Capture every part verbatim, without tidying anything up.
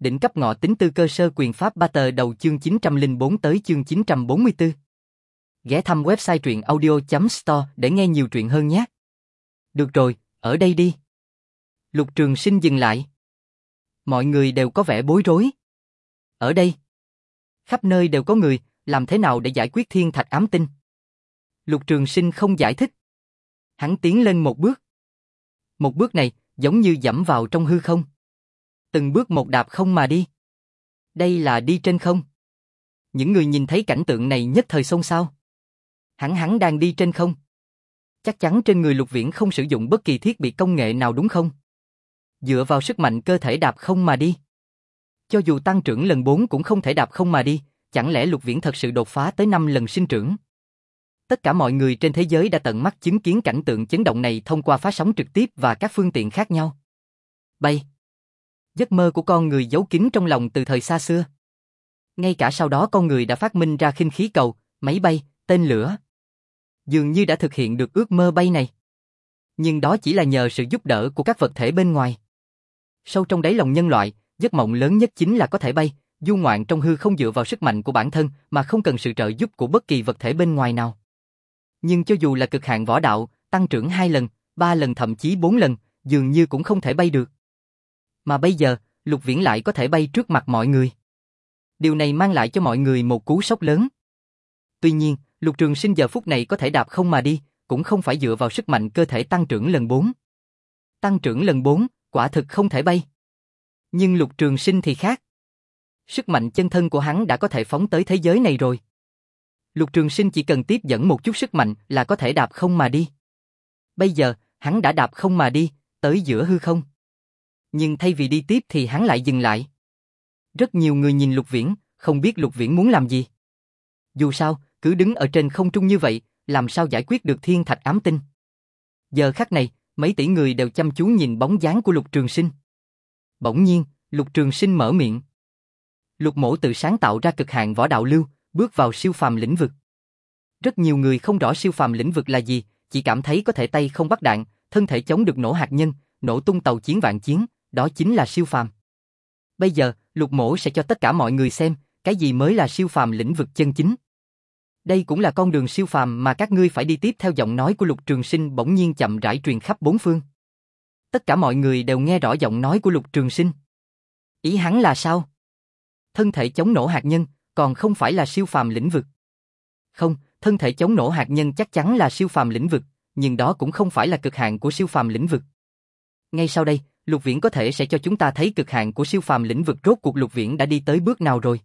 Đỉnh cấp ngọ tính tư cơ sơ quyền pháp ba tờ đầu chương chín trăm lẻ bốn tới chương chín trăm bốn mươi tư. Ghé thăm website truyện audio chấm store để nghe nhiều truyện hơn nhé. Được rồi, ở đây đi. Lục Trường Sinh dừng lại. Mọi người đều có vẻ bối rối. Ở đây, khắp nơi đều có người, làm thế nào để giải quyết thiên thạch ám tinh? Lục Trường Sinh không giải thích. Hắn tiến lên một bước. Một bước này, giống như dẫm vào trong hư không. Từng bước một đạp không mà đi. Đây là đi trên không. Những người nhìn thấy cảnh tượng này nhất thời xôn xao. Hắn hắn đang đi trên không. Chắc chắn trên người Lục Viễn không sử dụng bất kỳ thiết bị công nghệ nào đúng không? Dựa vào sức mạnh cơ thể đạp không mà đi. Cho dù tăng trưởng lần bốn cũng không thể đạp không mà đi, chẳng lẽ Lục Viễn thật sự đột phá tới năm lần sinh trưởng? Tất cả mọi người trên thế giới đã tận mắt chứng kiến cảnh tượng chấn động này thông qua phát sóng trực tiếp và các phương tiện khác nhau. Bay. Giấc mơ của con người giấu kín trong lòng từ thời xa xưa. Ngay cả sau đó con người đã phát minh ra khinh khí cầu, máy bay, tên lửa. Dường như đã thực hiện được ước mơ bay này. Nhưng đó chỉ là nhờ sự giúp đỡ của các vật thể bên ngoài. Sâu trong đáy lòng nhân loại, giấc mộng lớn nhất chính là có thể bay, du ngoạn trong hư không dựa vào sức mạnh của bản thân mà không cần sự trợ giúp của bất kỳ vật thể bên ngoài nào. Nhưng cho dù là cực hạn võ đạo, tăng trưởng hai lần, ba lần thậm chí bốn lần, dường như cũng không thể bay được. Mà bây giờ, Lục Viễn lại có thể bay trước mặt mọi người. Điều này mang lại cho mọi người một cú sốc lớn. Tuy nhiên, Lục Trường Sinh giờ phút này có thể đạp không mà đi, cũng không phải dựa vào sức mạnh cơ thể tăng trưởng lần bốn. Tăng trưởng lần bốn, quả thực không thể bay. Nhưng Lục Trường Sinh thì khác. Sức mạnh chân thân của hắn đã có thể phóng tới thế giới này rồi. Lục Trường Sinh chỉ cần tiếp dẫn một chút sức mạnh là có thể đạp không mà đi. Bây giờ, hắn đã đạp không mà đi, tới giữa hư không. Nhưng thay vì đi tiếp thì hắn lại dừng lại. Rất nhiều người nhìn Lục Viễn, không biết Lục Viễn muốn làm gì. Dù sao, cứ đứng ở trên không trung như vậy, làm sao giải quyết được thiên thạch ám tinh? Giờ khắc này, mấy tỷ người đều chăm chú nhìn bóng dáng của Lục Trường Sinh. Bỗng nhiên, Lục Trường Sinh mở miệng. Lục Mỗ tự sáng tạo ra cực hạn võ đạo lưu, bước vào siêu phàm lĩnh vực. Rất nhiều người không rõ siêu phàm lĩnh vực là gì, chỉ cảm thấy có thể tay không bắt đạn, thân thể chống được nổ hạt nhân, nổ tung tàu chiến vạn chiến, đó chính là siêu phàm. Bây giờ, Lục Mỗ sẽ cho tất cả mọi người xem, cái gì mới là siêu phàm lĩnh vực chân chính. Đây cũng là con đường siêu phàm mà các ngươi phải đi tiếp. Theo giọng nói của Lục Trường Sinh bỗng nhiên chậm rãi truyền khắp bốn phương. Tất cả mọi người đều nghe rõ giọng nói của Lục Trường Sinh. Ý hắn là sao? Thân thể chống nổ hạt nhân, còn không phải là siêu phàm lĩnh vực. Không, thân thể chống nổ hạt nhân chắc chắn là siêu phàm lĩnh vực, nhưng đó cũng không phải là cực hạn của siêu phàm lĩnh vực. Ngay sau đây, Lục Viễn có thể sẽ cho chúng ta thấy cực hạn của siêu phàm lĩnh vực rốt cuộc Lục Viễn đã đi tới bước nào rồi.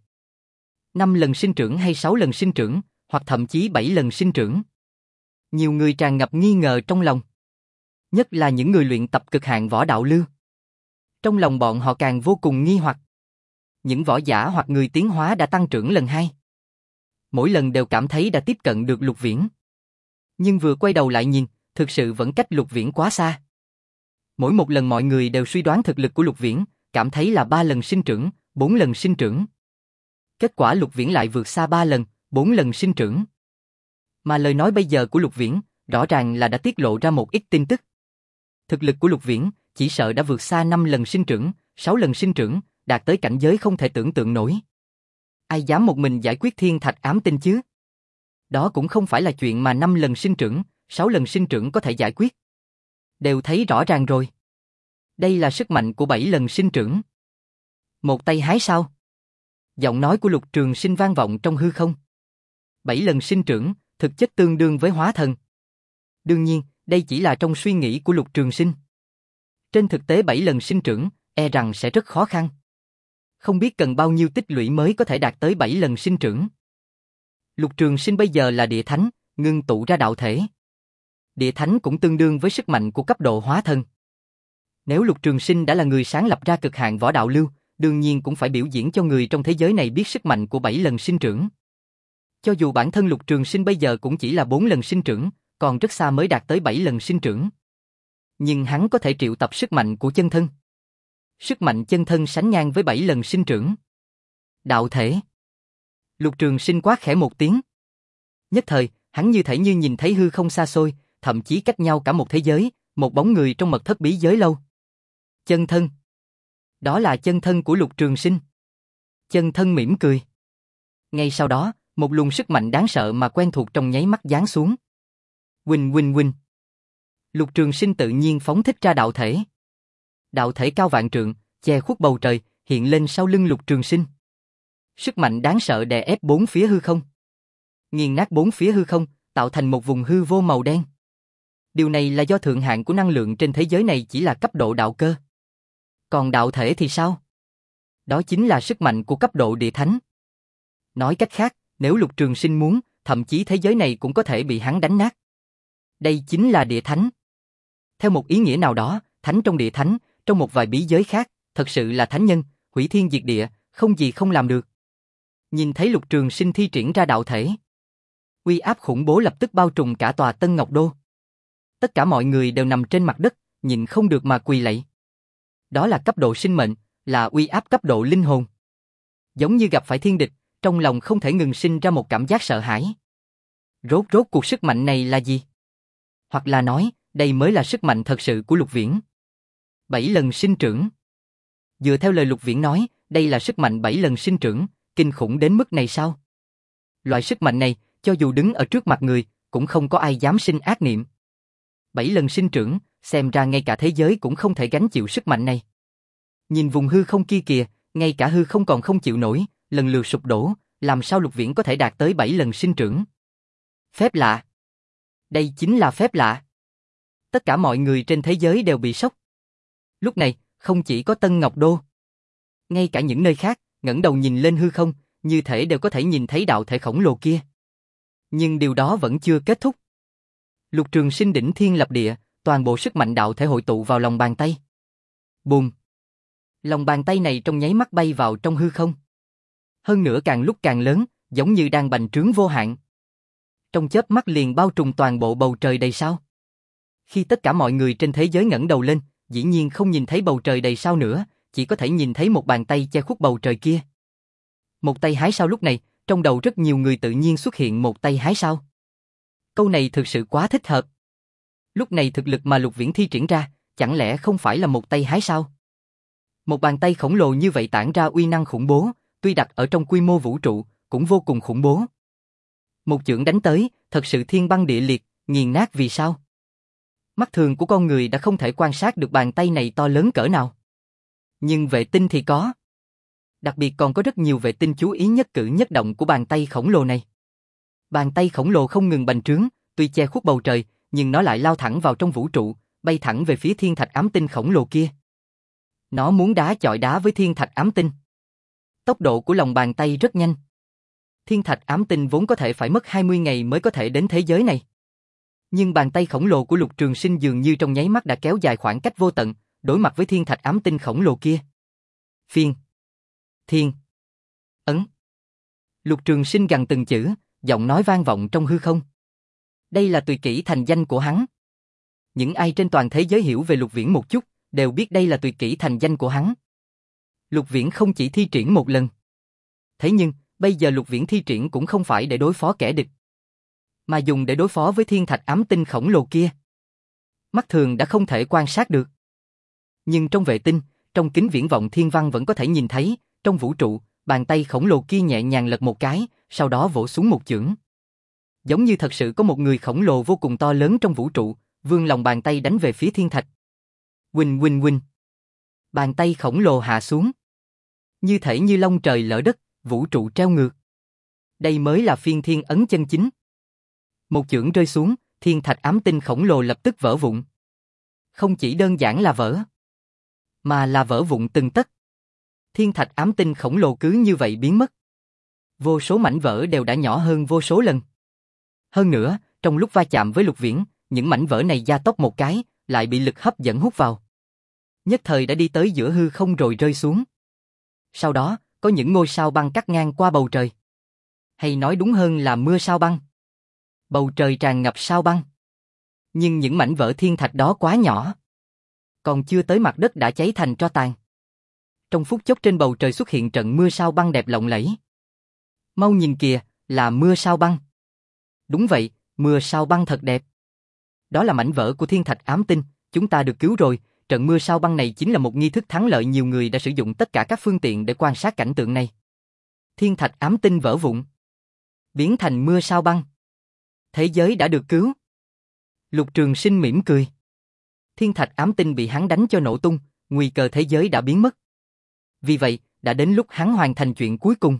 Năm lần sinh trưởng hay sáu lần sinh trưởng, hoặc thậm chí bảy lần sinh trưởng. Nhiều người tràn ngập nghi ngờ trong lòng. Nhất là những người luyện tập cực hạn võ đạo lưu. Trong lòng bọn họ càng vô cùng nghi hoặc. Những võ giả hoặc người tiến hóa đã tăng trưởng lần hai. Mỗi lần đều cảm thấy đã tiếp cận được Lục Viễn. Nhưng vừa quay đầu lại nhìn, thực sự vẫn cách Lục Viễn quá xa. Mỗi một lần mọi người đều suy đoán thực lực của Lục Viễn, cảm thấy là ba lần sinh trưởng, bốn lần sinh trưởng. Kết quả Lục Viễn lại vượt xa ba lần, bốn lần sinh trưởng. Mà lời nói bây giờ của Lục Viễn, rõ ràng là đã tiết lộ ra một ít tin tức. Thực lực của Lục Viễn, chỉ sợ đã vượt xa năm lần sinh trưởng, sáu lần sinh trưởng, đạt tới cảnh giới không thể tưởng tượng nổi. Ai dám một mình giải quyết thiên thạch ám tinh chứ? Đó cũng không phải là chuyện mà năm lần sinh trưởng, sáu lần sinh trưởng có thể giải quyết. Đều thấy rõ ràng rồi. Đây là sức mạnh của bảy lần sinh trưởng. Một tay hái sao? Giọng nói của Lục Trường Sinh vang vọng trong hư không. Bảy lần sinh trưởng, thực chất tương đương với hóa thần. Đương nhiên, đây chỉ là trong suy nghĩ của Lục Trường Sinh. Trên thực tế bảy lần sinh trưởng, e rằng sẽ rất khó khăn. Không biết cần bao nhiêu tích lũy mới có thể đạt tới bảy lần sinh trưởng. Lục Trường Sinh bây giờ là địa thánh, ngưng tụ ra đạo thể. Địa thánh cũng tương đương với sức mạnh của cấp độ hóa thần. Nếu Lục Trường Sinh đã là người sáng lập ra cực hạn võ đạo lưu, đương nhiên cũng phải biểu diễn cho người trong thế giới này biết sức mạnh của bảy lần sinh trưởng. Cho dù bản thân Lục Trường Sinh bây giờ cũng chỉ là bốn lần sinh trưởng, còn rất xa mới đạt tới bảy lần sinh trưởng. Nhưng hắn có thể triệu tập sức mạnh của chân thân. Sức mạnh chân thân sánh ngang với bảy lần sinh trưởng. Đạo thể. Lục Trường Sinh quát khẽ một tiếng. Nhất thời, hắn như thể như nhìn thấy hư không xa xôi, thậm chí cách nhau cả một thế giới, một bóng người trong mật thất bí giới lâu. Chân thân. Đó là chân thân của Lục Trường Sinh. Chân thân mỉm cười. Ngay sau đó, một luồng sức mạnh đáng sợ mà quen thuộc trong nháy mắt giáng xuống. Huỳnh huỳnh huỳnh. Lục Trường Sinh tự nhiên phóng thích ra đạo thể. Đạo thể cao vạn trượng, che khuất bầu trời, hiện lên sau lưng Lục Trường Sinh. Sức mạnh đáng sợ đè ép bốn phía hư không. Nghiền nát bốn phía hư không, tạo thành một vùng hư vô màu đen. Điều này là do thượng hạn của năng lượng trên thế giới này chỉ là cấp độ đạo cơ. Còn đạo thể thì sao? Đó chính là sức mạnh của cấp độ địa thánh. Nói cách khác, nếu Lục Trường Sinh muốn, thậm chí thế giới này cũng có thể bị hắn đánh nát. Đây chính là địa thánh. Theo một ý nghĩa nào đó, thánh trong địa thánh, trong một vài bí giới khác, thật sự là thánh nhân, hủy thiên diệt địa, không gì không làm được. Nhìn thấy Lục Trường Sinh thi triển ra đạo thể, uy áp khủng bố lập tức bao trùm cả tòa Tân Ngọc Đô. Tất cả mọi người đều nằm trên mặt đất, nhìn không được mà quỳ lạy. Đó là cấp độ sinh mệnh, là uy áp cấp độ linh hồn. Giống như gặp phải thiên địch, trong lòng không thể ngừng sinh ra một cảm giác sợ hãi. Rốt rốt cuộc sức mạnh này là gì? Hoặc là nói, đây mới là sức mạnh thật sự của Lục Viễn. Bảy lần sinh trưởng. Dựa theo lời Lục Viễn nói, đây là sức mạnh bảy lần sinh trưởng, kinh khủng đến mức này sao? Loại sức mạnh này, cho dù đứng ở trước mặt người, cũng không có ai dám sinh ác niệm. Bảy lần sinh trưởng, xem ra ngay cả thế giới cũng không thể gánh chịu sức mạnh này. Nhìn vùng hư không kia kìa, ngay cả hư không còn không chịu nổi, lần lượt sụp đổ, làm sao Lục Viễn có thể đạt tới bảy lần sinh trưởng? Phép lạ. Đây chính là phép lạ. Tất cả mọi người trên thế giới đều bị sốc. Lúc này, không chỉ có Tân Ngọc Đô. Ngay cả những nơi khác, ngẩng đầu nhìn lên hư không, như thể đều có thể nhìn thấy đạo thể khổng lồ kia. Nhưng điều đó vẫn chưa kết thúc. Lục Trường Sinh đỉnh thiên lập địa, toàn bộ sức mạnh đạo thể hội tụ vào lòng bàn tay. Bùm! Lòng bàn tay này trong nháy mắt bay vào trong hư không. Hơn nữa càng lúc càng lớn, giống như đang bành trướng vô hạn. Trong chớp mắt liền bao trùm toàn bộ bầu trời đầy sao. Khi tất cả mọi người trên thế giới ngẩng đầu lên, dĩ nhiên không nhìn thấy bầu trời đầy sao nữa, chỉ có thể nhìn thấy một bàn tay che khuất bầu trời kia. Một tay hái sao lúc này, trong đầu rất nhiều người tự nhiên xuất hiện một tay hái sao. Câu này thực sự quá thích hợp. Lúc này thực lực mà Lục Viễn thi triển ra, chẳng lẽ không phải là một tay hái sao? Một bàn tay khổng lồ như vậy tản ra uy năng khủng bố, tuy đặt ở trong quy mô vũ trụ, cũng vô cùng khủng bố. Một chưởng đánh tới, thật sự thiên băng địa liệt, nghiền nát vì sao? Mắt thường của con người đã không thể quan sát được bàn tay này to lớn cỡ nào. Nhưng vệ tinh thì có. Đặc biệt còn có rất nhiều vệ tinh chú ý nhất cử nhất động của bàn tay khổng lồ này. Bàn tay khổng lồ không ngừng bành trướng, tuy che khuất bầu trời, nhưng nó lại lao thẳng vào trong vũ trụ, bay thẳng về phía thiên thạch ám tinh khổng lồ kia. Nó muốn đá chọi đá với thiên thạch ám tinh. Tốc độ của lòng bàn tay rất nhanh. Thiên thạch ám tinh vốn có thể phải mất hai mươi ngày mới có thể đến thế giới này. Nhưng bàn tay khổng lồ của Lục Trường Sinh dường như trong nháy mắt đã kéo dài khoảng cách vô tận, đối mặt với thiên thạch ám tinh khổng lồ kia. Phiên. Thiên. Ấn. Lục Trường Sinh gằn từng chữ, giọng nói vang vọng trong hư không. Đây là tuyệt kỹ thành danh của hắn. Những ai trên toàn thế giới hiểu về Lục Viễn một chút, đều biết đây là tuyệt kỹ thành danh của hắn. Lục Viễn không chỉ thi triển một lần. Thế nhưng, bây giờ Lục Viễn thi triển cũng không phải để đối phó kẻ địch, mà dùng để đối phó với thiên thạch ám tinh khổng lồ kia. Mắt thường đã không thể quan sát được. Nhưng trong vệ tinh, trong kính viễn vọng thiên văn vẫn có thể nhìn thấy, trong vũ trụ, bàn tay khổng lồ kia nhẹ nhàng lật một cái, sau đó vỗ xuống một chưởng. Giống như thật sự có một người khổng lồ vô cùng to lớn trong vũ trụ, vươn lòng bàn tay đánh về phía thiên thạch. Huỳnh huỳnh huỳnh. Bàn tay khổng lồ hạ xuống. Như thể như long trời lở đất, vũ trụ treo ngược. Đây mới là phiên thiên ấn chân chính. Một chưởng rơi xuống, thiên thạch ám tinh khổng lồ lập tức vỡ vụn. Không chỉ đơn giản là vỡ, mà là vỡ vụn từng tấc. Thiên thạch ám tinh khổng lồ cứ như vậy biến mất. Vô số mảnh vỡ đều đã nhỏ hơn vô số lần. Hơn nữa, trong lúc va chạm với Lục Viễn, những mảnh vỡ này gia tốc một cái, lại bị lực hấp dẫn hút vào. Nhất thời đã đi tới giữa hư không rồi rơi xuống. Sau đó, có những ngôi sao băng cắt ngang qua bầu trời. Hay nói đúng hơn là mưa sao băng. Bầu trời tràn ngập sao băng. Nhưng những mảnh vỡ thiên thạch đó quá nhỏ. Còn chưa tới mặt đất đã cháy thành tro tàn. Trong phút chốc trên bầu trời xuất hiện trận mưa sao băng đẹp lộng lẫy. Mau nhìn kìa, là mưa sao băng. Đúng vậy, mưa sao băng thật đẹp. Đó là mảnh vỡ của thiên thạch ám tinh, chúng ta được cứu rồi, trận mưa sao băng này chính là một nghi thức thắng lợi, nhiều người đã sử dụng tất cả các phương tiện để quan sát cảnh tượng này. Thiên thạch ám tinh vỡ vụn, biến thành mưa sao băng. Thế giới đã được cứu. Lục Trường Sinh mỉm cười. Thiên thạch ám tinh bị hắn đánh cho nổ tung, nguy cơ thế giới đã biến mất. Vì vậy, đã đến lúc hắn hoàn thành chuyện cuối cùng.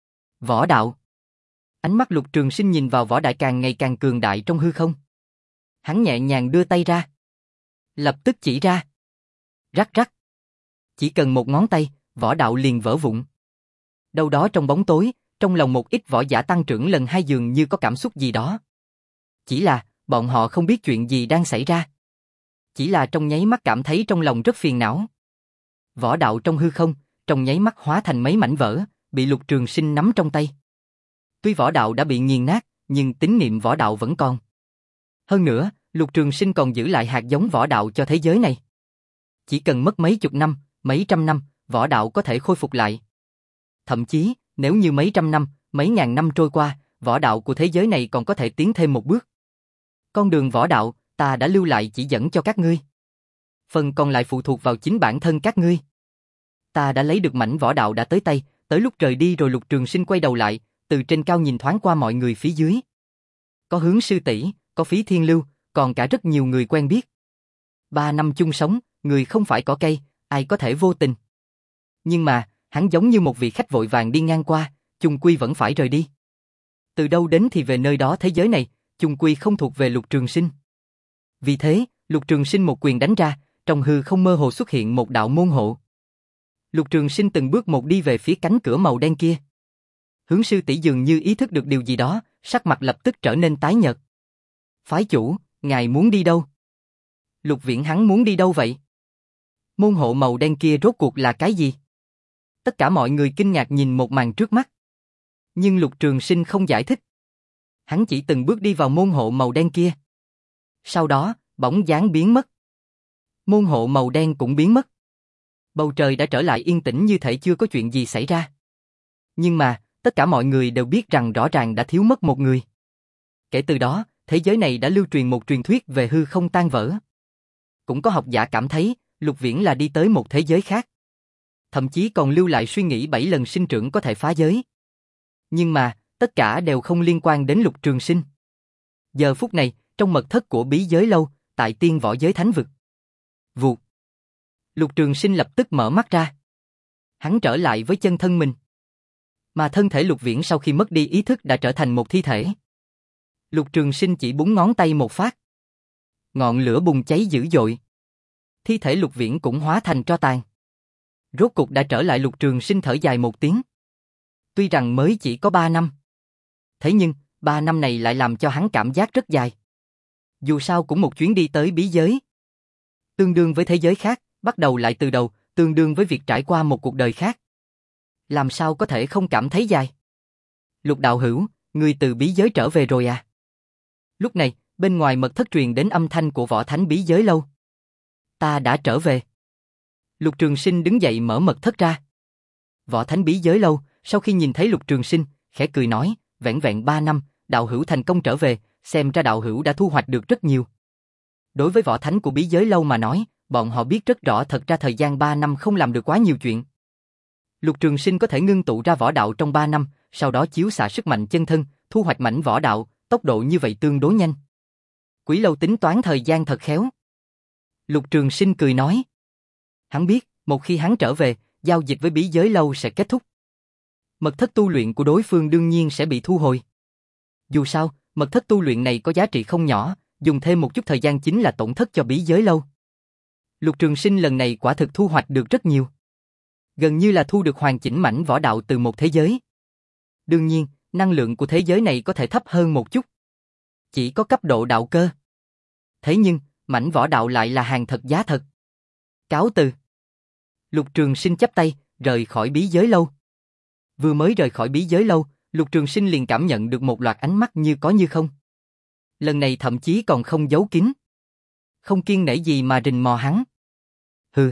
Võ đạo. Ánh mắt Lục Trường Sinh nhìn vào võ đại càng ngày càng cường đại trong hư không. Hắn nhẹ nhàng đưa tay ra. Lập tức chỉ ra. Rắc rắc. Chỉ cần một ngón tay, võ đạo liền vỡ vụn. Đâu đó trong bóng tối, trong lòng một ít võ giả tăng trưởng lần hai dường như có cảm xúc gì đó. Chỉ là, bọn họ không biết chuyện gì đang xảy ra. Chỉ là trong nháy mắt cảm thấy trong lòng rất phiền não. Võ đạo trong hư không, trong nháy mắt hóa thành mấy mảnh vỡ, bị Lục Trường Sinh nắm trong tay. Tuy võ đạo đã bị nghiền nát, nhưng tín niệm võ đạo vẫn còn. Hơn nữa, Lục Trường Sinh còn giữ lại hạt giống võ đạo cho thế giới này. Chỉ cần mất mấy chục năm, mấy trăm năm, võ đạo có thể khôi phục lại. Thậm chí, nếu như mấy trăm năm, mấy ngàn năm trôi qua, võ đạo của thế giới này còn có thể tiến thêm một bước. Con đường võ đạo, ta đã lưu lại chỉ dẫn cho các ngươi. Phần còn lại phụ thuộc vào chính bản thân các ngươi. Ta đã lấy được mảnh võ đạo đã tới tay, tới lúc rời đi rồi. Lục Trường Sinh quay đầu lại, từ trên cao nhìn thoáng qua mọi người phía dưới. Có Hướng sư tỷ, có Phí Thiên Lưu, còn cả rất nhiều người quen biết. Ba năm chung sống, người không phải cỏ cây, ai có thể vô tình. Nhưng mà, hắn giống như một vị khách vội vàng đi ngang qua, chung quy vẫn phải rời đi. Từ đâu đến thì về nơi đó, thế giới này, chung quy không thuộc về Lục Trường Sinh. Vì thế, Lục Trường Sinh một quyền đánh ra, trong hư không mơ hồ xuất hiện một đạo môn hộ. Lục Trường Sinh từng bước một đi về phía cánh cửa màu đen kia. Hướng sư tỷ dường như ý thức được điều gì đó, sắc mặt lập tức trở nên tái nhợt. Phái chủ, ngài muốn đi đâu? Lục Viễn hắn muốn đi đâu vậy? Môn hộ màu đen kia rốt cuộc là cái gì? Tất cả mọi người kinh ngạc nhìn một màn trước mắt. Nhưng Lục Trường Sinh không giải thích. Hắn chỉ từng bước đi vào môn hộ màu đen kia. Sau đó, bóng dáng biến mất. Môn hộ màu đen cũng biến mất. Bầu trời đã trở lại yên tĩnh như thể chưa có chuyện gì xảy ra. Nhưng mà, tất cả mọi người đều biết rằng rõ ràng đã thiếu mất một người. Kể từ đó, thế giới này đã lưu truyền một truyền thuyết về hư không tan vỡ. Cũng có học giả cảm thấy, Lục Viễn là đi tới một thế giới khác. Thậm chí còn lưu lại suy nghĩ bảy lần sinh trưởng có thể phá giới. Nhưng mà, tất cả đều không liên quan đến Lục Trường Sinh. Giờ phút này, trong mật thất của bí giới lâu, tại tiên võ giới thánh vực. Vụt. Lục Trường Sinh lập tức mở mắt ra. Hắn trở lại với chân thân mình. Mà thân thể Lục Viễn sau khi mất đi ý thức đã trở thành một thi thể. Lục Trường Sinh chỉ búng ngón tay một phát. Ngọn lửa bùng cháy dữ dội. Thi thể Lục Viễn cũng hóa thành tro tàn. Rốt cục đã trở lại. Lục Trường Sinh thở dài một tiếng. Tuy rằng mới chỉ có ba năm. Thế nhưng, ba năm này lại làm cho hắn cảm giác rất dài. Dù sao cũng một chuyến đi tới bí giới. Tương đương với thế giới khác, bắt đầu lại từ đầu, tương đương với việc trải qua một cuộc đời khác. Làm sao có thể không cảm thấy dài? Lục đạo hữu, ngươi từ bí giới trở về rồi à? Lúc này, bên ngoài mật thất truyền đến âm thanh của võ thánh bí giới lâu. Ta đã trở về. Lục Trường Sinh đứng dậy mở mật thất ra. Võ thánh bí giới lâu, sau khi nhìn thấy Lục Trường Sinh, khẽ cười nói, vẹn vẹn ba năm, đạo hữu thành công trở về, xem ra đạo hữu đã thu hoạch được rất nhiều. Đối với võ thánh của bí giới lâu mà nói, bọn họ biết rất rõ thật ra thời gian ba năm không làm được quá nhiều chuyện. Lục Trường Sinh có thể ngưng tụ ra võ đạo trong ba năm, sau đó chiếu xạ sức mạnh chân thân, thu hoạch mảnh võ đạo, tốc độ như vậy tương đối nhanh. Quý lâu tính toán thời gian thật khéo. Lục Trường Sinh cười nói. Hắn biết, một khi hắn trở về, giao dịch với bí giới lâu sẽ kết thúc. Mật thất tu luyện của đối phương đương nhiên sẽ bị thu hồi. Dù sao, mật thất tu luyện này có giá trị không nhỏ, dùng thêm một chút thời gian chính là tổn thất cho bí giới lâu. Lục Trường Sinh lần này quả thực thu hoạch được rất nhiều. Gần như là thu được hoàn chỉnh mảnh võ đạo từ một thế giới. Đương nhiên, năng lượng của thế giới này có thể thấp hơn một chút. Chỉ có cấp độ đạo cơ. Thế nhưng, mảnh võ đạo lại là hàng thật giá thật. Cáo từ. Lục Trường Sinh chắp tay, rời khỏi bí giới lâu. Vừa mới rời khỏi bí giới lâu, Lục Trường Sinh liền cảm nhận được một loạt ánh mắt như có như không. Lần này thậm chí còn không giấu kín. Không kiêng nể gì mà rình mò hắn. Hừ.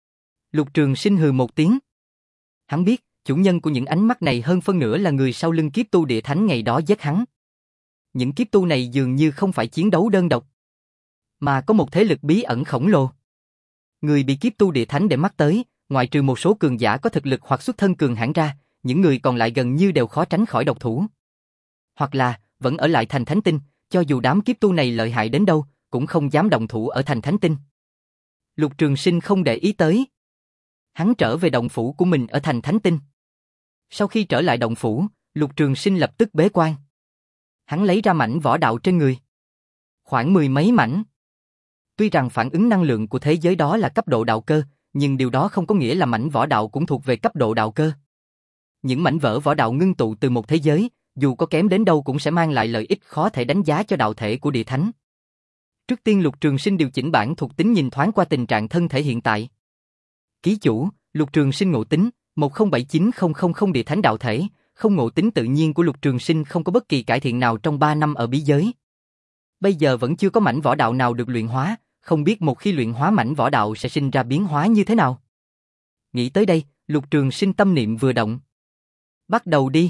Lục Trường Sinh hừ một tiếng. Hắn biết, chủ nhân của những ánh mắt này hơn phân nửa là người sau lưng kiếp tu địa thánh ngày đó giết hắn. Những kiếp tu này dường như không phải chiến đấu đơn độc, mà có một thế lực bí ẩn khổng lồ. Người bị kiếp tu địa thánh để mắt tới, ngoại trừ một số cường giả có thực lực hoặc xuất thân cường hãn ra, những người còn lại gần như đều khó tránh khỏi độc thủ. Hoặc là, vẫn ở lại thành Thánh Tinh, cho dù đám kiếp tu này lợi hại đến đâu, cũng không dám động thủ ở thành Thánh Tinh. Lục Trường Sinh không để ý tới. Hắn trở về động phủ của mình ở thành Thánh Tinh. Sau khi trở lại động phủ, Lục Trường Sinh lập tức bế quan. Hắn lấy ra mảnh võ đạo trên người. Khoảng mười mấy mảnh. Tuy rằng phản ứng năng lượng của thế giới đó là cấp độ đạo cơ, nhưng điều đó không có nghĩa là mảnh võ đạo cũng thuộc về cấp độ đạo cơ. Những mảnh vỡ võ đạo ngưng tụ từ một thế giới, dù có kém đến đâu cũng sẽ mang lại lợi ích khó thể đánh giá cho đạo thể của địa thánh. Trước tiên Lục Trường Sinh điều chỉnh bản thuộc tính nhìn thoáng qua tình trạng thân thể hiện tại. Ký chủ, Lục Trường Sinh ngộ tính, một không bảy chín không không không địa thánh đạo thể, không ngộ tính tự nhiên của Lục Trường Sinh không có bất kỳ cải thiện nào trong ba năm ở bí giới. Bây giờ vẫn chưa có mảnh võ đạo nào được luyện hóa, không biết một khi luyện hóa mảnh võ đạo sẽ sinh ra biến hóa như thế nào. Nghĩ tới đây, Lục Trường Sinh tâm niệm vừa động. Bắt đầu đi.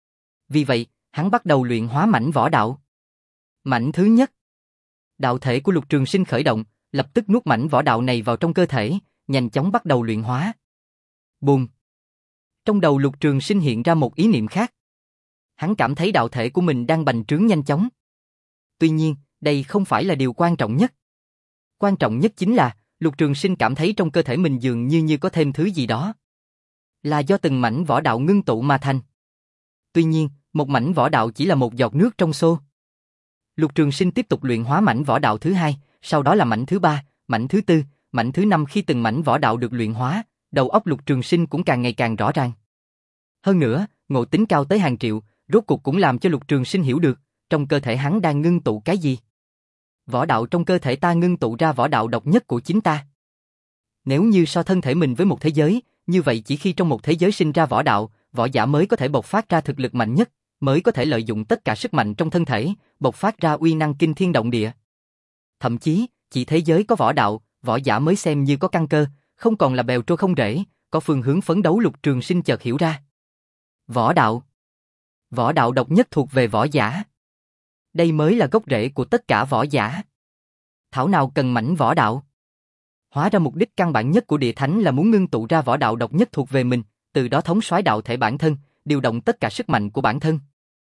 Vì vậy, hắn bắt đầu luyện hóa mảnh võ đạo. Mảnh thứ nhất. Đạo thể của Lục Trường Sinh khởi động, lập tức nuốt mảnh võ đạo này vào trong cơ thể, nhanh chóng bắt đầu luyện hóa. Bùm. Trong đầu Lục Trường Sinh hiện ra một ý niệm khác. Hắn cảm thấy đạo thể của mình đang bành trướng nhanh chóng. Tuy nhiên, đây không phải là điều quan trọng nhất. Quan trọng nhất chính là, Lục Trường Sinh cảm thấy trong cơ thể mình dường như như có thêm thứ gì đó. Là do từng mảnh võ đạo ngưng tụ mà thành. Tuy nhiên, một mảnh võ đạo chỉ là một giọt nước trong xô. Lục Trường Sinh tiếp tục luyện hóa mảnh võ đạo thứ hai, sau đó là mảnh thứ ba, mảnh thứ tư, mảnh thứ năm. Khi từng mảnh võ đạo được luyện hóa, đầu óc Lục Trường Sinh cũng càng ngày càng rõ ràng. Hơn nữa, ngộ tính cao tới hàng triệu, rốt cuộc cũng làm cho Lục Trường Sinh hiểu được, trong cơ thể hắn đang ngưng tụ cái gì. Võ đạo trong cơ thể ta ngưng tụ ra võ đạo độc nhất của chính ta. Nếu như so thân thể mình với một thế giới, như vậy chỉ khi trong một thế giới sinh ra võ đạo, võ giả mới có thể bộc phát ra thực lực mạnh nhất, mới có thể lợi dụng tất cả sức mạnh trong thân thể, bộc phát ra uy năng kinh thiên động địa. Thậm chí, chỉ thế giới có võ đạo, võ giả mới xem như có căn cơ, không còn là bèo trôi không rễ, có phương hướng phấn đấu. Lục Trường Sinh chợt hiểu ra. Võ đạo. Võ đạo độc nhất thuộc về võ giả. Đây mới là gốc rễ của tất cả võ giả. Thảo nào cần mảnh võ đạo. Hóa ra mục đích căn bản nhất của địa thánh là muốn ngưng tụ ra võ đạo độc nhất thuộc về mình, từ đó thống soái đạo thể bản thân, điều động tất cả sức mạnh của bản thân.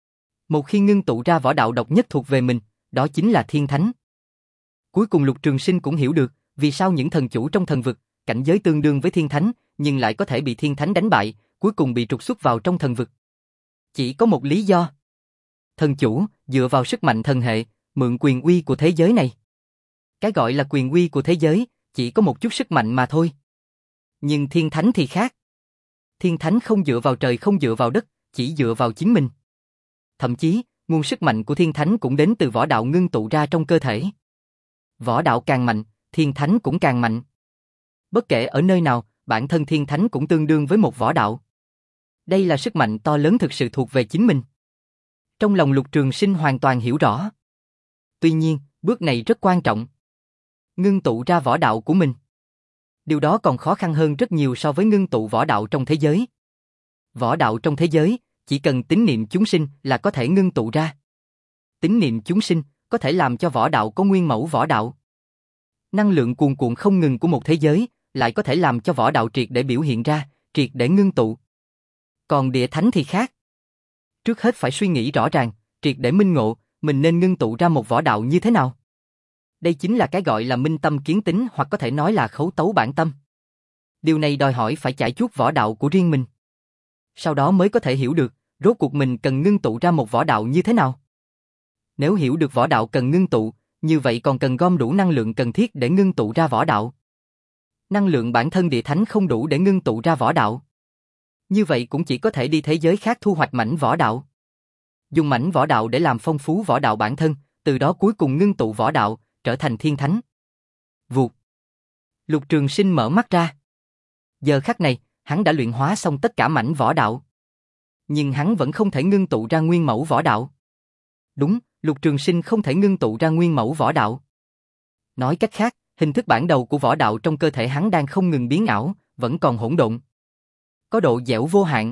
Một khi ngưng tụ ra võ đạo độc nhất thuộc về mình, đó chính là thiên thánh. Cuối cùng Lục Trường Sinh cũng hiểu được, vì sao những thần chủ trong thần vực, cảnh giới tương đương với thiên thánh, nhưng lại có thể bị thiên thánh đánh bại, cuối cùng bị trục xuất vào trong thần vực. Chỉ có một lý do. Thần chủ, dựa vào sức mạnh thần hệ, mượn quyền uy của thế giới này. Cái gọi là quyền uy của thế giới, chỉ có một chút sức mạnh mà thôi. Nhưng thiên thánh thì khác. Thiên thánh không dựa vào trời, không dựa vào đất, chỉ dựa vào chính mình. Thậm chí, nguồn sức mạnh của thiên thánh cũng đến từ võ đạo ngưng tụ ra trong cơ thể. Võ đạo càng mạnh, thiên thánh cũng càng mạnh. Bất kể ở nơi nào, bản thân thiên thánh cũng tương đương với một võ đạo. Đây là sức mạnh to lớn thực sự thuộc về chính mình. Trong lòng Lục Trường Sinh hoàn toàn hiểu rõ. Tuy nhiên, bước này rất quan trọng. Ngưng tụ ra võ đạo của mình. Điều đó còn khó khăn hơn rất nhiều so với ngưng tụ võ đạo trong thế giới. Võ đạo trong thế giới, chỉ cần tín niệm chúng sinh là có thể ngưng tụ ra. Tín niệm chúng sinh có thể làm cho võ đạo có nguyên mẫu võ đạo. Năng lượng cuồn cuộn không ngừng của một thế giới lại có thể làm cho võ đạo triệt để biểu hiện ra, triệt để ngưng tụ. Còn địa thánh thì khác. Trước hết phải suy nghĩ rõ ràng, triệt để minh ngộ, mình nên ngưng tụ ra một võ đạo như thế nào. Đây chính là cái gọi là minh tâm kiến tính, hoặc có thể nói là khấu tấu bản tâm. Điều này đòi hỏi phải trải chuốt võ đạo của riêng mình. Sau đó mới có thể hiểu được, rốt cuộc mình cần ngưng tụ ra một võ đạo như thế nào. Nếu hiểu được võ đạo cần ngưng tụ, như vậy còn cần gom đủ năng lượng cần thiết để ngưng tụ ra võ đạo. Năng lượng bản thân địa thánh không đủ để ngưng tụ ra võ đạo. Như vậy cũng chỉ có thể đi thế giới khác thu hoạch mảnh võ đạo. Dùng mảnh võ đạo để làm phong phú võ đạo bản thân, từ đó cuối cùng ngưng tụ võ đạo, trở thành thiên thánh. Vụt. Lục Trường Sinh mở mắt ra. Giờ khắc này, hắn đã luyện hóa xong tất cả mảnh võ đạo. Nhưng hắn vẫn không thể ngưng tụ ra nguyên mẫu võ đạo. Đúng, Lục Trường Sinh không thể ngưng tụ ra nguyên mẫu võ đạo. Nói cách khác, hình thức bản đầu của võ đạo trong cơ thể hắn đang không ngừng biến ảo, vẫn còn hỗn độn. Có độ dẻo vô hạn.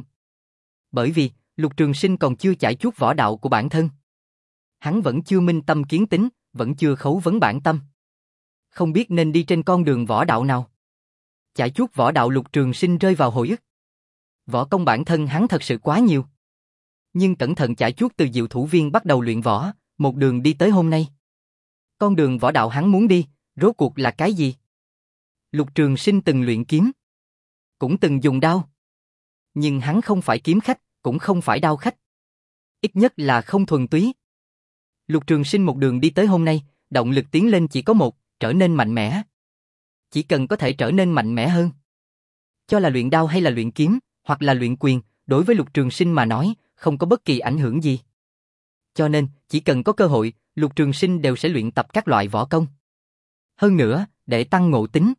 Bởi vì, Lục Trường Sinh còn chưa trải chuốt võ đạo của bản thân. Hắn vẫn chưa minh tâm kiến tính, vẫn chưa khấu vấn bản tâm. không biết nên đi trên con đường võ đạo nào. Chải chuốt võ đạo Lục Trường Sinh rơi vào hồi ức. Võ công bản thân hắn thật sự quá nhiều. Nhưng cẩn thận chải chuốt từ Diệu Thủ Viên bắt đầu luyện võ, một đường đi tới hôm nay. Con đường võ đạo hắn muốn đi, rốt cuộc là cái gì? Lục Trường Sinh từng luyện kiếm, cũng từng dùng đao. Nhưng hắn không phải kiếm khách, cũng không phải đao khách. Ít nhất là không thuần túy. Lục Trường Sinh một đường đi tới hôm nay, động lực tiến lên chỉ có một, trở nên mạnh mẽ. Chỉ cần có thể trở nên mạnh mẽ hơn. Cho là luyện đao hay là luyện kiếm, hoặc là luyện quyền, đối với Lục Trường Sinh mà nói, không có bất kỳ ảnh hưởng gì. Cho nên, chỉ cần có cơ hội, Lục Trường Sinh đều sẽ luyện tập các loại võ công. Hơn nữa, để tăng ngộ tính.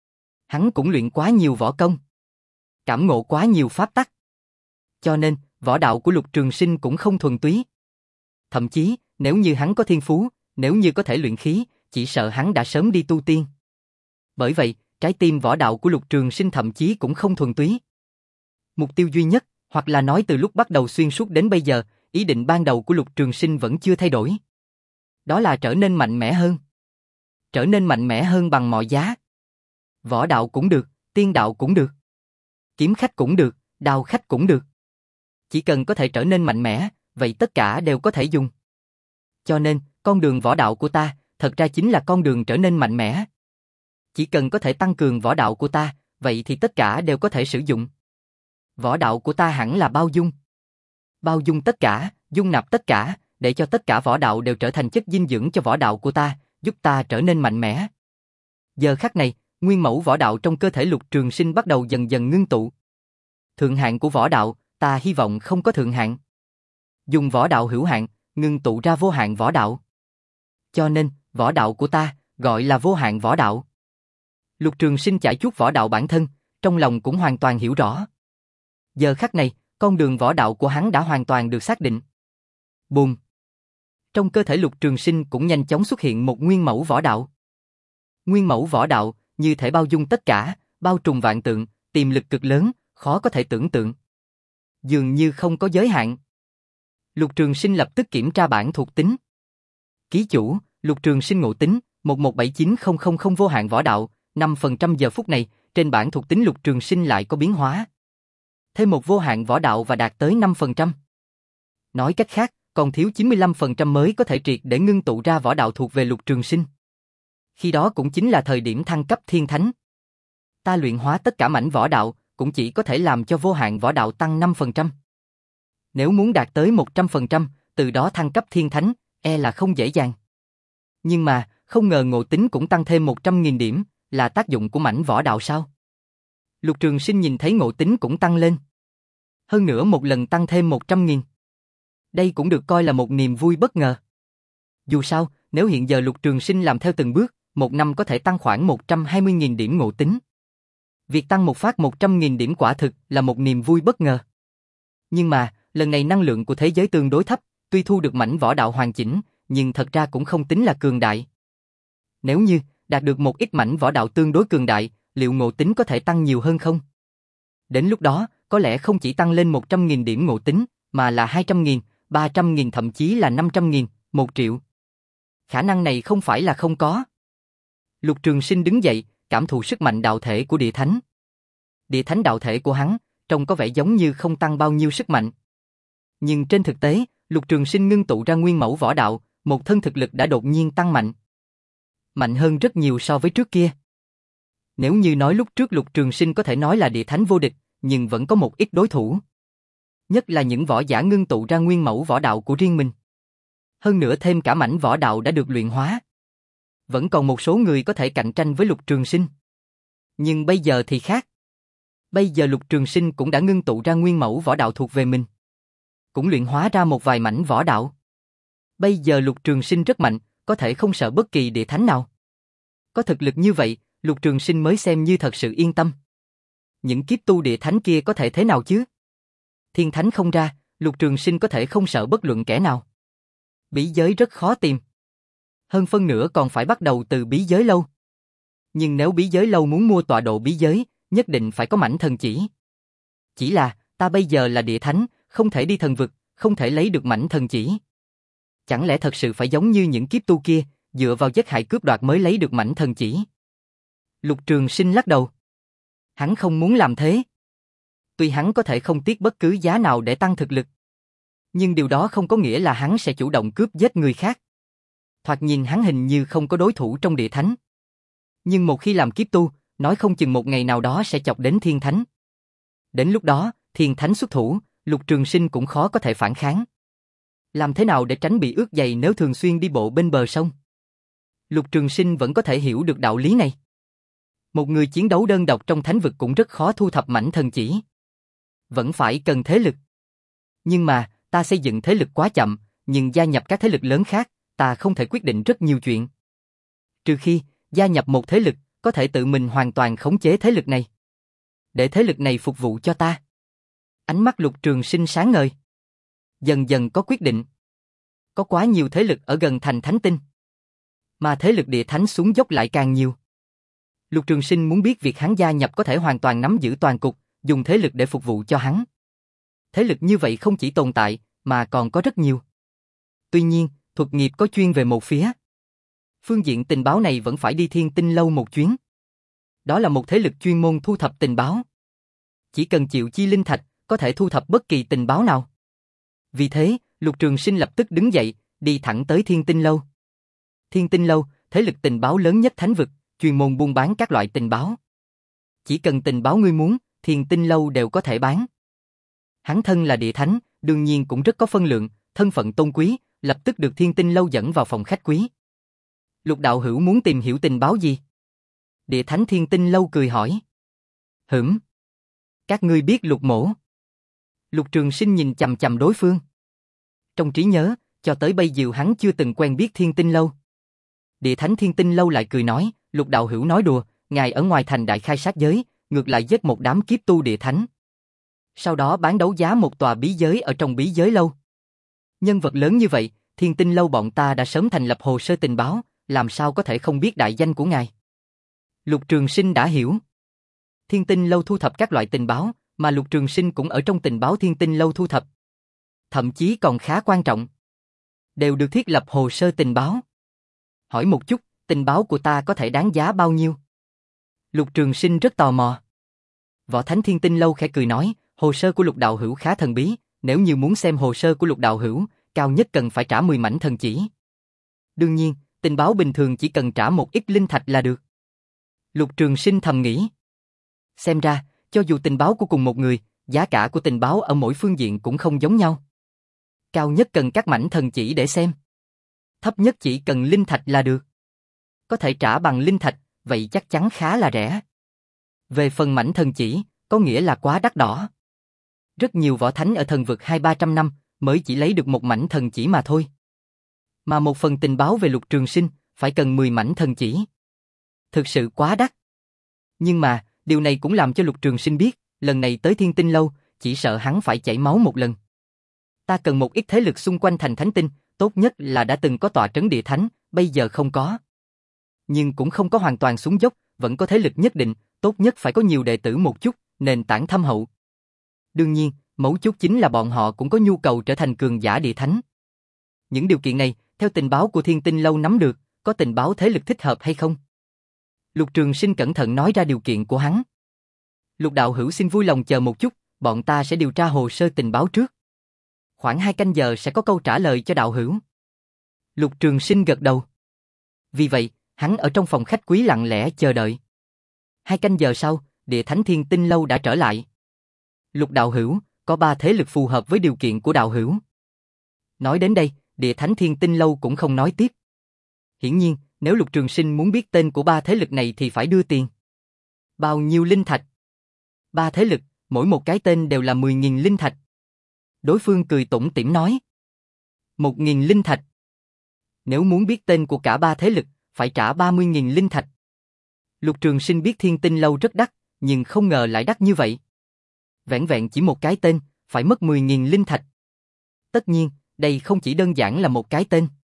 Hắn cũng luyện quá nhiều võ công. Cảm ngộ quá nhiều pháp tắc. Cho nên, võ đạo của Lục Trường Sinh cũng không thuần túy. Thậm chí, nếu như hắn có thiên phú, nếu như có thể luyện khí, chỉ sợ hắn đã sớm đi tu tiên. Bởi vậy, trái tim võ đạo của Lục Trường Sinh thậm chí cũng không thuần túy. Mục tiêu duy nhất, hoặc là nói từ lúc bắt đầu xuyên suốt đến bây giờ, ý định ban đầu của Lục Trường Sinh vẫn chưa thay đổi. Đó là trở nên mạnh mẽ hơn. Trở nên mạnh mẽ hơn bằng mọi giá. Võ đạo cũng được, tiên đạo cũng được. Kiếm khách cũng được, đao khách cũng được. Chỉ cần có thể trở nên mạnh mẽ, vậy tất cả đều có thể dùng. Cho nên, con đường võ đạo của ta, thật ra chính là con đường trở nên mạnh mẽ. Chỉ cần có thể tăng cường võ đạo của ta, vậy thì tất cả đều có thể sử dụng. Võ đạo của ta hẳn là bao dung. Bao dung tất cả, dung nạp tất cả, để cho tất cả võ đạo đều trở thành chất dinh dưỡng cho võ đạo của ta, giúp ta trở nên mạnh mẽ. Giờ khắc này, nguyên mẫu võ đạo trong cơ thể Lục Trường Sinh bắt đầu dần dần ngưng tụ. Thượng hạn của võ đạo, ta hy vọng không có thượng hạn. Dùng võ đạo hữu hạn, ngưng tụ ra vô hạn võ đạo. Cho nên, võ đạo của ta, gọi là vô hạn võ đạo. Lục Trường Sinh chải chuốt võ đạo bản thân, trong lòng cũng hoàn toàn hiểu rõ. Giờ khắc này, con đường võ đạo của hắn đã hoàn toàn được xác định. Bùm! Trong cơ thể Lục Trường Sinh cũng nhanh chóng xuất hiện một nguyên mẫu võ đạo. Nguyên mẫu võ đạo, như thể bao dung tất cả, bao trùm vạn tượng, tiềm lực cực lớn, khó có thể tưởng tượng. Dường như không có giới hạn. Lục Trường Sinh lập tức kiểm tra bảng thuộc tính. Ký chủ, Lục Trường Sinh ngộ tính, một một bảy chín không không không vô hạn võ đạo, năm phần trăm giờ phút này, trên bảng thuộc tính Lục Trường Sinh lại có biến hóa. Thêm một vô hạn võ đạo và đạt tới năm phần trăm. Nói cách khác, còn thiếu chín mươi lăm phần trăm mới có thể triệt để ngưng tụ ra võ đạo thuộc về Lục Trường Sinh. Khi đó cũng chính là thời điểm thăng cấp thiên thánh. Ta luyện hóa tất cả mảnh võ đạo, cũng chỉ có thể làm cho vô hạn võ đạo tăng năm phần trăm. Nếu muốn đạt tới một trăm phần trăm, từ đó thăng cấp thiên thánh, e là không dễ dàng. Nhưng mà, không ngờ ngộ tính cũng tăng thêm một trăm nghìn điểm, là tác dụng của mảnh võ đạo sao? Lục Trường Sinh nhìn thấy ngộ tính cũng tăng lên. Hơn nữa một lần tăng thêm một trăm nghìn. Đây cũng được coi là một niềm vui bất ngờ. Dù sao, nếu hiện giờ Lục Trường Sinh làm theo từng bước, một năm có thể tăng khoảng một trăm hai mươi nghìn điểm ngộ tính. Việc tăng một phát một trăm nghìn điểm quả thực là một niềm vui bất ngờ. Nhưng mà, lần này năng lượng của thế giới tương đối thấp, tuy thu được mảnh võ đạo hoàn chỉnh, nhưng thật ra cũng không tính là cường đại. Nếu như đạt được một ít mảnh võ đạo tương đối cường đại, liệu ngộ tính có thể tăng nhiều hơn không? Đến lúc đó, có lẽ không chỉ tăng lên một trăm nghìn điểm ngộ tính, mà là hai trăm nghìn, ba trăm nghìn thậm chí là năm trăm nghìn, một triệu. Khả năng này không phải là không có. Lục Trường Sinh đứng dậy, cảm thụ sức mạnh đạo thể của địa thánh. Địa thánh đạo thể của hắn, trông có vẻ giống như không tăng bao nhiêu sức mạnh. Nhưng trên thực tế, Lục Trường Sinh ngưng tụ ra nguyên mẫu võ đạo, một thân thực lực đã đột nhiên tăng mạnh. Mạnh hơn rất nhiều so với trước kia. Nếu như nói lúc trước Lục Trường Sinh có thể nói là địa thánh vô địch, nhưng vẫn có một ít đối thủ. Nhất là những võ giả ngưng tụ ra nguyên mẫu võ đạo của riêng mình. Hơn nữa thêm cả mảnh võ đạo đã được luyện hóa. Vẫn còn một số người có thể cạnh tranh với Lục Trường Sinh. Nhưng bây giờ thì khác. Bây giờ Lục Trường Sinh cũng đã ngưng tụ ra nguyên mẫu võ đạo thuộc về mình. Cũng luyện hóa ra một vài mảnh võ đạo. Bây giờ Lục Trường Sinh rất mạnh, có thể không sợ bất kỳ địa thánh nào. Có thực lực như vậy, Lục Trường Sinh mới xem như thật sự yên tâm. Những kiếp tu địa thánh kia có thể thế nào chứ? Thiên thánh không ra, Lục Trường Sinh có thể không sợ bất luận kẻ nào. Bí giới rất khó tìm. Hơn phân nửa còn phải bắt đầu từ bí giới lâu. Nhưng nếu bí giới lâu muốn mua tọa độ bí giới, nhất định phải có mảnh thần chỉ. Chỉ là, ta bây giờ là địa thánh, không thể đi thần vực, không thể lấy được mảnh thần chỉ. Chẳng lẽ thật sự phải giống như những kiếp tu kia, dựa vào giết hại cướp đoạt mới lấy được mảnh thần chỉ. Lục Trường Sinh lắc đầu. Hắn không muốn làm thế. Tuy hắn có thể không tiếc bất cứ giá nào để tăng thực lực, nhưng điều đó không có nghĩa là hắn sẽ chủ động cướp giết người khác. Thoạt nhìn hắn hình như không có đối thủ trong địa thánh. Nhưng một khi làm kiếp tu, nói không chừng một ngày nào đó sẽ chọc đến thiên thánh. Đến lúc đó, thiên thánh xuất thủ, Lục Trường Sinh cũng khó có thể phản kháng. Làm thế nào để tránh bị ướt giày nếu thường xuyên đi bộ bên bờ sông? Lục Trường Sinh vẫn có thể hiểu được đạo lý này. Một người chiến đấu đơn độc trong thánh vực cũng rất khó thu thập mảnh thần chỉ. Vẫn phải cần thế lực. Nhưng mà, ta xây dựng thế lực quá chậm, nhưng gia nhập các thế lực lớn khác, ta không thể quyết định rất nhiều chuyện. Trừ khi, gia nhập một thế lực, có thể tự mình hoàn toàn khống chế thế lực này. Để thế lực này phục vụ cho ta. Ánh mắt Lục Trường Sinh sáng ngời. Dần dần có quyết định. Có quá nhiều thế lực ở gần thành thánh tinh. Mà thế lực địa thánh xuống dốc lại càng nhiều. Lục Trường Sinh muốn biết việc hắn gia nhập có thể hoàn toàn nắm giữ toàn cục, dùng thế lực để phục vụ cho hắn. Thế lực như vậy không chỉ tồn tại, mà còn có rất nhiều. Tuy nhiên, thuật nghiệp có chuyên về một phía. Phương diện tình báo này vẫn phải đi Thiên Tinh Lâu một chuyến. Đó là một thế lực chuyên môn thu thập tình báo. Chỉ cần chịu chi linh thạch, có thể thu thập bất kỳ tình báo nào. Vì thế, Lục Trường Sinh lập tức đứng dậy, đi thẳng tới Thiên Tinh Lâu. Thiên Tinh Lâu, thế lực tình báo lớn nhất thánh vực, chuyên môn buôn bán các loại tình báo. Chỉ cần tình báo ngươi muốn, Thiên Tinh Lâu đều có thể bán. Hắn thân là địa thánh, đương nhiên cũng rất có phân lượng, thân phận tôn quý, lập tức được Thiên Tinh Lâu dẫn vào phòng khách quý. Lục đạo hữu muốn tìm hiểu tình báo gì? Địa thánh Thiên Tinh Lâu cười hỏi. Hửm. Các ngươi biết Lục mỗ? Lục Trường Sinh nhìn chằm chằm đối phương. Trong trí nhớ, cho tới bây giờ hắn chưa từng quen biết Thiên Tinh Lâu. Địa thánh Thiên Tinh Lâu lại cười nói, Lục đạo hữu nói đùa, ngài ở ngoài thành đại khai sát giới, ngược lại giết một đám kiếp tu địa thánh. Sau đó bán đấu giá một tòa bí giới ở trong bí giới lâu. Nhân vật lớn như vậy, Thiên Tinh Lâu bọn ta đã sớm thành lập hồ sơ tình báo, làm sao có thể không biết đại danh của ngài? Lục Trường Sinh đã hiểu. Thiên Tinh Lâu thu thập các loại tình báo, mà Lục Trường Sinh cũng ở trong tình báo Thiên Tinh Lâu thu thập. Thậm chí còn khá quan trọng. Đều được thiết lập hồ sơ tình báo. Hỏi một chút, tình báo của ta có thể đáng giá bao nhiêu? Lục Trường Sinh rất tò mò. Võ Thánh Thiên Tinh Lâu khẽ cười nói, hồ sơ của Lục đạo hữu khá thần bí, nếu như muốn xem hồ sơ của Lục đạo hữu, cao nhất cần phải trả mười mảnh thần chỉ. Đương nhiên, tình báo bình thường chỉ cần trả một ít linh thạch là được. Lục Trường Sinh thầm nghĩ. Xem ra, cho dù tình báo của cùng một người, giá cả của tình báo ở mỗi phương diện cũng không giống nhau. Cao nhất cần các mảnh thần chỉ để xem. Thấp nhất chỉ cần linh thạch là được. Có thể trả bằng linh thạch, vậy chắc chắn khá là rẻ. Về phần mảnh thần chỉ, có nghĩa là quá đắt đỏ. Rất nhiều võ thánh ở thần vực hai ba trăm năm mới chỉ lấy được một mảnh thần chỉ mà thôi. Mà một phần tình báo về Lục Trường Sinh phải cần mười mảnh thần chỉ. Thực sự quá đắt. Nhưng mà, điều này cũng làm cho Lục Trường Sinh biết, lần này tới Thiên Tinh Lâu, chỉ sợ hắn phải chảy máu một lần. Ta cần một ít thế lực xung quanh thành thánh tinh, tốt nhất là đã từng có tọa trấn địa thánh, bây giờ không có. Nhưng cũng không có hoàn toàn xuống dốc, vẫn có thế lực nhất định, tốt nhất phải có nhiều đệ tử một chút, nền tảng thâm hậu. Đương nhiên, mấu chốt chính là bọn họ cũng có nhu cầu trở thành cường giả địa thánh. Những điều kiện này, theo tình báo của Thiên Tinh Lâu nắm được, có tình báo thế lực thích hợp hay không? Lục Trường Sinh cẩn thận nói ra điều kiện của hắn. Lục đạo hữu xin vui lòng chờ một chút, bọn ta sẽ điều tra hồ sơ tình báo trước. Khoảng hai canh giờ sẽ có câu trả lời cho đạo hữu. Lục Trường Sinh gật đầu. Vì vậy, hắn ở trong phòng khách quý lặng lẽ chờ đợi. Hai canh giờ sau, Địa Thánh Thiên Tinh Lâu đã trở lại. Lục đạo hữu, có ba thế lực phù hợp với điều kiện của đạo hữu. Nói đến đây, Địa Thánh Thiên Tinh Lâu cũng không nói tiếp. Hiển nhiên, nếu Lục Trường Sinh muốn biết tên của ba thế lực này thì phải đưa tiền. Bao nhiêu linh thạch? Ba thế lực, mỗi một cái tên đều là mười nghìn linh thạch. Đối phương cười tủm tỉm nói. Một nghìn linh thạch. Nếu muốn biết tên của cả ba thế lực, phải trả ba mươi nghìn linh thạch. Lục Trường Sinh biết Thiên Tinh Lâu rất đắt, nhưng không ngờ lại đắt như vậy. Vẹn vẹn chỉ một cái tên, phải mất mười nghìn linh thạch. Tất nhiên, đây không chỉ đơn giản là một cái tên,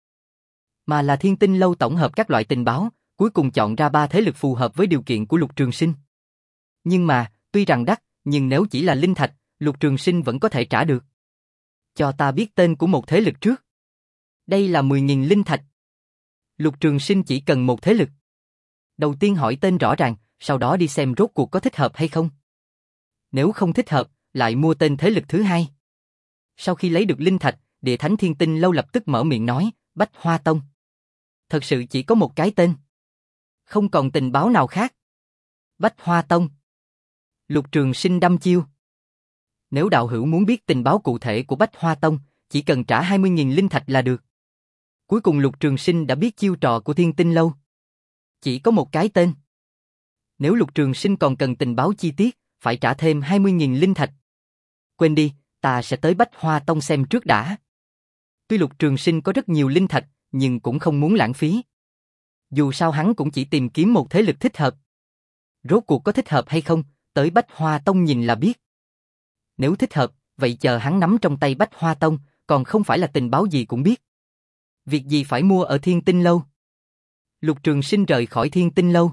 mà là Thiên Tinh Lâu tổng hợp các loại tình báo, cuối cùng chọn ra ba thế lực phù hợp với điều kiện của Lục Trường Sinh. Nhưng mà, tuy rằng đắt, nhưng nếu chỉ là linh thạch, Lục Trường Sinh vẫn có thể trả được. Cho ta biết tên của một thế lực trước. Đây là mười nghìn linh thạch. Lục Trường Sinh chỉ cần một thế lực. Đầu tiên hỏi tên rõ ràng, sau đó đi xem rốt cuộc có thích hợp hay không. Nếu không thích hợp, lại mua tên thế lực thứ hai. Sau khi lấy được linh thạch, Địa Thánh Thiên Tinh Lâu lập tức mở miệng nói, Bách Hoa Tông. Thật sự chỉ có một cái tên. Không còn tình báo nào khác. Bách Hoa Tông. Lục Trường Sinh đăm chiêu. Nếu đạo hữu muốn biết tình báo cụ thể của Bách Hoa Tông, chỉ cần trả hai mươi nghìn linh thạch là được. Cuối cùng Lục Trường Sinh đã biết chiêu trò của Thiên Tinh Lâu. Chỉ có một cái tên. Nếu Lục Trường Sinh còn cần tình báo chi tiết, phải trả thêm hai mươi nghìn linh thạch. Quên đi, ta sẽ tới Bách Hoa Tông xem trước đã. Tuy Lục Trường Sinh có rất nhiều linh thạch, nhưng cũng không muốn lãng phí. Dù sao hắn cũng chỉ tìm kiếm một thế lực thích hợp. Rốt cuộc có thích hợp hay không, tới Bách Hoa Tông nhìn là biết. Nếu thích hợp, vậy chờ hắn nắm trong tay Bách Hoa Tông, còn không phải là tình báo gì cũng biết. Việc gì phải mua ở Thiên Tinh Lâu? Lục Trường Sinh rời khỏi Thiên Tinh Lâu.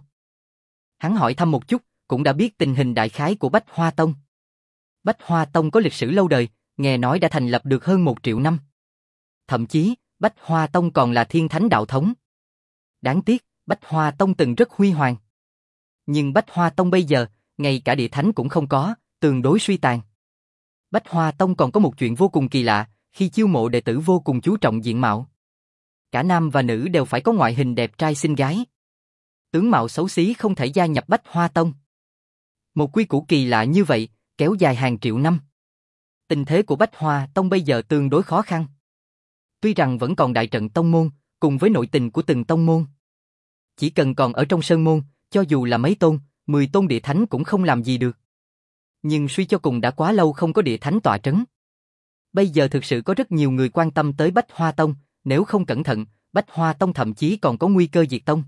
Hắn hỏi thăm một chút, cũng đã biết tình hình đại khái của Bách Hoa Tông. Bách Hoa Tông có lịch sử lâu đời, nghe nói đã thành lập được hơn một triệu năm. Thậm chí, Bách Hoa Tông còn là thiên thánh đạo thống. Đáng tiếc, Bách Hoa Tông từng rất huy hoàng. Nhưng Bách Hoa Tông bây giờ, ngay cả địa thánh cũng không có, tương đối suy tàn. Bách Hoa Tông còn có một chuyện vô cùng kỳ lạ, khi chiêu mộ đệ tử vô cùng chú trọng diện mạo. Cả nam và nữ đều phải có ngoại hình đẹp trai xinh gái. Tướng mạo xấu xí không thể gia nhập Bách Hoa Tông. Một quy củ kỳ lạ như vậy, kéo dài hàng triệu năm. Tình thế của Bách Hoa Tông bây giờ tương đối khó khăn. Tuy rằng vẫn còn đại trận tông môn, cùng với nội tình của từng tông môn. Chỉ cần còn ở trong sơn môn, cho dù là mấy tôn, mười tôn địa thánh cũng không làm gì được. Nhưng suy cho cùng đã quá lâu không có địa thánh tọa trấn. Bây giờ thực sự có rất nhiều người quan tâm tới Bách Hoa Tông, nếu không cẩn thận, Bách Hoa Tông thậm chí còn có nguy cơ diệt tông.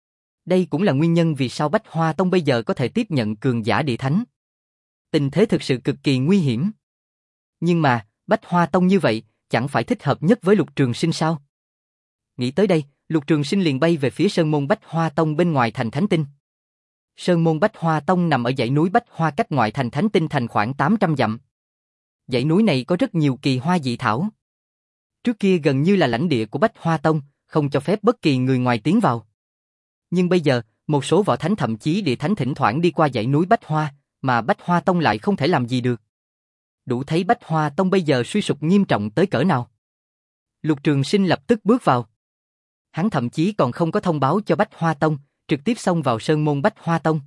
Đây cũng là nguyên nhân vì sao Bách Hoa Tông bây giờ có thể tiếp nhận cường giả địa thánh. Tình thế thực sự cực kỳ nguy hiểm. Nhưng mà, Bách Hoa Tông như vậy, chẳng phải thích hợp nhất với Lục Trường Sinh sao? Nghĩ tới đây, Lục Trường Sinh liền bay về phía sơn môn Bách Hoa Tông bên ngoài thành Thánh Tinh. Sơn môn Bách Hoa Tông nằm ở dãy núi Bách Hoa cách ngoại thành Thánh Tinh thành khoảng tám trăm dặm. Dãy núi này có rất nhiều kỳ hoa dị thảo. Trước kia gần như là lãnh địa của Bách Hoa Tông, không cho phép bất kỳ người ngoài tiến vào. Nhưng bây giờ, một số võ thánh thậm chí địa thánh thỉnh thoảng đi qua dãy núi Bách Hoa, mà Bách Hoa Tông lại không thể làm gì được. Đủ thấy Bách Hoa Tông bây giờ suy sụp nghiêm trọng tới cỡ nào. Lục Trường Sinh lập tức bước vào. Hắn thậm chí còn không có thông báo cho Bách Hoa Tông, trực tiếp xông vào sơn môn Bách Hoa Tông.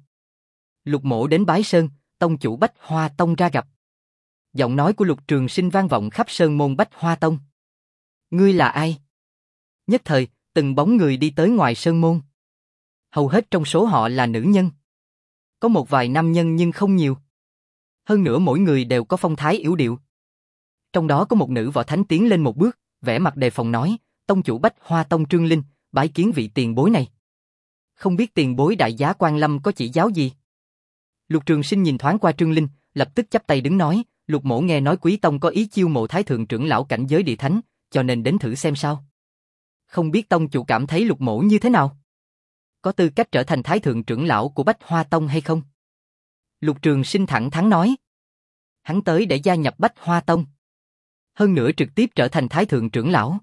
Lục Mỗ đến bái sơn, tông chủ Bách Hoa Tông ra gặp. Giọng nói của Lục Trường Sinh vang vọng khắp sơn môn Bách Hoa Tông. Ngươi là ai? Nhất thời, từng bóng người đi tới ngoài sơn môn. Hầu hết trong số họ là nữ nhân. Có một vài nam nhân nhưng không nhiều. Hơn nữa mỗi người đều có phong thái yếu điệu. Trong đó có một nữ võ thánh tiến lên một bước, vẻ mặt đề phòng nói, tông chủ Bách Hoa Tông Trương Linh, bái kiến vị tiền bối này. Không biết tiền bối đại giá quan lâm có chỉ giáo gì? Lục Trường Sinh nhìn thoáng qua Trương Linh, lập tức chắp tay đứng nói, Lục Mỗ nghe nói Quý Tông có ý chiêu mộ Thái Thượng trưởng lão cảnh giới địa thánh, cho nên đến thử xem sao. Không biết tông chủ cảm thấy Lục Mỗ như thế nào? Có tư cách trở thành Thái Thượng trưởng lão của Bách Hoa Tông hay không? Lục Trường Sinh thẳng thắn nói. Hắn tới để gia nhập Bách Hoa Tông. Hơn nữa trực tiếp trở thành Thái Thượng trưởng lão.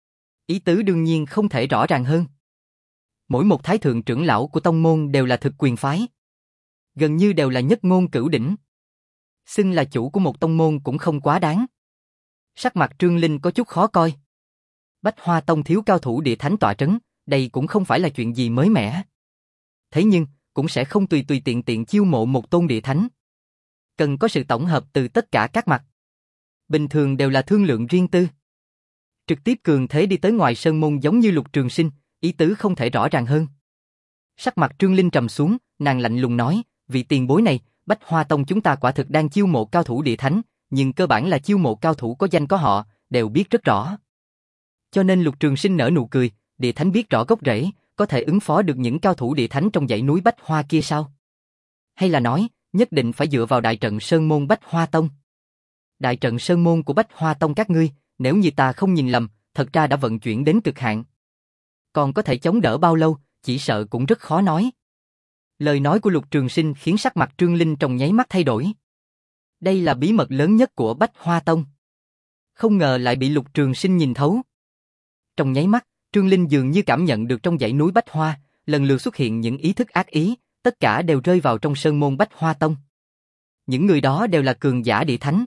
Ý tứ đương nhiên không thể rõ ràng hơn. Mỗi một Thái Thượng trưởng lão của tông môn đều là thực quyền phái. Gần như đều là nhất ngôn cửu đỉnh. Xưng là chủ của một tông môn cũng không quá đáng. Sắc mặt Trương Linh có chút khó coi. Bách Hoa Tông thiếu cao thủ địa thánh tọa trấn, đây cũng không phải là chuyện gì mới mẻ. Thế nhưng, cũng sẽ không tùy tùy tiện tiện chiêu mộ một tôn địa thánh. Cần có sự tổng hợp từ tất cả các mặt. Bình thường đều là thương lượng riêng tư. Trực tiếp cường thế đi tới ngoài sơn môn giống như Lục Trường Sinh, ý tứ không thể rõ ràng hơn. Sắc mặt Trương Linh trầm xuống, nàng lạnh lùng nói, vị tiền bối này, Bách Hoa Tông chúng ta quả thực đang chiêu mộ cao thủ địa thánh, nhưng cơ bản là chiêu mộ cao thủ có danh có họ, đều biết rất rõ. Cho nên Lục Trường Sinh nở nụ cười, địa thánh biết rõ gốc rễ, có thể ứng phó được những cao thủ địa thánh trong dãy núi Bách Hoa kia sao? Hay là nói, nhất định phải dựa vào đại trận Sơn Môn Bách Hoa Tông? Đại trận Sơn Môn của Bách Hoa Tông các ngươi, nếu như ta không nhìn lầm, thật ra đã vận chuyển đến cực hạn. Còn có thể chống đỡ bao lâu, chỉ sợ cũng rất khó nói. Lời nói của Lục Trường Sinh khiến sắc mặt Trương Linh trong nháy mắt thay đổi. Đây là bí mật lớn nhất của Bách Hoa Tông. Không ngờ lại bị Lục Trường Sinh nhìn thấu. Trong nháy mắt, Trương Linh dường như cảm nhận được trong dãy núi Bách Hoa, lần lượt xuất hiện những ý thức ác ý, tất cả đều rơi vào trong sơn môn Bách Hoa Tông. Những người đó đều là cường giả địa thánh.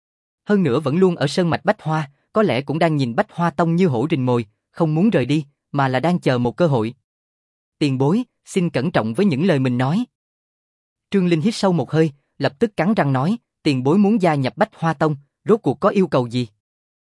Hơn nữa vẫn luôn ở sơn mạch Bách Hoa, có lẽ cũng đang nhìn Bách Hoa Tông như hổ rình mồi, không muốn rời đi, mà là đang chờ một cơ hội. Tiền bối, xin cẩn trọng với những lời mình nói. Trương Linh hít sâu một hơi, lập tức cắn răng nói, tiền bối muốn gia nhập Bách Hoa Tông, rốt cuộc có yêu cầu gì?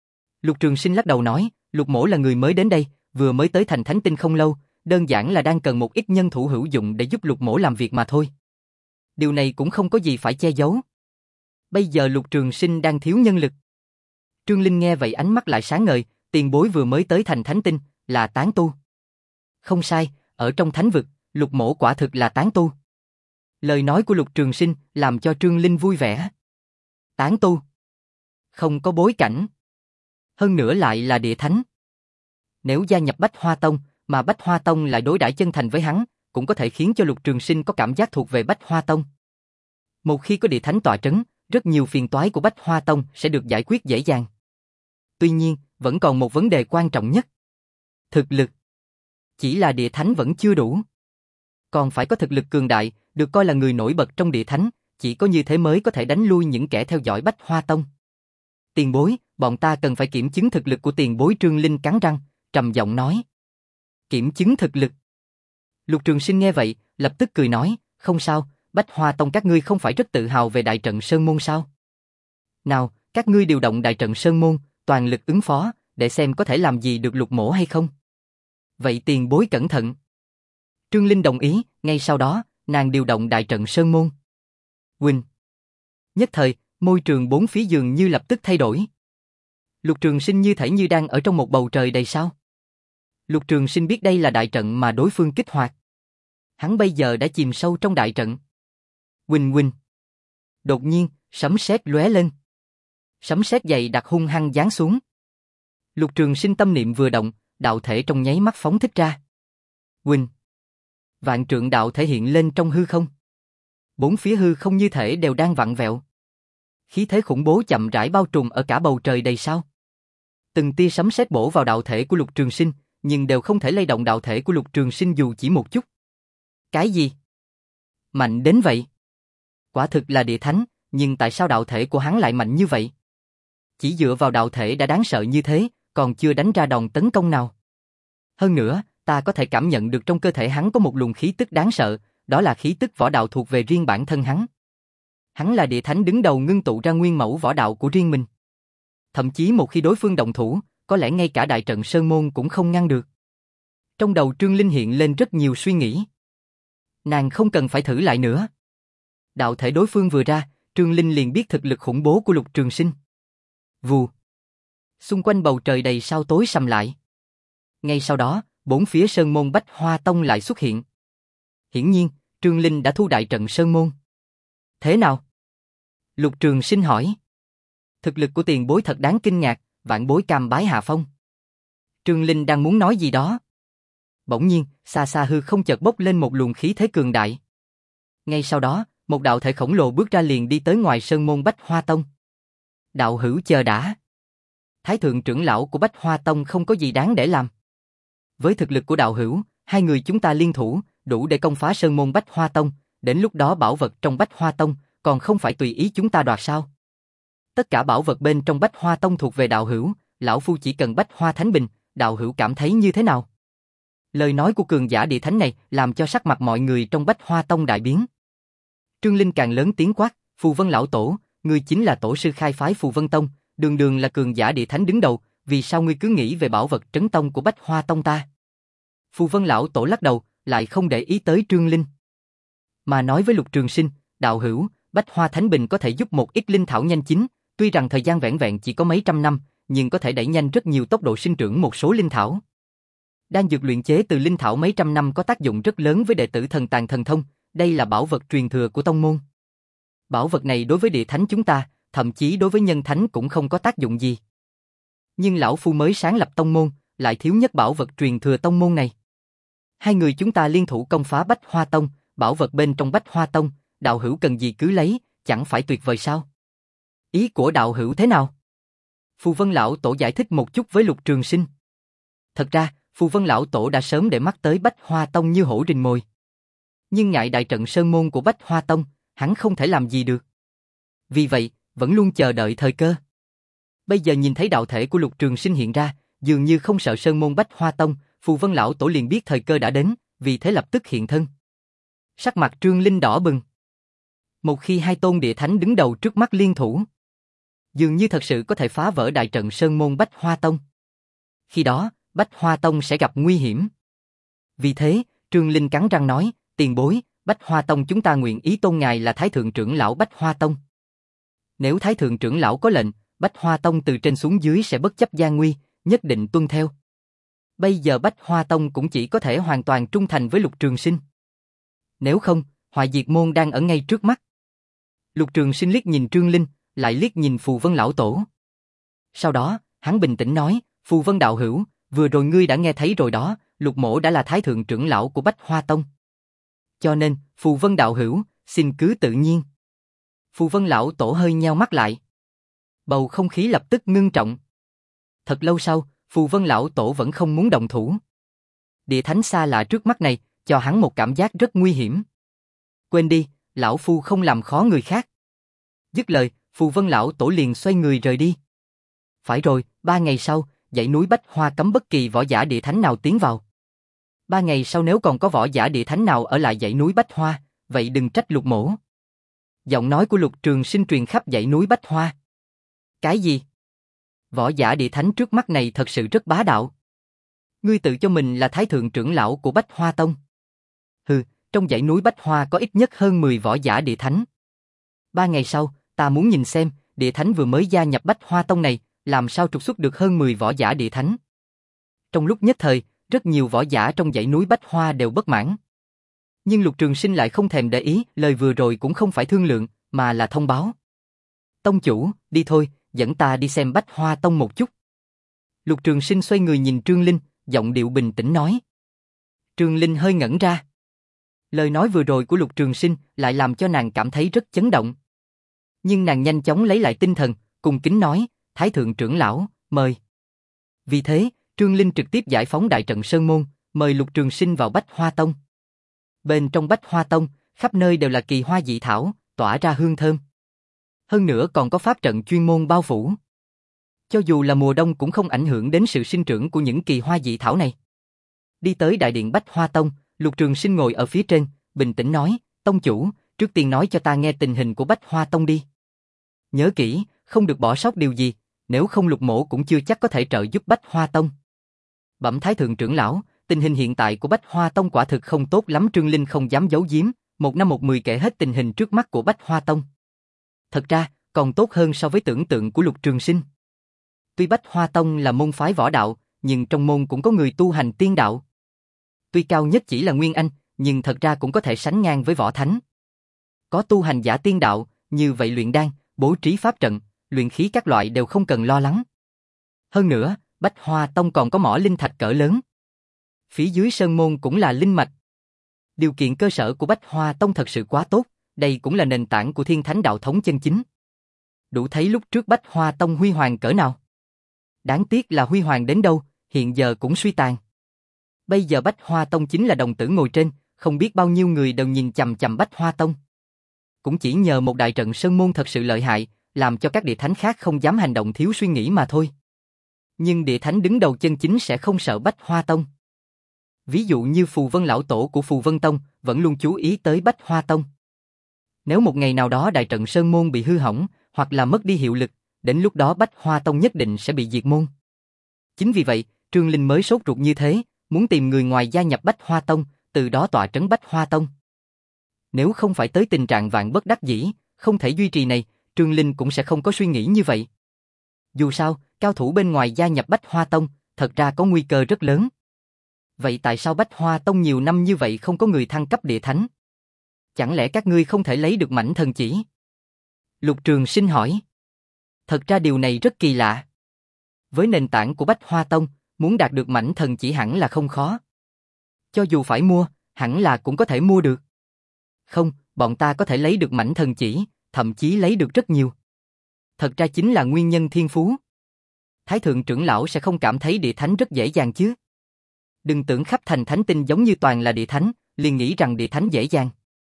Lục Trường Sinh lắc đầu nói, Lục mỗ là người mới đến đây, vừa mới tới thành Thánh Tinh không lâu, đơn giản là đang cần một ít nhân thủ hữu dụng để giúp Lục mỗ làm việc mà thôi. Điều này cũng không có gì phải che giấu. Bây giờ Lục Trường Sinh đang thiếu nhân lực. Trương Linh nghe vậy ánh mắt lại sáng ngời, tiền bối vừa mới tới thành Thánh Tinh, là tán tu. Không sai, ở trong thánh vực, Lục mỗ quả thực là tán tu. Lời nói của Lục Trường Sinh làm cho Trương Linh vui vẻ. Tán tu. Không có bối cảnh. Hơn nữa lại là địa thánh. Nếu gia nhập Bách Hoa Tông, mà Bách Hoa Tông lại đối đãi chân thành với hắn, cũng có thể khiến cho Lục Trường Sinh có cảm giác thuộc về Bách Hoa Tông. Một khi có địa thánh tọa trấn, rất nhiều phiền toái của Bách Hoa Tông sẽ được giải quyết dễ dàng. Tuy nhiên, vẫn còn một vấn đề quan trọng nhất. Thực lực. Chỉ là địa thánh vẫn chưa đủ. Còn phải có thực lực cường đại, được coi là người nổi bật trong địa thánh, chỉ có như thế mới có thể đánh lui những kẻ theo dõi Bách Hoa Tông. Tiền bối, bọn ta cần phải kiểm chứng thực lực của tiền bối. Trương Linh cắn răng, trầm giọng nói. Kiểm chứng thực lực. Lục Trường Sinh nghe vậy, lập tức cười nói, không sao, Bách Hoa Tông các ngươi không phải rất tự hào về đại trận Sơn Môn sao? Nào, các ngươi điều động đại trận Sơn Môn, toàn lực ứng phó, để xem có thể làm gì được Lục mỗ hay không. Vậy tiền bối cẩn thận. Trương Linh đồng ý, ngay sau đó, nàng điều động đại trận Sơn Môn. Huynh. Nhất thời, môi trường bốn phía dường như lập tức thay đổi. Lục Trường Sinh như thể như đang ở trong một bầu trời đầy sao. Lục Trường Sinh biết đây là đại trận mà đối phương kích hoạt. Hắn bây giờ đã chìm sâu trong đại trận. Huỳnh huỳnh. Đột nhiên, sấm sét lóe lên. Sấm sét dày đặc hung hăng giáng xuống. Lục Trường Sinh tâm niệm vừa động, đạo thể trong nháy mắt phóng thích ra. Huỳnh. Vạn trượng đạo thể hiện lên trong hư không. Bốn phía hư không như thể đều đang vặn vẹo. Khí thế khủng bố chậm rãi bao trùm ở cả bầu trời đầy sao. Từng tia sấm sét bổ vào đạo thể của Lục Trường Sinh, nhưng đều không thể lay động đạo thể của Lục Trường Sinh dù chỉ một chút. Cái gì? Mạnh đến vậy? Quả thực là địa thánh, nhưng tại sao đạo thể của hắn lại mạnh như vậy? Chỉ dựa vào đạo thể đã đáng sợ như thế, còn chưa đánh ra đòn tấn công nào. Hơn nữa, ta có thể cảm nhận được trong cơ thể hắn có một luồng khí tức đáng sợ, đó là khí tức võ đạo thuộc về riêng bản thân hắn. Hắn là địa thánh đứng đầu ngưng tụ ra nguyên mẫu võ đạo của riêng mình. Thậm chí một khi đối phương động thủ, có lẽ ngay cả đại trận Sơn Môn cũng không ngăn được. Trong đầu Trương Linh hiện lên rất nhiều suy nghĩ. Nàng không cần phải thử lại nữa. Đạo thể đối phương vừa ra, Trương Linh liền biết thực lực khủng bố của Lục Trường Sinh. Vù. Xung quanh bầu trời đầy sao tối sầm lại. Ngay sau đó, bốn phía Sơn Môn Bách Hoa Tông lại xuất hiện. Hiển nhiên, Trương Linh đã thu đại trận Sơn Môn. Thế nào? Lục Trường Sinh hỏi. Thực lực của tiền bối thật đáng kinh ngạc, vạn bối cam bái hạ phong. Trương Linh đang muốn nói gì đó. Bỗng nhiên, xa xa hư không chợt bốc lên một luồng khí thế cường đại. Ngay sau đó, một đạo thể khổng lồ bước ra liền đi tới ngoài Sơn Môn Bách Hoa Tông. Đạo hữu chờ đã. Thái thượng trưởng lão của Bách Hoa Tông không có gì đáng để làm. Với thực lực của đạo hữu, hai người chúng ta liên thủ, đủ để công phá Sơn Môn Bách Hoa Tông, đến lúc đó bảo vật trong Bách Hoa Tông, còn không phải tùy ý chúng ta đoạt sao? Tất cả bảo vật bên trong Bách Hoa Tông thuộc về đạo hữu, lão phu chỉ cần Bách Hoa Thánh Bình, đạo hữu cảm thấy như thế nào? Lời nói của cường giả địa thánh này làm cho sắc mặt mọi người trong Bách Hoa Tông đại biến. Trương Linh càng lớn tiếng quát, Phù Vân lão tổ, ngươi chính là tổ sư khai phái Phù Vân Tông, đường đường là cường giả địa thánh đứng đầu, vì sao ngươi cứ nghĩ về bảo vật trấn tông của Bách Hoa Tông ta? Phù Vân lão tổ lắc đầu, lại không để ý tới Trương Linh. Mà nói với Lục Trường Sinh, đạo hữu, Bách Hoa Thánh Bình có thể giúp một ít linh thảo nhanh chín, tuy rằng thời gian vẻn vẹn chỉ có mấy trăm năm, nhưng có thể đẩy nhanh rất nhiều tốc độ sinh trưởng một số linh thảo. Đan dược luyện chế từ linh thảo mấy trăm năm có tác dụng rất lớn với đệ tử thần tàng thần thông, đây là bảo vật truyền thừa của tông môn. Bảo vật này đối với địa thánh chúng ta, thậm chí đối với nhân thánh cũng không có tác dụng gì. Nhưng lão phu mới sáng lập tông môn, lại thiếu nhất bảo vật truyền thừa tông môn này. Hai người chúng ta liên thủ công phá Bách Hoa Tông, bảo vật bên trong Bách Hoa Tông, đạo hữu cần gì cứ lấy, chẳng phải tuyệt vời sao? Ý của đạo hữu thế nào? Phù Vân lão tổ giải thích một chút với Lục Trường Sinh. Thật ra, Phù Vân Lão Tổ đã sớm để mắt tới Bách Hoa Tông như hổ rình mồi. Nhưng ngại đại trận sơn môn của Bách Hoa Tông, hắn không thể làm gì được. Vì vậy, vẫn luôn chờ đợi thời cơ. Bây giờ nhìn thấy đạo thể của Lục Trường Sinh hiện ra, dường như không sợ sơn môn Bách Hoa Tông, Phù Vân Lão Tổ liền biết thời cơ đã đến, vì thế lập tức hiện thân. Sắc mặt Trương Linh đỏ bừng. Một khi hai tôn địa thánh đứng đầu trước mắt liên thủ, dường như thật sự có thể phá vỡ đại trận sơn môn Bách Hoa Tông. Khi đó, Bách Hoa Tông sẽ gặp nguy hiểm. Vì thế, Trương Linh cắn răng nói, tiền bối, Bách Hoa Tông chúng ta nguyện ý tôn ngài là Thái Thượng trưởng lão Bách Hoa Tông. Nếu Thái Thượng trưởng lão có lệnh, Bách Hoa Tông từ trên xuống dưới sẽ bất chấp gian nguy, nhất định tuân theo. Bây giờ Bách Hoa Tông cũng chỉ có thể hoàn toàn trung thành với Lục Trường Sinh. Nếu không, Hoại Diệt Môn đang ở ngay trước mắt. Lục Trường Sinh liếc nhìn Trương Linh, lại liếc nhìn Phù Vân Lão Tổ. Sau đó, hắn bình tĩnh nói, Phù Vân đạo hữu, vừa rồi ngươi đã nghe thấy rồi đó, Lục mỗ đã là Thái Thượng trưởng lão của Bách Hoa Tông. Cho nên, Phù Vân đạo hữu, xin cứ tự nhiên. Phù Vân Lão Tổ hơi nheo mắt lại. Bầu không khí lập tức ngưng trọng. Thật lâu sau, Phù Vân Lão Tổ vẫn không muốn động thủ. Địa thánh xa lạ trước mắt này, cho hắn một cảm giác rất nguy hiểm. Quên đi, lão Phu không làm khó người khác. Dứt lời, Phù Vân Lão Tổ liền xoay người rời đi. Phải rồi, ba ngày sau, dãy núi Bách Hoa cấm bất kỳ võ giả địa thánh nào tiến vào. Ba ngày sau nếu còn có võ giả địa thánh nào ở lại dãy núi Bách Hoa, vậy đừng trách Lục mỗ. Giọng nói của Lục Trường Sinh truyền khắp dãy núi Bách Hoa. Cái gì? Võ giả địa thánh trước mắt này thật sự rất bá đạo. Ngươi tự cho mình là Thái Thượng trưởng lão của Bách Hoa Tông. Hừ, trong dãy núi Bách Hoa có ít nhất hơn mười võ giả địa thánh. Ba ngày sau, ta muốn nhìn xem, địa thánh vừa mới gia nhập Bách Hoa Tông này, làm sao trục xuất được hơn mười võ giả địa thánh. Trong lúc nhất thời, rất nhiều võ giả trong dãy núi Bách Hoa đều bất mãn. Nhưng Lục Trường Sinh lại không thèm để ý, lời vừa rồi cũng không phải thương lượng, mà là thông báo. Tông chủ, đi thôi, dẫn ta đi xem Bách Hoa Tông một chút. Lục Trường Sinh xoay người nhìn Trương Linh, giọng điệu bình tĩnh nói. Trương Linh hơi ngẩn ra. Lời nói vừa rồi của Lục Trường Sinh lại làm cho nàng cảm thấy rất chấn động. Nhưng nàng nhanh chóng lấy lại tinh thần, cung kính nói, Thái Thượng trưởng lão, mời. Vì thế, Trương Linh trực tiếp giải phóng đại trận Sơn Môn, mời Lục Trường Sinh vào Bách Hoa Tông. Bên trong Bách Hoa Tông, khắp nơi đều là kỳ hoa dị thảo, tỏa ra hương thơm. Hơn nữa còn có pháp trận chuyên môn bao phủ. Cho dù là mùa đông cũng không ảnh hưởng đến sự sinh trưởng của những kỳ hoa dị thảo này. Đi tới đại điện Bách Hoa Tông, Lục Trường Sinh ngồi ở phía trên, bình tĩnh nói, Tông chủ, trước tiên nói cho ta nghe tình hình của Bách Hoa Tông đi. Nhớ kỹ, không được bỏ sót điều gì, nếu không Lục mỗ cũng chưa chắc có thể trợ giúp Bách Hoa Tông. Bẩm Thái Thượng trưởng lão, tình hình hiện tại của Bách Hoa Tông quả thực không tốt lắm. Trương Linh không dám giấu giếm, một năm một mười kể hết tình hình trước mắt của Bách Hoa Tông. Thật ra, còn tốt hơn so với tưởng tượng của Lục Trường Sinh. Tuy Bách Hoa Tông là môn phái võ đạo, nhưng trong môn cũng có người tu hành tiên đạo. Tuy cao nhất chỉ là Nguyên Anh, nhưng thật ra cũng có thể sánh ngang với võ thánh. Có tu hành giả tiên đạo, như vậy luyện đan, bố trí pháp trận, luyện khí các loại đều không cần lo lắng. Hơn nữa, Bách Hoa Tông còn có mỏ linh thạch cỡ lớn. Phía dưới sơn môn cũng là linh mạch. Điều kiện cơ sở của Bách Hoa Tông thật sự quá tốt, đây cũng là nền tảng của Thiên Thánh đạo thống chân chính. Đủ thấy lúc trước Bách Hoa Tông huy hoàng cỡ nào. Đáng tiếc là huy hoàng đến đâu, hiện giờ cũng suy tàn. Bây giờ Bách Hoa Tông chính là đồng tử ngồi trên, không biết bao nhiêu người đều nhìn chằm chằm Bách Hoa Tông. Cũng chỉ nhờ một đại trận sơn môn thật sự lợi hại, làm cho các địa thánh khác không dám hành động thiếu suy nghĩ mà thôi. Nhưng địa thánh đứng đầu chân chính sẽ không sợ Bách Hoa Tông. Ví dụ như Phù Vân lão tổ của Phù Vân Tông vẫn luôn chú ý tới Bách Hoa Tông. Nếu một ngày nào đó đại trận sơn môn bị hư hỏng, hoặc là mất đi hiệu lực, đến lúc đó Bách Hoa Tông nhất định sẽ bị diệt môn. Chính vì vậy, Trương Linh mới sốt ruột như thế, muốn tìm người ngoài gia nhập Bách Hoa Tông, từ đó tọa trấn Bách Hoa Tông. Nếu không phải tới tình trạng vạn bất đắc dĩ, không thể duy trì này, Trương Linh cũng sẽ không có suy nghĩ như vậy. Dù sao, cao thủ bên ngoài gia nhập Bách Hoa Tông, thật ra có nguy cơ rất lớn. Vậy tại sao Bách Hoa Tông nhiều năm như vậy không có người thăng cấp địa thánh? Chẳng lẽ các ngươi không thể lấy được mảnh thần chỉ? Lục Trường Sinh hỏi. Thật ra điều này rất kỳ lạ. Với nền tảng của Bách Hoa Tông, muốn đạt được mảnh thần chỉ hẳn là không khó. Cho dù phải mua, hẳn là cũng có thể mua được. Không, bọn ta có thể lấy được mảnh thần chỉ, thậm chí lấy được rất nhiều. Thật ra chính là nguyên nhân thiên phú. Thái Thượng trưởng lão sẽ không cảm thấy địa thánh rất dễ dàng chứ? Đừng tưởng khắp thành thánh tinh giống như toàn là địa thánh, liền nghĩ rằng địa thánh dễ dàng.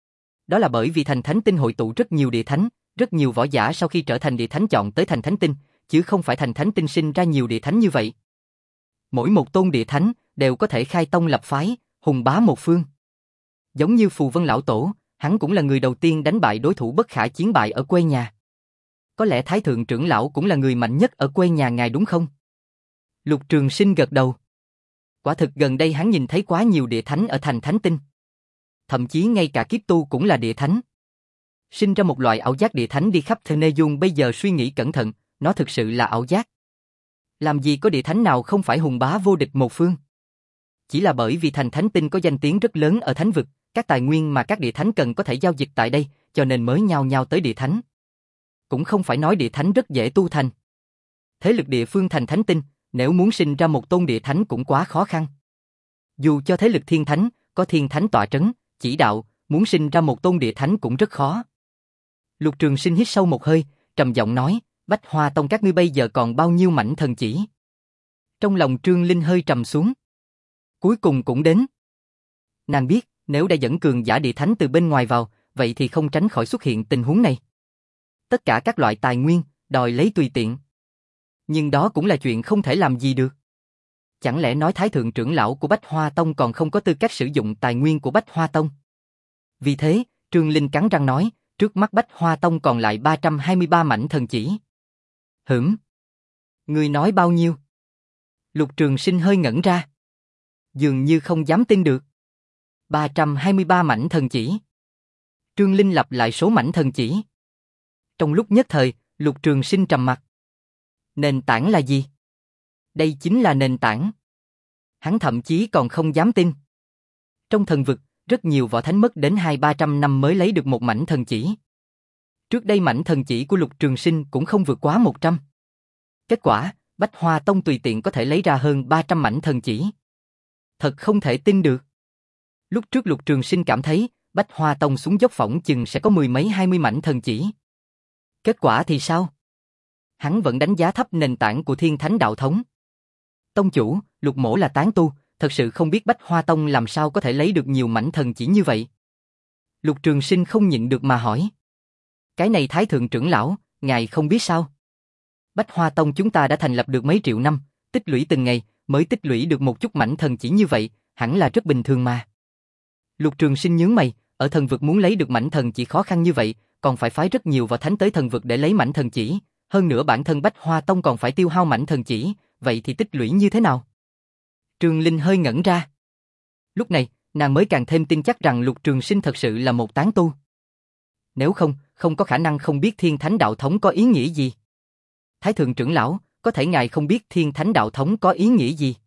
Đó là bởi vì thành thánh tinh hội tụ rất nhiều địa thánh, rất nhiều võ giả sau khi trở thành địa thánh chọn tới thành thánh tinh, chứ không phải thành thánh tinh sinh ra nhiều địa thánh như vậy. Mỗi một tôn địa thánh đều có thể khai tông lập phái, hùng bá một phương. Giống như Phù Vân lão tổ, hắn cũng là người đầu tiên đánh bại đối thủ bất khả chiến bại ở quê nhà. Có lẽ Thái thượng trưởng lão cũng là người mạnh nhất ở quê nhà ngài đúng không? Lục Trường Sinh gật đầu. Quả thực gần đây hắn nhìn thấy quá nhiều địa thánh ở thành thánh tinh. Thậm chí ngay cả kiếp tu cũng là địa thánh. Sinh ra một loại ảo giác địa thánh đi khắp thế gian, bây giờ suy nghĩ cẩn thận, nó thực sự là ảo giác. Làm gì có địa thánh nào không phải hùng bá vô địch một phương? Chỉ là bởi vì thành thánh tinh có danh tiếng rất lớn ở thánh vực, các tài nguyên mà các địa thánh cần có thể giao dịch tại đây, cho nên mới nhao nhao tới địa thánh. Cũng không phải nói địa thánh rất dễ tu thành. Thế lực địa phương thành thánh tinh, nếu muốn sinh ra một tôn địa thánh cũng quá khó khăn. Dù cho thế lực thiên thánh, có thiên thánh tọa trấn, chỉ đạo, muốn sinh ra một tôn địa thánh cũng rất khó. Lục Trường Sinh hít sâu một hơi, trầm giọng nói, Bách Hoa Tông các ngươi bây giờ còn bao nhiêu mảnh thần chỉ? Trong lòng Trương Linh hơi trầm xuống. Cuối cùng cũng đến. Nàng biết, nếu đã dẫn cường giả địa thánh từ bên ngoài vào, vậy thì không tránh khỏi xuất hiện tình huống này. Tất cả các loại tài nguyên, đòi lấy tùy tiện. Nhưng đó cũng là chuyện không thể làm gì được. Chẳng lẽ nói Thái thượng trưởng lão của Bách Hoa Tông còn không có tư cách sử dụng tài nguyên của Bách Hoa Tông? Vì thế, Trương Linh cắn răng nói, trước mắt Bách Hoa Tông còn lại ba trăm hai mươi ba mảnh thần chỉ. Hửm? Ngươi nói bao nhiêu? Lục Trường Sinh hơi ngẩn ra. Dường như không dám tin được. ba trăm hai mươi ba mảnh thần chỉ. Trương Linh lặp lại số mảnh thần chỉ. Trong lúc nhất thời, Lục Trường Sinh trầm mặt. Nền tảng là gì? Đây chính là nền tảng. Hắn thậm chí còn không dám tin. Trong thần vực, rất nhiều võ thánh mất đến hai ba trăm năm mới lấy được một mảnh thần chỉ. Trước đây mảnh thần chỉ của Lục Trường Sinh cũng không vượt quá một trăm. Kết quả, Bách Hoa Tông tùy tiện có thể lấy ra hơn ba trăm mảnh thần chỉ. Thật không thể tin được. Lúc trước Lục Trường Sinh cảm thấy, Bách Hoa Tông xuống dốc phỏng chừng sẽ có mười mấy hai mươi mảnh thần chỉ. Kết quả thì sao? Hắn vẫn đánh giá thấp nền tảng của Thiên Thánh Đạo Thống. Tông chủ, Lục Mỗ là tán tu, thật sự không biết Bách Hoa Tông làm sao có thể lấy được nhiều mảnh thần chỉ như vậy. Lục Trường Sinh không nhịn được mà hỏi. Cái này Thái thượng trưởng lão, ngài không biết sao? Bách Hoa Tông chúng ta đã thành lập được mấy triệu năm, tích lũy từng ngày, mới tích lũy được một chút mảnh thần chỉ như vậy, hẳn là rất bình thường mà. Lục Trường Sinh nhướng mày, ở thần vực muốn lấy được mảnh thần chỉ khó khăn như vậy, còn phải phái rất nhiều võ thánh tới thần vực để lấy mảnh thần chỉ, hơn nữa bản thân Bách Hoa Tông còn phải tiêu hao mảnh thần chỉ, vậy thì tích lũy như thế nào? Trương Linh hơi ngẩn ra. Lúc này, nàng mới càng thêm tin chắc rằng Lục Trường Sinh thật sự là một tán tu. Nếu không, không có khả năng không biết Thiên Thánh Đạo Thống có ý nghĩa gì. Thái thượng trưởng lão, có thể ngài không biết Thiên Thánh Đạo Thống có ý nghĩa gì?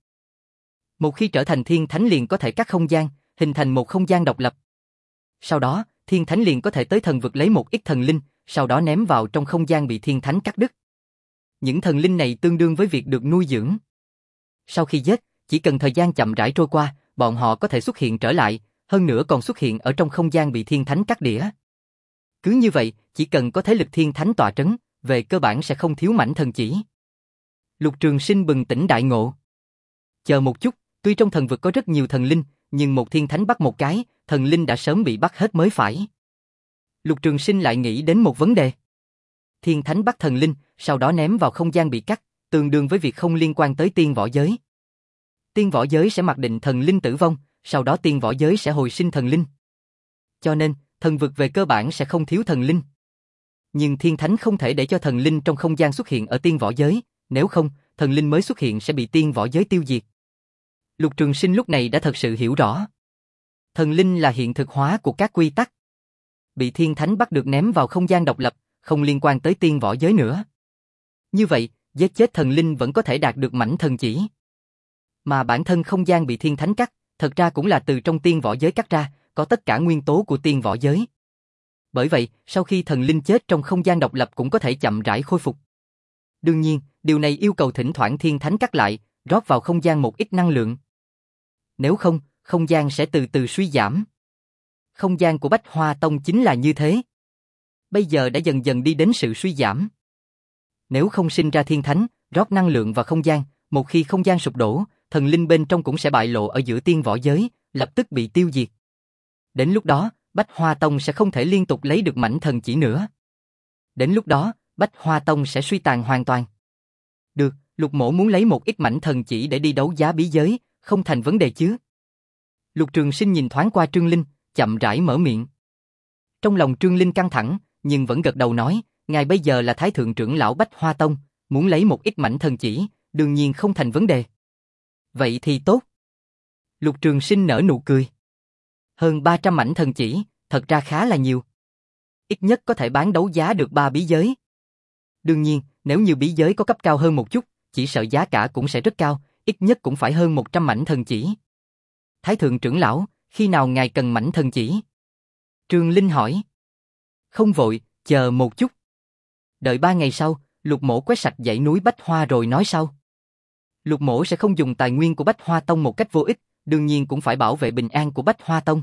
Một khi trở thành Thiên Thánh liền có thể cắt không gian, hình thành một không gian độc lập. Sau đó, Thiên Thánh liền có thể tới thần vực lấy một ít thần linh, sau đó ném vào trong không gian bị Thiên Thánh cắt đứt. Những thần linh này tương đương với việc được nuôi dưỡng. Sau khi giết, chỉ cần thời gian chậm rãi trôi qua, bọn họ có thể xuất hiện trở lại, hơn nữa còn xuất hiện ở trong không gian bị Thiên Thánh cắt đĩa. Cứ như vậy, chỉ cần có thế lực Thiên Thánh tọa trấn, về cơ bản sẽ không thiếu mảnh thần chỉ. Lục Trường Sinh bừng tỉnh đại ngộ. Chờ một chút, tuy trong thần vực có rất nhiều thần linh, nhưng một Thiên Thánh bắt một cái, thần linh đã sớm bị bắt hết mới phải. Lục Trường Sinh lại nghĩ đến một vấn đề. Thiên Thánh bắt thần linh, sau đó ném vào không gian bị cắt, tương đương với việc không liên quan tới tiên võ giới. Tiên võ giới sẽ mặc định thần linh tử vong, sau đó tiên võ giới sẽ hồi sinh thần linh. Cho nên, thần vực về cơ bản sẽ không thiếu thần linh. Nhưng Thiên Thánh không thể để cho thần linh trong không gian xuất hiện ở tiên võ giới, nếu không, thần linh mới xuất hiện sẽ bị tiên võ giới tiêu diệt. Lục Trường Sinh lúc này đã thật sự hiểu rõ. Thần linh là hiện thực hóa của các quy tắc. Bị Thiên Thánh bắt được ném vào không gian độc lập, không liên quan tới tiên võ giới nữa. Như vậy, giết chết thần linh vẫn có thể đạt được mảnh thần chỉ. Mà bản thân không gian bị Thiên Thánh cắt, thật ra cũng là từ trong tiên võ giới cắt ra, có tất cả nguyên tố của tiên võ giới. Bởi vậy, sau khi thần linh chết trong không gian độc lập cũng có thể chậm rãi khôi phục. Đương nhiên, điều này yêu cầu thỉnh thoảng Thiên Thánh cắt lại, rót vào không gian một ít năng lượng. Nếu không, không gian sẽ từ từ suy giảm. Không gian của Bách Hoa Tông chính là như thế. Bây giờ đã dần dần đi đến sự suy giảm. Nếu không sinh ra Thiên Thánh, rót năng lượng vào không gian, một khi không gian sụp đổ, thần linh bên trong cũng sẽ bại lộ ở giữa tiên võ giới, lập tức bị tiêu diệt. Đến lúc đó, Bách Hoa Tông sẽ không thể liên tục lấy được mảnh thần chỉ nữa. Đến lúc đó, Bách Hoa Tông sẽ suy tàn hoàn toàn. Được, Lục Mỗ muốn lấy một ít mảnh thần chỉ để đi đấu giá bí giới, không thành vấn đề chứ. Lục Trường Sinh nhìn thoáng qua Trương Linh, chậm rãi mở miệng. Trong lòng Trương Linh căng thẳng, nhưng vẫn gật đầu nói, ngài bây giờ là Thái Thượng trưởng lão Bách Hoa Tông, muốn lấy một ít mảnh thần chỉ, đương nhiên không thành vấn đề. Vậy thì tốt. Lục Trường Sinh nở nụ cười. Hơn ba trăm mảnh thần chỉ, thật ra khá là nhiều. Ít nhất có thể bán đấu giá được ba bí giới. Đương nhiên, nếu như bí giới có cấp cao hơn một chút, chỉ sợ giá cả cũng sẽ rất cao, ít nhất cũng phải hơn một trăm mảnh thần chỉ. Thái Thượng trưởng lão, khi nào ngài cần mảnh thần chỉ? Trương Linh hỏi. Không vội, chờ một chút. Đợi ba ngày sau, Lục Mỗ quét sạch dãy núi Bách Hoa rồi nói sau. Lục Mỗ sẽ không dùng tài nguyên của Bách Hoa Tông một cách vô ích, đương nhiên cũng phải bảo vệ bình an của Bách Hoa Tông.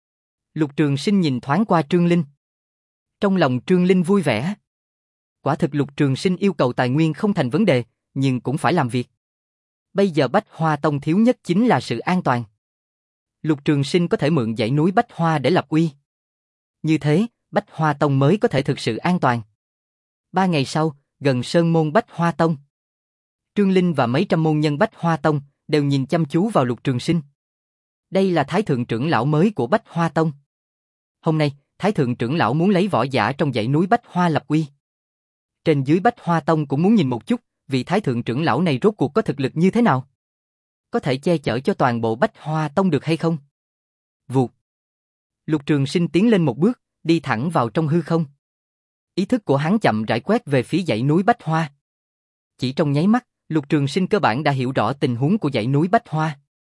Lục Trường Sinh nhìn thoáng qua Trương Linh. Trong lòng Trương Linh vui vẻ. Quả thực Lục Trường Sinh yêu cầu tài nguyên không thành vấn đề, nhưng cũng phải làm việc. Bây giờ Bách Hoa Tông thiếu nhất chính là sự an toàn. Lục Trường Sinh có thể mượn dãy núi Bách Hoa để lập uy. Như thế, Bách Hoa Tông mới có thể thực sự an toàn. Ba ngày sau, gần sơn môn Bách Hoa Tông. Trương Linh và mấy trăm môn nhân Bách Hoa Tông đều nhìn chăm chú vào Lục Trường Sinh. Đây là Thái Thượng trưởng lão mới của Bách Hoa Tông. Hôm nay, Thái Thượng trưởng lão muốn lấy võ giả trong dãy núi Bách Hoa lập uy. Trên dưới Bách Hoa Tông cũng muốn nhìn một chút, vị Thái Thượng trưởng lão này rốt cuộc có thực lực như thế nào? Có thể che chở cho toàn bộ Bách Hoa Tông được hay không? Vụt. Lục Trường Sinh tiến lên một bước, đi thẳng vào trong hư không. Ý thức của hắn chậm rãi quét về phía dãy núi Bách Hoa. Chỉ trong nháy mắt, Lục Trường Sinh cơ bản đã hiểu rõ tình huống của dãy núi Bách Hoa.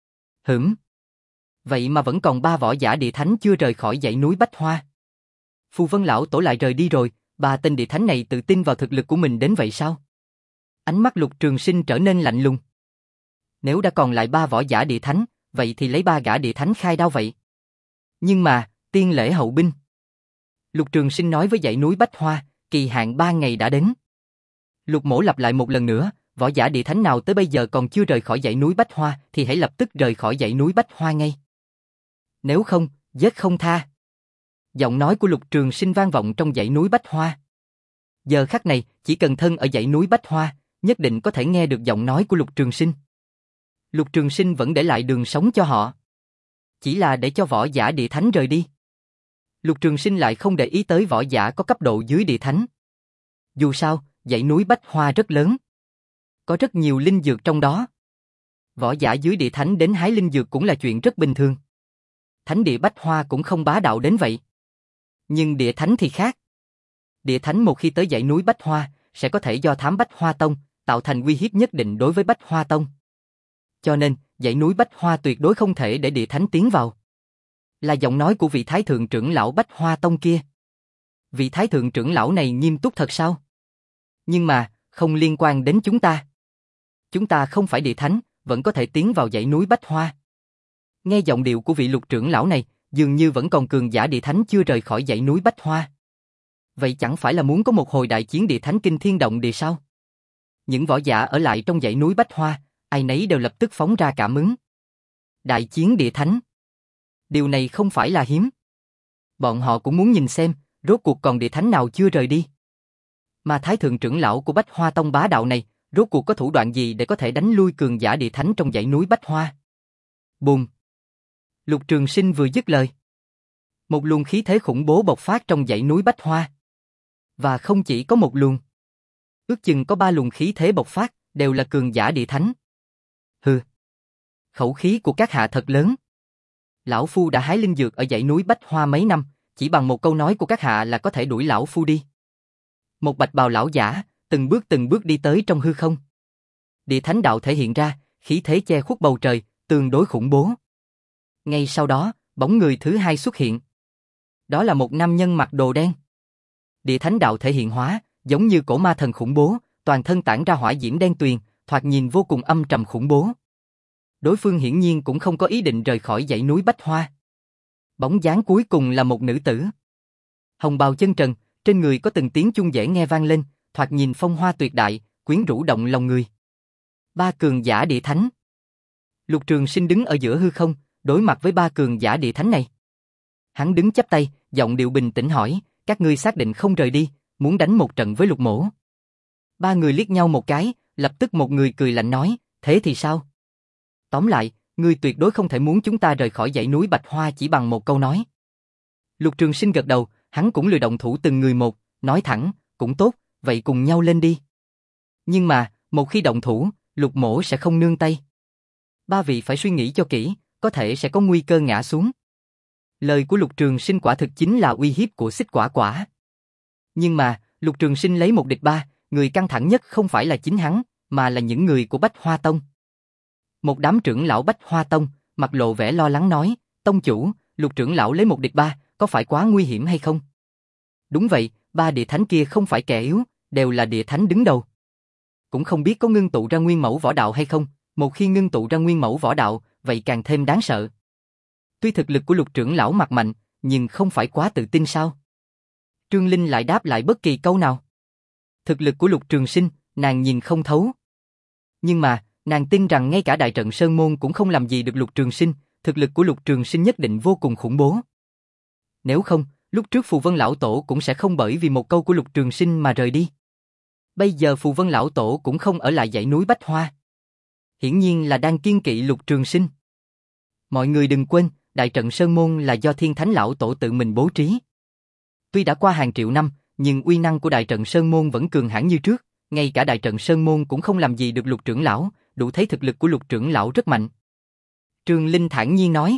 Hửm. Vậy mà vẫn còn ba võ giả địa thánh chưa rời khỏi dãy núi Bách Hoa. Phù Vân lão tổ lại rời đi rồi, ba tên địa thánh này tự tin vào thực lực của mình đến vậy sao? Ánh mắt Lục Trường Sinh trở nên lạnh lùng. Nếu đã còn lại ba võ giả địa thánh, vậy thì lấy ba gã địa thánh khai đao vậy. Nhưng mà, tiên lễ hậu binh. Lục Trường Sinh nói với dãy núi Bách Hoa, kỳ hạn ba ngày đã đến. Lục Mỗ lặp lại một lần nữa, võ giả địa thánh nào tới bây giờ còn chưa rời khỏi dãy núi Bách Hoa thì hãy lập tức rời khỏi dãy núi Bách Hoa ngay. Nếu không, giết không tha. Giọng nói của Lục Trường Sinh vang vọng trong dãy núi Bách Hoa. Giờ khắc này, chỉ cần thân ở dãy núi Bách Hoa, nhất định có thể nghe được giọng nói của Lục Trường Sinh. Lục Trường Sinh vẫn để lại đường sống cho họ. Chỉ là để cho võ giả địa thánh rời đi. Lục Trường Sinh lại không để ý tới võ giả có cấp độ dưới địa thánh. Dù sao, dãy núi Bách Hoa rất lớn. Có rất nhiều linh dược trong đó. Võ giả dưới địa thánh đến hái linh dược cũng là chuyện rất bình thường. Thánh địa Bách Hoa cũng không bá đạo đến vậy. Nhưng địa thánh thì khác. Địa thánh một khi tới dãy núi Bách Hoa, sẽ có thể do thám Bách Hoa Tông, tạo thành uy hiếp nhất định đối với Bách Hoa Tông. Cho nên, dãy núi Bách Hoa tuyệt đối không thể để địa thánh tiến vào. Là giọng nói của vị Thái Thượng trưởng lão Bách Hoa Tông kia. Vị Thái Thượng trưởng lão này nghiêm túc thật sao? Nhưng mà, không liên quan đến chúng ta. Chúng ta không phải địa thánh, vẫn có thể tiến vào dãy núi Bách Hoa. Nghe giọng điệu của vị Lục trưởng lão này, dường như vẫn còn cường giả địa thánh chưa rời khỏi dãy núi Bách Hoa. Vậy chẳng phải là muốn có một hồi đại chiến địa thánh kinh thiên động địa sao? Những võ giả ở lại trong dãy núi Bách Hoa, ai nấy đều lập tức phóng ra cảm ứng. Đại chiến địa thánh. Điều này không phải là hiếm. Bọn họ cũng muốn nhìn xem, rốt cuộc còn địa thánh nào chưa rời đi. Mà Thái Thượng trưởng lão của Bách Hoa Tông bá đạo này, rốt cuộc có thủ đoạn gì để có thể đánh lui cường giả địa thánh trong dãy núi Bách Hoa? Bùm! Lục Trường Sinh vừa dứt lời. Một luồng khí thế khủng bố bộc phát trong dãy núi Bách Hoa. Và không chỉ có một luồng. Ước chừng có ba luồng khí thế bộc phát, đều là cường giả địa thánh. Hừ! Khẩu khí của các hạ thật lớn. Lão Phu đã hái linh dược ở dãy núi Bách Hoa mấy năm, chỉ bằng một câu nói của các hạ là có thể đuổi Lão Phu đi. Một bạch bào lão giả, từng bước từng bước đi tới trong hư không. Địa thánh đạo thể hiện ra, khí thế che khuất bầu trời, tương đối khủng bố. Ngay sau đó, bóng người thứ hai xuất hiện. Đó là một nam nhân mặc đồ đen. Địa thánh đạo thể hiện hóa, giống như cổ ma thần khủng bố, toàn thân tản ra hỏa diễm đen tuyền, thoạt nhìn vô cùng âm trầm khủng bố. Đối phương hiển nhiên cũng không có ý định rời khỏi dãy núi Bách Hoa. Bóng dáng cuối cùng là một nữ tử. Hồng bào chân trần, trên người có từng tiếng chuông dễ nghe vang lên, thoạt nhìn phong hoa tuyệt đại, quyến rũ động lòng người. Ba cường giả địa thánh. Lục Trường Sinh đứng ở giữa hư không, đối mặt với ba cường giả địa thánh này. Hắn đứng chắp tay, giọng điệu bình tĩnh hỏi, các ngươi xác định không rời đi, muốn đánh một trận với Lục Mỗ. Ba người liếc nhau một cái, lập tức một người cười lạnh nói, thế thì sao? Tóm lại, ngươi tuyệt đối không thể muốn chúng ta rời khỏi dãy núi Bạch Hoa chỉ bằng một câu nói. Lục Trường Sinh gật đầu, hắn cũng lười động thủ từng người một, nói thẳng, cũng tốt, vậy cùng nhau lên đi. Nhưng mà, một khi động thủ, Lục Mỗ sẽ không nương tay. Ba vị phải suy nghĩ cho kỹ, có thể sẽ có nguy cơ ngã xuống. Lời của Lục Trường Sinh quả thực chính là uy hiếp của Xích Quả Quả. Nhưng mà, Lục Trường Sinh lấy một địch ba, người căng thẳng nhất không phải là chính hắn, mà là những người của Bách Hoa Tông. Một đám trưởng lão Bách Hoa Tông, mặt lộ vẻ lo lắng nói, tông chủ, Lục trưởng lão lấy một địch ba, có phải quá nguy hiểm hay không? Đúng vậy, ba địa thánh kia không phải kẻ yếu, đều là địa thánh đứng đầu. Cũng không biết có ngưng tụ ra nguyên mẫu võ đạo hay không, một khi ngưng tụ ra nguyên mẫu võ đạo, vậy càng thêm đáng sợ. Tuy thực lực của Lục trưởng lão mặt mạnh, nhưng không phải quá tự tin sao? Trương Linh lại đáp lại bất kỳ câu nào. Thực lực của Lục Trường Sinh, nàng nhìn không thấu. Nhưng mà, nàng tin rằng ngay cả đại trận Sơn Môn cũng không làm gì được Lục Trường Sinh, thực lực của Lục Trường Sinh nhất định vô cùng khủng bố. Nếu không, lúc trước Phù Vân Lão Tổ cũng sẽ không bởi vì một câu của Lục Trường Sinh mà rời đi. Bây giờ Phù Vân Lão Tổ cũng không ở lại dãy núi Bách Hoa. Hiển nhiên là đang kiêng kỵ Lục Trường Sinh. Mọi người đừng quên, đại trận Sơn Môn là do Thiên Thánh Lão Tổ tự mình bố trí. Tuy đã qua hàng triệu năm, nhưng uy năng của đại trận Sơn Môn vẫn cường hãn như trước, ngay cả đại trận Sơn Môn cũng không làm gì được Lục trưởng lão, đủ thấy thực lực của Lục trưởng lão rất mạnh. Trương Linh thản nhiên nói.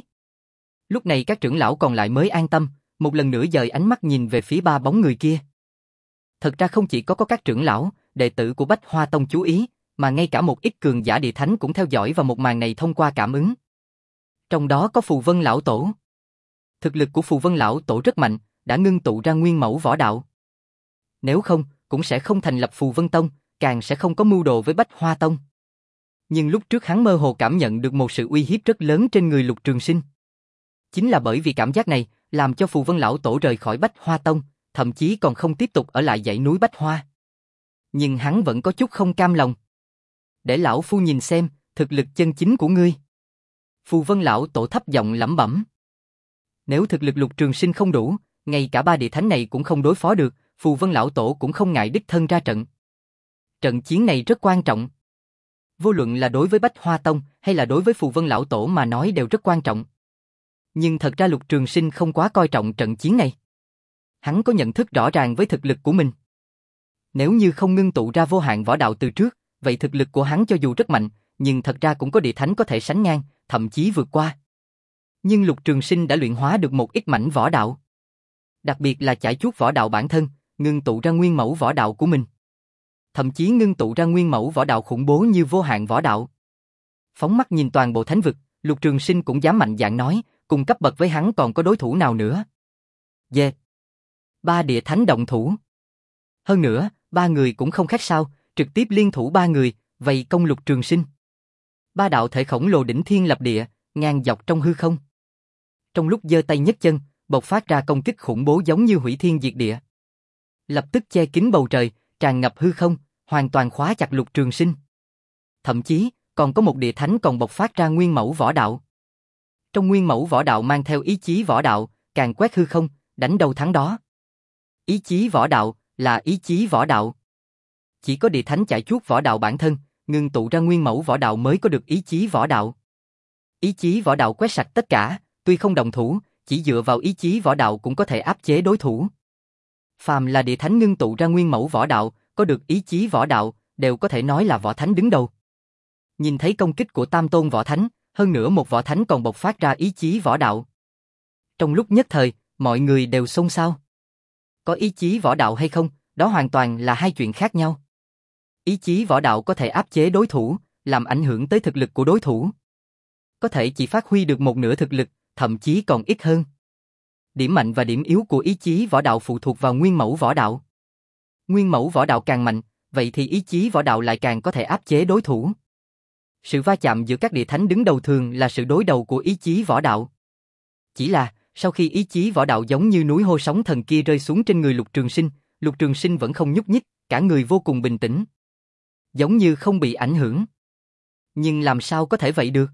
Lúc này các trưởng lão còn lại mới an tâm, một lần nữa dời ánh mắt nhìn về phía ba bóng người kia. Thật ra không chỉ có có các trưởng lão, đệ tử của Bách Hoa Tông chú ý, mà ngay cả một ít cường giả địa thánh cũng theo dõi vào một màn này thông qua cảm ứng. Trong đó có Phù Vân Lão Tổ. Thực lực của Phù Vân Lão Tổ rất mạnh, đã ngưng tụ ra nguyên mẫu võ đạo. Nếu không, cũng sẽ không thành lập Phù Vân Tông, càng sẽ không có mưu đồ với Bách Hoa Tông. Nhưng lúc trước hắn mơ hồ cảm nhận được một sự uy hiếp rất lớn trên người Lục Trường Sinh. Chính là bởi vì cảm giác này, làm cho Phù Vân Lão Tổ rời khỏi Bách Hoa Tông, thậm chí còn không tiếp tục ở lại dãy núi Bách Hoa. Nhưng hắn vẫn có chút không cam lòng. Để lão phu nhìn xem, thực lực chân chính của ngươi. Phù Vân Lão Tổ thấp giọng lẩm bẩm. Nếu thực lực Lục Trường Sinh không đủ, ngay cả ba địa thánh này cũng không đối phó được, Phù Vân Lão Tổ cũng không ngại đích thân ra trận. Trận chiến này rất quan trọng. Vô luận là đối với Bách Hoa Tông hay là đối với Phù Vân Lão Tổ mà nói đều rất quan trọng. Nhưng thật ra Lục Trường Sinh không quá coi trọng trận chiến này. Hắn có nhận thức rõ ràng với thực lực của mình. Nếu như không ngưng tụ ra vô hạn võ đạo từ trước, vậy thực lực của hắn cho dù rất mạnh, nhưng thật ra cũng có địa thánh có thể sánh ngang, thậm chí vượt qua. Nhưng Lục Trường Sinh đã luyện hóa được một ít mảnh võ đạo. Đặc biệt là chải chuốt võ đạo bản thân, ngưng tụ ra nguyên mẫu võ đạo của mình. Thậm chí ngưng tụ ra nguyên mẫu võ đạo khủng bố như vô hạn võ đạo. Phóng mắt nhìn toàn bộ thánh vực, Lục Trường Sinh cũng dám mạnh dạn nói, cùng cấp bậc với hắn còn có đối thủ nào nữa. Yeah. Ba địa thánh động thủ. Hơn nữa, ba người cũng không khác sao, trực tiếp liên thủ ba người, vây công Lục Trường Sinh. Ba đạo thể khổng lồ đỉnh thiên lập địa, ngang dọc trong hư không. Trong lúc giơ tay nhấc chân, bộc phát ra công kích khủng bố giống như hủy thiên diệt địa. Lập tức che kín bầu trời, tràn ngập hư không, hoàn toàn khóa chặt Lục Trường Sinh. Thậm chí, còn có một địa thánh còn bộc phát ra nguyên mẫu võ đạo. Trong nguyên mẫu võ đạo mang theo ý chí võ đạo, càng quét hư không, đánh đâu thắng đó. Ý chí võ đạo là ý chí võ đạo. Chỉ có địa thánh chải chuốt võ đạo bản thân, ngưng tụ ra nguyên mẫu võ đạo mới có được ý chí võ đạo. Ý chí võ đạo quét sạch tất cả, tuy không đồng thủ, chỉ dựa vào ý chí võ đạo cũng có thể áp chế đối thủ. Phàm là địa thánh ngưng tụ ra nguyên mẫu võ đạo, có được ý chí võ đạo, đều có thể nói là võ thánh đứng đầu. Nhìn thấy công kích của tam tôn võ thánh, hơn nữa một võ thánh còn bộc phát ra ý chí võ đạo. Trong lúc nhất thời, mọi người đều xôn xao. Có ý chí võ đạo hay không, đó hoàn toàn là hai chuyện khác nhau. Ý chí võ đạo có thể áp chế đối thủ, làm ảnh hưởng tới thực lực của đối thủ. Có thể chỉ phát huy được một nửa thực lực, thậm chí còn ít hơn. Điểm mạnh và điểm yếu của ý chí võ đạo phụ thuộc vào nguyên mẫu võ đạo. Nguyên mẫu võ đạo càng mạnh, vậy thì ý chí võ đạo lại càng có thể áp chế đối thủ. Sự va chạm giữa các địa thánh đứng đầu thường là sự đối đầu của ý chí võ đạo. Chỉ là, sau khi ý chí võ đạo giống như núi hô sóng thần kia rơi xuống trên người Lục Trường Sinh, Lục Trường Sinh vẫn không nhúc nhích, cả người vô cùng bình tĩnh. Giống như không bị ảnh hưởng. Nhưng làm sao có thể vậy được?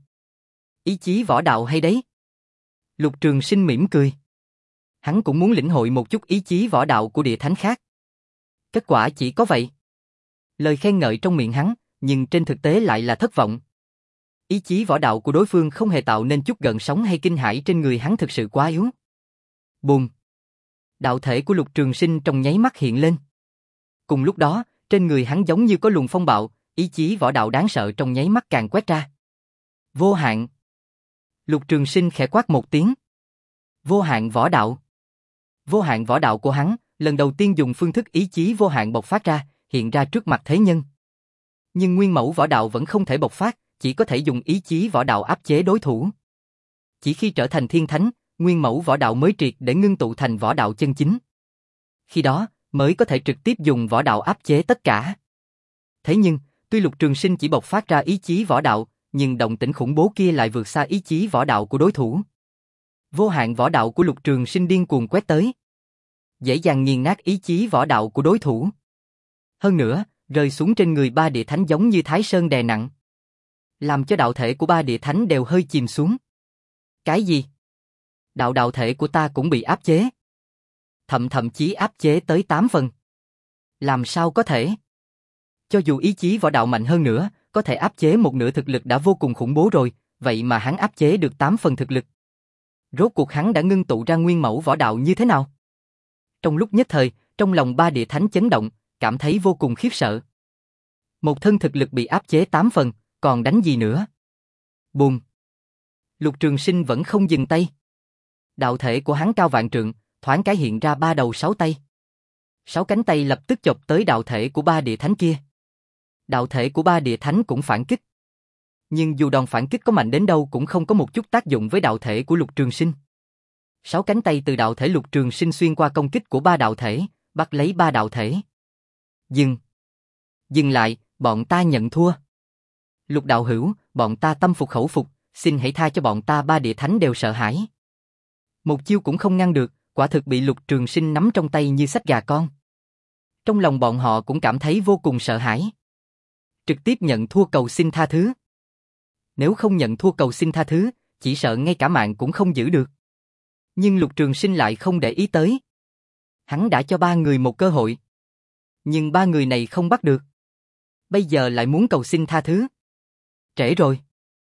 Ý chí võ đạo hay đấy. Lục Trường Sinh mỉm cười. Hắn cũng muốn lĩnh hội một chút ý chí võ đạo của địa thánh khác. Kết quả chỉ có vậy. Lời khen ngợi trong miệng hắn, nhưng trên thực tế lại là thất vọng. Ý chí võ đạo của đối phương không hề tạo nên chút gợn sóng hay kinh hãi trên người hắn, thực sự quá yếu. Bùm! Đạo thể của Lục Trường Sinh trong nháy mắt hiện lên. Cùng lúc đó, trên người hắn giống như có luồng phong bạo, ý chí võ đạo đáng sợ trong nháy mắt càng quét ra. Vô hạn! Lục Trường Sinh khẽ quát một tiếng. Vô hạn võ đạo! Vô hạn võ đạo của hắn, lần đầu tiên dùng phương thức ý chí vô hạn bộc phát ra, hiện ra trước mặt thế nhân. Nhưng nguyên mẫu võ đạo vẫn không thể bộc phát, chỉ có thể dùng ý chí võ đạo áp chế đối thủ. Chỉ khi trở thành thiên thánh, nguyên mẫu võ đạo mới triệt để ngưng tụ thành võ đạo chân chính. Khi đó, mới có thể trực tiếp dùng võ đạo áp chế tất cả. Thế nhưng, tuy Lục Trường Sinh chỉ bộc phát ra ý chí võ đạo, nhưng động tĩnh khủng bố kia lại vượt xa ý chí võ đạo của đối thủ. Vô hạn võ đạo của Lục Trường Sinh điên cuồng quét tới, dễ dàng nghiền nát ý chí võ đạo của đối thủ. Hơn nữa, rơi xuống trên người ba địa thánh giống như Thái Sơn đè nặng, làm cho đạo thể của ba địa thánh đều hơi chìm xuống. Cái gì? Đạo đạo thể của ta cũng bị áp chế. Thậm thậm chí áp chế tới tám phần. Làm sao có thể? Cho dù ý chí võ đạo mạnh hơn nữa, có thể áp chế một nửa thực lực đã vô cùng khủng bố rồi, vậy mà hắn áp chế được tám phần thực lực. Rốt cuộc hắn đã ngưng tụ ra nguyên mẫu võ đạo như thế nào? Trong lúc nhất thời, trong lòng ba địa thánh chấn động, cảm thấy vô cùng khiếp sợ. Một thân thực lực bị áp chế tám phần, còn đánh gì nữa? Bùm! Lục Trường Sinh vẫn không dừng tay. Đạo thể của hắn cao vạn trượng, thoáng cái hiện ra ba đầu sáu tay. Sáu cánh tay lập tức chộp tới đạo thể của ba địa thánh kia. Đạo thể của ba địa thánh cũng phản kích. Nhưng dù đòn phản kích có mạnh đến đâu cũng không có một chút tác dụng với đạo thể của Lục Trường Sinh. Sáu cánh tay từ đạo thể Lục Trường Sinh xuyên qua công kích của ba đạo thể, bắt lấy ba đạo thể. Dừng! Dừng lại, bọn ta nhận thua. Lục đạo hữu, bọn ta tâm phục khẩu phục, xin hãy tha cho bọn ta. Ba địa thánh đều sợ hãi. Một chiêu cũng không ngăn được, quả thực bị Lục Trường Sinh nắm trong tay như xách gà con. Trong lòng bọn họ cũng cảm thấy vô cùng sợ hãi. Trực tiếp nhận thua cầu xin tha thứ. Nếu không nhận thua cầu xin tha thứ, chỉ sợ ngay cả mạng cũng không giữ được. Nhưng Lục Trường Sinh lại không để ý tới. Hắn đã cho ba người một cơ hội. Nhưng ba người này không bắt được. Bây giờ lại muốn cầu xin tha thứ. Trễ rồi.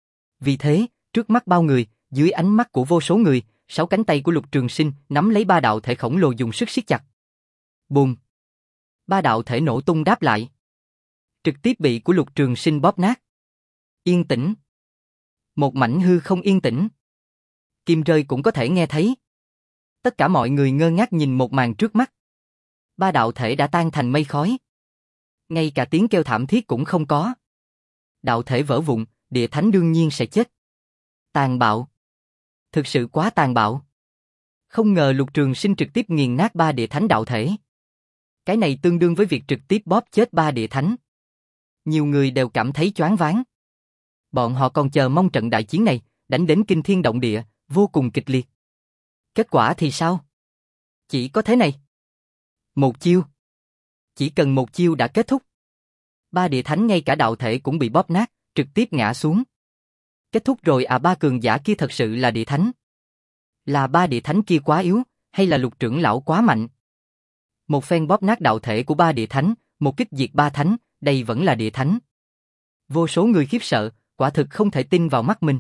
Vì thế, trước mắt bao người, dưới ánh mắt của vô số người, sáu cánh tay của Lục Trường Sinh nắm lấy ba đạo thể khổng lồ dùng sức siết chặt. Bùm! Ba đạo thể nổ tung đáp lại. Trực tiếp bị của Lục Trường Sinh bóp nát. Yên tĩnh. Một mảnh hư không yên tĩnh. Kim rơi cũng có thể nghe thấy. Tất cả mọi người ngơ ngác nhìn một màn trước mắt. Ba đạo thể đã tan thành mây khói. Ngay cả tiếng kêu thảm thiết cũng không có. Đạo thể vỡ vụn, địa thánh đương nhiên sẽ chết. Tàn bạo. Thực sự quá tàn bạo. Không ngờ Lục Trường Sinh trực tiếp nghiền nát ba địa thánh đạo thể. Cái này tương đương với việc trực tiếp bóp chết ba địa thánh. Nhiều người đều cảm thấy choáng váng. Bọn họ còn chờ mong trận đại chiến này, đánh đến kinh thiên động địa, vô cùng kịch liệt. Kết quả thì sao? Chỉ có thế này. Một chiêu. Chỉ cần một chiêu đã kết thúc. Ba địa thánh ngay cả đạo thể cũng bị bóp nát, trực tiếp ngã xuống. Kết thúc rồi à? Ba cường giả kia thật sự là địa thánh? Là ba địa thánh kia quá yếu, hay là Lục trưởng lão quá mạnh? Một phen bóp nát đạo thể của ba địa thánh, một kích diệt ba thánh, đây vẫn là địa thánh. Vô số người khiếp sợ, quả thực không thể tin vào mắt mình.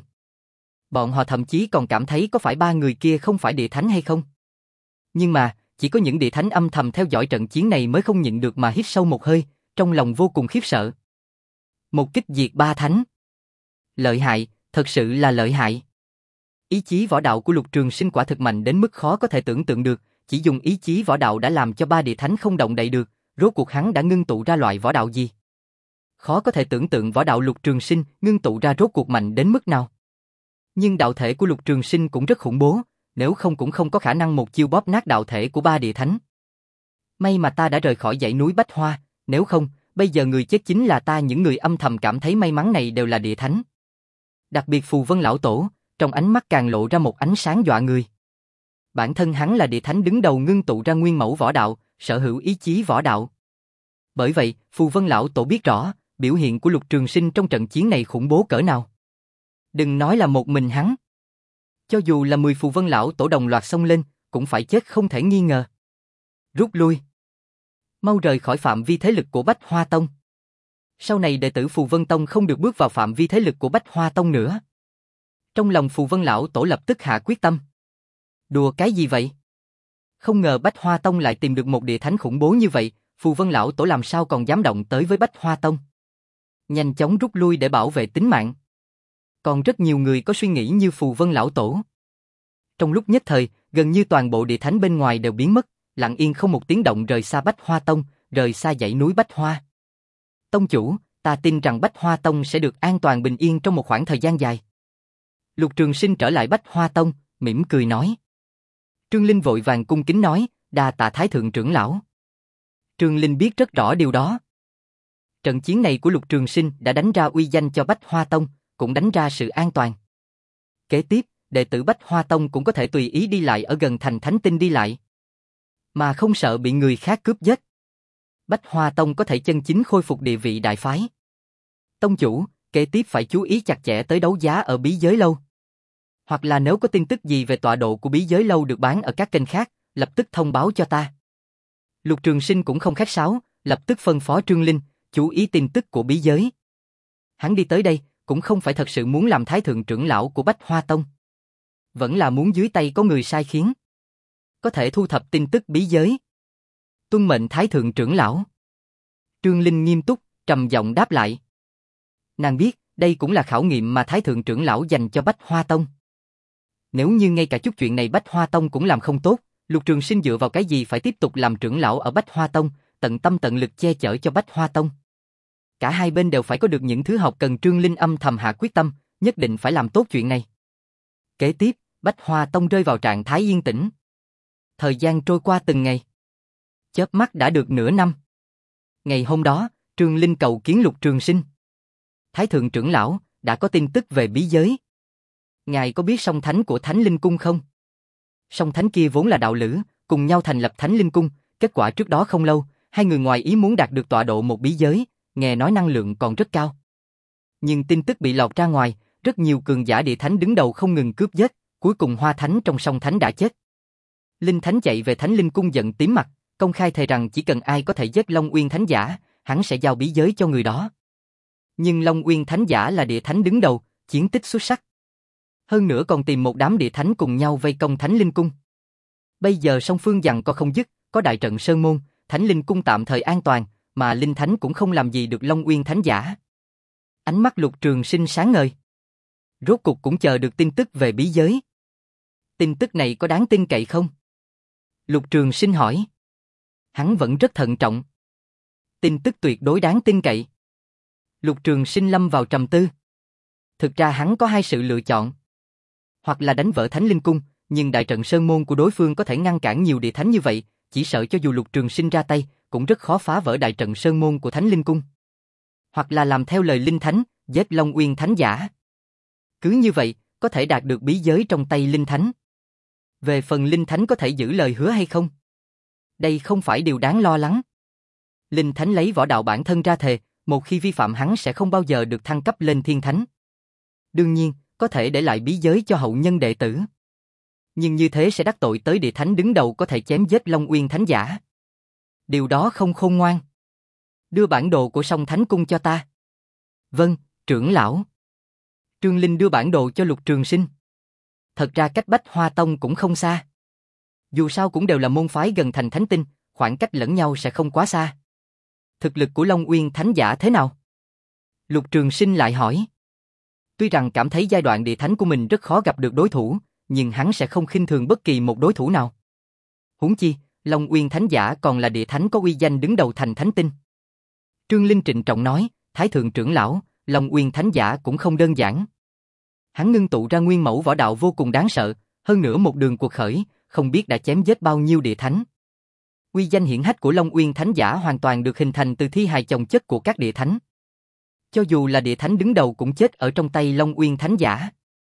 Bọn họ thậm chí còn cảm thấy có phải ba người kia không phải địa thánh hay không. Nhưng mà, chỉ có những địa thánh âm thầm theo dõi trận chiến này mới không nhịn được mà hít sâu một hơi, trong lòng vô cùng khiếp sợ. Một kích diệt ba thánh. Lợi hại, thật sự là lợi hại. Ý chí võ đạo của Lục Trường Sinh quả thực mạnh đến mức khó có thể tưởng tượng được, chỉ dùng ý chí võ đạo đã làm cho ba địa thánh không động đậy được, rốt cuộc hắn đã ngưng tụ ra loại võ đạo gì? Khó có thể tưởng tượng võ đạo Lục Trường Sinh ngưng tụ ra rốt cuộc mạnh đến mức nào. Nhưng đạo thể của Lục Trường Sinh cũng rất khủng bố, nếu không cũng không có khả năng một chiêu bóp nát đạo thể của ba địa thánh. May mà ta đã rời khỏi dãy núi Bách Hoa, nếu không, bây giờ người chết chính là ta. Những người âm thầm cảm thấy may mắn này đều là địa thánh. Đặc biệt Phù Vân lão tổ, trong ánh mắt càng lộ ra một ánh sáng dọa người. Bản thân hắn là địa thánh đứng đầu ngưng tụ ra nguyên mẫu võ đạo, sở hữu ý chí võ đạo. Bởi vậy, Phù Vân lão tổ biết rõ, biểu hiện của Lục Trường Sinh trong trận chiến này khủng bố cỡ nào. Đừng nói là một mình hắn. Cho dù là mười phù vân lão tổ đồng loạt xông lên, cũng phải chết không thể nghi ngờ. Rút lui. Mau rời khỏi phạm vi thế lực của Bách Hoa Tông. Sau này đệ tử Phù Vân Tông không được bước vào phạm vi thế lực của Bách Hoa Tông nữa. Trong lòng Phù Vân lão tổ lập tức hạ quyết tâm. Đùa cái gì vậy? Không ngờ Bách Hoa Tông lại tìm được một địa thánh khủng bố như vậy, Phù Vân lão tổ làm sao còn dám động tới với Bách Hoa Tông. Nhanh chóng rút lui để bảo vệ tính mạng. Còn rất nhiều người có suy nghĩ như Phù Vân lão tổ. Trong lúc nhất thời, gần như toàn bộ địa thánh bên ngoài đều biến mất, lặng yên không một tiếng động rời xa Bách Hoa Tông, rời xa dãy núi Bách Hoa. Tông chủ, ta tin rằng Bách Hoa Tông sẽ được an toàn bình yên trong một khoảng thời gian dài. Lục Trường Sinh trở lại Bách Hoa Tông, mỉm cười nói. Trương Linh vội vàng cung kính nói, đa tạ Thái thượng trưởng lão. Trương Linh biết rất rõ điều đó. Trận chiến này của Lục Trường Sinh đã đánh ra uy danh cho Bách Hoa Tông, cũng đánh ra sự an toàn. Kế tiếp, đệ tử Bách Hoa Tông cũng có thể tùy ý đi lại ở gần thành Thánh Tinh đi lại, mà không sợ bị người khác cướp giết. Bách Hoa Tông có thể chân chính khôi phục địa vị đại phái. Tông chủ, kế tiếp phải chú ý chặt chẽ tới đấu giá ở Bí Giới Lâu. Hoặc là nếu có tin tức gì về tọa độ của Bí Giới Lâu được bán ở các kênh khác, lập tức thông báo cho ta. Lục Trường Sinh cũng không khách sáo, lập tức phân phó Trương Linh, chú ý tin tức của Bí Giới. Hắn đi tới đây, cũng không phải thật sự muốn làm Thái thượng trưởng lão của Bách Hoa Tông. Vẫn là muốn dưới tay có người sai khiến. Có thể thu thập tin tức Bí Giới. Tuân mệnh Thái thượng trưởng lão. Trương Linh nghiêm túc, trầm giọng đáp lại. Nàng biết, đây cũng là khảo nghiệm mà Thái thượng trưởng lão dành cho Bách Hoa Tông. Nếu như ngay cả chút chuyện này Bách Hoa Tông cũng làm không tốt, Lục Trường Sinh dựa vào cái gì phải tiếp tục làm trưởng lão ở Bách Hoa Tông, tận tâm tận lực che chở cho Bách Hoa Tông. Cả hai bên đều phải có được những thứ học cần. Trương Linh âm thầm hạ quyết tâm, nhất định phải làm tốt chuyện này. Kế tiếp, Bách Hoa Tông rơi vào trạng thái yên tĩnh. Thời gian trôi qua từng ngày. Chớp mắt đã được nửa năm. Ngày hôm đó, Trương Linh cầu kiến Lục Trường Sinh. Thái thượng trưởng lão, đã có tin tức về Bí Giới. Ngài có biết song thánh của Thánh Linh Cung không? Song thánh kia vốn là đạo lữ, cùng nhau thành lập Thánh Linh Cung, kết quả trước đó không lâu, hai người ngoài ý muốn đạt được tọa độ một bí giới, nghe nói năng lượng còn rất cao. Nhưng tin tức bị lọt ra ngoài, rất nhiều cường giả địa thánh đứng đầu không ngừng cướp giết, cuối cùng Hoa Thánh trong song thánh đã chết. Linh Thánh chạy về Thánh Linh Cung giận tím mặt, công khai thề rằng chỉ cần ai có thể giết Long Uyên Thánh giả, hắn sẽ giao bí giới cho người đó. Nhưng Long Uyên Thánh giả là địa thánh đứng đầu, chiến tích xuất sắc. Hơn nữa còn tìm một đám địa thánh cùng nhau vây công Thánh Linh Cung. Bây giờ song phương giằng co không dứt, có đại trận Sơn Môn, Thánh Linh Cung tạm thời an toàn, mà Linh Thánh cũng không làm gì được Long Uyên Thánh giả. Ánh mắt Lục Trường Sinh sáng ngời. Rốt cục cũng chờ được tin tức về bí giới. Tin tức này có đáng tin cậy không? Lục Trường Sinh hỏi. Hắn vẫn rất thận trọng. Tin tức tuyệt đối đáng tin cậy. Lục Trường Sinh lâm vào trầm tư. Thực ra hắn có hai sự lựa chọn. Hoặc là đánh vỡ Thánh Linh Cung, nhưng đại trận Sơn Môn của đối phương có thể ngăn cản nhiều địa thánh như vậy, chỉ sợ cho dù Lục Trường Sinh ra tay, cũng rất khó phá vỡ đại trận Sơn Môn của Thánh Linh Cung. Hoặc là làm theo lời Linh Thánh, giết Long Uyên Thánh giả. Cứ như vậy, có thể đạt được bí giới trong tay Linh Thánh. Về phần Linh Thánh có thể giữ lời hứa hay không? Đây không phải điều đáng lo lắng. Linh Thánh lấy võ đạo bản thân ra thề, một khi vi phạm hắn sẽ không bao giờ được thăng cấp lên Thiên Thánh. Đương nhiên, có thể để lại bí giới cho hậu nhân đệ tử. Nhưng như thế sẽ đắc tội tới địa thánh đứng đầu có thể chém giết Long Uyên Thánh giả. Điều đó không khôn ngoan. Đưa bản đồ của Song Thánh Cung cho ta. Vâng, trưởng lão. Trương Linh đưa bản đồ cho Lục Trường Sinh. Thật ra cách Bách Hoa Tông cũng không xa. Dù sao cũng đều là môn phái gần thành Thánh Tinh, khoảng cách lẫn nhau sẽ không quá xa. Thực lực của Long Uyên Thánh giả thế nào? Lục Trường Sinh lại hỏi. Tuy rằng cảm thấy giai đoạn địa thánh của mình rất khó gặp được đối thủ, nhưng hắn sẽ không khinh thường bất kỳ một đối thủ nào. Huống chi, Long Uyên Thánh giả còn là địa thánh có uy danh đứng đầu thành Thánh Tinh. Trương Linh trịnh trọng nói, Thái thượng trưởng lão, Long Uyên Thánh giả cũng không đơn giản. Hắn ngưng tụ ra nguyên mẫu võ đạo vô cùng đáng sợ, hơn nữa một đường cuộc khởi, không biết đã chém giết bao nhiêu địa thánh. Uy danh hiển hách của Long Uyên Thánh giả hoàn toàn được hình thành từ thi hài chồng chất của các địa thánh. Cho dù là địa thánh đứng đầu cũng chết ở trong tay Long Uyên Thánh giả.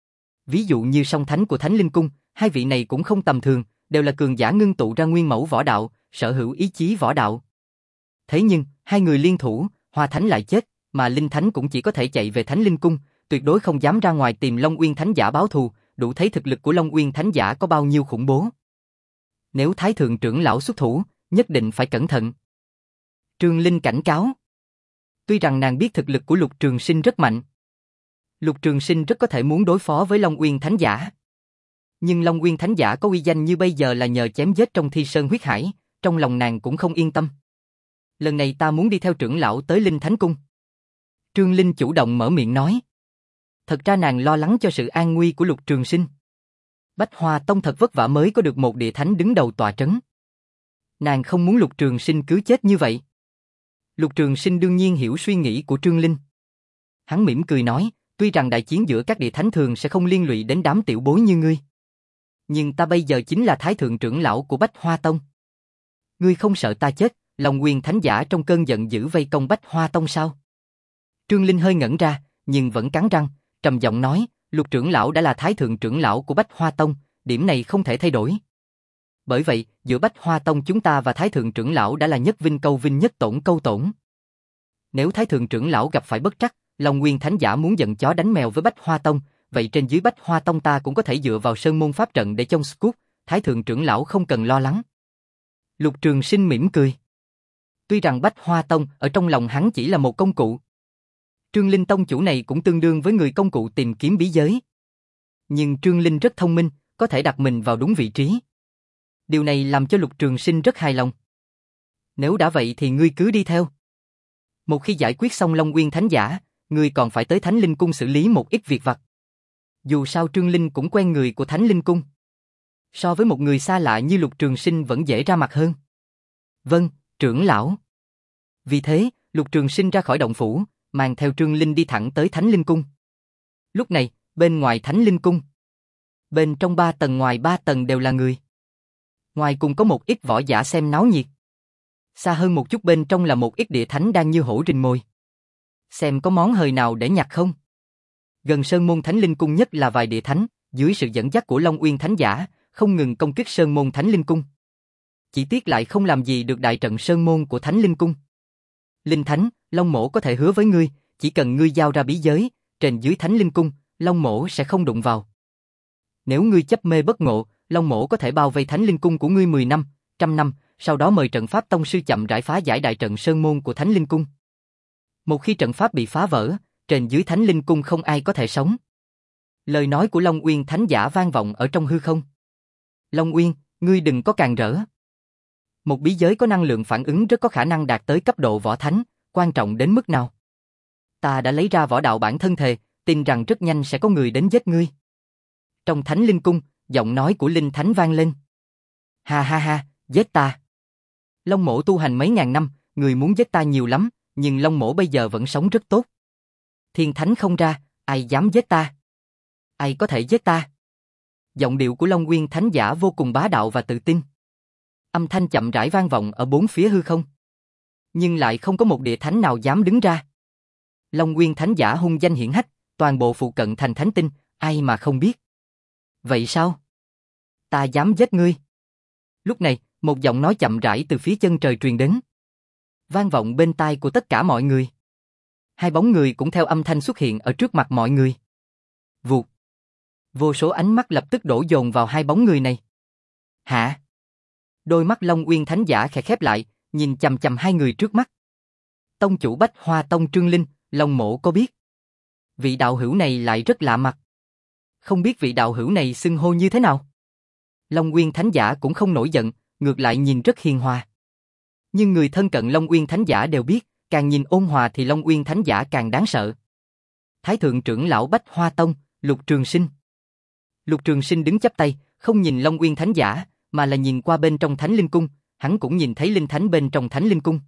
Ví dụ như Song Thánh của Thánh Linh Cung, hai vị này cũng không tầm thường, đều là cường giả ngưng tụ ra nguyên mẫu võ đạo, sở hữu ý chí võ đạo. Thế nhưng, hai người liên thủ, Hoa Thánh lại chết, mà Linh Thánh cũng chỉ có thể chạy về Thánh Linh Cung, tuyệt đối không dám ra ngoài tìm Long Uyên Thánh Giả báo thù, đủ thấy thực lực của Long Uyên Thánh Giả có bao nhiêu khủng bố. Nếu Thái Thượng trưởng lão xuất thủ, nhất định phải cẩn thận. Trương Linh cảnh cáo. Tuy rằng nàng biết thực lực của Lục Trường Sinh rất mạnh. Lục Trường Sinh rất có thể muốn đối phó với Long Uyên Thánh Giả. Nhưng Long Uyên Thánh Giả có uy danh như bây giờ là nhờ chém giết trong Thi Sơn huyết hải, trong lòng nàng cũng không yên tâm. Lần này ta muốn đi theo trưởng lão tới Linh Thánh Cung. Trương Linh chủ động mở miệng nói. Thật ra nàng lo lắng cho sự an nguy của Lục Trường Sinh. Bách Hoa Tông thật vất vả mới có được một địa thánh đứng đầu tọa trấn. Nàng không muốn Lục Trường Sinh cứ chết như vậy. Lục Trường Sinh đương nhiên hiểu suy nghĩ của Trương Linh. Hắn mỉm cười nói, tuy rằng đại chiến giữa các địa thánh thường sẽ không liên lụy đến đám tiểu bối như ngươi. Nhưng ta bây giờ chính là Thái Thượng trưởng lão của Bách Hoa Tông. Ngươi không sợ ta chết, Long Uyên Thánh Giả trong cơn giận dữ vây công Bách Hoa Tông sao? Trương Linh hơi ngẩn ra, nhưng vẫn cắn răng, trầm giọng nói, Lục trưởng lão đã là Thái Thượng trưởng lão của Bách Hoa Tông, điểm này không thể thay đổi. Bởi vậy, giữa Bách Hoa Tông chúng ta và Thái Thượng trưởng lão đã là nhất vinh câu vinh nhất tổn câu tổn. Nếu Thái Thượng trưởng lão gặp phải bất trắc, Long Nguyên Thánh Giả muốn giận chó đánh mèo với Bách Hoa Tông, vậy trên dưới Bách Hoa Tông ta cũng có thể dựa vào sơn môn pháp trận để chống scoop, Thái Thượng trưởng lão không cần lo lắng. Lục Trường Sinh mỉm cười. Tuy rằng Bách Hoa Tông ở trong lòng hắn chỉ là một công cụ. Trương Linh tông chủ này cũng tương đương với người công cụ tìm kiếm bí giới. Nhưng Trương Linh rất thông minh, có thể đặt mình vào đúng vị trí. Điều này làm cho Lục Trường Sinh rất hài lòng. Nếu đã vậy thì ngươi cứ đi theo. Một khi giải quyết xong Long Nguyên Thánh Giả, ngươi còn phải tới Thánh Linh Cung xử lý một ít việc vặt. Dù sao Trương Linh cũng quen người của Thánh Linh Cung. So với một người xa lạ như Lục Trường Sinh vẫn dễ ra mặt hơn. Vâng, trưởng lão. Vì thế, Lục Trường Sinh ra khỏi động phủ, mang theo Trương Linh đi thẳng tới Thánh Linh Cung. Lúc này, bên ngoài Thánh Linh Cung, bên trong ba tầng ngoài ba tầng đều là người. Ngoài cùng có một ít võ giả xem náo nhiệt. Xa hơn một chút bên trong là một ít địa thánh đang như hổ rình mồi. Xem có món hời nào để nhặt không. Gần sơn môn Thánh Linh Cung nhất là vài địa thánh, dưới sự dẫn dắt của Long Uyên Thánh Giả, không ngừng công kích sơn môn Thánh Linh Cung. Chỉ tiếc lại không làm gì được đại trận sơn môn của Thánh Linh Cung. Linh Thánh, Long Mỗ có thể hứa với ngươi, chỉ cần ngươi giao ra bí giới, trên dưới Thánh Linh Cung, Long Mỗ sẽ không đụng vào. Nếu ngươi chấp mê bất ngộ, Long Mỗ có thể bao vây Thánh Linh Cung của ngươi mười năm, trăm năm, sau đó mời trận pháp tông sư chậm rãi phá giải đại trận sơn môn của Thánh Linh Cung. Một khi trận pháp bị phá vỡ, trên dưới Thánh Linh Cung không ai có thể sống. Lời nói của Long Uyên Thánh Giả vang vọng ở trong hư không. Long Uyên, ngươi đừng có càn rỡ. Một bí giới có năng lượng phản ứng rất có khả năng đạt tới cấp độ võ thánh, quan trọng đến mức nào? Ta đã lấy ra võ đạo bản thân thề, tin rằng rất nhanh sẽ có người đến giết ngươi. Trong Thánh Linh Cung, giọng nói của Linh Thánh vang lên. Ha ha ha, giết ta. Long Mỗ tu hành mấy ngàn năm, người muốn giết ta nhiều lắm, nhưng Long Mỗ bây giờ vẫn sống rất tốt. Thiên Thánh không ra, ai dám giết ta? Ai có thể giết ta? Giọng điệu của Long Uyên Thánh Giả vô cùng bá đạo và tự tin. Âm thanh chậm rãi vang vọng ở bốn phía hư không. Nhưng lại không có một địa thánh nào dám đứng ra. Long Uyên Thánh Giả hung danh hiển hách, toàn bộ phụ cận thành thánh tinh, ai mà không biết. Vậy sao? Ta dám giết ngươi. Lúc này, một giọng nói chậm rãi từ phía chân trời truyền đến. Vang vọng bên tai của tất cả mọi người. Hai bóng người cũng theo âm thanh xuất hiện ở trước mặt mọi người. Vụt. Vô số ánh mắt lập tức đổ dồn vào hai bóng người này. Hả? Đôi mắt Long Uyên Thánh Giả khẽ khép lại, nhìn chằm chằm hai người trước mắt. Tông chủ Bách Hoa Tông Trương Linh, Long Mỗ có biết. Vị đạo hữu này lại rất lạ mặt. Không biết vị đạo hữu này xưng hô như thế nào? Long Uyên Thánh Giả cũng không nổi giận, ngược lại nhìn rất hiền hòa. Nhưng người thân cận Long Uyên Thánh Giả đều biết, càng nhìn ôn hòa thì Long Uyên Thánh Giả càng đáng sợ. Thái Thượng trưởng lão Bách Hoa Tông, Lục Trường Sinh. Lục Trường Sinh đứng chắp tay, không nhìn Long Uyên Thánh Giả, mà là nhìn qua bên trong Thánh Linh Cung, hắn cũng nhìn thấy Linh Thánh bên trong Thánh Linh Cung.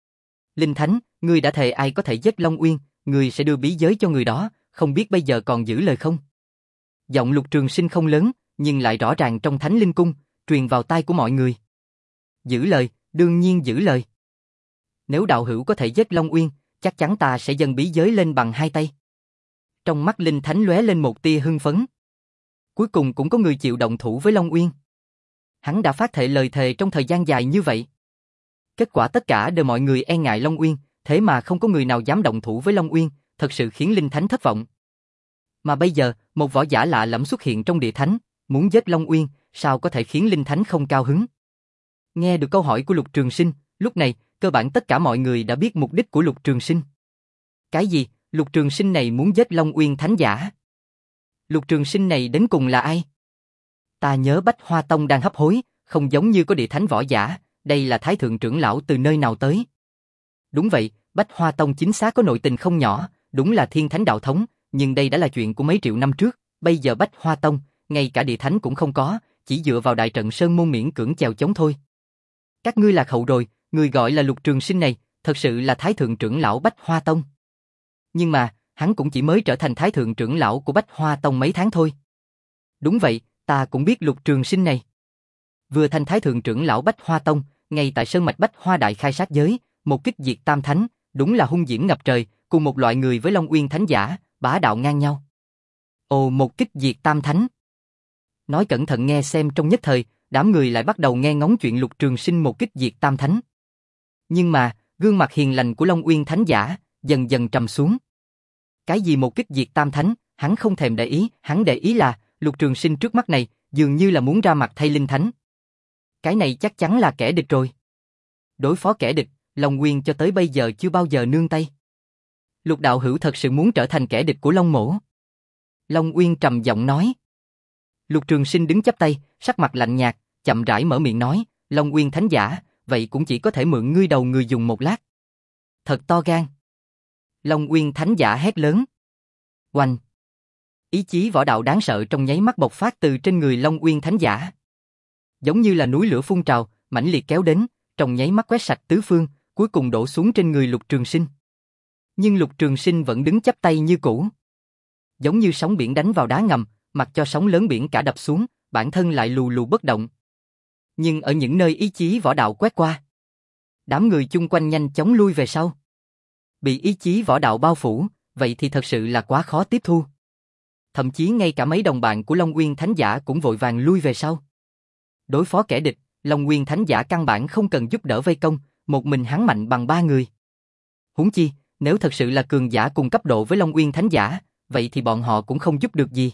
Linh Thánh, ngươi đã thề ai có thể giết Long Uyên, ngươi sẽ đưa bí giới cho người đó, không biết bây giờ còn giữ lời không? Giọng Lục Trường Sinh không lớn, nhưng lại rõ ràng trong Thánh Linh Cung, truyền vào tai của mọi người. Giữ lời, đương nhiên giữ lời. Nếu đạo hữu có thể giết Long Uyên, chắc chắn ta sẽ dâng bí giới lên bằng hai tay. Trong mắt Linh Thánh lóe lên một tia hưng phấn. Cuối cùng cũng có người chịu động thủ với Long Uyên. Hắn đã phát thệ lời thề trong thời gian dài như vậy. Kết quả tất cả đều mọi người e ngại Long Uyên, thế mà không có người nào dám động thủ với Long Uyên, thật sự khiến Linh Thánh thất vọng. Mà bây giờ, một võ giả lạ lẫm xuất hiện trong địa thánh, muốn giết Long Uyên, sao có thể khiến Linh Thánh không cao hứng? Nghe được câu hỏi của Lục Trường Sinh, lúc này, cơ bản tất cả mọi người đã biết mục đích của Lục Trường Sinh. Cái gì? Lục Trường Sinh này muốn giết Long Uyên thánh giả? Lục Trường Sinh này đến cùng là ai? Ta nhớ Bách Hoa Tông đang hấp hối, không giống như có địa thánh võ giả, đây là Thái Thượng trưởng lão từ nơi nào tới? Đúng vậy, Bách Hoa Tông chính xác có nội tình không nhỏ, đúng là thiên thánh đạo thống, nhưng đây đã là chuyện của mấy triệu năm trước, bây giờ Bách Hoa Tông, ngay cả địa thánh cũng không có, chỉ dựa vào đại trận sơn môn miễn cưỡng chèo chống thôi. Các ngươi lạc hậu rồi, người gọi là Lục Trường Sinh này, thật sự là Thái Thượng trưởng lão Bách Hoa Tông. Nhưng mà, hắn cũng chỉ mới trở thành Thái Thượng trưởng lão của Bách Hoa Tông mấy tháng thôi. Đúng vậy, ta cũng biết Lục Trường Sinh này. Vừa thành Thái Thượng trưởng lão Bách Hoa Tông, ngay tại sơn mạch Bách Hoa Đại khai sát giới, một kích diệt tam thánh, đúng là hung diễm ngập trời, cùng một loại người với Long Uyên thánh giả, bá đạo ngang nhau. Ồ, một kích diệt tam thánh. Nói cẩn thận nghe xem, trong nhất thời, đám người lại bắt đầu nghe ngóng chuyện Lục Trường Sinh một kích diệt tam thánh. Nhưng mà, gương mặt hiền lành của Long Uyên thánh giả dần dần trầm xuống. Cái gì một kích diệt tam thánh, hắn không thèm để ý, hắn để ý là Lục Trường Sinh trước mắt này dường như là muốn ra mặt thay Linh Thánh. Cái này chắc chắn là kẻ địch rồi. Đối phó kẻ địch, Long Uyên cho tới bây giờ chưa bao giờ nương tay. Lục đạo hữu thật sự muốn trở thành kẻ địch của Long mỗ? Long Uyên trầm giọng nói. Lục Trường Sinh đứng chắp tay, sắc mặt lạnh nhạt, chậm rãi mở miệng nói, Long Uyên thánh giả, vậy cũng chỉ có thể mượn ngươi đầu người dùng một lát. Thật to gan. Long Uyên thánh giả hét lớn. Oanh! Ý chí võ đạo đáng sợ trong nháy mắt bộc phát từ trên người Long Uyên thánh giả. Giống như là núi lửa phun trào, mãnh liệt kéo đến, trong nháy mắt quét sạch tứ phương, cuối cùng đổ xuống trên người Lục Trường Sinh. Nhưng Lục Trường Sinh vẫn đứng chắp tay như cũ. Giống như sóng biển đánh vào đá ngầm, mặc cho sóng lớn biển cả đập xuống, bản thân lại lù lù bất động. Nhưng ở những nơi ý chí võ đạo quét qua, đám người chung quanh nhanh chóng lui về sau. Bị ý chí võ đạo bao phủ, vậy thì thật sự là quá khó tiếp thu. Thậm chí ngay cả mấy đồng bạn của Long Uyên thánh giả cũng vội vàng lui về sau. Đối phó kẻ địch, Long Uyên thánh giả căn bản không cần giúp đỡ vây công, một mình hắn mạnh bằng ba người. Huống chi, nếu thật sự là cường giả cùng cấp độ với Long Uyên thánh giả, vậy thì bọn họ cũng không giúp được gì.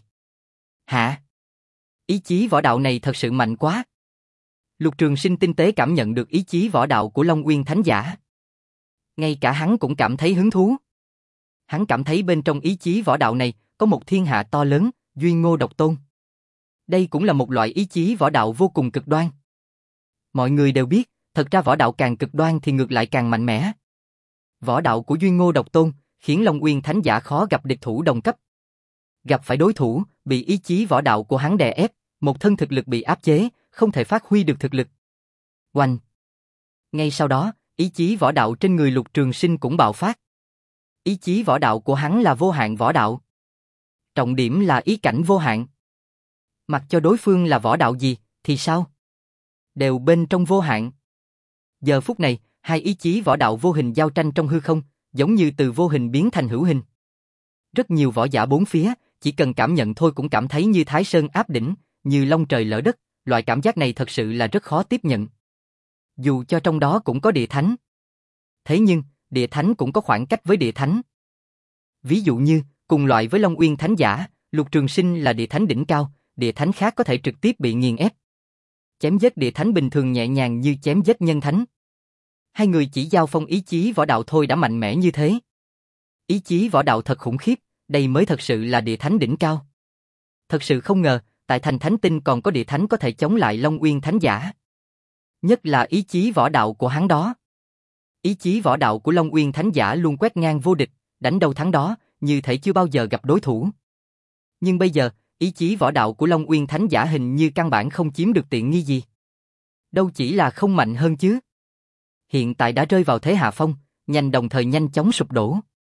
Hả? Ý chí võ đạo này thật sự mạnh quá. Lục Trường Sinh tinh tế cảm nhận được ý chí võ đạo của Long Uyên thánh giả. Ngay cả hắn cũng cảm thấy hứng thú. Hắn cảm thấy bên trong ý chí võ đạo này có một thiên hạ to lớn, duy ngô độc tôn. Đây cũng là một loại ý chí võ đạo vô cùng cực đoan. Mọi người đều biết, thật ra võ đạo càng cực đoan thì ngược lại càng mạnh mẽ. Võ đạo của duy ngô độc tôn khiến Long Uyên thánh giả khó gặp địch thủ đồng cấp. Gặp phải đối thủ, bị ý chí võ đạo của hắn đè ép, một thân thực lực bị áp chế, không thể phát huy được thực lực. Oanh! Ngay sau đó, ý chí võ đạo trên người Lục Trường Sinh cũng bạo phát. Ý chí võ đạo của hắn là vô hạn võ đạo. Trọng điểm là ý cảnh vô hạn. Mặc cho đối phương là võ đạo gì, thì sao? Đều bên trong vô hạn. Giờ phút này, hai ý chí võ đạo vô hình giao tranh trong hư không, giống như từ vô hình biến thành hữu hình. Rất nhiều võ giả bốn phía, chỉ cần cảm nhận thôi cũng cảm thấy như Thái Sơn áp đỉnh, như long trời lỡ đất, loại cảm giác này thật sự là rất khó tiếp nhận. Dù cho trong đó cũng có địa thánh. Thế nhưng, địa thánh cũng có khoảng cách với địa thánh. Ví dụ như, cùng loại với Long Uyên thánh giả, Lục Trường Sinh là địa thánh đỉnh cao, địa thánh khác có thể trực tiếp bị nghiền ép. Chém giết địa thánh bình thường nhẹ nhàng như chém giết nhân thánh. Hai người chỉ giao phong ý chí võ đạo thôi đã mạnh mẽ như thế. Ý chí võ đạo thật khủng khiếp, đây mới thật sự là địa thánh đỉnh cao. Thật sự không ngờ, tại thành thánh tinh còn có địa thánh có thể chống lại Long Uyên thánh giả. Nhất là ý chí võ đạo của hắn đó. Ý chí võ đạo của Long Uyên thánh giả luôn quét ngang vô địch, đánh đâu thắng đó, như thể chưa bao giờ gặp đối thủ. Nhưng bây giờ, ý chí võ đạo của Long Uyên thánh giả hình như căn bản không chiếm được tiện nghi gì. Đâu chỉ là không mạnh hơn chứ. Hiện tại đã rơi vào thế hạ phong, nhanh đồng thời nhanh chóng sụp đổ.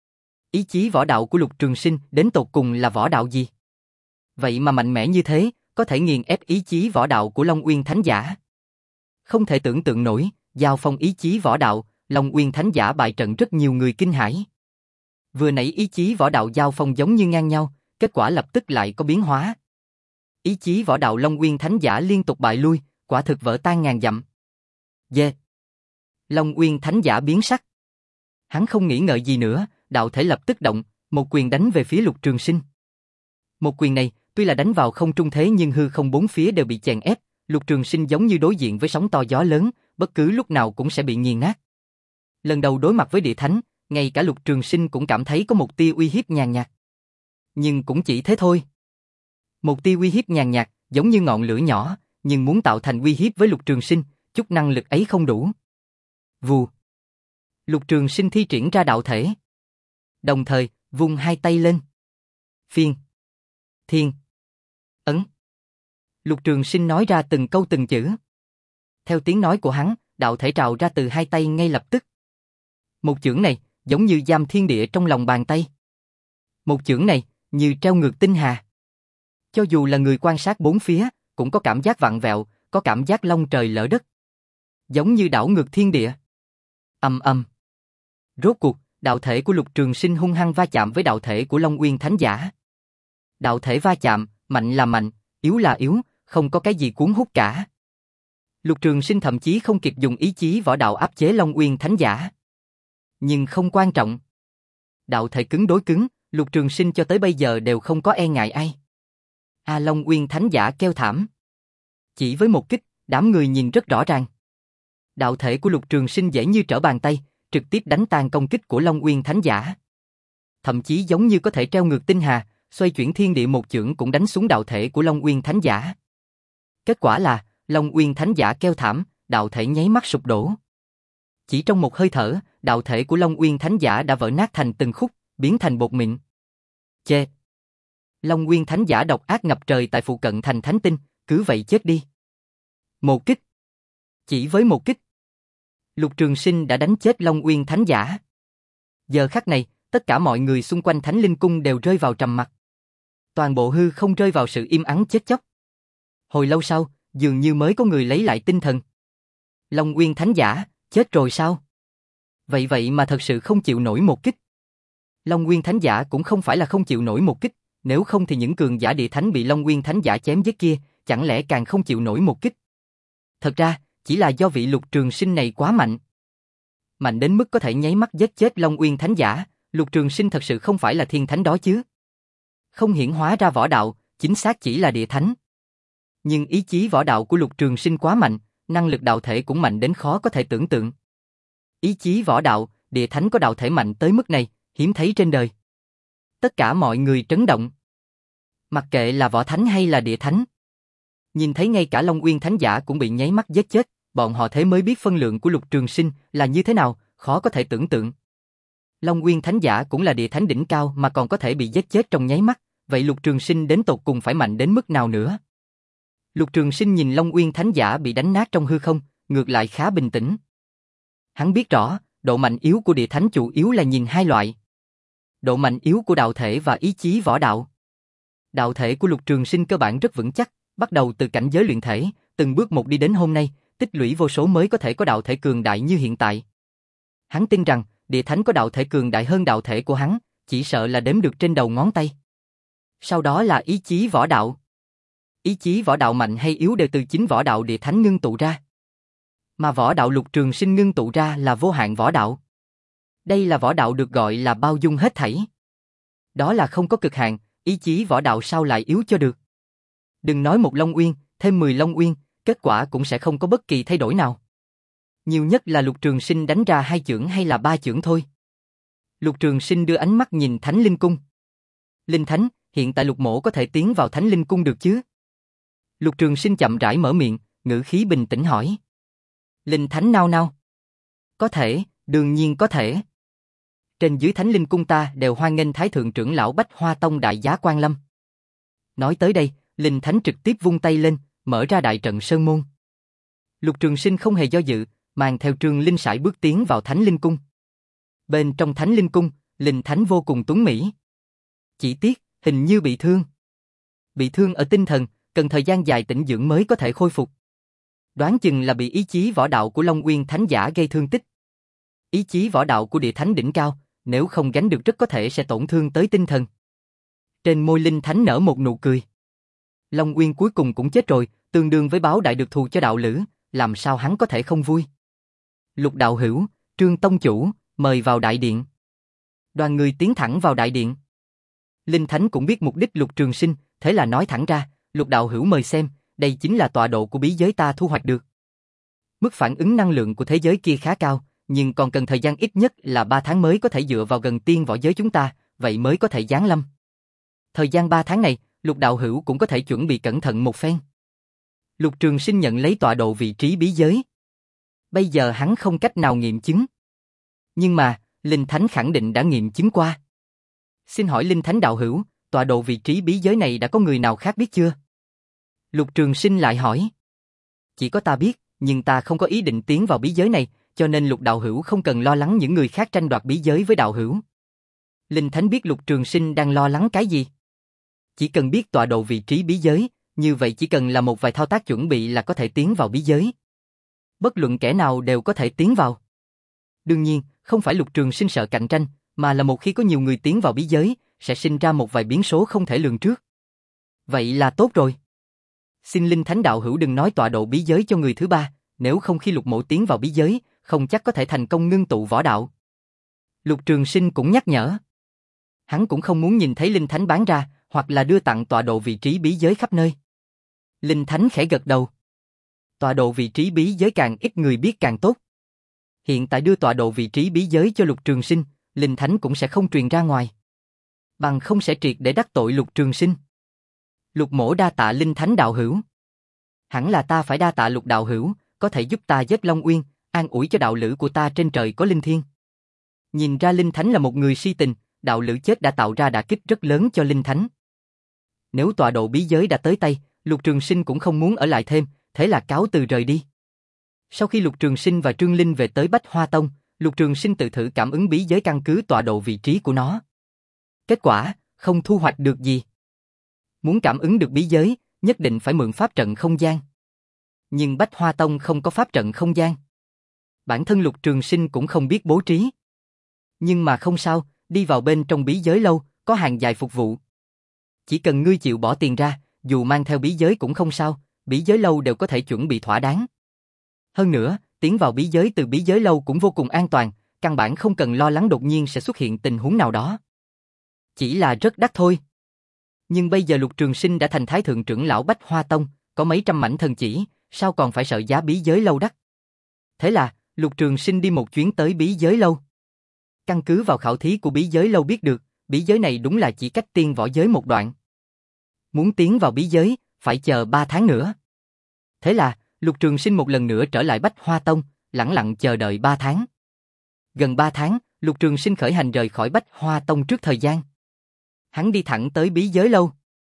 Ý chí võ đạo của Lục Trường Sinh đến tột cùng là võ đạo gì? Vậy mà mạnh mẽ như thế, có thể nghiền ép ý chí võ đạo của Long Uyên thánh giả. Không thể tưởng tượng nổi, giao phong ý chí võ đạo, Long Uyên thánh giả bại trận rất nhiều người kinh hãi. Vừa nãy ý chí võ đạo giao phong giống như ngang nhau, kết quả lập tức lại có biến hóa. Ý chí võ đạo Long Uyên thánh giả liên tục bại lui, quả thực vỡ tan ngàn dặm. Dê! Long Uyên thánh giả biến sắc. Hắn không nghĩ ngợi gì nữa, đạo thể lập tức động, một quyền đánh về phía Lục Trường Sinh. Một quyền này, tuy là đánh vào không trung thế nhưng hư không bốn phía đều bị chèn ép, Lục Trường Sinh giống như đối diện với sóng to gió lớn, bất cứ lúc nào cũng sẽ bị nghiền nát. Lần đầu đối mặt với địa thánh, ngay cả Lục Trường Sinh cũng cảm thấy có một tia uy hiếp nhàn nhạt. Nhưng cũng chỉ thế thôi. Một tia uy hiếp nhàn nhạt, giống như ngọn lửa nhỏ, nhưng muốn tạo thành uy hiếp với Lục Trường Sinh, chút năng lực ấy không đủ. Vù. Lục Trường Sinh thi triển ra đạo thể. Đồng thời, vung hai tay lên. Phiên. Thiên. Ấn. Lục Trường Sinh nói ra từng câu từng chữ. Theo tiếng nói của hắn, đạo thể trào ra từ hai tay ngay lập tức. Một chưởng này, giống như giam thiên địa trong lòng bàn tay. Một chưởng này, như treo ngược tinh hà. Cho dù là người quan sát bốn phía, cũng có cảm giác vặn vẹo, có cảm giác long trời lở đất. Giống như đảo ngược thiên địa. Ầm ầm. Rốt cuộc, đạo thể của Lục Trường Sinh hung hăng va chạm với đạo thể của Long Uyên Thánh Giả. Đạo thể va chạm, mạnh là mạnh, yếu là yếu, không có cái gì cuốn hút cả. Lục Trường Sinh thậm chí không kịp dùng ý chí võ đạo áp chế Long Uyên Thánh Giả. Nhưng không quan trọng. Đạo thể cứng đối cứng, Lục Trường Sinh cho tới bây giờ đều không có e ngại ai. A Long Uyên Thánh Giả kêu thảm. Chỉ với một kích, đám người nhìn rất rõ ràng. Đạo thể của Lục Trường Sinh dễ như trở bàn tay, trực tiếp đánh tan công kích của Long Uyên Thánh Giả. Thậm chí giống như có thể treo ngược tinh hà, xoay chuyển thiên địa một chưởng cũng đánh xuống đạo thể của Long Uyên Thánh Giả. Kết quả là, Long Uyên Thánh Giả kêu thảm, đạo thể nháy mắt sụp đổ. Chỉ trong một hơi thở, đạo thể của Long Uyên Thánh Giả đã vỡ nát thành từng khúc, biến thành bột mịn. Chê! Long Uyên Thánh Giả độc ác ngập trời tại phụ cận thành Thánh Tinh, cứ vậy chết đi. Một kích. Chỉ với một kích, Lục Trường Sinh đã đánh chết Long Uyên Thánh Giả. Giờ khắc này, tất cả mọi người xung quanh Thánh Linh Cung đều rơi vào trầm mặc. Toàn bộ hư không rơi vào sự im ắng chết chóc. Hồi lâu sau, dường như mới có người lấy lại tinh thần. Long Uyên Thánh Giả, chết rồi sao? Vậy vậy mà thật sự không chịu nổi một kích. Long Uyên Thánh Giả cũng không phải là không chịu nổi một kích, nếu không thì những cường giả địa thánh bị Long Uyên Thánh Giả chém giết kia, chẳng lẽ càng không chịu nổi một kích. Thật ra, chỉ là do vị Lục Trường Sinh này quá mạnh. Mạnh đến mức có thể nháy mắt giết chết Long Uyên Thánh Giả, Lục Trường Sinh thật sự không phải là thiên thánh đó chứ. Không hiển hóa ra võ đạo, chính xác chỉ là địa thánh. Nhưng ý chí võ đạo của Lục Trường Sinh quá mạnh, năng lực đạo thể cũng mạnh đến khó có thể tưởng tượng. Ý chí võ đạo, địa thánh có đạo thể mạnh tới mức này, hiếm thấy trên đời. Tất cả mọi người trấn động. Mặc kệ là võ thánh hay là địa thánh. Nhìn thấy ngay cả Long Uyên Thánh Giả cũng bị nháy mắt giết chết, bọn họ thế mới biết phân lượng của Lục Trường Sinh là như thế nào, khó có thể tưởng tượng. Long Uyên Thánh Giả cũng là địa thánh đỉnh cao mà còn có thể bị giết chết trong nháy mắt, vậy Lục Trường Sinh đến tột cùng phải mạnh đến mức nào nữa? Lục Trường Sinh nhìn Long Uyên Thánh Giả bị đánh nát trong hư không, ngược lại khá bình tĩnh. Hắn biết rõ, độ mạnh yếu của địa thánh chủ yếu là nhìn hai loại. Độ mạnh yếu của đạo thể và ý chí võ đạo. Đạo thể của Lục Trường Sinh cơ bản rất vững chắc, bắt đầu từ cảnh giới luyện thể, từng bước một đi đến hôm nay, tích lũy vô số mới có thể có đạo thể cường đại như hiện tại. Hắn tin rằng, địa thánh có đạo thể cường đại hơn đạo thể của hắn, chỉ sợ là đếm được trên đầu ngón tay. Sau đó là ý chí võ đạo. Ý chí võ đạo mạnh hay yếu đều từ chính võ đạo địa thánh ngưng tụ ra. Mà võ đạo Lục Trường Sinh ngưng tụ ra là vô hạn võ đạo. Đây là võ đạo được gọi là bao dung hết thảy. Đó là không có cực hạn, ý chí võ đạo sao lại yếu cho được. Đừng nói một Long Uyên, thêm mười Long Uyên, kết quả cũng sẽ không có bất kỳ thay đổi nào. Nhiều nhất là Lục Trường Sinh đánh ra hai chưởng hay là ba chưởng thôi. Lục Trường Sinh đưa ánh mắt nhìn Thánh Linh Cung. Linh Thánh, hiện tại Lục Mỗ có thể tiến vào Thánh Linh Cung được chứ? Lục Trường Sinh chậm rãi mở miệng, ngữ khí bình tĩnh hỏi. Linh Thánh nao nao. Có thể, đương nhiên có thể. Trên dưới Thánh Linh Cung ta đều hoan nghênh Thái Thượng trưởng lão Bách Hoa Tông đại giá Quan Lâm. Nói tới đây, Linh Thánh trực tiếp vung tay lên, mở ra đại trận sơn môn. Lục Trường Sinh không hề do dự, mang theo Trương Linh Sải bước tiến vào Thánh Linh Cung. Bên trong Thánh Linh Cung, Linh Thánh vô cùng tuấn mỹ. Chỉ tiếc, hình như bị thương. Bị thương ở tinh thần, cần thời gian dài tĩnh dưỡng mới có thể khôi phục. Đoán chừng là bị ý chí võ đạo của Long Uyên Thánh Giả gây thương tích. Ý chí võ đạo của địa thánh đỉnh cao, nếu không gánh được rất có thể sẽ tổn thương tới tinh thần. Trên môi Linh Thánh nở một nụ cười. Long Uyên cuối cùng cũng chết rồi, tương đương với báo đại được thù cho đạo lữ, làm sao hắn có thể không vui. Lục đạo hữu, Trương tông chủ, mời vào đại điện. Đoàn người tiến thẳng vào đại điện. Linh Thánh cũng biết mục đích Lục Trường Sinh, thế là nói thẳng ra, Lục đạo hữu mời xem, đây chính là tọa độ của bí giới ta thu hoạch được. Mức phản ứng năng lượng của thế giới kia khá cao, nhưng còn cần thời gian ít nhất là ba tháng mới có thể dựa vào gần tiên võ giới chúng ta, vậy mới có thể giáng lâm. Thời gian ba tháng này, Lục đạo hữu cũng có thể chuẩn bị cẩn thận một phen. Lục Trường Sinh nhận lấy tọa độ vị trí bí giới. Bây giờ hắn không cách nào nghiệm chứng. Nhưng mà, Linh Thánh khẳng định đã nghiệm chứng qua. Xin hỏi Linh Thánh đạo hữu, tọa độ vị trí bí giới này đã có người nào khác biết chưa? Lục Trường Sinh lại hỏi. Chỉ có ta biết, nhưng ta không có ý định tiến vào bí giới này, cho nên Lục đạo hữu không cần lo lắng những người khác tranh đoạt bí giới với đạo hữu. Linh Thánh biết Lục Trường Sinh đang lo lắng cái gì. Chỉ cần biết tọa độ vị trí bí giới, như vậy chỉ cần là một vài thao tác chuẩn bị là có thể tiến vào bí giới. Bất luận kẻ nào đều có thể tiến vào. Đương nhiên, không phải Lục Trường Sinh sợ cạnh tranh, mà là một khi có nhiều người tiến vào bí giới, sẽ sinh ra một vài biến số không thể lường trước. Vậy là tốt rồi. Xin Linh Thánh đạo hữu đừng nói tọa độ bí giới cho người thứ ba, nếu không khi Lục mỗ tiến vào bí giới, không chắc có thể thành công ngưng tụ võ đạo. Lục Trường Sinh cũng nhắc nhở. Hắn cũng không muốn nhìn thấy Linh Thánh bán ra, hoặc là đưa tặng tọa độ vị trí bí giới khắp nơi. Linh Thánh khẽ gật đầu. Tọa độ vị trí bí giới càng ít người biết càng tốt. Hiện tại đưa tọa độ vị trí bí giới cho Lục Trường Sinh, Linh Thánh cũng sẽ không truyền ra ngoài. Bằng không sẽ triệt để đắc tội Lục Trường Sinh. Lục mỗ đa tạ Linh Thánh đạo hữu. Hẳn là ta phải đa tạ Lục đạo hữu, có thể giúp ta giết Long Uyên, an ủi cho đạo lữ của ta trên trời có linh thiêng. Nhìn ra Linh Thánh là một người si tình, đạo lữ chết đã tạo ra đả kích rất lớn cho Linh Thánh. Nếu tọa độ bí giới đã tới tay, Lục Trường Sinh cũng không muốn ở lại thêm, thế là cáo từ rời đi. Sau khi Lục Trường Sinh và Trương Linh về tới Bách Hoa Tông, Lục Trường Sinh tự thử cảm ứng bí giới căn cứ tọa độ vị trí của nó. Kết quả, không thu hoạch được gì. Muốn cảm ứng được bí giới, nhất định phải mượn pháp trận không gian. Nhưng Bách Hoa Tông không có pháp trận không gian. Bản thân Lục Trường Sinh cũng không biết bố trí. Nhưng mà không sao, đi vào bên trong bí giới lâu, có hàng dài phục vụ. Chỉ cần ngươi chịu bỏ tiền ra, dù mang theo bí giới cũng không sao, bí giới lâu đều có thể chuẩn bị thỏa đáng. Hơn nữa, tiến vào bí giới từ bí giới lâu cũng vô cùng an toàn, căn bản không cần lo lắng đột nhiên sẽ xuất hiện tình huống nào đó. Chỉ là rất đắt thôi. Nhưng bây giờ Lục Trường Sinh đã thành thái thượng trưởng lão Bách Hoa Tông, có mấy trăm mảnh thần chỉ, sao còn phải sợ giá bí giới lâu đắt. Thế là, Lục Trường Sinh đi một chuyến tới bí giới lâu. Căn cứ vào khảo thí của bí giới lâu biết được, bí giới này đúng là chỉ cách tiên võ giới một đoạn. Muốn tiến vào bí giới, phải chờ ba tháng nữa. Thế là, Lục Trường Sinh một lần nữa trở lại Bách Hoa Tông, lẳng lặng chờ đợi ba tháng. Gần ba tháng, Lục Trường Sinh khởi hành rời khỏi Bách Hoa Tông trước thời gian. Hắn đi thẳng tới bí giới lâu.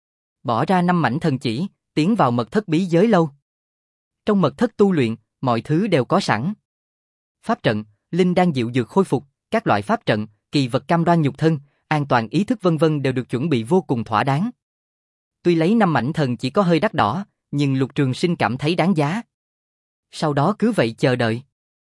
Bỏ ra năm mảnh thần chỉ, tiến vào mật thất bí giới lâu. Trong mật thất tu luyện, mọi thứ đều có sẵn. Pháp trận, linh đan diệu dược khôi phục, các loại pháp trận, kỳ vật cam đoan nhục thân, an toàn ý thức vân vân đều được chuẩn bị vô cùng thỏa đáng. Tuy lấy năm mảnh thần chỉ có hơi đắt đỏ, nhưng Lục Trường Sinh cảm thấy đáng giá. Sau đó cứ vậy chờ đợi.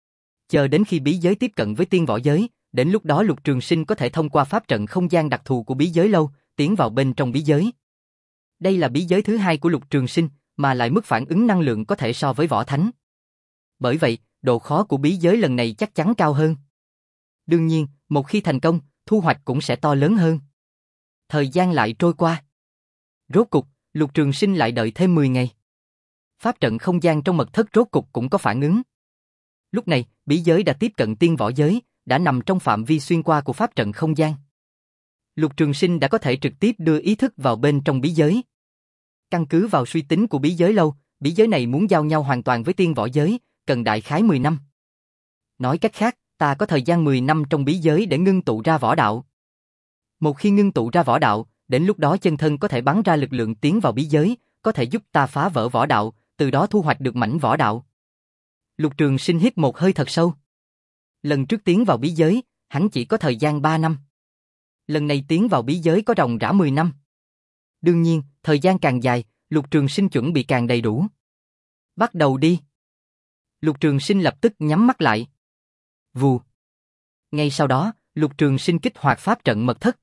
Chờ đến khi bí giới tiếp cận với tiên võ giới, đến lúc đó Lục Trường Sinh có thể thông qua pháp trận không gian đặc thù của bí giới lâu, tiến vào bên trong bí giới. Đây là bí giới thứ hai của Lục Trường Sinh, mà lại mức phản ứng năng lượng có thể so với võ thánh. Bởi vậy, độ khó của bí giới lần này chắc chắn cao hơn. Đương nhiên, một khi thành công, thu hoạch cũng sẽ to lớn hơn. Thời gian lại trôi qua. Rốt cục, Lục Trường Sinh lại đợi thêm mười ngày. Pháp trận không gian trong mật thất rốt cục cũng có phản ứng. Lúc này, bí giới đã tiếp cận tiên võ giới, đã nằm trong phạm vi xuyên qua của pháp trận không gian. Lục Trường Sinh đã có thể trực tiếp đưa ý thức vào bên trong bí giới. Căn cứ vào suy tính của bí giới lâu, bí giới này muốn giao nhau hoàn toàn với tiên võ giới, cần đại khái mười năm. Nói cách khác, ta có thời gian mười năm trong bí giới để ngưng tụ ra võ đạo. Một khi ngưng tụ ra võ đạo, đến lúc đó chân thân có thể bắn ra lực lượng tiến vào bí giới, có thể giúp ta phá vỡ võ đạo, từ đó thu hoạch được mảnh võ đạo. Lục Trường Sinh hít một hơi thật sâu. Lần trước tiến vào bí giới, hắn chỉ có thời gian ba năm. Lần này tiến vào bí giới có ròng rã mười năm. Đương nhiên, thời gian càng dài, Lục Trường Sinh chuẩn bị càng đầy đủ. Bắt đầu đi. Lục Trường Sinh lập tức nhắm mắt lại. Vù. Ngay sau đó, Lục Trường Sinh kích hoạt pháp trận mật thất.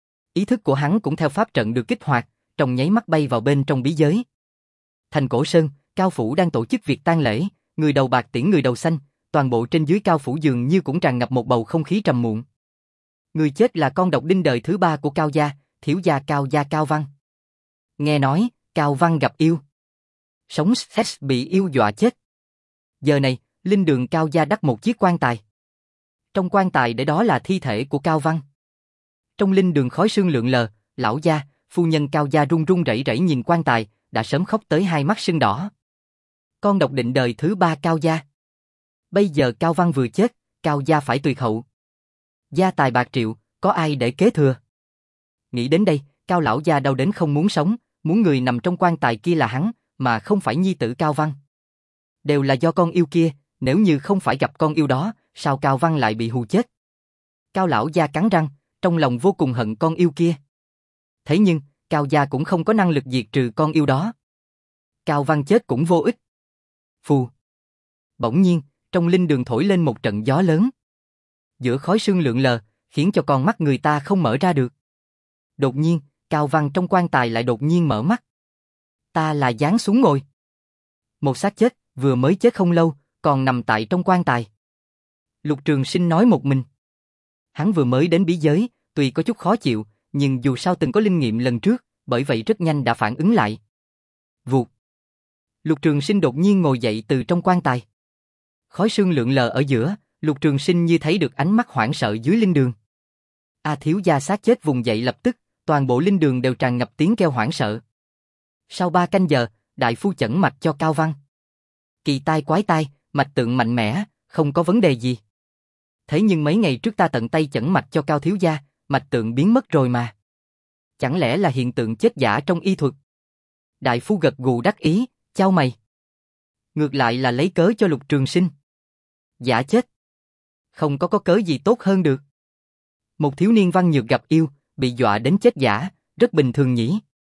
Ý thức của hắn cũng theo pháp trận được kích hoạt, trong nháy mắt bay vào bên trong bí giới. Thành Cổ Sơn, Cao Phủ đang tổ chức việc tang lễ, người đầu bạc tiễn người đầu xanh, toàn bộ trên dưới Cao phủ dường như cũng tràn ngập một bầu không khí trầm muộn. Người chết là con độc đinh đời thứ ba của Cao gia, thiếu gia Cao gia Cao Văn. Nghe nói, Cao Văn gặp yêu. Sống sex bị yêu dọa chết. Giờ này, linh đường Cao gia đắp một chiếc quan tài. Trong quan tài để đó là thi thể của Cao Văn. Trong linh đường khói sương lượn lờ, lão gia, phu nhân Cao gia run run rẩy rẩy nhìn quan tài, đã sớm khóc tới hai mắt sưng đỏ. Con độc định đời thứ ba Cao gia. Bây giờ Cao Văn vừa chết, Cao gia phải tuyệt hậu. Gia tài bạc triệu, có ai để kế thừa? Nghĩ đến đây, Cao lão gia đau đến không muốn sống, muốn người nằm trong quan tài kia là hắn, mà không phải nhi tử Cao Văn. Đều là do con yêu kia, nếu như không phải gặp con yêu đó, sao Cao Văn lại bị hù chết? Cao lão gia cắn răng, trong lòng vô cùng hận con yêu kia. Thế nhưng, Cao gia cũng không có năng lực diệt trừ con yêu đó. Cao Văn chết cũng vô ích. Phù. Bỗng nhiên, trong linh đường thổi lên một trận gió lớn. Giữa khói sương lượn lờ, khiến cho con mắt người ta không mở ra được. Đột nhiên, Cao Văn trong quan tài lại đột nhiên mở mắt. Ta là giáng xuống ngồi. Một xác chết, vừa mới chết không lâu, còn nằm tại trong quan tài. Lục Trường Sinh nói một mình. Hắn vừa mới đến bí giới, tuy có chút khó chịu, nhưng dù sao từng có linh nghiệm lần trước, bởi vậy rất nhanh đã phản ứng lại. Vụt. Lục Trường Sinh đột nhiên ngồi dậy từ trong quan tài. Khói sương lượn lờ ở giữa, Lục Trường Sinh như thấy được ánh mắt hoảng sợ dưới linh đường. A thiếu gia xác chết vùng dậy lập tức, toàn bộ linh đường đều tràn ngập tiếng kêu hoảng sợ. Sau ba canh giờ, đại phu chẩn mạch cho Cao Văn. Kỳ tai quái tai, mạch tượng mạnh mẽ, không có vấn đề gì. Thế nhưng mấy ngày trước ta tận tay chẩn mạch cho Cao thiếu gia, mạch tượng biến mất rồi mà. Chẳng lẽ là hiện tượng chết giả trong y thuật? Đại phu gật gù đắc ý, chau mày. Ngược lại là lấy cớ cho Lục Trường Sinh. Giả chết. Không có có cớ gì tốt hơn được. Một thiếu niên văn nhược gặp yêu, bị dọa đến chết giả, rất bình thường nhỉ.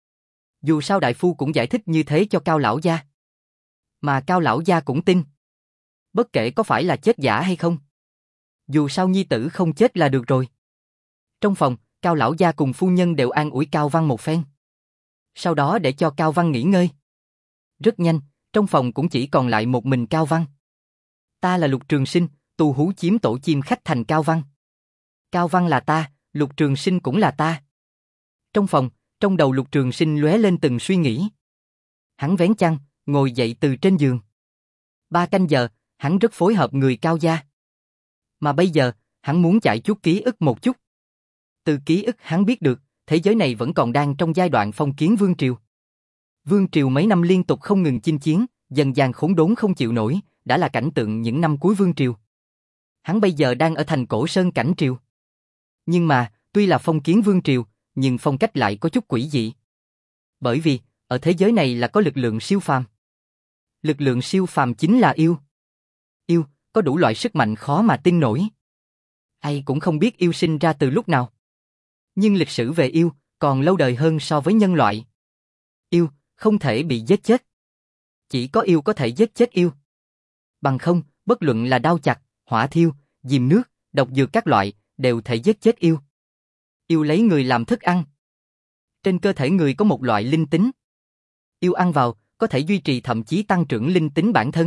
Dù sao đại phu cũng giải thích như thế cho Cao lão gia. Mà Cao lão gia cũng tin. Bất kể có phải là chết giả hay không. Dù sao nhi tử không chết là được rồi. Trong phòng, Cao lão gia cùng phu nhân đều an ủi Cao Văn một phen. Sau đó để cho Cao Văn nghỉ ngơi. Rất nhanh, trong phòng cũng chỉ còn lại một mình Cao Văn. Ta là Lục Trường Sinh, tù hú chiếm tổ chim khách thành Cao Văn. Cao Văn là ta, Lục Trường Sinh cũng là ta. Trong phòng, trong đầu Lục Trường Sinh lóe lên từng suy nghĩ. Hắn vén chăn, ngồi dậy từ trên giường. Ba canh giờ, hắn rất phối hợp người Cao gia. Mà bây giờ, hắn muốn chạy chút ký ức một chút. Từ ký ức hắn biết được, thế giới này vẫn còn đang trong giai đoạn phong kiến vương triều. Vương triều mấy năm liên tục không ngừng chinh chiến, dần dần khốn đốn không chịu nổi, đã là cảnh tượng những năm cuối vương triều. Hắn bây giờ đang ở thành Cổ Sơn cảnh triều. Nhưng mà, tuy là phong kiến vương triều, nhưng phong cách lại có chút quỷ dị. Bởi vì, ở thế giới này là có lực lượng siêu phàm. Lực lượng siêu phàm chính là yêu. Yêu, có đủ loại sức mạnh khó mà tin nổi. Ai cũng không biết yêu sinh ra từ lúc nào. Nhưng lịch sử về yêu, còn lâu đời hơn so với nhân loại. Yêu, không thể bị giết chết. Chỉ có yêu có thể giết chết yêu. Bằng không, bất luận là đao chặt, hỏa thiêu, diêm nước, độc dược các loại, đều thể giết chết yêu. Yêu lấy người làm thức ăn. Trên cơ thể người có một loại linh tính. Yêu ăn vào, có thể duy trì thậm chí tăng trưởng linh tính bản thân.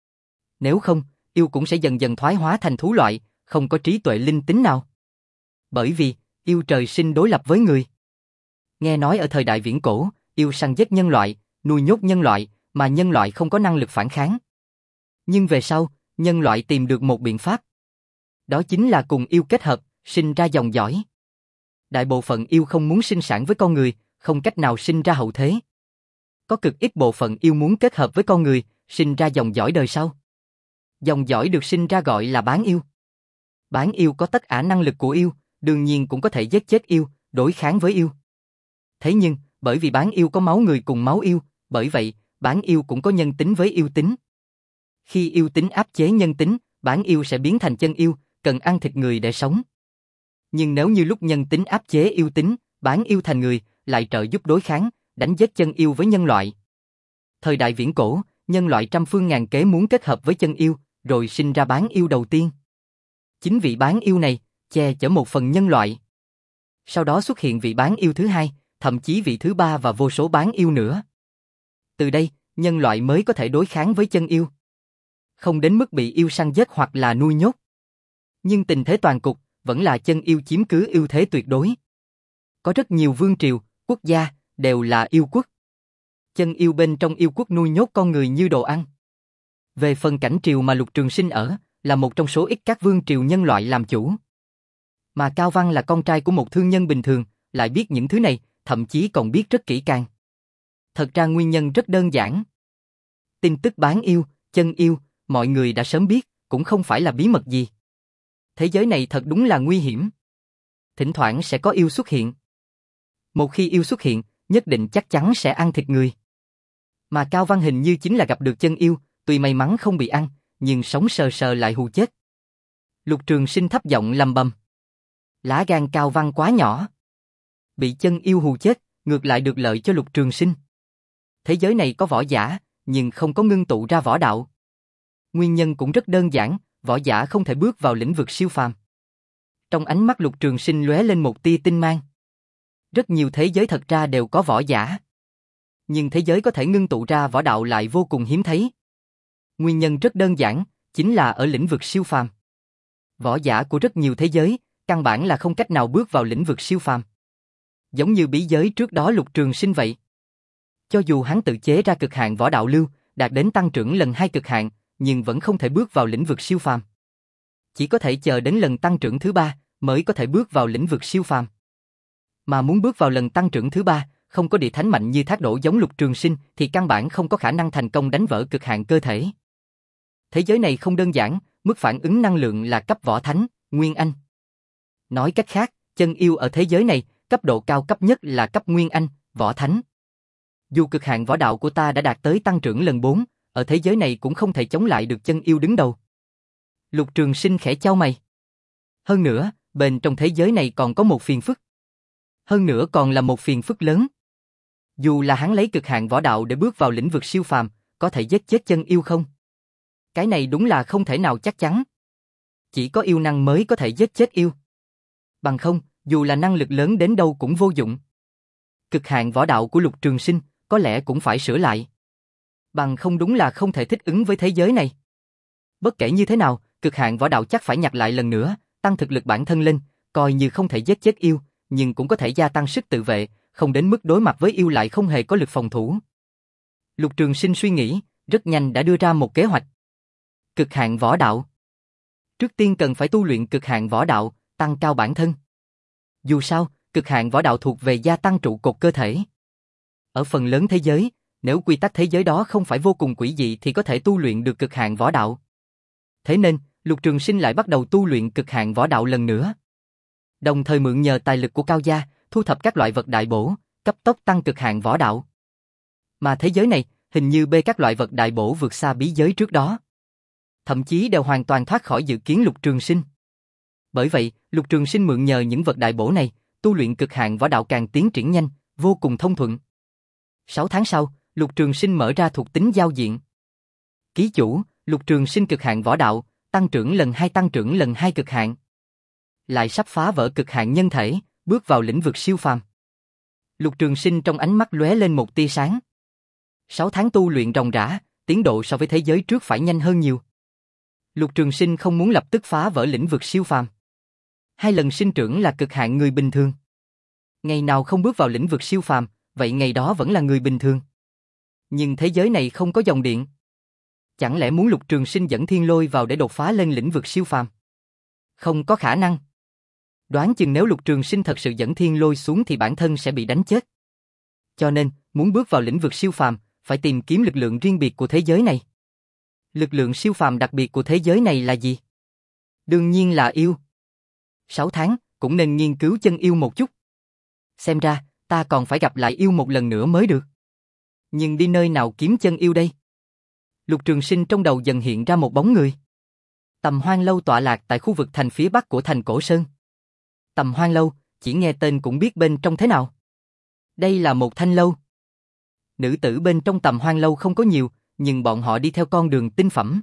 Nếu không, yêu cũng sẽ dần dần thoái hóa thành thú loại, không có trí tuệ linh tính nào. Bởi vì, yêu trời sinh đối lập với người. Nghe nói ở thời đại viễn cổ, yêu săn giết nhân loại, nuôi nhốt nhân loại, mà nhân loại không có năng lực phản kháng. Nhưng về sau, nhân loại tìm được một biện pháp. Đó chính là cùng yêu kết hợp, sinh ra dòng dõi. Đại bộ phận yêu không muốn sinh sản với con người, không cách nào sinh ra hậu thế. Có cực ít bộ phận yêu muốn kết hợp với con người, sinh ra dòng dõi đời sau. Dòng dõi được sinh ra gọi là bán yêu. Bán yêu có tất cả năng lực của yêu, đương nhiên cũng có thể giết chết yêu, đối kháng với yêu. Thế nhưng, bởi vì bán yêu có máu người cùng máu yêu, bởi vậy, bán yêu cũng có nhân tính với yêu tính. Khi yêu tính áp chế nhân tính, bán yêu sẽ biến thành chân yêu, cần ăn thịt người để sống. Nhưng nếu như lúc nhân tính áp chế yêu tính, bán yêu thành người, lại trợ giúp đối kháng, đánh giết chân yêu với nhân loại. Thời đại viễn cổ, nhân loại trăm phương ngàn kế muốn kết hợp với chân yêu, rồi sinh ra bán yêu đầu tiên. Chính vị bán yêu này, che chở một phần nhân loại. Sau đó xuất hiện vị bán yêu thứ hai, thậm chí vị thứ ba và vô số bán yêu nữa. Từ đây, nhân loại mới có thể đối kháng với chân yêu. Không đến mức bị yêu săn giết hoặc là nuôi nhốt. Nhưng tình thế toàn cục, vẫn là chân yêu chiếm cứ ưu thế tuyệt đối. Có rất nhiều vương triều, quốc gia, đều là yêu quốc. Chân yêu bên trong yêu quốc nuôi nhốt con người như đồ ăn. Về phần cảnh triều mà Lục Trường Sinh ở, là một trong số ít các vương triều nhân loại làm chủ. Mà Cao Văn là con trai của một thương nhân bình thường, lại biết những thứ này, thậm chí còn biết rất kỹ càng. Thật ra nguyên nhân rất đơn giản. Tin tức bán yêu, chân yêu, mọi người đã sớm biết, cũng không phải là bí mật gì. Thế giới này thật đúng là nguy hiểm. Thỉnh thoảng sẽ có yêu xuất hiện. Một khi yêu xuất hiện, nhất định chắc chắn sẽ ăn thịt người. Mà Cao Văn hình như chính là gặp được chân yêu, tuy may mắn không bị ăn, nhưng sống sờ sờ lại hù chết. Lục Trường Sinh thấp giọng lầm bầm. Lá gan Cao Văn quá nhỏ. Bị chân yêu hù chết, ngược lại được lợi cho Lục Trường Sinh. Thế giới này có võ giả, nhưng không có ngưng tụ ra võ đạo. Nguyên nhân cũng rất đơn giản, võ giả không thể bước vào lĩnh vực siêu phàm. Trong ánh mắt Lục Trường Sinh lóe lên một tia tinh mang. Rất nhiều thế giới thật ra đều có võ giả. Nhưng thế giới có thể ngưng tụ ra võ đạo lại vô cùng hiếm thấy. Nguyên nhân rất đơn giản, chính là ở lĩnh vực siêu phàm. Võ giả của rất nhiều thế giới, căn bản là không cách nào bước vào lĩnh vực siêu phàm. Giống như bí giới trước đó Lục Trường Sinh vậy. Cho dù hắn tự chế ra cực hạn võ đạo lưu, đạt đến tăng trưởng lần hai cực hạn, nhưng vẫn không thể bước vào lĩnh vực siêu phàm. Chỉ có thể chờ đến lần tăng trưởng thứ ba, mới có thể bước vào lĩnh vực siêu phàm. Mà muốn bước vào lần tăng trưởng thứ ba, không có địa thánh mạnh như Thác Đổ giống Lục Trường Sinh thì căn bản không có khả năng thành công đánh vỡ cực hạn cơ thể. Thế giới này không đơn giản, mức phản ứng năng lượng là cấp võ thánh, Nguyên Anh. Nói cách khác, chân yêu ở thế giới này, cấp độ cao cấp nhất là cấp Nguyên Anh, võ thánh. Dù cực hạn võ đạo của ta đã đạt tới tăng trưởng lần bốn, ở thế giới này cũng không thể chống lại được chân yêu đứng đầu. Lục Trường Sinh khẽ chau mày. Hơn nữa, bên trong thế giới này còn có một phiền phức. Hơn nữa còn là một phiền phức lớn. Dù là hắn lấy cực hạn võ đạo để bước vào lĩnh vực siêu phàm, có thể giết chết chân yêu không? Cái này đúng là không thể nào chắc chắn. Chỉ có yêu năng mới có thể giết chết yêu. Bằng không, dù là năng lực lớn đến đâu cũng vô dụng. Cực hạn võ đạo của Lục Trường Sinh có lẽ cũng phải sửa lại. Bằng không đúng là không thể thích ứng với thế giới này. Bất kể như thế nào, cực hạn võ đạo chắc phải nhặt lại lần nữa, tăng thực lực bản thân lên, coi như không thể giết chết yêu, nhưng cũng có thể gia tăng sức tự vệ, không đến mức đối mặt với yêu lại không hề có lực phòng thủ. Lục Trường Sinh suy nghĩ, rất nhanh đã đưa ra một kế hoạch. Cực hạn võ đạo. Trước tiên cần phải tu luyện cực hạn võ đạo, tăng cao bản thân. Dù sao, cực hạn võ đạo thuộc về gia tăng trụ cột cơ thể. Ở phần lớn thế giới, nếu quy tắc thế giới đó không phải vô cùng quỷ dị thì có thể tu luyện được cực hạn võ đạo. Thế nên, Lục Trường Sinh lại bắt đầu tu luyện cực hạn võ đạo lần nữa. Đồng thời mượn nhờ tài lực của Cao gia, thu thập các loại vật đại bổ, cấp tốc tăng cực hạn võ đạo. Mà thế giới này, hình như bê các loại vật đại bổ vượt xa bí giới trước đó. Thậm chí đều hoàn toàn thoát khỏi dự kiến Lục Trường Sinh. Bởi vậy, Lục Trường Sinh mượn nhờ những vật đại bổ này, tu luyện cực hạn võ đạo càng tiến triển nhanh, vô cùng thông thuận. Sáu tháng sau, Lục Trường Sinh mở ra thuộc tính giao diện. Ký chủ, Lục Trường Sinh cực hạn võ đạo, tăng trưởng lần hai tăng trưởng lần hai cực hạn. Lại sắp phá vỡ cực hạn nhân thể, bước vào lĩnh vực siêu phàm. Lục Trường Sinh trong ánh mắt lóe lên một tia sáng. Sáu tháng tu luyện ròng rã, tiến độ so với thế giới trước phải nhanh hơn nhiều. Lục Trường Sinh không muốn lập tức phá vỡ lĩnh vực siêu phàm. Hai lần sinh trưởng là cực hạn người bình thường. Ngày nào không bước vào lĩnh vực siêu phàm, vậy ngày đó vẫn là người bình thường. Nhưng thế giới này không có dòng điện. Chẳng lẽ muốn Lục Trường Sinh dẫn thiên lôi vào để đột phá lên lĩnh vực siêu phàm? Không có khả năng. Đoán chừng nếu Lục Trường Sinh thật sự dẫn thiên lôi xuống thì bản thân sẽ bị đánh chết. Cho nên, muốn bước vào lĩnh vực siêu phàm, phải tìm kiếm lực lượng riêng biệt của thế giới này. Lực lượng siêu phàm đặc biệt của thế giới này là gì? Đương nhiên là yêu. Sáu tháng, cũng nên nghiên cứu chân yêu một chút. Xem ra, ta còn phải gặp lại yêu một lần nữa mới được. Nhưng đi nơi nào kiếm chân yêu đây? Lục Trường Sinh trong đầu dần hiện ra một bóng người. Tầm Hoang Lâu tọa lạc tại khu vực thành phía bắc của thành Cổ Sơn. Tầm Hoang Lâu, chỉ nghe tên cũng biết bên trong thế nào. Đây là một thanh lâu. Nữ tử bên trong Tầm Hoang Lâu không có nhiều, nhưng bọn họ đi theo con đường tinh phẩm.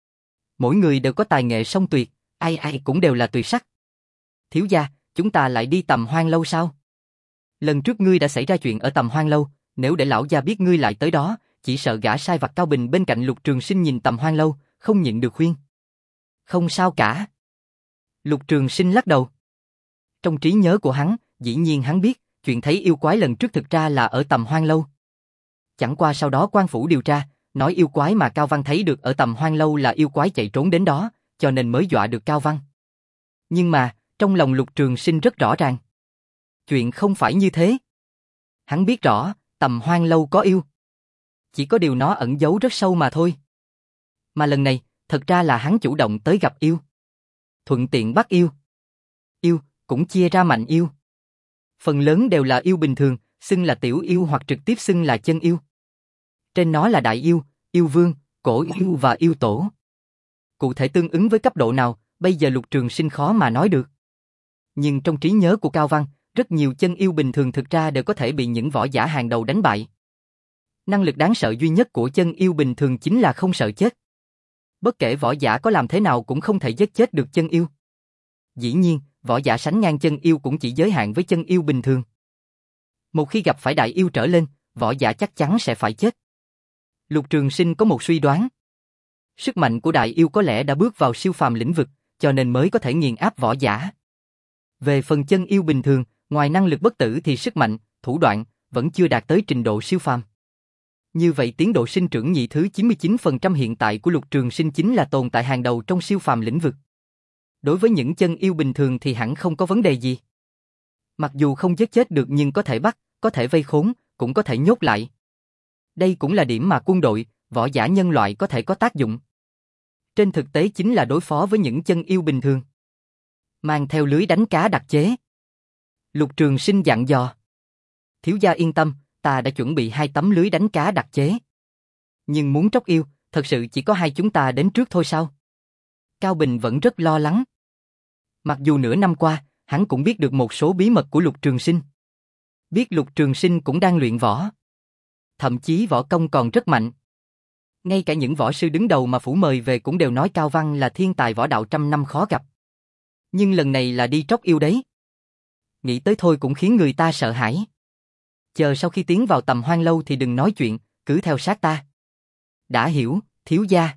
Mỗi người đều có tài nghệ song tuyệt, ai ai cũng đều là tuyệt sắc. Thiếu gia, chúng ta lại đi Tầm Hoang Lâu sao? Lần trước ngươi đã xảy ra chuyện ở Tầm Hoang Lâu, nếu để lão gia biết ngươi lại tới đó, chỉ sợ gã sai vặt Cao Bình bên cạnh Lục Trường Sinh nhìn Tầm Hoang Lâu, không nhịn được khuyên. Không sao cả. Lục Trường Sinh lắc đầu. Trong trí nhớ của hắn, dĩ nhiên hắn biết, chuyện thấy yêu quái lần trước thực ra là ở Tầm Hoang Lâu. Chẳng qua sau đó quan phủ điều tra, nói yêu quái mà Cao Văn thấy được ở Tầm Hoang Lâu là yêu quái chạy trốn đến đó, cho nên mới dọa được Cao Văn. Nhưng mà, trong lòng Lục Trường Sinh rất rõ ràng. Chuyện không phải như thế. Hắn biết rõ, Tầm Hoang Lâu có yêu. Chỉ có điều nó ẩn giấu rất sâu mà thôi. Mà lần này, thật ra là hắn chủ động tới gặp yêu. Thuận tiện bắt yêu. Yêu, cũng chia ra mạnh yêu. Phần lớn đều là yêu bình thường, xưng là tiểu yêu hoặc trực tiếp xưng là chân yêu. Trên nó là đại yêu, yêu vương, cổ yêu và yêu tổ. Cụ thể tương ứng với cấp độ nào, bây giờ Lục Trường Sinh khó mà nói được. Nhưng trong trí nhớ của Cao Văn, rất nhiều chân yêu bình thường thực ra đều có thể bị những võ giả hàng đầu đánh bại. Năng lực đáng sợ duy nhất của chân yêu bình thường chính là không sợ chết. Bất kể võ giả có làm thế nào cũng không thể giết chết được chân yêu. Dĩ nhiên, võ giả sánh ngang chân yêu cũng chỉ giới hạn với chân yêu bình thường. Một khi gặp phải đại yêu trở lên, võ giả chắc chắn sẽ phải chết. Lục Trường Sinh có một suy đoán. Sức mạnh của đại yêu có lẽ đã bước vào siêu phàm lĩnh vực, cho nên mới có thể nghiền áp võ giả. Về phần chân yêu bình thường, ngoài năng lực bất tử thì sức mạnh, thủ đoạn, vẫn chưa đạt tới trình độ siêu phàm. Như vậy tiến độ sinh trưởng nhị thứ chín mươi chín phần trăm hiện tại của Lục Trường Sinh chính là tồn tại hàng đầu trong siêu phàm lĩnh vực. Đối với những chân yêu bình thường thì hẳn không có vấn đề gì. Mặc dù không giết chết được nhưng có thể bắt, có thể vây khốn, cũng có thể nhốt lại. Đây cũng là điểm mà quân đội, võ giả nhân loại có thể có tác dụng. Trên thực tế chính là đối phó với những chân yêu bình thường. Mang theo lưới đánh cá đặc chế. Lục Trường Sinh dặn dò. Thiếu gia yên tâm, ta đã chuẩn bị hai tấm lưới đánh cá đặc chế. Nhưng muốn tróc yêu, thật sự chỉ có hai chúng ta đến trước thôi sao? Cao Bình vẫn rất lo lắng. Mặc dù nửa năm qua, hắn cũng biết được một số bí mật của Lục Trường Sinh. Biết Lục Trường Sinh cũng đang luyện võ. Thậm chí võ công còn rất mạnh. Ngay cả những võ sư đứng đầu mà phủ mời về cũng đều nói Cao Văn là thiên tài võ đạo trăm năm khó gặp. Nhưng lần này là đi tróc yêu đấy. Nghĩ tới thôi cũng khiến người ta sợ hãi. Chờ sau khi tiến vào Tầm Hoang Lâu thì đừng nói chuyện, cứ theo sát ta. Đã hiểu, thiếu gia.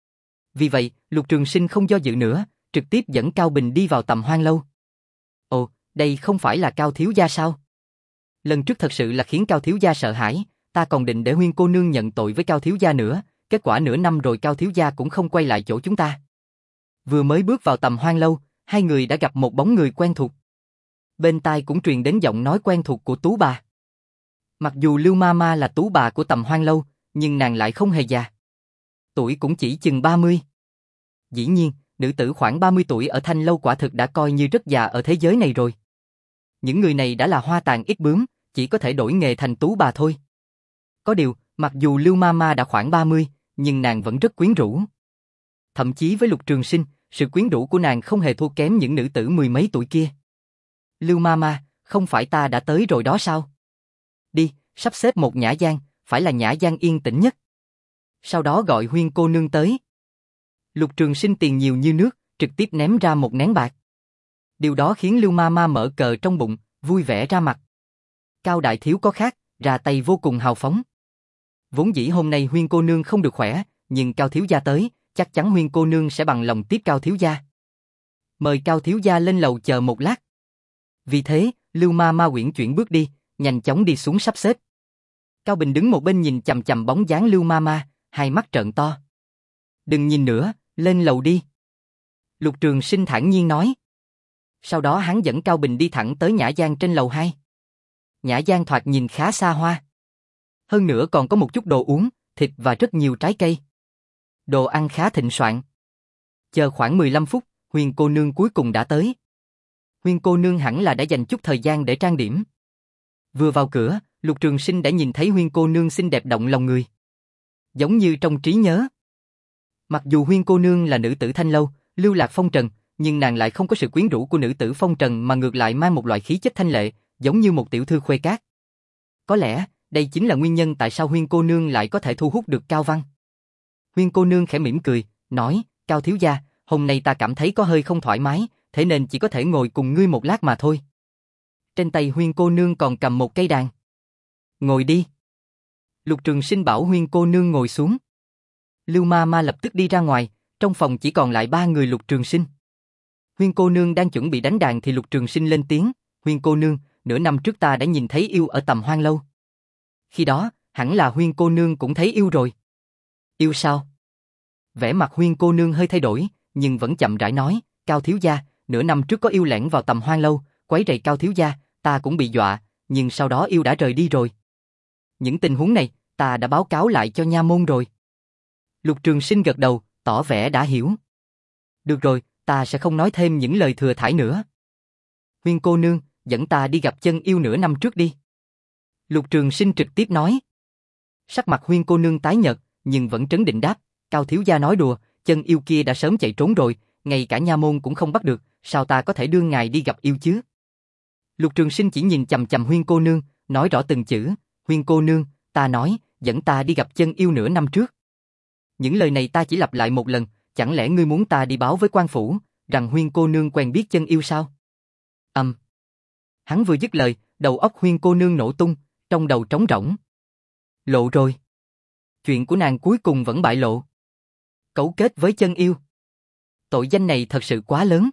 Vì vậy, Lục Trường Sinh không do dự nữa, trực tiếp dẫn Cao Bình đi vào Tầm Hoang Lâu. Ồ, đây không phải là Cao thiếu gia sao? Lần trước thật sự là khiến Cao thiếu gia sợ hãi, ta còn định để Huyên cô nương nhận tội với Cao thiếu gia nữa, kết quả nửa năm rồi Cao thiếu gia cũng không quay lại chỗ chúng ta. Vừa mới bước vào Tầm Hoang Lâu, hai người đã gặp một bóng người quen thuộc. Bên tai cũng truyền đến giọng nói quen thuộc của Tú bà. Mặc dù Lưu Ma Ma là Tú bà của Tầm Hoang Lâu, nhưng nàng lại không hề già. Tuổi cũng chỉ chừng ba mươi. Dĩ nhiên, nữ tử khoảng ba mươi tuổi ở Thanh Lâu quả thực đã coi như rất già ở thế giới này rồi. Những người này đã là hoa tàn ít bướm, chỉ có thể đổi nghề thành Tú bà thôi. Có điều, mặc dù Lưu Ma Ma đã khoảng ba mươi, nhưng nàng vẫn rất quyến rũ. Thậm chí với Lục Trường Sinh, sự quyến rũ của nàng không hề thua kém những nữ tử mười mấy tuổi kia. Lưu Ma Ma, không phải ta đã tới rồi đó sao? Đi, sắp xếp một nhã gian, phải là nhã gian yên tĩnh nhất. Sau đó gọi Huyên cô nương tới. Lục Trường Sinh tiền nhiều như nước, trực tiếp ném ra một nén bạc. Điều đó khiến Lưu Ma Ma mở cờ trong bụng, vui vẻ ra mặt. Cao đại thiếu có khác, ra tay vô cùng hào phóng. Vốn dĩ hôm nay Huyên cô nương không được khỏe, nhưng Cao thiếu gia tới, chắc chắn Huyên cô nương sẽ bằng lòng tiếp Cao thiếu gia. Mời Cao thiếu gia lên lầu chờ một lát. Vì thế, Lưu Ma Ma uyển chuyển bước đi, nhanh chóng đi xuống sắp xếp. Cao Bình đứng một bên nhìn chằm chằm bóng dáng Lưu Ma Ma, hai mắt trợn to. Đừng nhìn nữa, lên lầu đi. Lục Trường Sinh thản nhiên nói. Sau đó hắn dẫn Cao Bình đi thẳng tới nhã gian trên lầu hai. Nhã gian thoạt nhìn khá xa hoa. Hơn nữa còn có một chút đồ uống, thịt và rất nhiều trái cây. Đồ ăn khá thịnh soạn. Chờ khoảng mười lăm phút, Huyền cô nương cuối cùng đã tới. Huyền cô nương hẳn là đã dành chút thời gian để trang điểm. Vừa vào cửa, Lục Trường Sinh đã nhìn thấy Huyền cô nương xinh đẹp động lòng người. Giống như trong trí nhớ. Mặc dù Huyền cô nương là nữ tử Thanh Lâu, lưu lạc phong trần, nhưng nàng lại không có sự quyến rũ của nữ tử phong trần mà ngược lại mang một loại khí chất thanh lệ, giống như một tiểu thư khuê cát. Có lẽ, đây chính là nguyên nhân tại sao Huyền cô nương lại có thể thu hút được Cao Văn. Huyền cô nương khẽ mỉm cười, nói, Cao thiếu gia, hôm nay ta cảm thấy có hơi không thoải mái, thế nên chỉ có thể ngồi cùng ngươi một lát mà thôi. Trên tay Huyền cô nương còn cầm một cây đàn. Ngồi đi. Lục Trường Sinh bảo Huyền cô nương ngồi xuống. Lưu Ma Ma lập tức đi ra ngoài, trong phòng chỉ còn lại ba người Lục Trường Sinh. Huyên cô nương đang chuẩn bị đánh đàn thì Lục Trường Sinh lên tiếng, Huyên cô nương, nửa năm trước ta đã nhìn thấy yêu ở Tầm Hoang Lâu. Khi đó, hẳn là Huyên cô nương cũng thấy yêu rồi. Yêu sao? Vẻ mặt Huyên cô nương hơi thay đổi, nhưng vẫn chậm rãi nói, Cao thiếu gia, nửa năm trước có yêu lẻn vào Tầm Hoang Lâu, quấy rầy Cao thiếu gia, ta cũng bị dọa, nhưng sau đó yêu đã rời đi rồi. Những tình huống này, ta đã báo cáo lại cho nha môn rồi. Lục Trường Sinh gật đầu, tỏ vẻ đã hiểu. Được rồi, ta sẽ không nói thêm những lời thừa thãi nữa. Huyên cô nương, dẫn ta đi gặp chân yêu nửa năm trước đi. Lục Trường Sinh trực tiếp nói. Sắc mặt Huyên cô nương tái nhợt, nhưng vẫn trấn định đáp, Cao thiếu gia nói đùa, chân yêu kia đã sớm chạy trốn rồi, ngay cả nha môn cũng không bắt được, sao ta có thể đưa ngài đi gặp yêu chứ? Lục Trường Sinh chỉ nhìn chằm chằm Huyên cô nương, nói rõ từng chữ, Huyên cô nương, ta nói, dẫn ta đi gặp chân yêu nửa năm trước. Những lời này ta chỉ lặp lại một lần, chẳng lẽ ngươi muốn ta đi báo với quan phủ, rằng Huyên cô nương quen biết chân yêu sao? Ầm. Um. Hắn vừa dứt lời, đầu óc Huyên cô nương nổ tung, trong đầu trống rỗng. Lộ rồi. Chuyện của nàng cuối cùng vẫn bại lộ. Cấu kết với chân yêu. Tội danh này thật sự quá lớn.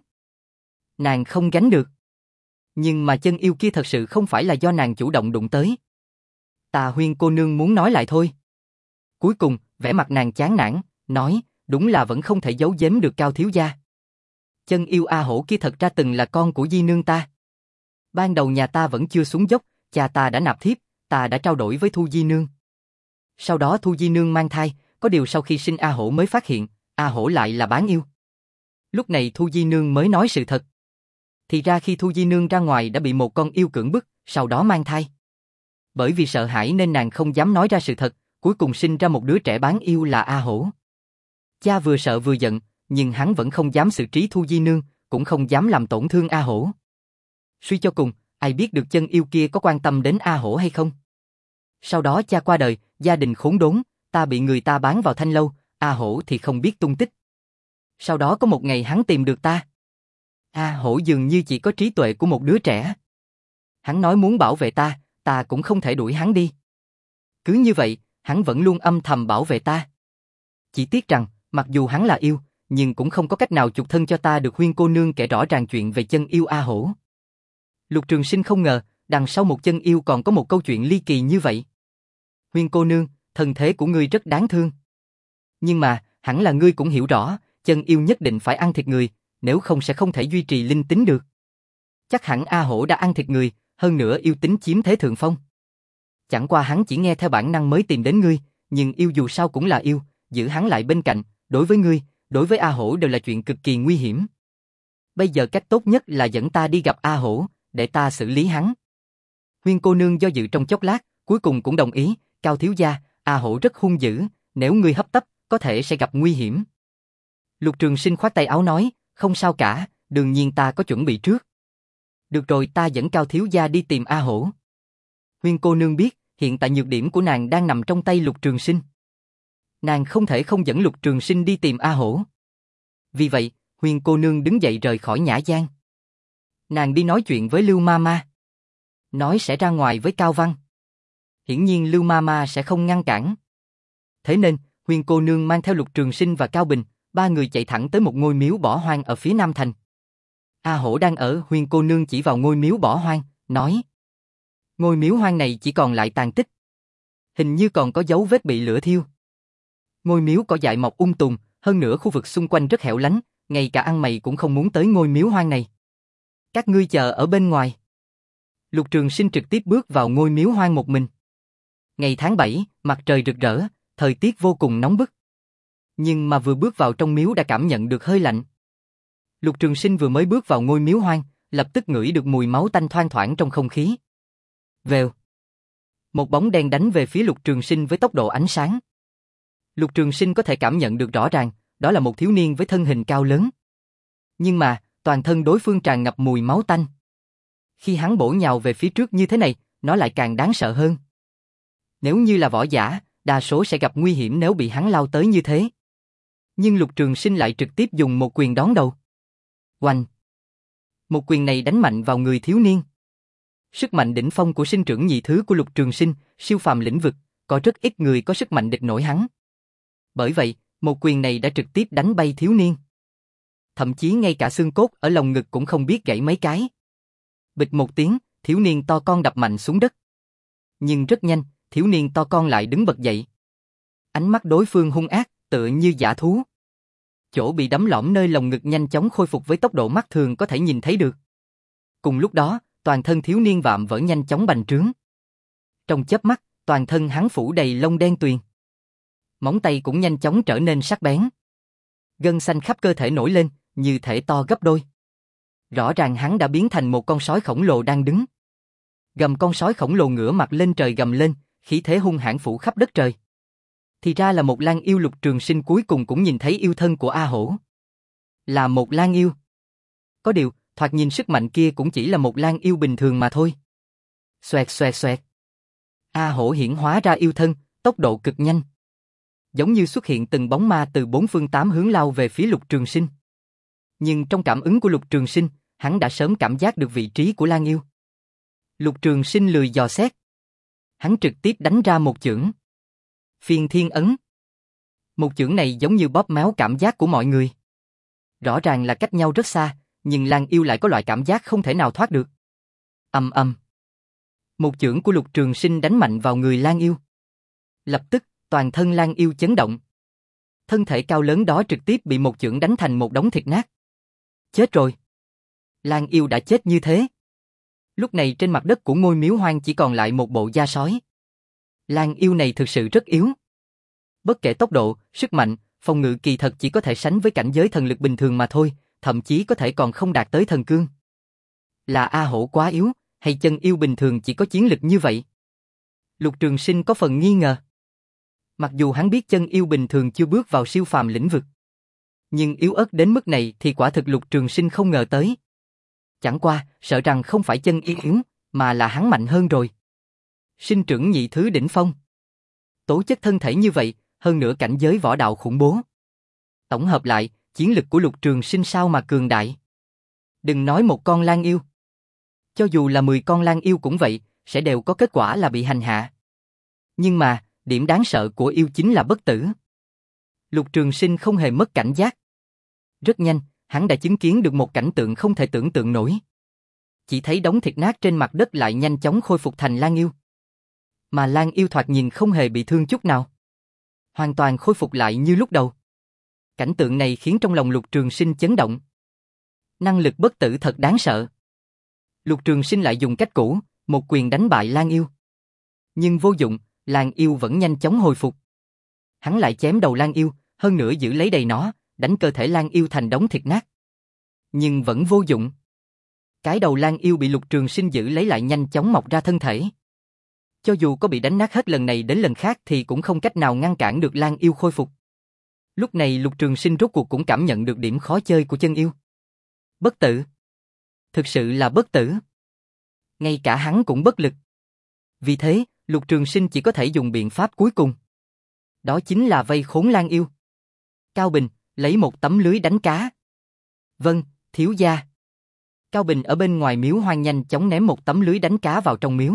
Nàng không gánh được. Nhưng mà chân yêu kia thật sự không phải là do nàng chủ động đụng tới. Ta Huyên cô nương muốn nói lại thôi. Cuối cùng, vẻ mặt nàng chán nản, nói, đúng là vẫn không thể giấu giếm được Cao thiếu gia. Chân yêu A Hổ kia thật ra từng là con của di nương ta. Ban đầu nhà ta vẫn chưa xuống dốc, cha ta đã nạp thiếp, ta đã trao đổi với Thu di nương. Sau đó Thu di nương mang thai, có điều sau khi sinh A Hổ mới phát hiện, A Hổ lại là bán yêu. Lúc này Thu di nương mới nói sự thật. Thì ra khi Thu di nương ra ngoài đã bị một con yêu cưỡng bức, sau đó mang thai. Bởi vì sợ hãi nên nàng không dám nói ra sự thật, cuối cùng sinh ra một đứa trẻ bán yêu là A Hổ. Cha vừa sợ vừa giận, nhưng hắn vẫn không dám xử trí Thu di nương, cũng không dám làm tổn thương A Hổ. Suy cho cùng, ai biết được chân yêu kia có quan tâm đến A Hổ hay không? Sau đó cha qua đời, gia đình khốn đốn, ta bị người ta bán vào Thanh Lâu, A Hổ thì không biết tung tích. Sau đó có một ngày hắn tìm được ta. A Hổ dường như chỉ có trí tuệ của một đứa trẻ. Hắn nói muốn bảo vệ ta, ta cũng không thể đuổi hắn đi. Cứ như vậy, hắn vẫn luôn âm thầm bảo vệ ta. Chỉ tiếc rằng, mặc dù hắn là yêu, nhưng cũng không có cách nào chuộc thân cho ta được. Huyên cô nương kể rõ ràng chuyện về chân yêu A Hổ. Lục Trường Sinh không ngờ, đằng sau một chân yêu còn có một câu chuyện ly kỳ như vậy. Huyên cô nương, thân thế của ngươi rất đáng thương. Nhưng mà, hẳn là ngươi cũng hiểu rõ, chân yêu nhất định phải ăn thịt người, nếu không sẽ không thể duy trì linh tính được. Chắc hẳn A Hổ đã ăn thịt người, hơn nữa yêu tính chiếm thế thượng phong. Chẳng qua hắn chỉ nghe theo bản năng mới tìm đến ngươi, nhưng yêu dù sao cũng là yêu, giữ hắn lại bên cạnh, đối với ngươi, đối với A Hổ đều là chuyện cực kỳ nguy hiểm. Bây giờ cách tốt nhất là dẫn ta đi gặp A Hổ, để ta xử lý hắn. Huyên cô nương do dự trong chốc lát, cuối cùng cũng đồng ý, Cao thiếu gia, A Hổ rất hung dữ, nếu ngươi hấp tấp, có thể sẽ gặp nguy hiểm. Lục Trường Sinh khoát tay áo nói, không sao cả, đương nhiên ta có chuẩn bị trước. Được rồi, ta dẫn Cao thiếu gia đi tìm A Hổ. Huyên cô nương biết, hiện tại nhược điểm của nàng đang nằm trong tay Lục Trường Sinh. Nàng không thể không dẫn Lục Trường Sinh đi tìm A Hổ. Vì vậy, Huyên cô nương đứng dậy rời khỏi Nhã Giang. Nàng đi nói chuyện với Lưu Mama. Nói sẽ ra ngoài với Cao Văn. Hiển nhiên Lưu Mama sẽ không ngăn cản. Thế nên, Huyên cô nương mang theo Lục Trường Sinh và Cao Bình, ba người chạy thẳng tới một ngôi miếu bỏ hoang ở phía Nam Thành. A Hổ đang ở, Huyên cô nương chỉ vào ngôi miếu bỏ hoang, nói. Ngôi miếu hoang này chỉ còn lại tàn tích. Hình như còn có dấu vết bị lửa thiêu. Ngôi miếu cỏ dại mọc um tùm, hơn nữa khu vực xung quanh rất hẻo lánh, ngay cả ăn mày cũng không muốn tới ngôi miếu hoang này. Các ngươi chờ ở bên ngoài. Lục Trường Sinh trực tiếp bước vào ngôi miếu hoang một mình. Ngày tháng bảy, mặt trời rực rỡ, thời tiết vô cùng nóng bức. Nhưng mà vừa bước vào trong miếu đã cảm nhận được hơi lạnh. Lục Trường Sinh vừa mới bước vào ngôi miếu hoang, lập tức ngửi được mùi máu tanh thoang thoảng trong không khí. Vèo. Một bóng đen đánh về phía Lục Trường Sinh với tốc độ ánh sáng. Lục Trường Sinh có thể cảm nhận được rõ ràng, đó là một thiếu niên với thân hình cao lớn. Nhưng mà, toàn thân đối phương tràn ngập mùi máu tanh. Khi hắn bổ nhào về phía trước như thế này, nó lại càng đáng sợ hơn. Nếu như là võ giả, đa số sẽ gặp nguy hiểm nếu bị hắn lao tới như thế. Nhưng Lục Trường Sinh lại trực tiếp dùng một quyền đón đầu. Oanh! Một quyền này đánh mạnh vào người thiếu niên. Sức mạnh đỉnh phong của sinh trưởng nhị thứ của Lục Trường Sinh, siêu phàm lĩnh vực, có rất ít người có sức mạnh địch nổi hắn. Bởi vậy, Một quyền này đã trực tiếp đánh bay thiếu niên. Thậm chí ngay cả xương cốt ở lồng ngực cũng không biết gãy mấy cái. Bịch một tiếng, thiếu niên to con đập mạnh xuống đất. Nhưng rất nhanh, thiếu niên to con lại đứng bật dậy. Ánh mắt đối phương hung ác, tựa như dã thú. Chỗ bị đấm lõm nơi lồng ngực nhanh chóng khôi phục với tốc độ mắt thường có thể nhìn thấy được. Cùng lúc đó, toàn thân thiếu niên vạm vỡ nhanh chóng bành trướng. Trong chớp mắt, toàn thân hắn phủ đầy lông đen tuyền. Móng tay cũng nhanh chóng trở nên sắc bén. Gân xanh khắp cơ thể nổi lên, như thể to gấp đôi. Rõ ràng hắn đã biến thành một con sói khổng lồ đang đứng. Gầm con sói khổng lồ ngửa mặt lên trời gầm lên, khí thế hung hãn phủ khắp đất trời. Thì ra là một lang yêu. Lục Trường Sinh cuối cùng cũng nhìn thấy yêu thân của A Hổ. Là một lang yêu. Có điều, thoạt nhìn sức mạnh kia cũng chỉ là một lang yêu bình thường mà thôi. Xoẹt xoẹt xoẹt. A Hổ hiển hóa ra yêu thân, tốc độ cực nhanh. Giống như xuất hiện từng bóng ma từ bốn phương tám hướng lao về phía Lục Trường Sinh. Nhưng trong cảm ứng của Lục Trường Sinh, hắn đã sớm cảm giác được vị trí của lang yêu. Lục Trường Sinh lười dò xét. Hắn trực tiếp đánh ra một chưởng. Phiên Thiên Ấn. Một chưởng này giống như bóp méo cảm giác của mọi người. Rõ ràng là cách nhau rất xa, nhưng lang yêu lại có loại cảm giác không thể nào thoát được. Ầm ầm. Một chưởng của Lục Trường Sinh đánh mạnh vào người lang yêu. Lập tức, toàn thân lang yêu chấn động. Thân thể cao lớn đó trực tiếp bị một chưởng đánh thành một đống thịt nát. Chết rồi. Lang yêu đã chết như thế. Lúc này trên mặt đất của ngôi miếu hoang chỉ còn lại một bộ da sói. Lang yêu này thực sự rất yếu. Bất kể tốc độ, sức mạnh, phòng ngự kỳ thật chỉ có thể sánh với cảnh giới thần lực bình thường mà thôi, thậm chí có thể còn không đạt tới thần cương. Là A Hổ quá yếu, hay chân yêu bình thường chỉ có chiến lực như vậy? Lục Trường Sinh có phần nghi ngờ. Mặc dù hắn biết chân yêu bình thường chưa bước vào siêu phàm lĩnh vực, nhưng yếu ớt đến mức này thì quả thực Lục Trường Sinh không ngờ tới. Chẳng qua, sợ rằng không phải chân yêu yếu, mà là hắn mạnh hơn rồi. Sinh trưởng nhị thứ đỉnh phong. Tố chất thân thể như vậy, hơn nữa cảnh giới võ đạo khủng bố. Tổng hợp lại, chiến lực của Lục Trường Sinh sao mà cường đại. Đừng nói một con lang yêu. Cho dù là mười con lang yêu cũng vậy, sẽ đều có kết quả là bị hành hạ. Nhưng mà, điểm đáng sợ của yêu chính là bất tử. Lục Trường Sinh không hề mất cảnh giác. Rất nhanh, hắn đã chứng kiến được một cảnh tượng không thể tưởng tượng nổi. Chỉ thấy đống thịt nát trên mặt đất lại nhanh chóng khôi phục thành lang yêu. Mà lang yêu thoạt nhìn không hề bị thương chút nào. Hoàn toàn khôi phục lại như lúc đầu. Cảnh tượng này khiến trong lòng Lục Trường Sinh chấn động. Năng lực bất tử thật đáng sợ. Lục Trường Sinh lại dùng cách cũ, một quyền đánh bại lang yêu. Nhưng vô dụng, lang yêu vẫn nhanh chóng hồi phục. Hắn lại chém đầu lang yêu, hơn nữa giữ lấy đầy nó, đánh cơ thể lang yêu thành đống thịt nát. Nhưng vẫn vô dụng. Cái đầu lang yêu bị Lục Trường Sinh giữ lấy lại nhanh chóng mọc ra thân thể. Cho dù có bị đánh nát hết lần này đến lần khác thì cũng không cách nào ngăn cản được lang yêu khôi phục. Lúc này Lục Trường Sinh rốt cuộc cũng cảm nhận được điểm khó chơi của chân yêu. Bất tử. Thực sự là bất tử. Ngay cả hắn cũng bất lực. Vì thế, Lục Trường Sinh chỉ có thể dùng biện pháp cuối cùng. Đó chính là vây khốn lang yêu. Cao Bình, lấy một tấm lưới đánh cá. Vâng, thiếu gia. Cao Bình ở bên ngoài miếu hoang nhanh chóng ném một tấm lưới đánh cá vào trong miếu.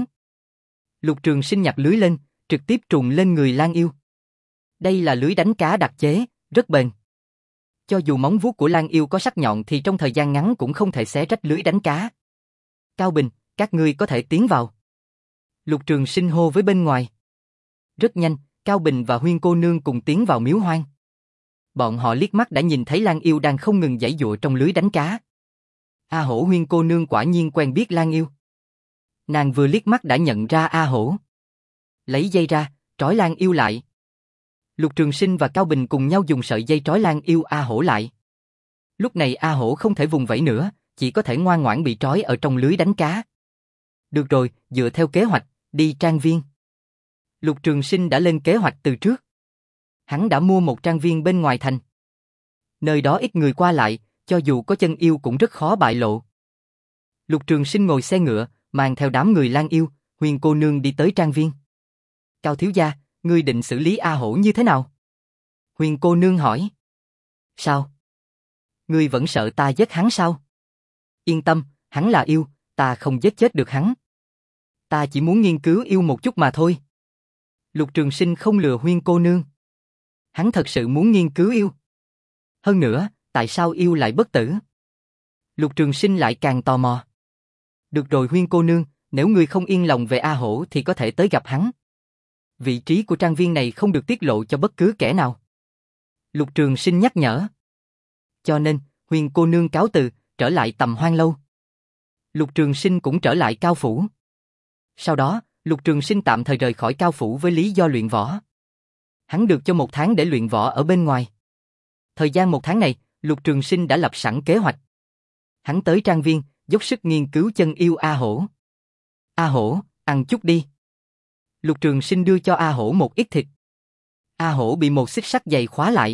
Lục Trường Sinh nhặt lưới lên, trực tiếp trùn lên người lang yêu. Đây là lưới đánh cá đặc chế, rất bền. Cho dù móng vuốt của lang yêu có sắc nhọn thì trong thời gian ngắn cũng không thể xé rách lưới đánh cá. Cao Bình, các ngươi có thể tiến vào. Lục Trường Sinh hô với bên ngoài. Rất nhanh, Cao Bình và Huyên cô nương cùng tiến vào miếu hoang. Bọn họ liếc mắt đã nhìn thấy lang yêu đang không ngừng giãy giụa trong lưới đánh cá. A Hổ Huyên cô nương quả nhiên quen biết lang yêu. Nàng vừa liếc mắt đã nhận ra A Hổ. Lấy dây ra, trói lang yêu lại. Lục Trường Sinh và Cao Bình cùng nhau dùng sợi dây trói lang yêu A Hổ lại. Lúc này A Hổ không thể vùng vẫy nữa, chỉ có thể ngoan ngoãn bị trói ở trong lưới đánh cá. Được rồi, dựa theo kế hoạch, đi trang viên. Lục Trường Sinh đã lên kế hoạch từ trước. Hắn đã mua một trang viên bên ngoài thành. Nơi đó ít người qua lại, cho dù có chân yêu cũng rất khó bại lộ. Lục Trường Sinh ngồi xe ngựa, mang theo đám người lang yêu, Huyền cô nương đi tới trang viên. Cao thiếu gia, ngươi định xử lý A Hổ như thế nào? Huyền cô nương hỏi. Sao? Ngươi vẫn sợ ta giết hắn sao? Yên tâm, hắn là yêu, ta không giết chết được hắn. Ta chỉ muốn nghiên cứu yêu một chút mà thôi. Lục Trường Sinh không lừa Huyền cô nương. Hắn thật sự muốn nghiên cứu yêu. Hơn nữa, tại sao yêu lại bất tử? Lục Trường Sinh lại càng tò mò. Được rồi Huyên cô nương, nếu ngươi không yên lòng về A Hổ thì có thể tới gặp hắn. Vị trí của trang viên này không được tiết lộ cho bất cứ kẻ nào. Lục Trường Sinh nhắc nhở. Cho nên, Huyên cô nương cáo từ, trở lại Tầm Hoang lâu. Lục Trường Sinh cũng trở lại Cao phủ. Sau đó, Lục Trường Sinh tạm thời rời khỏi Cao phủ với lý do luyện võ. Hắn được cho một tháng để luyện võ ở bên ngoài. Thời gian một tháng này, Lục Trường Sinh đã lập sẵn kế hoạch. Hắn tới trang viên, dốc sức nghiên cứu chân yêu A Hổ. A Hổ, ăn chút đi. Lục Trường Sinh đưa cho A Hổ một ít thịt. A Hổ bị một xích sắt dày khóa lại.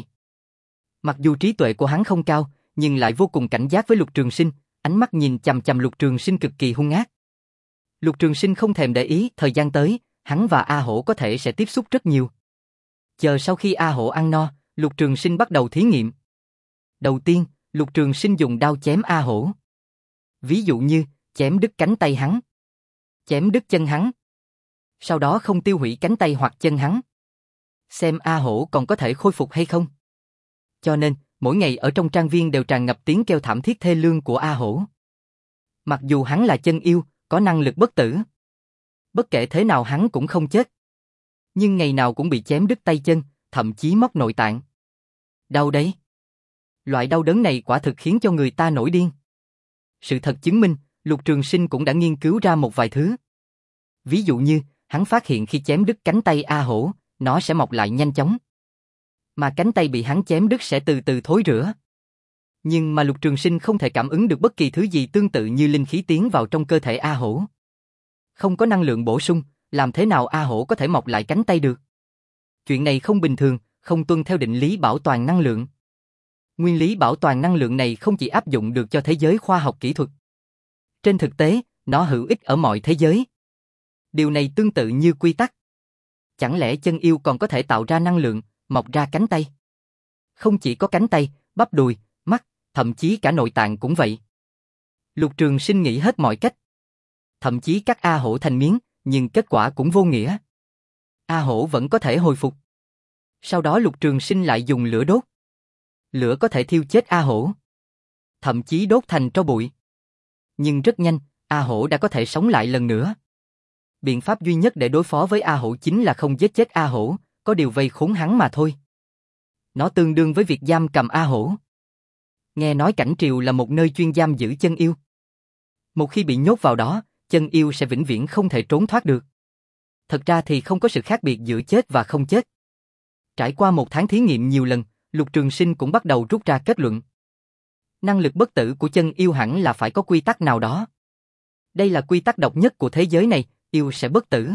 Mặc dù trí tuệ của hắn không cao, nhưng lại vô cùng cảnh giác với Lục Trường Sinh, ánh mắt nhìn chằm chằm Lục Trường Sinh cực kỳ hung ác. Lục Trường Sinh không thèm để ý, thời gian tới, hắn và A Hổ có thể sẽ tiếp xúc rất nhiều. Chờ sau khi A Hổ ăn no, Lục Trường Sinh bắt đầu thí nghiệm. Đầu tiên, Lục Trường Sinh dùng đao chém A Hổ. Ví dụ như, chém đứt cánh tay hắn, chém đứt chân hắn. Sau đó không tiêu hủy cánh tay hoặc chân hắn. Xem A Hổ còn có thể khôi phục hay không. Cho nên, mỗi ngày ở trong trang viên đều tràn ngập tiếng kêu thảm thiết thê lương của A Hổ. Mặc dù hắn là chân yêu, có năng lực bất tử. Bất kể thế nào hắn cũng không chết. Nhưng ngày nào cũng bị chém đứt tay chân, thậm chí móc nội tạng. Đau đấy. Loại đau đớn này quả thực khiến cho người ta nổi điên. Sự thật chứng minh, Lục Trường Sinh cũng đã nghiên cứu ra một vài thứ. Ví dụ như, hắn phát hiện khi chém đứt cánh tay A Hổ, nó sẽ mọc lại nhanh chóng. Mà cánh tay bị hắn chém đứt sẽ từ từ thối rữa. Nhưng mà Lục Trường Sinh không thể cảm ứng được bất kỳ thứ gì tương tự như linh khí tiến vào trong cơ thể A Hổ. Không có năng lượng bổ sung, làm thế nào A Hổ có thể mọc lại cánh tay được? Chuyện này không bình thường, không tuân theo định lý bảo toàn năng lượng. Nguyên lý bảo toàn năng lượng này không chỉ áp dụng được cho thế giới khoa học kỹ thuật. Trên thực tế, nó hữu ích ở mọi thế giới. Điều này tương tự như quy tắc. Chẳng lẽ chân yêu còn có thể tạo ra năng lượng, mọc ra cánh tay? Không chỉ có cánh tay, bắp đùi, mắt, thậm chí cả nội tạng cũng vậy. Lục Trường Sinh nghĩ hết mọi cách. Thậm chí cắt A Hổ thành miếng, nhưng kết quả cũng vô nghĩa. A Hổ vẫn có thể hồi phục. Sau đó Lục Trường Sinh lại dùng lửa đốt. Lửa có thể thiêu chết A Hổ. Thậm chí đốt thành tro bụi. Nhưng rất nhanh, A Hổ đã có thể sống lại lần nữa. Biện pháp duy nhất để đối phó với A Hổ chính là không giết chết A Hổ, có điều vây khốn hắn mà thôi. Nó tương đương với việc giam cầm A Hổ. Nghe nói Cảnh Triều là một nơi chuyên giam giữ chân yêu. Một khi bị nhốt vào đó, chân yêu sẽ vĩnh viễn không thể trốn thoát được. Thật ra thì không có sự khác biệt giữa chết và không chết. Trải qua một tháng thí nghiệm nhiều lần, Lục Trường Sinh cũng bắt đầu rút ra kết luận. Năng lực bất tử của chân yêu hẳn là phải có quy tắc nào đó. Đây là quy tắc độc nhất của thế giới này, yêu sẽ bất tử.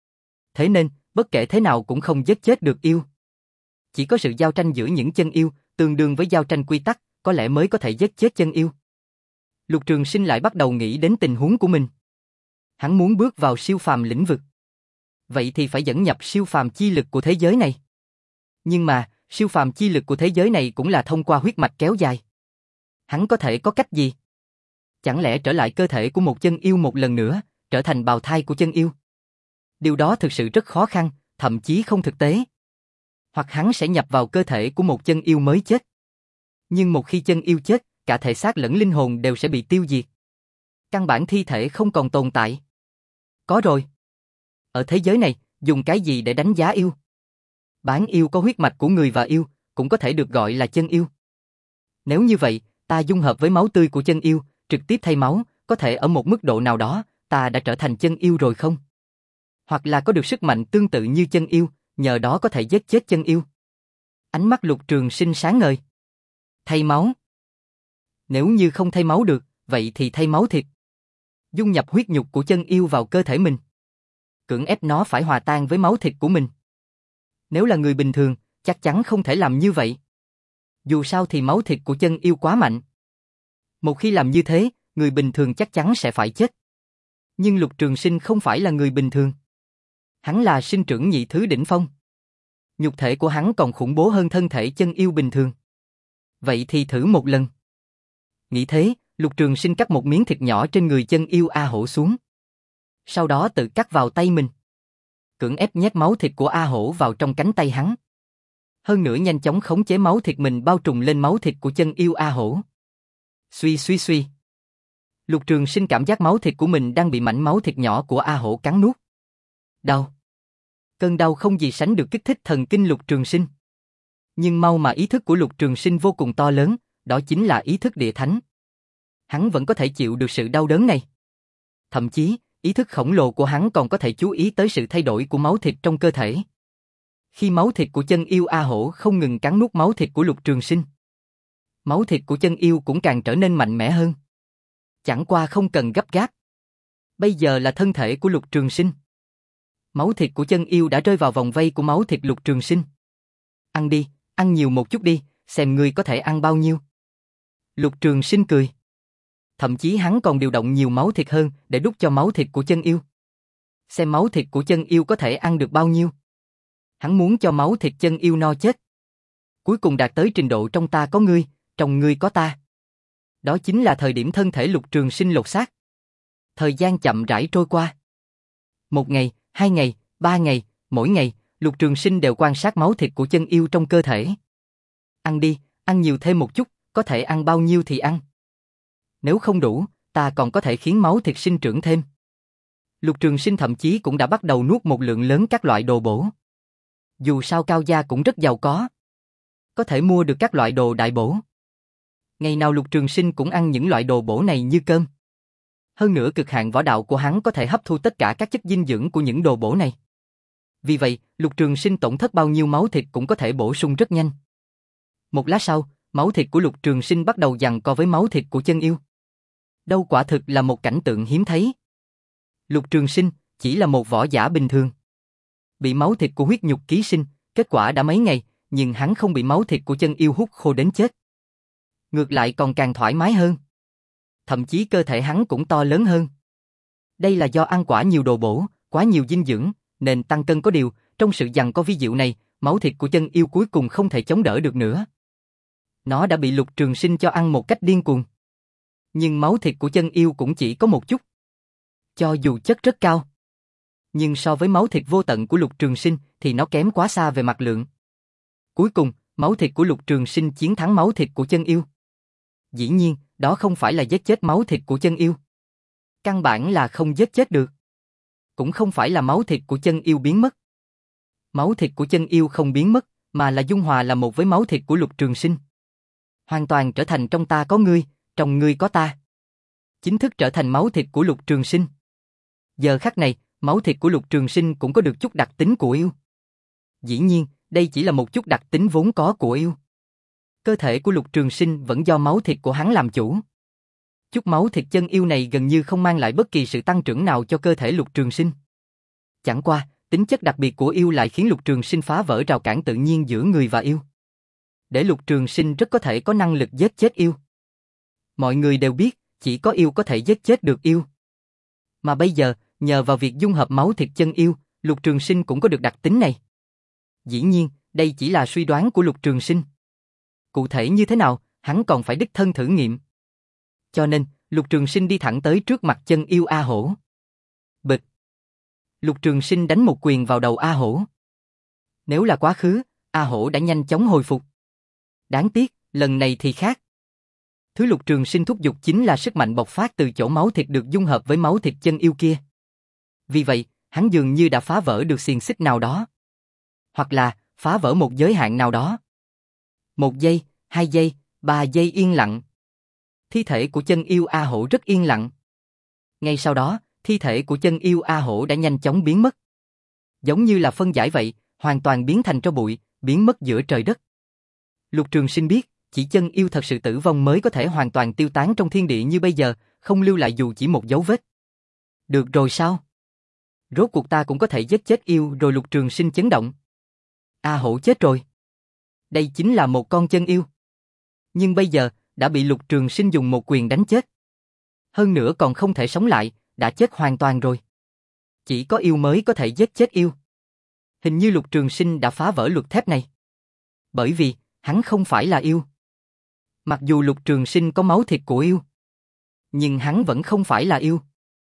Thế nên, bất kể thế nào cũng không giết chết được yêu. Chỉ có sự giao tranh giữa những chân yêu, tương đương với giao tranh quy tắc, có lẽ mới có thể giết chết chân yêu. Lục Trường Sinh lại bắt đầu nghĩ đến tình huống của mình. Hắn muốn bước vào siêu phàm lĩnh vực. Vậy thì phải dẫn nhập siêu phàm chi lực của thế giới này. Nhưng mà, siêu phàm chi lực của thế giới này cũng là thông qua huyết mạch kéo dài. Hắn có thể có cách gì? Chẳng lẽ trở lại cơ thể của một chân yêu một lần nữa, trở thành bào thai của chân yêu? Điều đó thực sự rất khó khăn, thậm chí không thực tế. Hoặc hắn sẽ nhập vào cơ thể của một chân yêu mới chết. Nhưng một khi chân yêu chết, cả thể xác lẫn linh hồn đều sẽ bị tiêu diệt. Căn bản thi thể không còn tồn tại. Có rồi. Ở thế giới này, dùng cái gì để đánh giá yêu? Bán yêu có huyết mạch của người và yêu, cũng có thể được gọi là chân yêu. Nếu như vậy, ta dung hợp với máu tươi của chân yêu, trực tiếp thay máu, có thể ở một mức độ nào đó, ta đã trở thành chân yêu rồi không? Hoặc là có được sức mạnh tương tự như chân yêu, nhờ đó có thể giết chết chân yêu. Ánh mắt Lục Trường Sinh sáng ngời. Thay máu. Nếu như không thay máu được, vậy thì thay máu thịt. Dung nhập huyết nhục của chân yêu vào cơ thể mình. Cưỡng ép nó phải hòa tan với máu thịt của mình. Nếu là người bình thường, chắc chắn không thể làm như vậy. Dù sao thì máu thịt của chân yêu quá mạnh. Một khi làm như thế, người bình thường chắc chắn sẽ phải chết. Nhưng Lục Trường Sinh không phải là người bình thường. Hắn là sinh trưởng nhị thứ đỉnh phong. Nhục thể của hắn còn khủng bố hơn thân thể chân yêu bình thường. Vậy thì thử một lần. Nghĩ thế, Lục Trường Sinh cắt một miếng thịt nhỏ trên người chân yêu A Hổ xuống. Sau đó tự cắt vào tay mình. Cưỡng ép nhét máu thịt của A Hổ vào trong cánh tay hắn. Hơn nữa nhanh chóng khống chế máu thịt mình bao trùm lên máu thịt của chân yêu A Hổ. Suy suy suy. Lục Trường Sinh cảm giác máu thịt của mình đang bị mảnh máu thịt nhỏ của A Hổ cắn nuốt. Đau. Cơn đau không gì sánh được kích thích thần kinh Lục Trường Sinh. Nhưng mau mà ý thức của Lục Trường Sinh vô cùng to lớn, đó chính là ý thức địa thánh. Hắn vẫn có thể chịu được sự đau đớn này. Thậm chí, ý thức khổng lồ của hắn còn có thể chú ý tới sự thay đổi của máu thịt trong cơ thể. Khi máu thịt của chân yêu A Hổ không ngừng cắn nuốt máu thịt của Lục Trường Sinh, máu thịt của chân yêu cũng càng trở nên mạnh mẽ hơn. Chẳng qua không cần gấp gáp. Bây giờ là thân thể của Lục Trường Sinh. Máu thịt của chân yêu đã rơi vào vòng vây của máu thịt Lục Trường Sinh. Ăn đi, ăn nhiều một chút đi, xem ngươi có thể ăn bao nhiêu. Lục Trường Sinh cười. Thậm chí hắn còn điều động nhiều máu thịt hơn để đút cho máu thịt của chân yêu. Xem máu thịt của chân yêu có thể ăn được bao nhiêu. Hắn muốn cho máu thịt chân yêu no chết. Cuối cùng đạt tới trình độ trong ta có ngươi, trong ngươi có ta. Đó chính là thời điểm thân thể Lục Trường Sinh lột xác. Thời gian chậm rãi trôi qua. Một ngày, hai ngày, ba ngày, mỗi ngày, Lục Trường Sinh đều quan sát máu thịt của chân yêu trong cơ thể. Ăn đi, ăn nhiều thêm một chút, có thể ăn bao nhiêu thì ăn. Nếu không đủ, ta còn có thể khiến máu thịt sinh trưởng thêm. Lục Trường Sinh thậm chí cũng đã bắt đầu nuốt một lượng lớn các loại đồ bổ. Dù sao Cao gia cũng rất giàu có, có thể mua được các loại đồ đại bổ. Ngày nào Lục Trường Sinh cũng ăn những loại đồ bổ này như cơm. Hơn nữa cực hạn võ đạo của hắn có thể hấp thu tất cả các chất dinh dưỡng của những đồ bổ này. Vì vậy, Lục Trường Sinh tổn thất bao nhiêu máu thịt cũng có thể bổ sung rất nhanh. Một lát sau, máu thịt của Lục Trường Sinh bắt đầu giằng co với máu thịt của chân yêu. Đâu quả thực là một cảnh tượng hiếm thấy. Lục Trường Sinh chỉ là một võ giả bình thường, bị máu thịt của huyết nhục ký sinh, kết quả đã mấy ngày, nhưng hắn không bị máu thịt của chân yêu hút khô đến chết. Ngược lại còn càng thoải mái hơn. Thậm chí cơ thể hắn cũng to lớn hơn. Đây là do ăn quả nhiều đồ bổ, quá nhiều dinh dưỡng, nên tăng cân có điều, trong sự giằng co vi diệu này, máu thịt của chân yêu cuối cùng không thể chống đỡ được nữa. Nó đã bị Lục Trường Sinh cho ăn một cách điên cuồng. Nhưng máu thịt của chân yêu cũng chỉ có một chút. Cho dù chất rất cao, nhưng so với máu thịt vô tận của Lục Trường Sinh thì nó kém quá xa về mặt lượng. Cuối cùng, máu thịt của Lục Trường Sinh chiến thắng máu thịt của chân yêu. Dĩ nhiên, đó không phải là giết chết máu thịt của chân yêu. Căn bản là không giết chết được. Cũng không phải là máu thịt của chân yêu biến mất. Máu thịt của chân yêu không biến mất, mà là dung hòa là một với máu thịt của Lục Trường Sinh. Hoàn toàn trở thành trong ta có ngươi, trong ngươi có ta. Chính thức trở thành máu thịt của Lục Trường Sinh. Giờ khắc này, máu thịt của Lục Trường Sinh cũng có được chút đặc tính của yêu. Dĩ nhiên, đây chỉ là một chút đặc tính vốn có của yêu. Cơ thể của Lục Trường Sinh vẫn do máu thịt của hắn làm chủ. Chút máu thịt chân yêu này gần như không mang lại bất kỳ sự tăng trưởng nào cho cơ thể Lục Trường Sinh. Chẳng qua, tính chất đặc biệt của yêu lại khiến Lục Trường Sinh phá vỡ rào cản tự nhiên giữa người và yêu. Để Lục Trường Sinh rất có thể có năng lực giết chết yêu. Mọi người đều biết, chỉ có yêu có thể giết chết được yêu. Mà bây giờ, nhờ vào việc dung hợp máu thịt chân yêu, Lục Trường Sinh cũng có được đặc tính này. Dĩ nhiên, đây chỉ là suy đoán của Lục Trường Sinh. Cụ thể như thế nào, hắn còn phải đích thân thử nghiệm. Cho nên, Lục Trường Sinh đi thẳng tới trước mặt chân yêu A Hổ. Bịch. Lục Trường Sinh đánh một quyền vào đầu A Hổ. Nếu là quá khứ, A Hổ đã nhanh chóng hồi phục. Đáng tiếc, lần này thì khác. Thứ Lục Trường Sinh thúc giục chính là sức mạnh bộc phát từ chỗ máu thịt được dung hợp với máu thịt chân yêu kia. Vì vậy, hắn dường như đã phá vỡ được xiềng xích nào đó. Hoặc là, phá vỡ một giới hạn nào đó. Một giây, hai giây, ba giây yên lặng. Thi thể của chân yêu A Hổ rất yên lặng. Ngay sau đó, thi thể của chân yêu A Hổ đã nhanh chóng biến mất. Giống như là phân giải vậy, hoàn toàn biến thành tro bụi, biến mất giữa trời đất. Lục Trường Sinh biết, chỉ chân yêu thật sự tử vong mới có thể hoàn toàn tiêu tán trong thiên địa như bây giờ, không lưu lại dù chỉ một dấu vết. Được rồi sao? Rốt cuộc ta cũng có thể giết chết yêu rồi. Lục Trường Sinh chấn động. A Hổ chết rồi. Đây chính là một con chân yêu. Nhưng bây giờ, đã bị Lục Trường Sinh dùng một quyền đánh chết. Hơn nữa còn không thể sống lại, đã chết hoàn toàn rồi. Chỉ có yêu mới có thể giết chết yêu. Hình như Lục Trường Sinh đã phá vỡ luật thép này. Bởi vì, hắn không phải là yêu. Mặc dù Lục Trường Sinh có máu thịt của yêu, nhưng hắn vẫn không phải là yêu.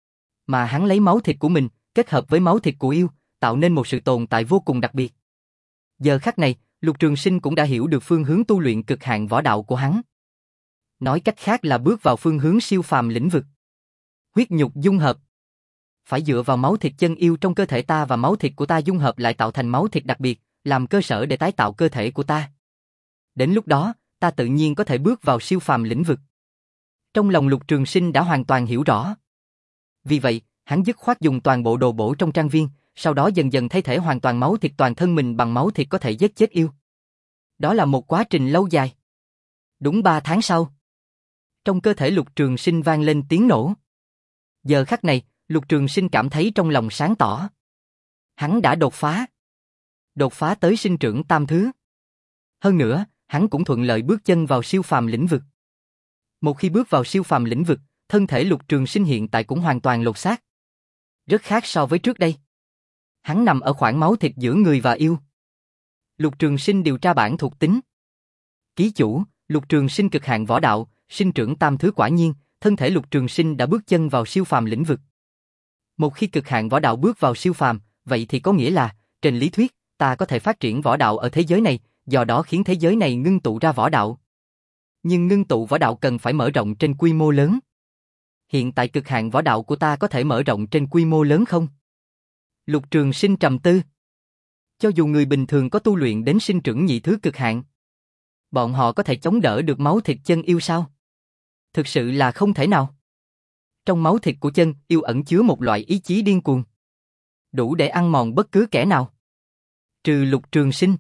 Mà hắn lấy máu thịt của mình, kết hợp với máu thịt của yêu, tạo nên một sự tồn tại vô cùng đặc biệt. Giờ khắc này, Lục Trường Sinh cũng đã hiểu được phương hướng tu luyện cực hạn võ đạo của hắn. Nói cách khác là bước vào phương hướng siêu phàm lĩnh vực. Huyết nhục dung hợp. Phải dựa vào máu thịt chân yêu trong cơ thể ta và máu thịt của ta dung hợp lại tạo thành máu thịt đặc biệt, làm cơ sở để tái tạo cơ thể của ta. Đến lúc đó, ta tự nhiên có thể bước vào siêu phàm lĩnh vực. Trong lòng Lục Trường Sinh đã hoàn toàn hiểu rõ. Vì vậy, hắn dứt khoát dùng toàn bộ đồ bổ trong trang viên, sau đó dần dần thay thể hoàn toàn máu thịt toàn thân mình bằng máu thịt có thể giết chết yêu. Đó là một quá trình lâu dài. Đúng ba tháng sau, trong cơ thể Lục Trường Sinh vang lên tiếng nổ. Giờ khắc này, Lục Trường Sinh cảm thấy trong lòng sáng tỏ. Hắn đã đột phá. Đột phá tới sinh trưởng tam thứ. Hơn nữa, hắn cũng thuận lợi bước chân vào siêu phàm lĩnh vực. Một khi bước vào siêu phàm lĩnh vực, thân thể Lục Trường Sinh hiện tại cũng hoàn toàn lột xác. Rất khác so với trước đây. Hắn nằm ở khoảng máu thịt giữa người và yêu. Lục Trường Sinh điều tra bản thuộc tính. Ký chủ, Lục Trường Sinh cực hạn võ đạo, sinh trưởng tam thứ quả nhiên, thân thể Lục Trường Sinh đã bước chân vào siêu phàm lĩnh vực. Một khi cực hạn võ đạo bước vào siêu phàm, vậy thì có nghĩa là, trên lý thuyết, ta có thể phát triển võ đạo ở thế giới này, do đó khiến thế giới này ngưng tụ ra võ đạo. Nhưng ngưng tụ võ đạo cần phải mở rộng trên quy mô lớn. Hiện tại cực hạn võ đạo của ta có thể mở rộng trên quy mô lớn không? Lục Trường Sinh trầm tư. Cho dù người bình thường có tu luyện đến sinh trưởng nhị thứ cực hạn, bọn họ có thể chống đỡ được máu thịt chân yêu sao? Thực sự là không thể nào. Trong máu thịt của chân yêu ẩn chứa một loại ý chí điên cuồng, đủ để ăn mòn bất cứ kẻ nào. Trừ Lục Trường Sinh.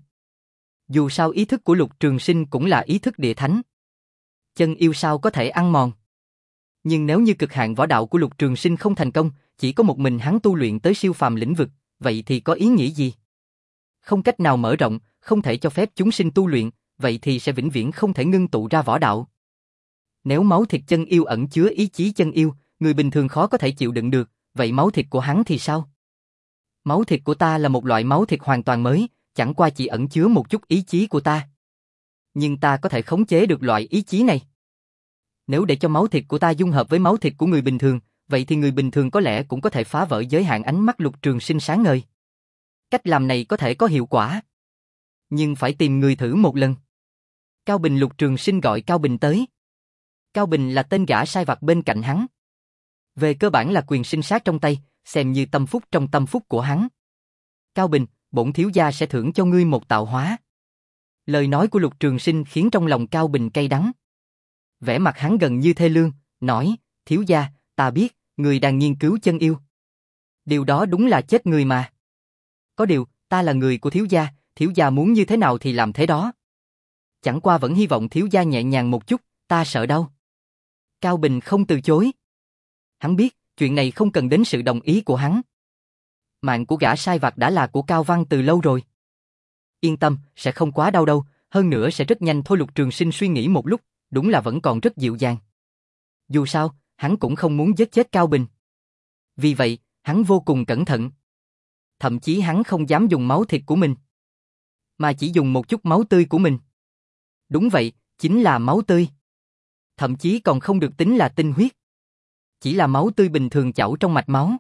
Dù sao ý thức của Lục Trường Sinh cũng là ý thức địa thánh. Chân yêu sao có thể ăn mòn. Nhưng nếu như cực hạn võ đạo của Lục Trường Sinh không thành công, chỉ có một mình hắn tu luyện tới siêu phàm lĩnh vực, vậy thì có ý nghĩa gì? Không cách nào mở rộng, không thể cho phép chúng sinh tu luyện, vậy thì sẽ vĩnh viễn không thể ngưng tụ ra võ đạo. Nếu máu thịt chân yêu ẩn chứa ý chí chân yêu, người bình thường khó có thể chịu đựng được, vậy máu thịt của hắn thì sao? Máu thịt của ta là một loại máu thịt hoàn toàn mới, chẳng qua chỉ ẩn chứa một chút ý chí của ta. Nhưng ta có thể khống chế được loại ý chí này. Nếu để cho máu thịt của ta dung hợp với máu thịt của người bình thường, vậy thì người bình thường có lẽ cũng có thể phá vỡ giới hạn ánh mắt Lục Trường Sinh sáng ngời. Cách làm này có thể có hiệu quả, nhưng phải tìm người thử một lần. Cao Bình. Lục Trường Sinh gọi Cao Bình tới. Cao Bình là tên gã sai vặt bên cạnh hắn. Về cơ bản là quyền sinh sát trong tay, xem như tâm phúc trong tâm phúc của hắn. Cao Bình, bổn thiếu gia sẽ thưởng cho ngươi một tạo hóa. Lời nói của Lục Trường Sinh khiến trong lòng Cao Bình cay đắng. Vẻ mặt hắn gần như thê lương, nói, thiếu gia, ta biết, người đang nghiên cứu chân yêu. Điều đó đúng là chết người mà. Có điều, ta là người của thiếu gia, thiếu gia muốn như thế nào thì làm thế đó. Chẳng qua vẫn hy vọng thiếu gia nhẹ nhàng một chút, ta sợ đau. Cao Bình không từ chối. Hắn biết, chuyện này không cần đến sự đồng ý của hắn. Mạng của gã sai vặt đã là của Cao Văn từ lâu rồi. Yên tâm, sẽ không quá đau đâu, hơn nữa sẽ rất nhanh thôi. Lục Trường Sinh suy nghĩ một lúc, đúng là vẫn còn rất dịu dàng. Dù sao, hắn cũng không muốn giết chết Cao Bình. Vì vậy, hắn vô cùng cẩn thận. Thậm chí hắn không dám dùng máu thịt của mình, mà chỉ dùng một chút máu tươi của mình. Đúng vậy, chính là máu tươi. Thậm chí còn không được tính là tinh huyết. Chỉ là máu tươi bình thường chảy trong mạch máu.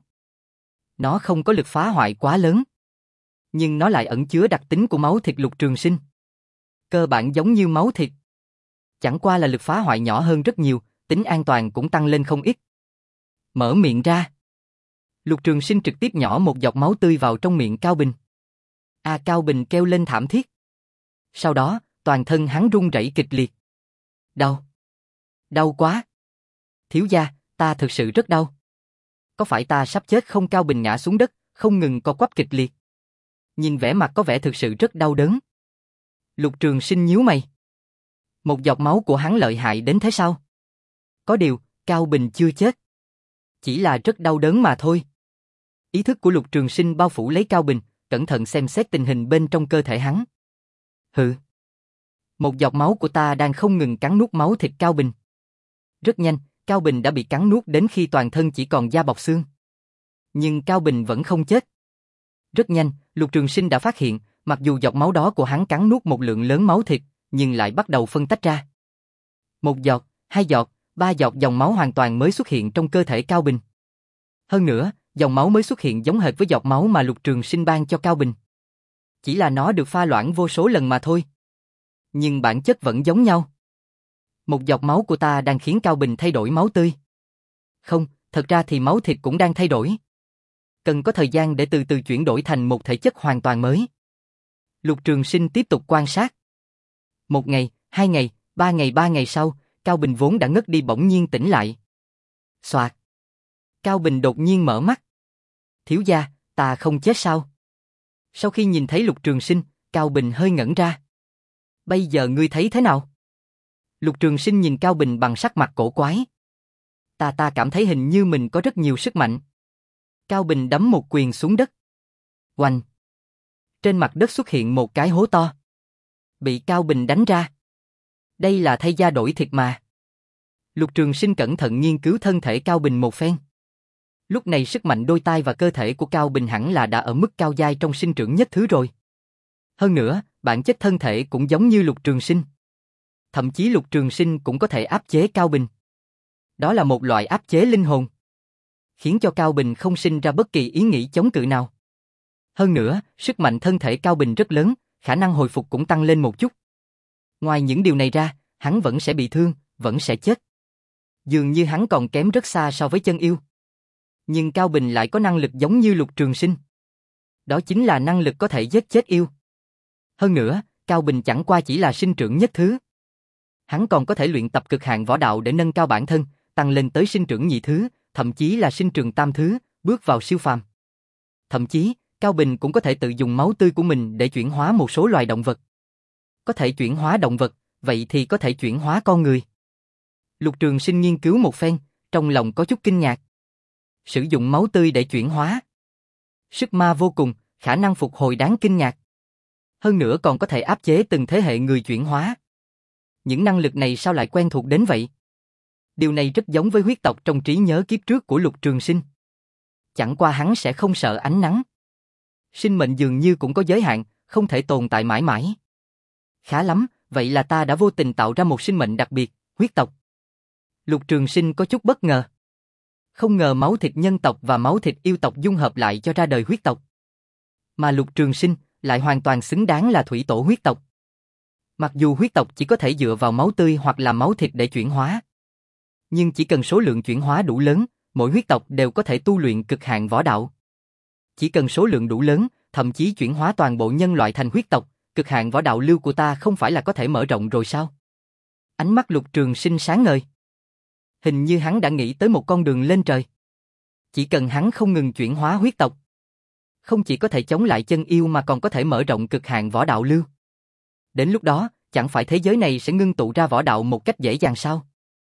Nó không có lực phá hoại quá lớn, nhưng nó lại ẩn chứa đặc tính của máu thịt Lục Trường Sinh. Cơ bản giống như máu thịt, chẳng qua là lực phá hoại nhỏ hơn rất nhiều, tính an toàn cũng tăng lên không ít. Mở miệng ra. Lục Trường Sinh trực tiếp nhỏ một giọt máu tươi vào trong miệng Cao Bình. A Cao Bình kêu lên thảm thiết. Sau đó, toàn thân hắn run rẩy kịch liệt. Đau. Đau quá. Thiếu gia, ta thực sự rất đau. Có phải ta sắp chết không? Cao Bình ngã xuống đất, không ngừng co quắp kịch liệt. Nhìn vẻ mặt có vẻ thực sự rất đau đớn. Lục Trường Sinh nhíu mày. Một giọt máu của hắn lợi hại đến thế sao? Có điều, Cao Bình chưa chết. Chỉ là rất đau đớn mà thôi. Ý thức của Lục Trường Sinh bao phủ lấy Cao Bình, cẩn thận xem xét tình hình bên trong cơ thể hắn. Hừ. Một giọt máu của ta đang không ngừng cắn nuốt máu thịt Cao Bình. Rất nhanh, Cao Bình đã bị cắn nuốt đến khi toàn thân chỉ còn da bọc xương. Nhưng Cao Bình vẫn không chết. Rất nhanh, Lục Trường Sinh đã phát hiện, mặc dù giọt máu đó của hắn cắn nuốt một lượng lớn máu thịt, nhưng lại bắt đầu phân tách ra. Một giọt, hai giọt, ba giọt dòng máu hoàn toàn mới xuất hiện trong cơ thể Cao Bình. Hơn nữa, dòng máu mới xuất hiện giống hệt với giọt máu mà Lục Trường Sinh ban cho Cao Bình. Chỉ là nó được pha loãng vô số lần mà thôi. Nhưng bản chất vẫn giống nhau. Một giọt máu của ta đang khiến Cao Bình thay đổi máu tươi. Không, thật ra thì máu thịt cũng đang thay đổi. Cần có thời gian để từ từ chuyển đổi thành một thể chất hoàn toàn mới. Lục Trường Sinh tiếp tục quan sát. Một ngày, hai ngày, ba ngày ba ngày sau, Cao Bình vốn đã ngất đi bỗng nhiên tỉnh lại. Xoạt. Cao Bình đột nhiên mở mắt. Thiếu gia, ta không chết sao? Sau khi nhìn thấy Lục Trường Sinh, Cao Bình hơi ngẩn ra. Bây giờ ngươi thấy thế nào? Lục Trường Sinh nhìn Cao Bình bằng sắc mặt cổ quái. Ta ta cảm thấy hình như mình có rất nhiều sức mạnh. Cao Bình đấm một quyền xuống đất. Oanh! Trên mặt đất xuất hiện một cái hố to. Bị Cao Bình đánh ra. Đây là thay da đổi thịt mà. Lục Trường Sinh cẩn thận nghiên cứu thân thể Cao Bình một phen. Lúc này sức mạnh đôi tai và cơ thể của Cao Bình hẳn là đã ở mức cao giai trong sinh trưởng nhất thứ rồi. Hơn nữa, bản chất thân thể cũng giống như Lục Trường Sinh. Thậm chí Lục Trường Sinh cũng có thể áp chế Cao Bình. Đó là một loại áp chế linh hồn. Khiến cho Cao Bình không sinh ra bất kỳ ý nghĩ chống cự nào. Hơn nữa, sức mạnh thân thể Cao Bình rất lớn, khả năng hồi phục cũng tăng lên một chút. Ngoài những điều này ra, hắn vẫn sẽ bị thương, vẫn sẽ chết. Dường như hắn còn kém rất xa so với chân yêu. Nhưng Cao Bình lại có năng lực giống như Lục Trường Sinh. Đó chính là năng lực có thể giết chết yêu. Hơn nữa, Cao Bình chẳng qua chỉ là sinh trưởng nhất thứ. Hắn còn có thể luyện tập cực hạn võ đạo để nâng cao bản thân, tăng lên tới sinh trưởng nhị thứ, thậm chí là sinh trưởng tam thứ, bước vào siêu phàm. Thậm chí, Cao Bình cũng có thể tự dùng máu tươi của mình để chuyển hóa một số loài động vật. Có thể chuyển hóa động vật, vậy thì có thể chuyển hóa con người. Lục Trường Sinh nghiên cứu một phen, trong lòng có chút kinh ngạc. Sử dụng máu tươi để chuyển hóa. Sức ma vô cùng, khả năng phục hồi đáng kinh ngạc. Hơn nữa còn có thể áp chế từng thế hệ người chuyển hóa. Những năng lực này sao lại quen thuộc đến vậy? Điều này rất giống với huyết tộc trong trí nhớ kiếp trước của Lục Trường Sinh. Chẳng qua hắn sẽ không sợ ánh nắng. Sinh mệnh dường như cũng có giới hạn, không thể tồn tại mãi mãi. Khá lắm, vậy là ta đã vô tình tạo ra một sinh mệnh đặc biệt, huyết tộc. Lục Trường Sinh có chút bất ngờ. Không ngờ máu thịt nhân tộc và máu thịt yêu tộc dung hợp lại cho ra đời huyết tộc. Mà Lục Trường Sinh lại hoàn toàn xứng đáng là thủy tổ huyết tộc. Mặc dù huyết tộc chỉ có thể dựa vào máu tươi hoặc là máu thịt để chuyển hóa. Nhưng chỉ cần số lượng chuyển hóa đủ lớn, mỗi huyết tộc đều có thể tu luyện cực hạn võ đạo. Chỉ cần số lượng đủ lớn, thậm chí chuyển hóa toàn bộ nhân loại thành huyết tộc, cực hạn võ đạo lưu của ta không phải là có thể mở rộng rồi sao? Ánh mắt Lục Trường Sinh sáng ngời. Hình như hắn đã nghĩ tới một con đường lên trời. Chỉ cần hắn không ngừng chuyển hóa huyết tộc, không chỉ có thể chống lại chân yêu mà còn có thể mở rộng cực hạn võ đạo lưu. Đến lúc đó, chẳng phải thế giới này sẽ ngưng tụ ra võ đạo một cách dễ dàng sao?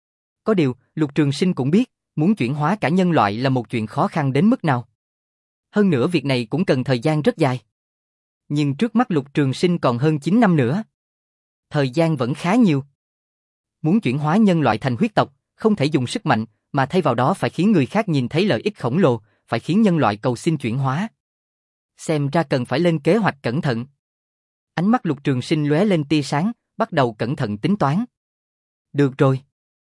Có điều, Lục Trường Sinh cũng biết, muốn chuyển hóa cả nhân loại là một chuyện khó khăn đến mức nào. Hơn nữa việc này cũng cần thời gian rất dài. Nhưng trước mắt Lục Trường Sinh còn hơn chín năm nữa. Thời gian vẫn khá nhiều. Muốn chuyển hóa nhân loại thành huyết tộc, không thể dùng sức mạnh, mà thay vào đó phải khiến người khác nhìn thấy lợi ích khổng lồ, phải khiến nhân loại cầu xin chuyển hóa. Xem ra cần phải lên kế hoạch cẩn thận. Ánh mắt Lục Trường Sinh lóe lên tia sáng, bắt đầu cẩn thận tính toán. Được rồi.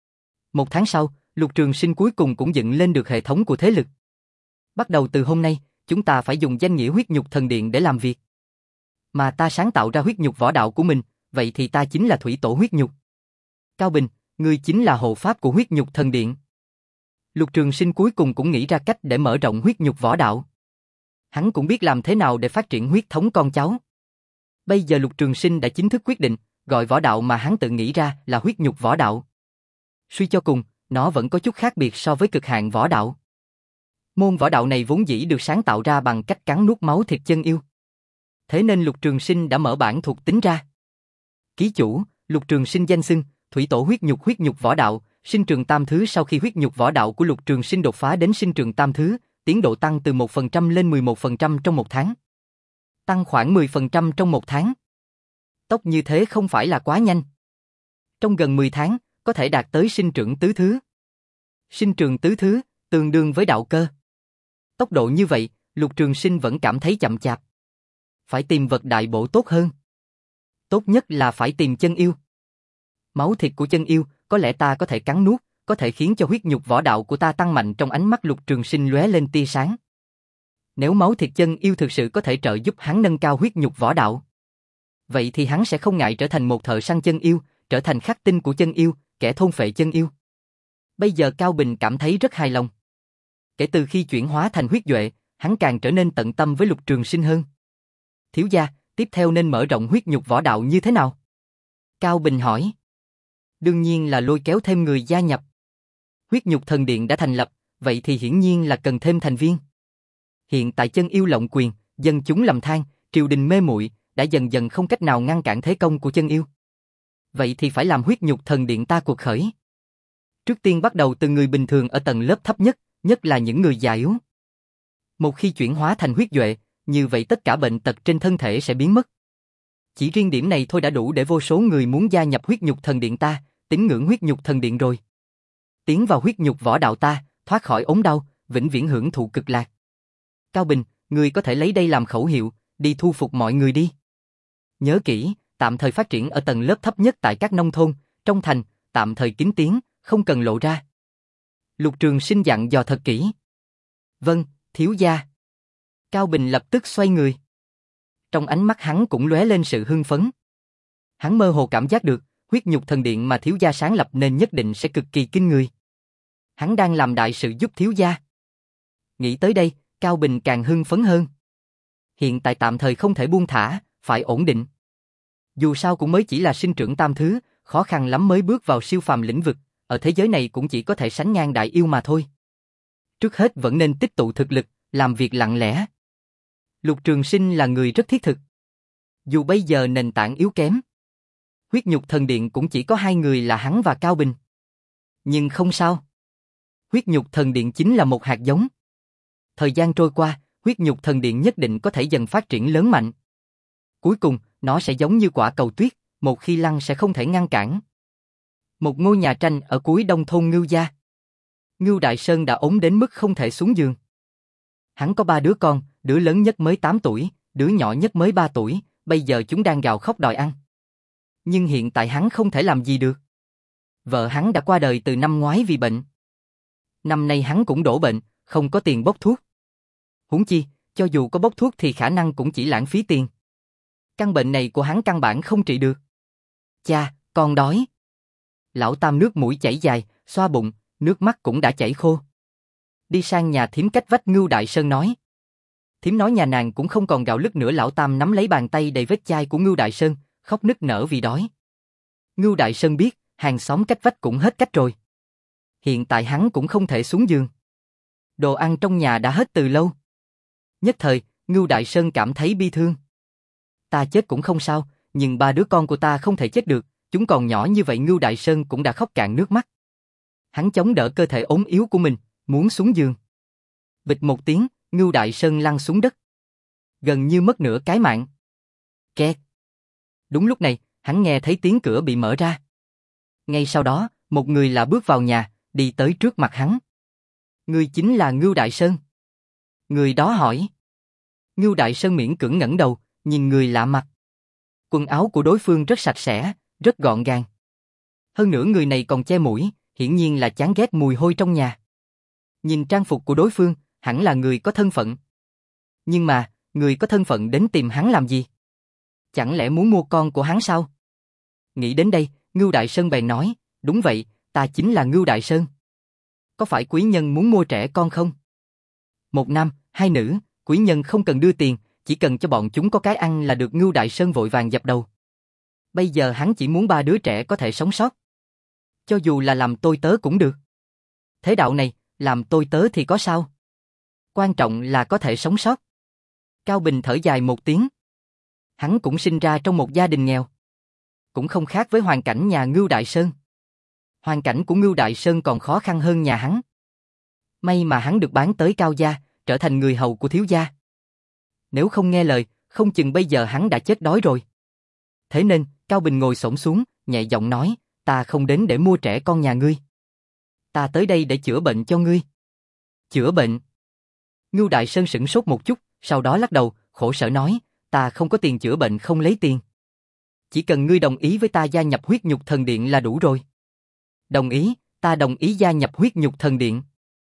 Một tháng sau, Lục Trường Sinh cuối cùng cũng dựng lên được hệ thống của thế lực. Bắt đầu từ hôm nay, chúng ta phải dùng danh nghĩa huyết nhục thần điện để làm việc. Mà ta sáng tạo ra huyết nhục võ đạo của mình, vậy thì ta chính là thủy tổ huyết nhục. Cao Bình, ngươi chính là hộ pháp của huyết nhục thần điện. Lục Trường Sinh cuối cùng cũng nghĩ ra cách để mở rộng huyết nhục võ đạo. Hắn cũng biết làm thế nào để phát triển huyết thống con cháu. Bây giờ Lục Trường Sinh đã chính thức quyết định, gọi võ đạo mà hắn tự nghĩ ra là huyết nhục võ đạo. Suy cho cùng, nó vẫn có chút khác biệt so với cực hạn võ đạo. Môn võ đạo này vốn dĩ được sáng tạo ra bằng cách cắn nuốt máu thịt chân yêu. Thế nên Lục Trường Sinh đã mở bản thuộc tính ra. Ký chủ, Lục Trường Sinh danh xưng, thủy tổ huyết nhục huyết nhục võ đạo, sinh trường tam thứ. Sau khi huyết nhục võ đạo của Lục Trường Sinh đột phá đến sinh trường tam thứ, tiến độ tăng từ một phần trăm lên mười một phần trăm trong một tháng. Tăng khoảng mười phần trăm trong một tháng. Tốc như thế không phải là quá nhanh. Trong gần mười tháng, có thể đạt tới sinh trưởng tứ thứ. Sinh trường tứ thứ, tương đương với đạo cơ. Tốc độ như vậy, Lục Trường Sinh vẫn cảm thấy chậm chạp. Phải tìm vật đại bổ tốt hơn. Tốt nhất là phải tìm chân yêu. Máu thịt của chân yêu, có lẽ ta có thể cắn nuốt, có thể khiến cho huyết nhục võ đạo của ta tăng mạnh. Trong ánh mắt Lục Trường Sinh lóe lên tia sáng. Nếu máu thịt chân yêu thực sự có thể trợ giúp hắn nâng cao huyết nhục võ đạo, vậy thì hắn sẽ không ngại trở thành một thợ săn chân yêu, trở thành khắc tinh của chân yêu, kẻ thôn phệ chân yêu. Bây giờ Cao Bình cảm thấy rất hài lòng. Kể từ khi chuyển hóa thành huyết duệ, hắn càng trở nên tận tâm với Lục Trường Sinh hơn. Thiếu gia, tiếp theo nên mở rộng huyết nhục võ đạo như thế nào? Cao Bình hỏi. Đương nhiên là lôi kéo thêm người gia nhập. Huyết nhục thần điện đã thành lập, vậy thì hiển nhiên là cần thêm thành viên. Hiện tại chân yêu lộng quyền, dân chúng lầm than, triều đình mê muội, đã dần dần không cách nào ngăn cản thế công của chân yêu. Vậy thì phải làm huyết nhục thần điện ta cuộc khởi. Trước tiên bắt đầu từ người bình thường ở tầng lớp thấp nhất, nhất là những người già yếu. Một khi chuyển hóa thành huyết duệ, như vậy tất cả bệnh tật trên thân thể sẽ biến mất. Chỉ riêng điểm này thôi đã đủ để vô số người muốn gia nhập huyết nhục thần điện ta, tín ngưỡng huyết nhục thần điện rồi. Tiến vào huyết nhục võ đạo ta, thoát khỏi ốm đau, vĩnh viễn hưởng thụ cực lạc. Cao Bình, ngươi có thể lấy đây làm khẩu hiệu, đi thu phục mọi người đi. Nhớ kỹ, tạm thời phát triển ở tầng lớp thấp nhất tại các nông thôn, trong thành, tạm thời kín tiếng, không cần lộ ra. Lục Trường Sinh dặn dò thật kỹ. Vâng, thiếu gia. Cao Bình lập tức xoay người. Trong ánh mắt hắn cũng lóe lên sự hưng phấn. Hắn mơ hồ cảm giác được, huyết nhục thần điện mà thiếu gia sáng lập nên nhất định sẽ cực kỳ kinh người. Hắn đang làm đại sự giúp thiếu gia. Nghĩ tới đây, Cao Bình càng hưng phấn hơn. Hiện tại tạm thời không thể buông thả, phải ổn định. Dù sao cũng mới chỉ là sinh trưởng tam thứ, khó khăn lắm mới bước vào siêu phàm lĩnh vực, ở thế giới này cũng chỉ có thể sánh ngang đại yêu mà thôi. Trước hết vẫn nên tích tụ thực lực, làm việc lặng lẽ. Lục Trường Sinh là người rất thiết thực. Dù bây giờ nền tảng yếu kém, huyết nhục thần điện cũng chỉ có hai người là hắn và Cao Bình. Nhưng không sao. Huyết nhục thần điện chính là một hạt giống. Thời gian trôi qua, huyết nhục thần điện nhất định có thể dần phát triển lớn mạnh. Cuối cùng, nó sẽ giống như quả cầu tuyết, một khi lăn sẽ không thể ngăn cản. Một ngôi nhà tranh ở cuối đông thôn Ngưu gia. Ngưu Đại Sơn đã ốm đến mức không thể xuống giường. Hắn có ba đứa con, đứa lớn nhất mới tám tuổi, đứa nhỏ nhất mới ba tuổi, bây giờ chúng đang gào khóc đòi ăn. Nhưng hiện tại hắn không thể làm gì được. Vợ hắn đã qua đời từ năm ngoái vì bệnh. Năm nay hắn cũng đổ bệnh, không có tiền bốc thuốc. Huống chi, cho dù có bốc thuốc thì khả năng cũng chỉ lãng phí tiền. Căn bệnh này của hắn căn bản không trị được. Cha, con đói. Lão Tam nước mũi chảy dài, xoa bụng, nước mắt cũng đã chảy khô. Đi sang nhà thím cách vách Ngưu Đại Sơn nói. Thím nói nhà nàng cũng không còn gạo lứt nữa. Lão Tam nắm lấy bàn tay đầy vết chai của Ngưu Đại Sơn, khóc nức nở vì đói. Ngưu Đại Sơn biết, hàng xóm cách vách cũng hết cách rồi. Hiện tại hắn cũng không thể xuống giường. Đồ ăn trong nhà đã hết từ lâu. Nhất thời, Ngưu Đại Sơn cảm thấy bi thương. Ta chết cũng không sao, nhưng ba đứa con của ta không thể chết được, chúng còn nhỏ như vậy. Ngưu Đại Sơn cũng đã khóc cạn nước mắt. Hắn chống đỡ cơ thể ốm yếu của mình, muốn xuống giường. Bịch một tiếng, Ngưu Đại Sơn lăn xuống đất. Gần như mất nửa cái mạng. Kẹt. Đúng lúc này, hắn nghe thấy tiếng cửa bị mở ra. Ngay sau đó, một người lạ bước vào nhà, đi tới trước mặt hắn. Người chính là Ngưu Đại Sơn. Người đó hỏi. Ngưu Đại Sơn miễn cưỡng ngẩng đầu, nhìn người lạ mặt. Quần áo của đối phương rất sạch sẽ, rất gọn gàng. Hơn nữa người này còn che mũi, hiển nhiên là chán ghét mùi hôi trong nhà. Nhìn trang phục của đối phương, hẳn là người có thân phận. Nhưng mà, người có thân phận đến tìm hắn làm gì? Chẳng lẽ muốn mua con của hắn sao? Nghĩ đến đây, Ngưu Đại Sơn bèn nói, đúng vậy, ta chính là Ngưu Đại Sơn. Có phải quý nhân muốn mua trẻ con không? Một nam, hai nữ, quý nhân không cần đưa tiền, chỉ cần cho bọn chúng có cái ăn là được. Ngưu Đại Sơn vội vàng dập đầu. Bây giờ hắn chỉ muốn ba đứa trẻ có thể sống sót. Cho dù là làm tôi tớ cũng được. Thế đạo này, làm tôi tớ thì có sao? Quan trọng là có thể sống sót. Cao Bình thở dài một tiếng. Hắn cũng sinh ra trong một gia đình nghèo. Cũng không khác với hoàn cảnh nhà Ngưu Đại Sơn. Hoàn cảnh của Ngưu Đại Sơn còn khó khăn hơn nhà hắn. May mà hắn được bán tới Cao gia, trở thành người hầu của thiếu gia. Nếu không nghe lời, không chừng bây giờ hắn đã chết đói rồi. Thế nên, Cao Bình ngồi xổm xuống, nhẹ giọng nói, ta không đến để mua trẻ con nhà ngươi. Ta tới đây để chữa bệnh cho ngươi. Chữa bệnh? Ngưu Đại Sơn sửng sốt một chút, sau đó lắc đầu, khổ sở nói, ta không có tiền chữa bệnh, không lấy tiền. Chỉ cần ngươi đồng ý với ta gia nhập huyết nhục thần điện là đủ rồi. Đồng ý, ta đồng ý gia nhập huyết nhục thần điện.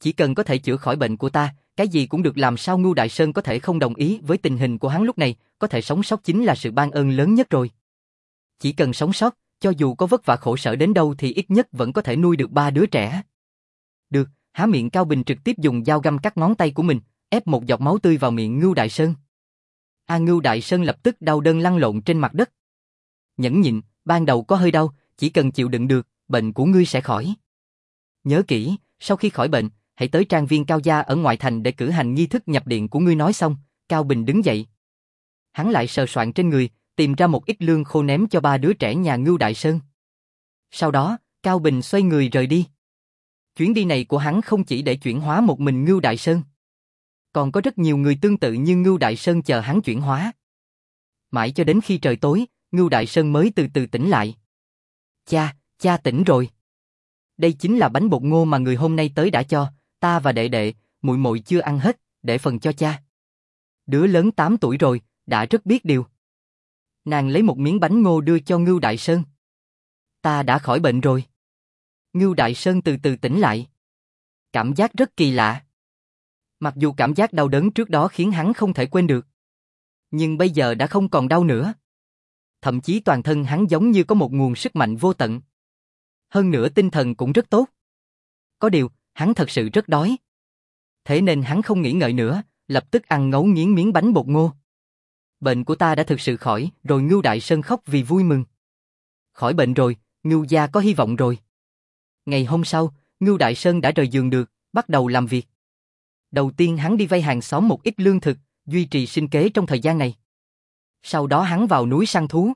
Chỉ cần có thể chữa khỏi bệnh của ta, cái gì cũng được. Làm sao Ngưu Đại Sơn có thể không đồng ý với tình hình của hắn lúc này, có thể sống sót chính là sự ban ơn lớn nhất rồi. Chỉ cần sống sót, cho dù có vất vả khổ sở đến đâu thì ít nhất vẫn có thể nuôi được ba đứa trẻ. Được, há miệng Cao Bình trực tiếp dùng dao găm cắt ngón tay của mình, ép một giọt máu tươi vào miệng Ngưu Đại Sơn. A Ngưu Đại Sơn lập tức đau đớn lăn lộn trên mặt đất. Nhẫn nhịn, ban đầu có hơi đau, chỉ cần chịu đựng được, bệnh của ngươi sẽ khỏi. Nhớ kỹ, sau khi khỏi bệnh, hãy tới trang viên Cao gia ở ngoại thành để cử hành nghi thức nhập điện của ngươi. Nói xong, Cao Bình đứng dậy. Hắn lại sờ soạn trên người, tìm ra một ít lương khô ném cho ba đứa trẻ nhà Ngưu Đại Sơn. Sau đó, Cao Bình xoay người rời đi. Chuyến đi này của hắn không chỉ để chuyển hóa một mình Ngưu Đại Sơn, còn có rất nhiều người tương tự như Ngưu Đại Sơn chờ hắn chuyển hóa. Mãi cho đến khi trời tối, Ngưu Đại Sơn mới từ từ tỉnh lại. Cha, cha tỉnh rồi. Đây chính là bánh bột ngô mà người hôm nay tới đã cho, ta và đệ đệ, muội muội chưa ăn hết, để phần cho cha. Đứa lớn tám tuổi rồi, đã rất biết điều. Nàng lấy một miếng bánh ngô đưa cho Ngưu Đại Sơn. Ta đã khỏi bệnh rồi. Ngưu Đại Sơn từ từ tỉnh lại. Cảm giác rất kỳ lạ. Mặc dù cảm giác đau đớn trước đó khiến hắn không thể quên được, nhưng bây giờ đã không còn đau nữa. Thậm chí toàn thân hắn giống như có một nguồn sức mạnh vô tận. Hơn nữa tinh thần cũng rất tốt. Có điều, hắn thật sự rất đói. Thế nên hắn không nghĩ ngợi nữa, lập tức ăn ngấu nghiến miếng bánh bột ngô. Bệnh của ta đã thực sự khỏi, rồi Ngưu Đại Sơn khóc vì vui mừng. Khỏi bệnh rồi, Ngưu gia có hy vọng rồi. Ngày hôm sau, Ngưu Đại Sơn đã rời giường được, bắt đầu làm việc. Đầu tiên hắn đi vay hàng xóm một ít lương thực, duy trì sinh kế trong thời gian này. Sau đó hắn vào núi săn thú.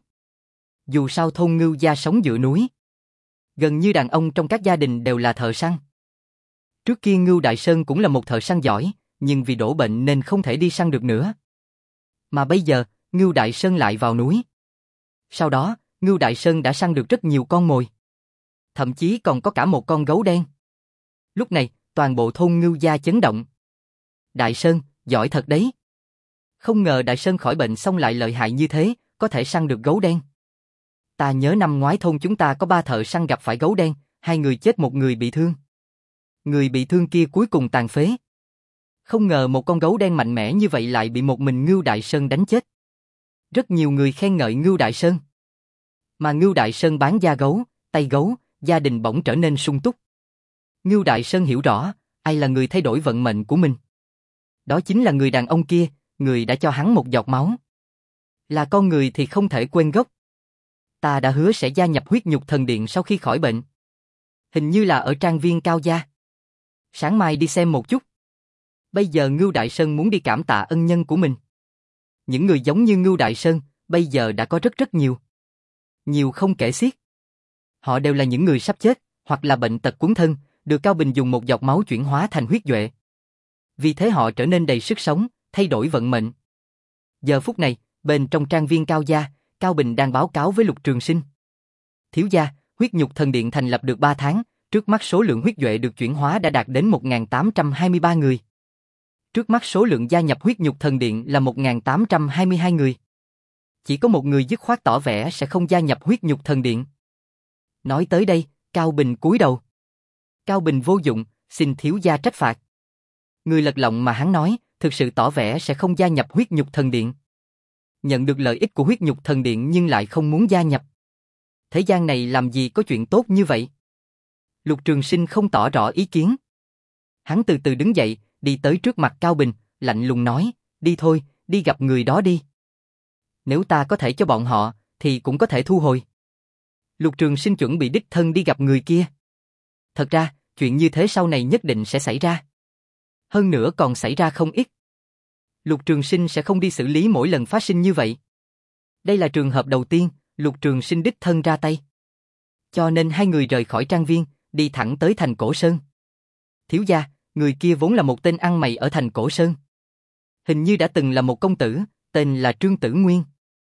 Dù sao thôn Ngưu gia sống dựa núi. Gần như đàn ông trong các gia đình đều là thợ săn. Trước kia Ngưu Đại Sơn cũng là một thợ săn giỏi, nhưng vì đổ bệnh nên không thể đi săn được nữa. Mà bây giờ, Ngưu Đại Sơn lại vào núi. Sau đó, Ngưu Đại Sơn đã săn được rất nhiều con mồi. Thậm chí còn có cả một con gấu đen. Lúc này, toàn bộ thôn Ngưu gia chấn động. Đại Sơn, giỏi thật đấy. Không ngờ Đại Sơn khỏi bệnh xong lại lợi hại như thế, có thể săn được gấu đen. Ta nhớ năm ngoái thôn chúng ta có ba thợ săn gặp phải gấu đen, hai người chết một người bị thương. Người bị thương kia cuối cùng tàn phế. Không ngờ một con gấu đen mạnh mẽ như vậy lại bị một mình Ngưu Đại Sơn đánh chết. Rất nhiều người khen ngợi Ngưu Đại Sơn. Mà Ngưu Đại Sơn bán da gấu, tay gấu, gia đình bỗng trở nên sung túc. Ngưu Đại Sơn hiểu rõ, ai là người thay đổi vận mệnh của mình. Đó chính là người đàn ông kia, người đã cho hắn một giọt máu. Là con người thì không thể quên gốc. Ta đã hứa sẽ gia nhập huyết nhục thần điện sau khi khỏi bệnh. Hình như là ở trang viên Cao gia. Sáng mai đi xem một chút. Bây giờ Ngưu Đại Sơn muốn đi cảm tạ ân nhân của mình. Những người giống như Ngưu Đại Sơn, bây giờ đã có rất rất nhiều. Nhiều không kể xiết. Họ đều là những người sắp chết, hoặc là bệnh tật cuốn thân, được Cao Bình dùng một giọt máu chuyển hóa thành huyết duệ. Vì thế họ trở nên đầy sức sống, thay đổi vận mệnh. Giờ phút này, bên trong trang viên Cao gia, Cao Bình đang báo cáo với Lục Trường Sinh. Thiếu gia, huyết nhục thần điện thành lập được ba tháng, trước mắt số lượng huyết duệ được chuyển hóa đã đạt đến một nghìn tám trăm hai mươi ba người. Trước mắt số lượng gia nhập huyết nhục thần điện là một nghìn tám trăm hai mươi hai người. Chỉ có một người dứt khoát tỏ vẻ sẽ không gia nhập huyết nhục thần điện. Nói tới đây, Cao Bình cúi đầu. Cao Bình vô dụng, xin thiếu gia trách phạt. Người lật lọng mà hắn nói, thực sự tỏ vẻ sẽ không gia nhập huyết nhục thần điện. Nhận được lợi ích của huyết nhục thần điện nhưng lại không muốn gia nhập. Thế gian này làm gì có chuyện tốt như vậy? Lục Trường Sinh không tỏ rõ ý kiến. Hắn từ từ đứng dậy, đi tới trước mặt Cao Bình, lạnh lùng nói, đi thôi, đi gặp người đó đi. Nếu ta có thể cho bọn họ, thì cũng có thể thu hồi. Lục Trường Sinh chuẩn bị đích thân đi gặp người kia. Thật ra, chuyện như thế sau này nhất định sẽ xảy ra. Hơn nữa còn xảy ra không ít. Lục Trường Sinh sẽ không đi xử lý mỗi lần phát sinh như vậy. Đây là trường hợp đầu tiên, Lục Trường Sinh đích thân ra tay. Cho nên hai người rời khỏi trang viên, đi thẳng tới thành Cổ Sơn. Thiếu gia, người kia vốn là một tên ăn mày ở thành Cổ Sơn. Hình như đã từng là một công tử, tên là Trương Tử Nguyên.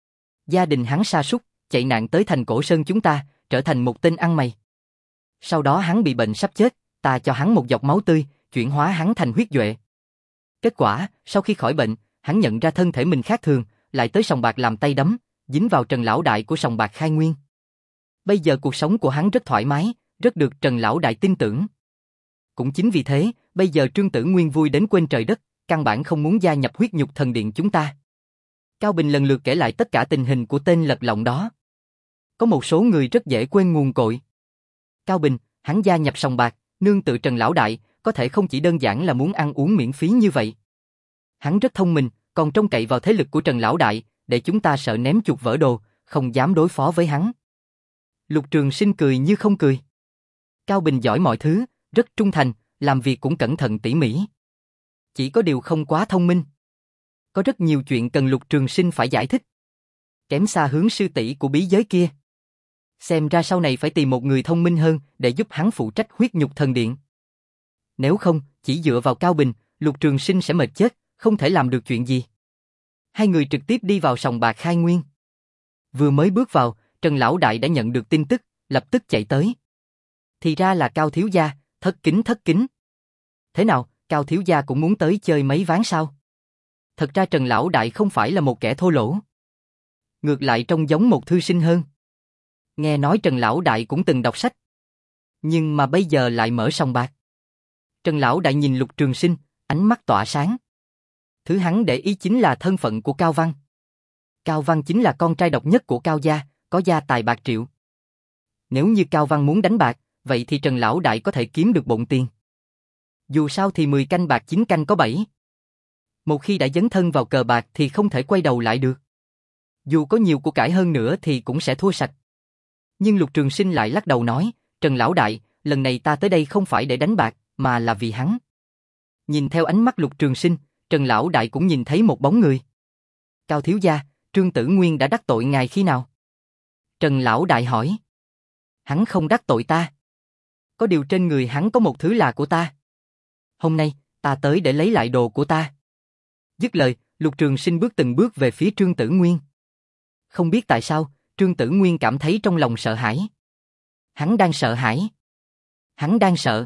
Gia đình hắn sa sút, chạy nạn tới thành Cổ Sơn chúng ta, trở thành một tên ăn mày. Sau đó hắn bị bệnh sắp chết, ta cho hắn một giọt máu tươi, chuyển hóa hắn thành huyết duệ. Kết quả, sau khi khỏi bệnh, hắn nhận ra thân thể mình khác thường, lại tới sòng bạc làm tay đấm, dính vào Trần Lão Đại của sòng bạc khai nguyên. Bây giờ cuộc sống của hắn rất thoải mái, rất được Trần Lão Đại tin tưởng. cũng chính vì thế, bây giờ Trương Tử Nguyên vui đến quên trời đất, căn bản không muốn gia nhập huyết nhục thần điện chúng ta. Cao Bình lần lượt kể lại tất cả tình hình của tên lật lọng đó. Có một số người rất dễ quên nguồn cội. Cao Bình, hắn gia nhập sòng bạc, nương tự Trần Lão Đại, có thể không chỉ đơn giản là muốn ăn uống miễn phí như vậy. Hắn rất thông minh, còn trông cậy vào thế lực của Trần Lão Đại, để chúng ta sợ ném chuột vỡ đồ, không dám đối phó với hắn. Lục Trường Sinh cười như không cười. Cao Bình giỏi mọi thứ, rất trung thành, làm việc cũng cẩn thận tỉ mỉ. Chỉ có điều không quá thông minh. Có rất nhiều chuyện cần Lục Trường Sinh phải giải thích. Kém xa hướng sư tỷ của bí giới kia. Xem ra sau này phải tìm một người thông minh hơn để giúp hắn phụ trách huyết nhục thần điện. Nếu không, chỉ dựa vào Cao Bình, Lục Trường Sinh sẽ mệt chết, không thể làm được chuyện gì. Hai người trực tiếp đi vào sòng bạc khai nguyên. Vừa mới bước vào, Trần Lão Đại đã nhận được tin tức, lập tức chạy tới. Thì ra là Cao thiếu gia, thất kính thất kính. Thế nào, Cao thiếu gia cũng muốn tới chơi mấy ván sao? Thật ra Trần Lão Đại không phải là một kẻ thô lỗ. Ngược lại trông giống một thư sinh hơn. Nghe nói Trần Lão Đại cũng từng đọc sách. Nhưng mà bây giờ lại mở sòng bạc. Trần Lão Đại nhìn Lục Trường Sinh, ánh mắt tỏa sáng. Thứ hắn để ý chính là thân phận của Cao Văn. Cao Văn chính là con trai độc nhất của Cao gia, có gia tài bạc triệu. Nếu như Cao Văn muốn đánh bạc, vậy thì Trần Lão Đại có thể kiếm được bộn tiền. Dù sao thì mười canh bạc chín canh có bảy. Một khi đã dấn thân vào cờ bạc thì không thể quay đầu lại được. Dù có nhiều của cải hơn nữa thì cũng sẽ thua sạch. Nhưng Lục Trường Sinh lại lắc đầu nói, Trần Lão Đại, lần này ta tới đây không phải để đánh bạc, mà là vì hắn. Nhìn theo ánh mắt Lục Trường Sinh, Trần Lão Đại cũng nhìn thấy một bóng người. Cao thiếu gia, Trương Tử Nguyên đã đắc tội ngài khi nào? Trần Lão Đại hỏi. Hắn không đắc tội ta. Có điều trên người hắn có một thứ là của ta. Hôm nay, ta tới để lấy lại đồ của ta. Dứt lời, Lục Trường Sinh bước từng bước về phía Trương Tử Nguyên. Không biết tại sao, Trương Tử Nguyên cảm thấy trong lòng sợ hãi. Hắn đang sợ hãi. Hắn đang sợ.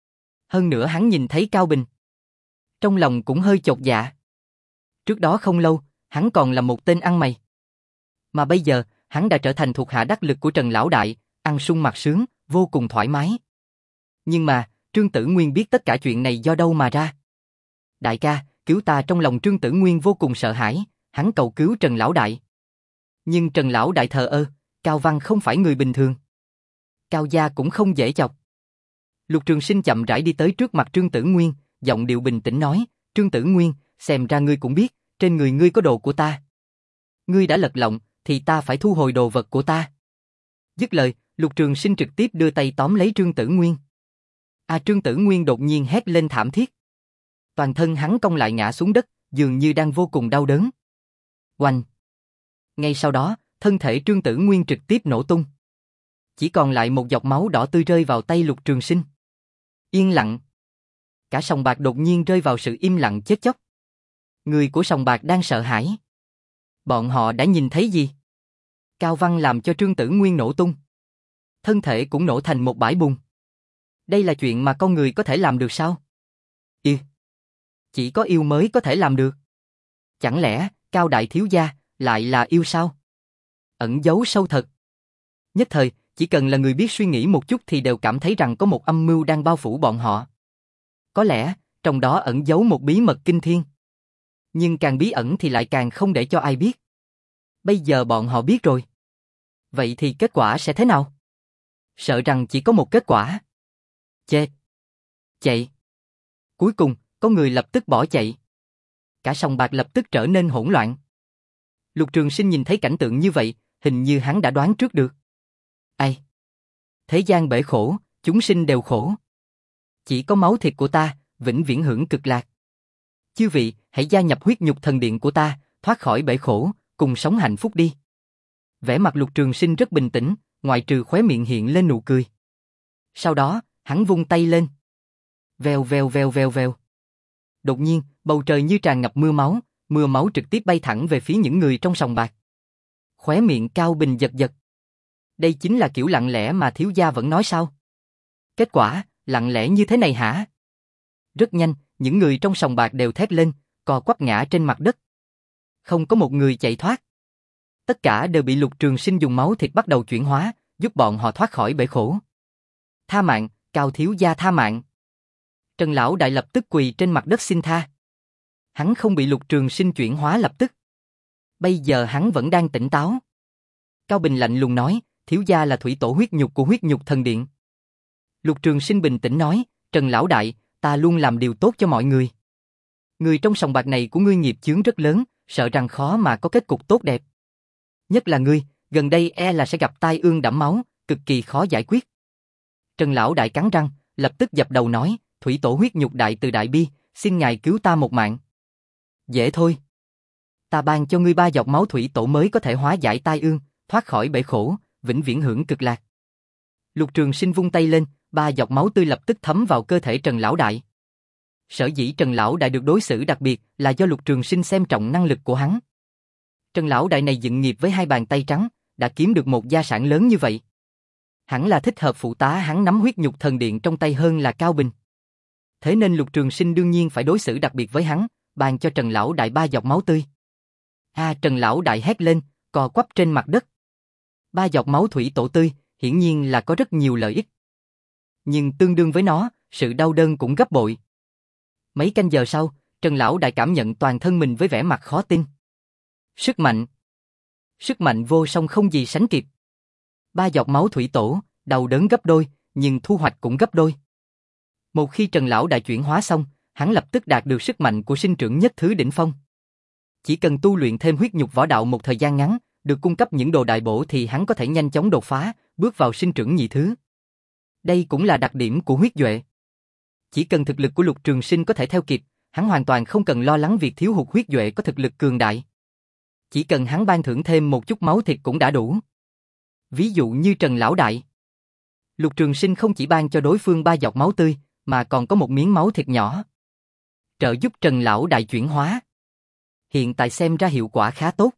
Hơn nữa hắn nhìn thấy Cao Bình. Trong lòng cũng hơi chột dạ. Trước đó không lâu, hắn còn là một tên ăn mày. Mà bây giờ, hắn đã trở thành thuộc hạ đắc lực của Trần Lão Đại, ăn sung mặc sướng, vô cùng thoải mái. Nhưng mà, Trương Tử Nguyên biết tất cả chuyện này do đâu mà ra. Đại ca, cứu ta. Trong lòng Trương Tử Nguyên vô cùng sợ hãi, hắn cầu cứu Trần Lão Đại. Nhưng Trần Lão Đại thờ ơ, Cao Văn không phải người bình thường. Cao gia cũng không dễ chọc. Lục Trường Sinh chậm rãi đi tới trước mặt Trương Tử Nguyên, giọng điệu bình tĩnh nói, Trương Tử Nguyên, xem ra ngươi cũng biết, trên người ngươi có đồ của ta. Ngươi đã lật lọng, thì ta phải thu hồi đồ vật của ta. Dứt lời, Lục Trường Sinh trực tiếp đưa tay tóm lấy Trương Tử Nguyên. À, Trương Tử Nguyên đột nhiên hét lên thảm thiết. Toàn thân hắn cong lại ngã xuống đất, dường như đang vô cùng đau đớn. Oanh! Ngay sau đó, thân thể Trương Tử Nguyên trực tiếp nổ tung. Chỉ còn lại một giọt máu đỏ tươi rơi vào tay Lục Trường Sinh. Yên lặng. Cả sòng bạc đột nhiên rơi vào sự im lặng chết chóc. Người của sòng bạc đang sợ hãi. Bọn họ đã nhìn thấy gì? Cao Văn làm cho Trương Tử Nguyên nổ tung. Thân thể cũng nổ thành một bãi bùn. Đây là chuyện mà con người có thể làm được sao? Yêu. Chỉ có yêu mới có thể làm được. Chẳng lẽ, Cao Đại thiếu gia, lại là yêu sao? Ẩn giấu sâu thật. Nhất thời, chỉ cần là người biết suy nghĩ một chút thì đều cảm thấy rằng có một âm mưu đang bao phủ bọn họ. Có lẽ, trong đó ẩn giấu một bí mật kinh thiên. Nhưng càng bí ẩn thì lại càng không để cho ai biết. Bây giờ bọn họ biết rồi. Vậy thì kết quả sẽ thế nào? Sợ rằng chỉ có một kết quả. Chết. Chạy. Cuối cùng, có người lập tức bỏ chạy. Cả sòng bạc lập tức trở nên hỗn loạn. Lục Trường Sinh nhìn thấy cảnh tượng như vậy, hình như hắn đã đoán trước được. Ai? Thế gian bể khổ, chúng sinh đều khổ. Chỉ có máu thịt của ta, vĩnh viễn hưởng cực lạc. Chư vị, hãy gia nhập huyết nhục thần điện của ta, thoát khỏi bể khổ, cùng sống hạnh phúc đi. Vẻ mặt Lục Trường Sinh rất bình tĩnh, ngoại trừ khóe miệng hiện lên nụ cười. Sau đó, hắn vung tay lên. Vèo vèo vèo vèo vèo. Đột nhiên, bầu trời như tràn ngập mưa máu, mưa máu trực tiếp bay thẳng về phía những người trong sòng bạc. Khóe miệng Cao Bình giật giật. Đây chính là kiểu lặng lẽ mà thiếu gia vẫn nói sao? Kết quả, lặng lẽ như thế này hả? Rất nhanh, những người trong sòng bạc đều thét lên, co quắp ngã trên mặt đất. Không có một người chạy thoát. Tất cả đều bị Lục Trường Sinh dùng máu thịt bắt đầu chuyển hóa, giúp bọn họ thoát khỏi bể khổ. Tha mạng, Cao thiếu gia tha mạng. Trần Lão Đại lập tức quỳ trên mặt đất xin tha. Hắn không bị Lục Trường Sinh chuyển hóa lập tức. Bây giờ hắn vẫn đang tỉnh táo. Cao Bình lạnh lùng nói, thiếu gia là thủy tổ huyết nhục của huyết nhục thần điện. Lục Trường Sinh bình tĩnh nói, Trần Lão Đại, ta luôn làm điều tốt cho mọi người. Người trong sòng bạc này của ngươi nghiệp chướng rất lớn, sợ rằng khó mà có kết cục tốt đẹp. Nhất là ngươi, gần đây e là sẽ gặp tai ương đẫm máu, cực kỳ khó giải quyết. Trần Lão Đại cắn răng, lập tức dập đầu nói, thủy tổ huyết nhục đại từ đại bi, xin ngài cứu ta một mạng. Dễ thôi. Ta ban cho ngươi ba giọt máu thủy tổ mới có thể hóa giải tai ương, thoát khỏi bể khổ, vĩnh viễn hưởng cực lạc. Lục Trường Sinh vung tay lên, ba giọt máu tươi lập tức thấm vào cơ thể Trần Lão Đại. Sở dĩ Trần Lão Đại được đối xử đặc biệt là do Lục Trường Sinh xem trọng năng lực của hắn. Trần Lão Đại này dựng nghiệp với hai bàn tay trắng, đã kiếm được một gia sản lớn như vậy. Hẳn là thích hợp phụ tá hắn nắm huyết nhục thần điện trong tay hơn là Cao Bình. Thế nên Lục Trường Sinh đương nhiên phải đối xử đặc biệt với hắn, ban cho Trần Lão Đại ba giọt máu tươi. A à, Trần Lão Đại hét lên, cò quắp trên mặt đất. Ba giọt máu thủy tổ tươi, hiển nhiên là có rất nhiều lợi ích. Nhưng tương đương với nó, sự đau đớn cũng gấp bội. Mấy canh giờ sau, Trần Lão Đại cảm nhận toàn thân mình với vẻ mặt khó tin. Sức mạnh. Sức mạnh vô song không gì sánh kịp. Ba giọt máu thủy tổ, đau đớn gấp đôi, nhưng thu hoạch cũng gấp đôi. Một khi Trần Lão Đại chuyển hóa xong, hắn lập tức đạt được sức mạnh của sinh trưởng nhất thứ đỉnh phong. Chỉ cần tu luyện thêm huyết nhục võ đạo một thời gian ngắn, được cung cấp những đồ đại bổ thì hắn có thể nhanh chóng đột phá, bước vào sinh trưởng nhị thứ. Đây cũng là đặc điểm của huyết duệ. Chỉ cần thực lực của Lục Trường Sinh có thể theo kịp, hắn hoàn toàn không cần lo lắng việc thiếu hụt huyết duệ có thực lực cường đại. Chỉ cần hắn ban thưởng thêm một chút máu thịt cũng đã đủ. Ví dụ như Trần Lão Đại. Lục Trường Sinh không chỉ ban cho đối phương ba giọt máu tươi, mà còn có một miếng máu thịt nhỏ. Trợ giúp Trần Lão Đại chuyển hóa. Hiện tại xem ra hiệu quả khá tốt.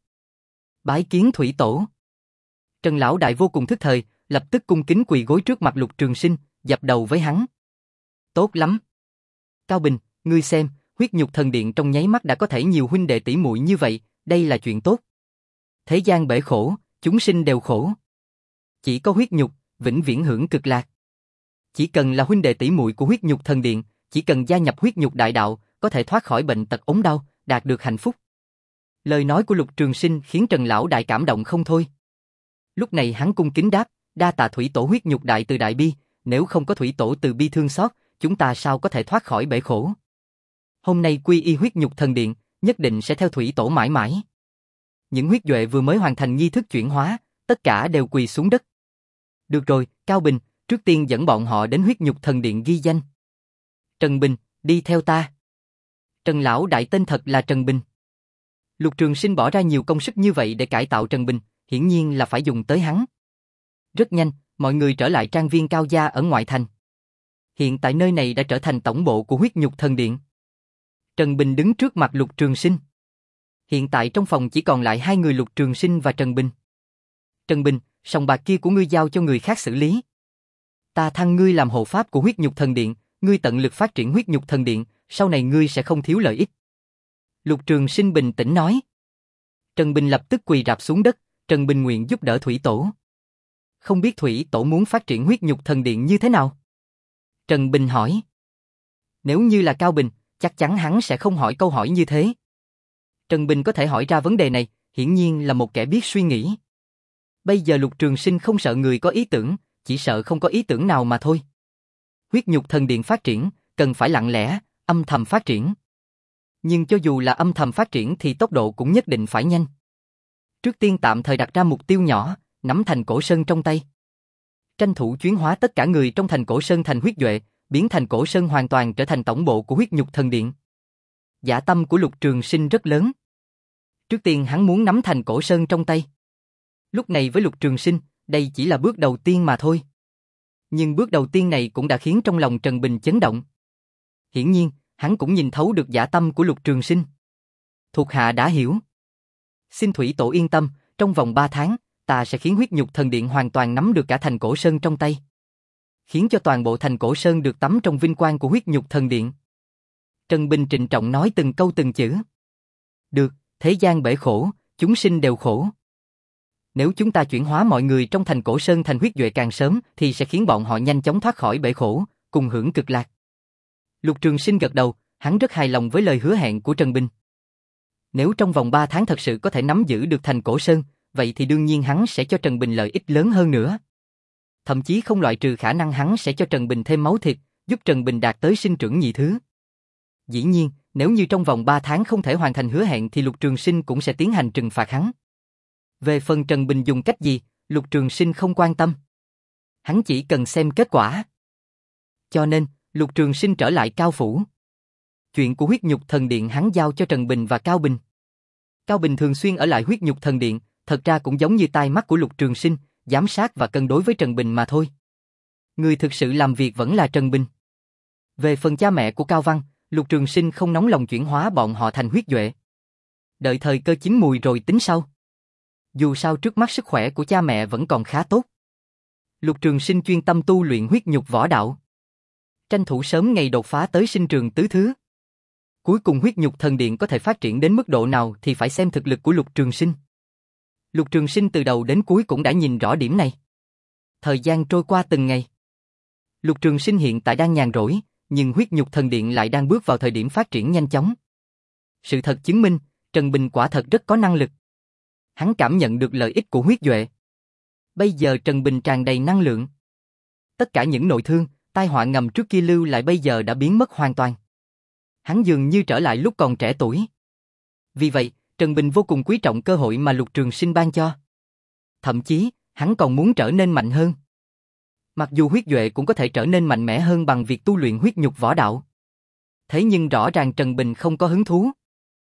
Bái kiến thủy tổ. Trần Lão Đại vô cùng thức thời, lập tức cung kính quỳ gối trước mặt Lục Trường Sinh, dập đầu với hắn. Tốt lắm. Cao Bình, ngươi xem, huyết nhục thần điện trong nháy mắt đã có thể nhiều huynh đệ tỷ muội như vậy, đây là chuyện tốt. Thế gian bể khổ, chúng sinh đều khổ. Chỉ có huyết nhục, vĩnh viễn hưởng cực lạc. Chỉ cần là huynh đệ tỷ muội của huyết nhục thần điện, chỉ cần gia nhập huyết nhục đại đạo, có thể thoát khỏi bệnh tật ốm đau, đạt được hạnh phúc. Lời nói của Lục Trường Sinh khiến Trần Lão Đại cảm động không thôi. Lúc này hắn cung kính đáp, đa tạ thủy tổ huyết nhục đại từ đại bi, nếu không có thủy tổ từ bi thương xót, chúng ta sao có thể thoát khỏi bể khổ. Hôm nay quy y huyết nhục thần điện, nhất định sẽ theo thủy tổ mãi mãi. Những huyết duệ vừa mới hoàn thành nghi thức chuyển hóa, tất cả đều quỳ xuống đất. Được rồi, Cao Bình, trước tiên dẫn bọn họ đến huyết nhục thần điện ghi danh. Trần Bình, đi theo ta. Trần Lão Đại tên thật là Trần Bình. Lục Trường Sinh bỏ ra nhiều công sức như vậy để cải tạo Trần Bình, hiển nhiên là phải dùng tới hắn. Rất nhanh, mọi người trở lại trang viên Cao gia ở ngoại thành. Hiện tại nơi này đã trở thành tổng bộ của huyết nhục thần điện. Trần Bình đứng trước mặt Lục Trường Sinh. Hiện tại trong phòng chỉ còn lại hai người Lục Trường Sinh và Trần Bình. Trần Bình, sòng bạc kia của ngươi giao cho người khác xử lý. Ta thăng ngươi làm hộ pháp của huyết nhục thần điện, ngươi tận lực phát triển huyết nhục thần điện, sau này ngươi sẽ không thiếu lợi ích. Lục Trường Sinh bình tĩnh nói. Trần Bình lập tức quỳ rạp xuống đất, Trần Bình nguyện giúp đỡ thủy tổ. Không biết thủy tổ muốn phát triển huyết nhục thần điện như thế nào? Trần Bình hỏi. Nếu như là Cao Bình, chắc chắn hắn sẽ không hỏi câu hỏi như thế. Trần Bình có thể hỏi ra vấn đề này, hiển nhiên là một kẻ biết suy nghĩ. Bây giờ Lục Trường Sinh không sợ người có ý tưởng, chỉ sợ không có ý tưởng nào mà thôi. Huyết nhục thần điện phát triển, cần phải lặng lẽ, âm thầm phát triển. Nhưng cho dù là âm thầm phát triển thì tốc độ cũng nhất định phải nhanh. Trước tiên tạm thời đặt ra mục tiêu nhỏ, nắm thành cổ sơn trong tay. Tranh thủ chuyển hóa tất cả người trong thành cổ sơn thành huyết duệ, biến thành cổ sơn hoàn toàn trở thành tổng bộ của huyết nhục thần điện. Dạ tâm của Lục Trường Sinh rất lớn. Trước tiên hắn muốn nắm thành cổ sơn trong tay. Lúc này với Lục Trường Sinh, đây chỉ là bước đầu tiên mà thôi. Nhưng bước đầu tiên này cũng đã khiến trong lòng Trần Bình chấn động. Hiển nhiên, hắn cũng nhìn thấu được dạ tâm của Lục Trường Sinh. Thuộc hạ đã hiểu. Xin thủy tổ yên tâm, trong vòng ba tháng, ta sẽ khiến huyết nhục thần điện hoàn toàn nắm được cả thành cổ sơn trong tay. Khiến cho toàn bộ thành cổ sơn được tắm trong vinh quang của huyết nhục thần điện. Trần Bình trịnh trọng nói từng câu từng chữ. Được, thế gian bể khổ, chúng sinh đều khổ. Nếu chúng ta chuyển hóa mọi người trong thành cổ sơn thành huyết duệ càng sớm thì sẽ khiến bọn họ nhanh chóng thoát khỏi bể khổ, cùng hưởng cực lạc. Lục Trường Sinh gật đầu, hắn rất hài lòng với lời hứa hẹn của Trần Bình. Nếu trong vòng ba tháng thật sự có thể nắm giữ được thành Cổ Sơn, vậy thì đương nhiên hắn sẽ cho Trần Bình lợi ích lớn hơn nữa. Thậm chí không loại trừ khả năng hắn sẽ cho Trần Bình thêm máu thịt, giúp Trần Bình đạt tới sinh trưởng nhị thứ. Dĩ nhiên, nếu như trong vòng ba tháng không thể hoàn thành hứa hẹn thì Lục Trường Sinh cũng sẽ tiến hành trừng phạt hắn. Về phần Trần Bình dùng cách gì, Lục Trường Sinh không quan tâm. Hắn chỉ cần xem kết quả. Cho nên, Lục Trường Sinh trở lại Cao Phủ. Chuyện của huyết nhục thần điện hắn giao cho Trần Bình và Cao Bình. Cao Bình thường xuyên ở lại huyết nhục thần điện, thật ra cũng giống như tai mắt của Lục Trường Sinh, giám sát và cân đối với Trần Bình mà thôi. Người thực sự làm việc vẫn là Trần Bình. Về phần cha mẹ của Cao Văn, Lục Trường Sinh không nóng lòng chuyển hóa bọn họ thành huyết duệ. Đợi thời cơ chín mùi rồi tính sau. Dù sao trước mắt sức khỏe của cha mẹ vẫn còn khá tốt. Lục Trường Sinh chuyên tâm tu luyện huyết nhục võ đạo. Tranh thủ sớm ngày đột phá tới sinh trường tứ thứ. Cuối cùng huyết nhục thần điện có thể phát triển đến mức độ nào thì phải xem thực lực của Lục Trường Sinh. Lục Trường Sinh từ đầu đến cuối cũng đã nhìn rõ điểm này. Thời gian trôi qua từng ngày. Lục Trường Sinh hiện tại đang nhàn rỗi, nhưng huyết nhục thần điện lại đang bước vào thời điểm phát triển nhanh chóng. Sự thật chứng minh, Trần Bình quả thật rất có năng lực. Hắn cảm nhận được lợi ích của huyết duệ. Bây giờ Trần Bình tràn đầy năng lượng. Tất cả những nội thương, tai họa ngầm trước kia lưu lại bây giờ đã biến mất hoàn toàn. Hắn dường như trở lại lúc còn trẻ tuổi. Vì vậy, Trần Bình vô cùng quý trọng cơ hội mà Lục Trường Sinh ban cho. Thậm chí, hắn còn muốn trở nên mạnh hơn. Mặc dù huyết duệ cũng có thể trở nên mạnh mẽ hơn bằng việc tu luyện huyết nhục võ đạo. Thế nhưng rõ ràng Trần Bình không có hứng thú.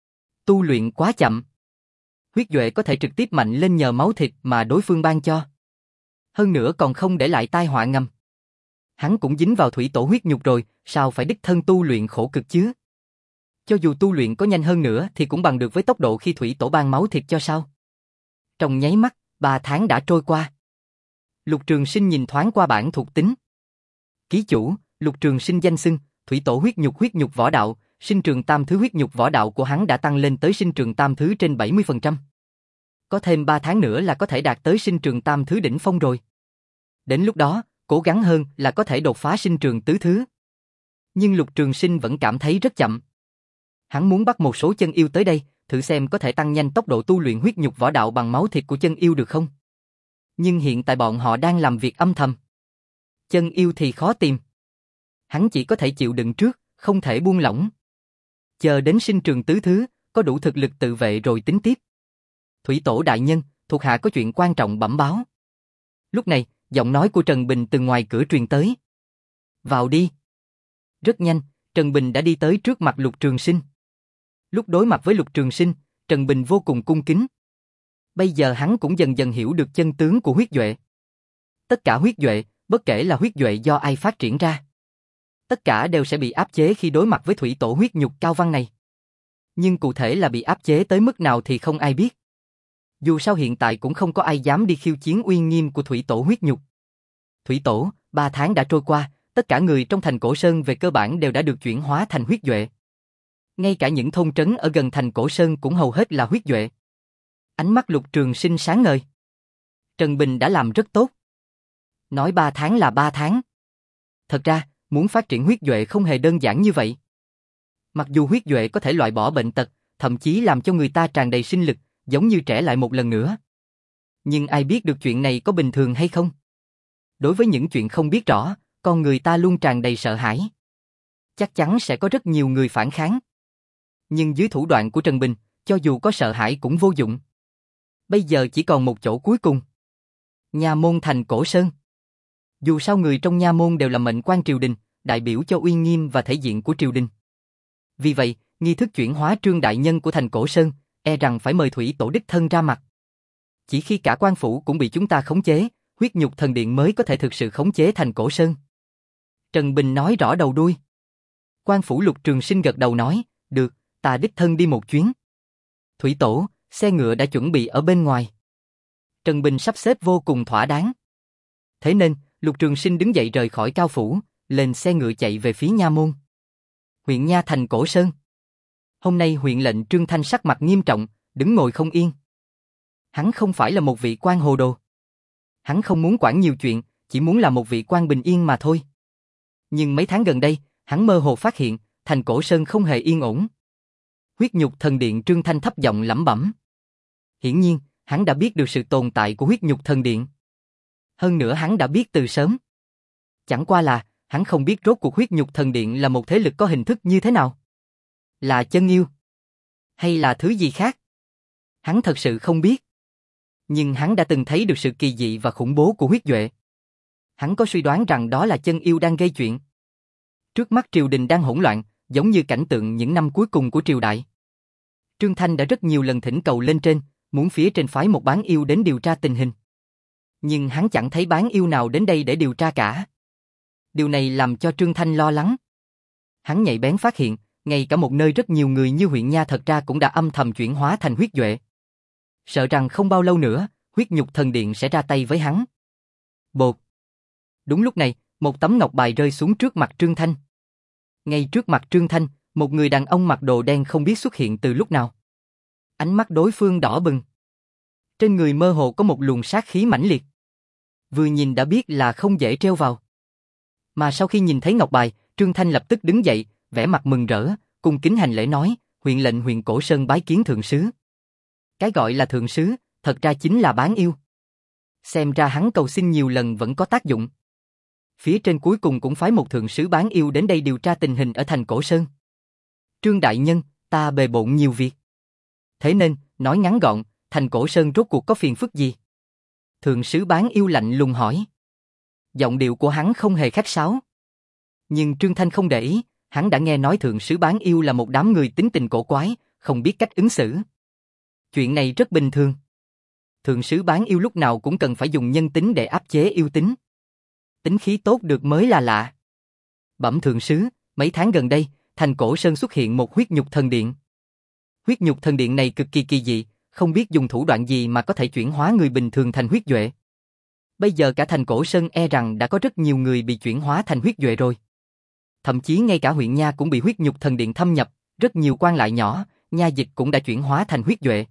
Tu luyện quá chậm. Huyết duệ có thể trực tiếp mạnh lên nhờ máu thịt mà đối phương ban cho. Hơn nữa còn không để lại tai họa ngầm. Hắn cũng dính vào thủy tổ huyết nhục rồi, sao phải đích thân tu luyện khổ cực chứ? Cho dù tu luyện có nhanh hơn nữa thì cũng bằng được với tốc độ khi thủy tổ ban máu thịt cho sao? Trong nháy mắt, ba tháng đã trôi qua. Lục Trường Sinh nhìn thoáng qua bảng thuộc tính. Ký chủ, Lục Trường Sinh danh xưng, thủy tổ huyết nhục huyết nhục võ đạo, sinh trường tam thứ huyết nhục võ đạo của hắn đã tăng lên tới sinh trường tam thứ trên bảy mươi phần trăm. Có thêm ba tháng nữa là có thể đạt tới sinh trường tam thứ đỉnh phong rồi. Đến lúc đó, cố gắng hơn là có thể đột phá sinh trường tứ thứ. Nhưng Lục Trường Sinh vẫn cảm thấy rất chậm. Hắn muốn bắt một số chân yêu tới đây, thử xem có thể tăng nhanh tốc độ tu luyện huyết nhục võ đạo bằng máu thịt của chân yêu được không? Nhưng hiện tại bọn họ đang làm việc âm thầm. Chân yêu thì khó tìm. Hắn chỉ có thể chịu đựng trước, không thể buông lỏng. Chờ đến sinh trường tứ thứ, có đủ thực lực tự vệ rồi tính tiếp. Thủy tổ đại nhân, thuộc hạ có chuyện quan trọng bẩm báo. Lúc này, giọng nói của Trần Bình từ ngoài cửa truyền tới. Vào đi. Rất nhanh, Trần Bình đã đi tới trước mặt Lục Trường Sinh. Lúc đối mặt với Lục Trường Sinh, Trần Bình vô cùng cung kính. Bây giờ hắn cũng dần dần hiểu được chân tướng của huyết duệ. Tất cả huyết duệ, bất kể là huyết duệ do ai phát triển ra, tất cả đều sẽ bị áp chế khi đối mặt với thủy tổ huyết nhục Cao Văn này. Nhưng cụ thể là bị áp chế tới mức nào thì không ai biết. Dù sao hiện tại cũng không có ai dám đi khiêu chiến uy nghiêm của thủy tổ huyết nhục. Thủy tổ, ba tháng đã trôi qua, tất cả người trong thành Cổ Sơn về cơ bản đều đã được chuyển hóa thành huyết duệ. Ngay cả những thôn trấn ở gần thành Cổ Sơn cũng hầu hết là huyết duệ. Ánh mắt Lục Trường Sinh sáng ngời. Trần Bình đã làm rất tốt. Nói ba tháng là ba tháng. Thật ra, muốn phát triển huyết duệ không hề đơn giản như vậy. Mặc dù huyết duệ có thể loại bỏ bệnh tật, thậm chí làm cho người ta tràn đầy sinh lực, giống như trẻ lại một lần nữa. Nhưng ai biết được chuyện này có bình thường hay không? Đối với những chuyện không biết rõ, con người ta luôn tràn đầy sợ hãi. Chắc chắn sẽ có rất nhiều người phản kháng. Nhưng dưới thủ đoạn của Trần Bình, cho dù có sợ hãi cũng vô dụng. Bây giờ chỉ còn một chỗ cuối cùng. Nha môn thành Cổ Sơn. Dù sao người trong nha môn đều là mệnh quan triều đình, đại biểu cho uy nghiêm và thể diện của triều đình. Vì vậy, nghi thức chuyển hóa Trương đại nhân của thành Cổ Sơn, e rằng phải mời thủy tổ đích thân ra mặt. Chỉ khi cả quan phủ cũng bị chúng ta khống chế, huyết nhục thần điện mới có thể thực sự khống chế thành Cổ Sơn. Trần Bình nói rõ đầu đuôi. Quan phủ Lục Trường Sinh gật đầu nói, được, ta đích thân đi một chuyến. Thủy tổ, xe ngựa đã chuẩn bị ở bên ngoài. Trần Bình sắp xếp vô cùng thỏa đáng. Thế nên, Lục Trường Sinh đứng dậy rời khỏi Cao phủ, lên xe ngựa chạy về phía nha môn. Huyện nha thành Cổ Sơn. Hôm nay huyện lệnh Trương Thanh sắc mặt nghiêm trọng, đứng ngồi không yên. Hắn không phải là một vị quan hồ đồ. Hắn không muốn quản nhiều chuyện, chỉ muốn là một vị quan bình yên mà thôi. Nhưng mấy tháng gần đây, Hắn mơ hồ phát hiện, thành cổ sơn không hề yên ổn. Huyết nhục thần điện Trương Thanh thấp giọng lẩm bẩm. Hiển nhiên, hắn đã biết được sự tồn tại của huyết nhục thần điện. Hơn nữa hắn đã biết từ sớm. Chẳng qua là, hắn không biết rốt cuộc huyết nhục thần điện là một thế lực có hình thức như thế nào. Là chân yêu? Hay là thứ gì khác? Hắn thật sự không biết. Nhưng hắn đã từng thấy được sự kỳ dị và khủng bố của huyết duệ. Hắn có suy đoán rằng đó là chân yêu đang gây chuyện. Trước mắt triều đình đang hỗn loạn, giống như cảnh tượng những năm cuối cùng của triều đại. Trương Thanh đã rất nhiều lần thỉnh cầu lên trên, muốn phía trên phái một bán yêu đến điều tra tình hình. Nhưng hắn chẳng thấy bán yêu nào đến đây để điều tra cả. Điều này làm cho Trương Thanh lo lắng. Hắn nhạy bén phát hiện, ngay cả một nơi rất nhiều người như huyện Nha thật ra cũng đã âm thầm chuyển hóa thành huyết duệ. Sợ rằng không bao lâu nữa, huyết nhục thần điện sẽ ra tay với hắn. Bột. Đúng lúc này, một tấm ngọc bài rơi xuống trước mặt Trương Thanh. Ngay trước mặt Trương Thanh, một người đàn ông mặc đồ đen không biết xuất hiện từ lúc nào. Ánh mắt đối phương đỏ bừng. Trên người mơ hồ có một luồng sát khí mãnh liệt. Vừa nhìn đã biết là không dễ treo vào. Mà sau khi nhìn thấy ngọc bài, Trương Thanh lập tức đứng dậy, vẻ mặt mừng rỡ, cung kính hành lễ nói, huyện lệnh huyện Cổ Sơn bái kiến thượng sứ. Cái gọi là thượng sứ, thật ra chính là bán yêu. Xem ra hắn cầu xin nhiều lần vẫn có tác dụng. Phía trên cuối cùng cũng phái một thượng sứ bán yêu đến đây điều tra tình hình ở thành Cổ Sơn. Trương đại nhân, ta bề bộn nhiều việc. Thế nên, nói ngắn gọn, thành Cổ Sơn rốt cuộc có phiền phức gì? Thượng sứ bán yêu lạnh lùng hỏi. Giọng điệu của hắn không hề khách sáo. Nhưng Trương Thanh không để ý, hắn đã nghe nói thượng sứ bán yêu là một đám người tính tình cổ quái, không biết cách ứng xử. Chuyện này rất bình thường. Thượng sứ bán yêu lúc nào cũng cần phải dùng nhân tính để áp chế yêu tính. Tính khí tốt được mới là lạ. Bẩm thượng sứ, mấy tháng gần đây, thành Cổ Sơn xuất hiện một huyết nhục thần điện. Huyết nhục thần điện này cực kỳ kỳ dị, không biết dùng thủ đoạn gì mà có thể chuyển hóa người bình thường thành huyết duệ. Bây giờ cả thành Cổ Sơn e rằng đã có rất nhiều người bị chuyển hóa thành huyết duệ rồi. Thậm chí ngay cả huyện Nha cũng bị huyết nhục thần điện thâm nhập, rất nhiều quan lại nhỏ, nha dịch cũng đã chuyển hóa thành huyết duệ.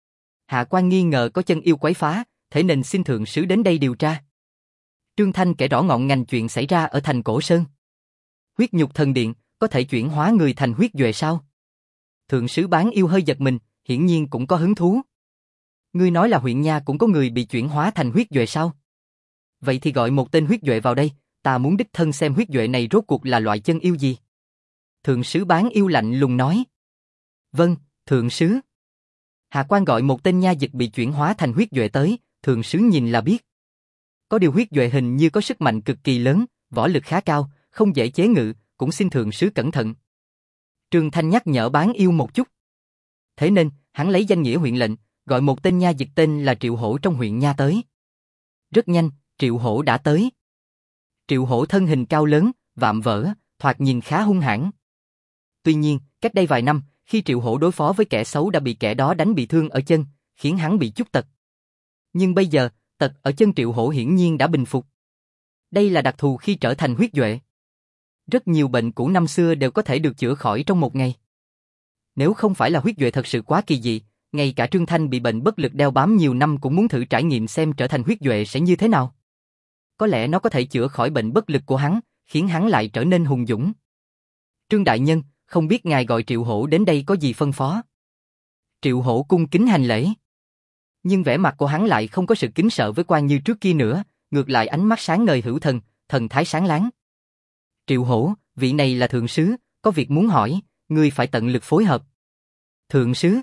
Hạ quan nghi ngờ có chân yêu quấy phá, thế nên xin thượng sứ đến đây điều tra. Trương Thanh kể rõ ngọn ngành chuyện xảy ra ở thành Cổ Sơn. Huyết nhục thần điện có thể chuyển hóa người thành huyết duệ sao? Thượng sứ bán yêu hơi giật mình, hiển nhiên cũng có hứng thú. Ngươi nói là huyện Nha cũng có người bị chuyển hóa thành huyết duệ sao? Vậy thì gọi một tên huyết duệ vào đây, ta muốn đích thân xem huyết duệ này rốt cuộc là loại chân yêu gì. Thượng sứ bán yêu lạnh lùng nói. Vâng, thượng sứ. Hạ quan gọi một tên nha dịch bị chuyển hóa thành huyết duệ tới, thượng sứ nhìn là biết. Có điều huyết duệ hình như có sức mạnh cực kỳ lớn, võ lực khá cao, không dễ chế ngự, cũng xin thượng sứ cẩn thận. Trương Thanh nhắc nhở bán yêu một chút. Thế nên, hắn lấy danh nghĩa huyện lệnh, gọi một tên nha dịch tên là Triệu Hổ trong huyện Nha tới. Rất nhanh, Triệu Hổ đã tới. Triệu Hổ thân hình cao lớn, vạm vỡ, thoạt nhìn khá hung hãn. Tuy nhiên, cách đây vài năm, khi Triệu Hổ đối phó với kẻ xấu đã bị kẻ đó đánh bị thương ở chân, khiến hắn bị chút tật. Nhưng bây giờ, tật ở chân Triệu Hổ hiển nhiên đã bình phục. Đây là đặc thù khi trở thành huyết duệ. Rất nhiều bệnh cũ năm xưa đều có thể được chữa khỏi trong một ngày. Nếu không phải là huyết duệ thật sự quá kỳ dị, ngay cả Trương Thanh bị bệnh bất lực đeo bám nhiều năm cũng muốn thử trải nghiệm xem trở thành huyết duệ sẽ như thế nào. Có lẽ nó có thể chữa khỏi bệnh bất lực của hắn, khiến hắn lại trở nên hùng dũng. Trương đại nhân, không biết ngài gọi Triệu Hổ đến đây có gì phân phó? Triệu Hổ cung kính hành lễ. Nhưng vẻ mặt của hắn lại không có sự kính sợ với quan như trước kia nữa, ngược lại ánh mắt sáng ngời hữu thần, thần thái sáng láng. Triệu Hổ, vị này là thượng sứ, có việc muốn hỏi, ngươi phải tận lực phối hợp. Thượng sứ.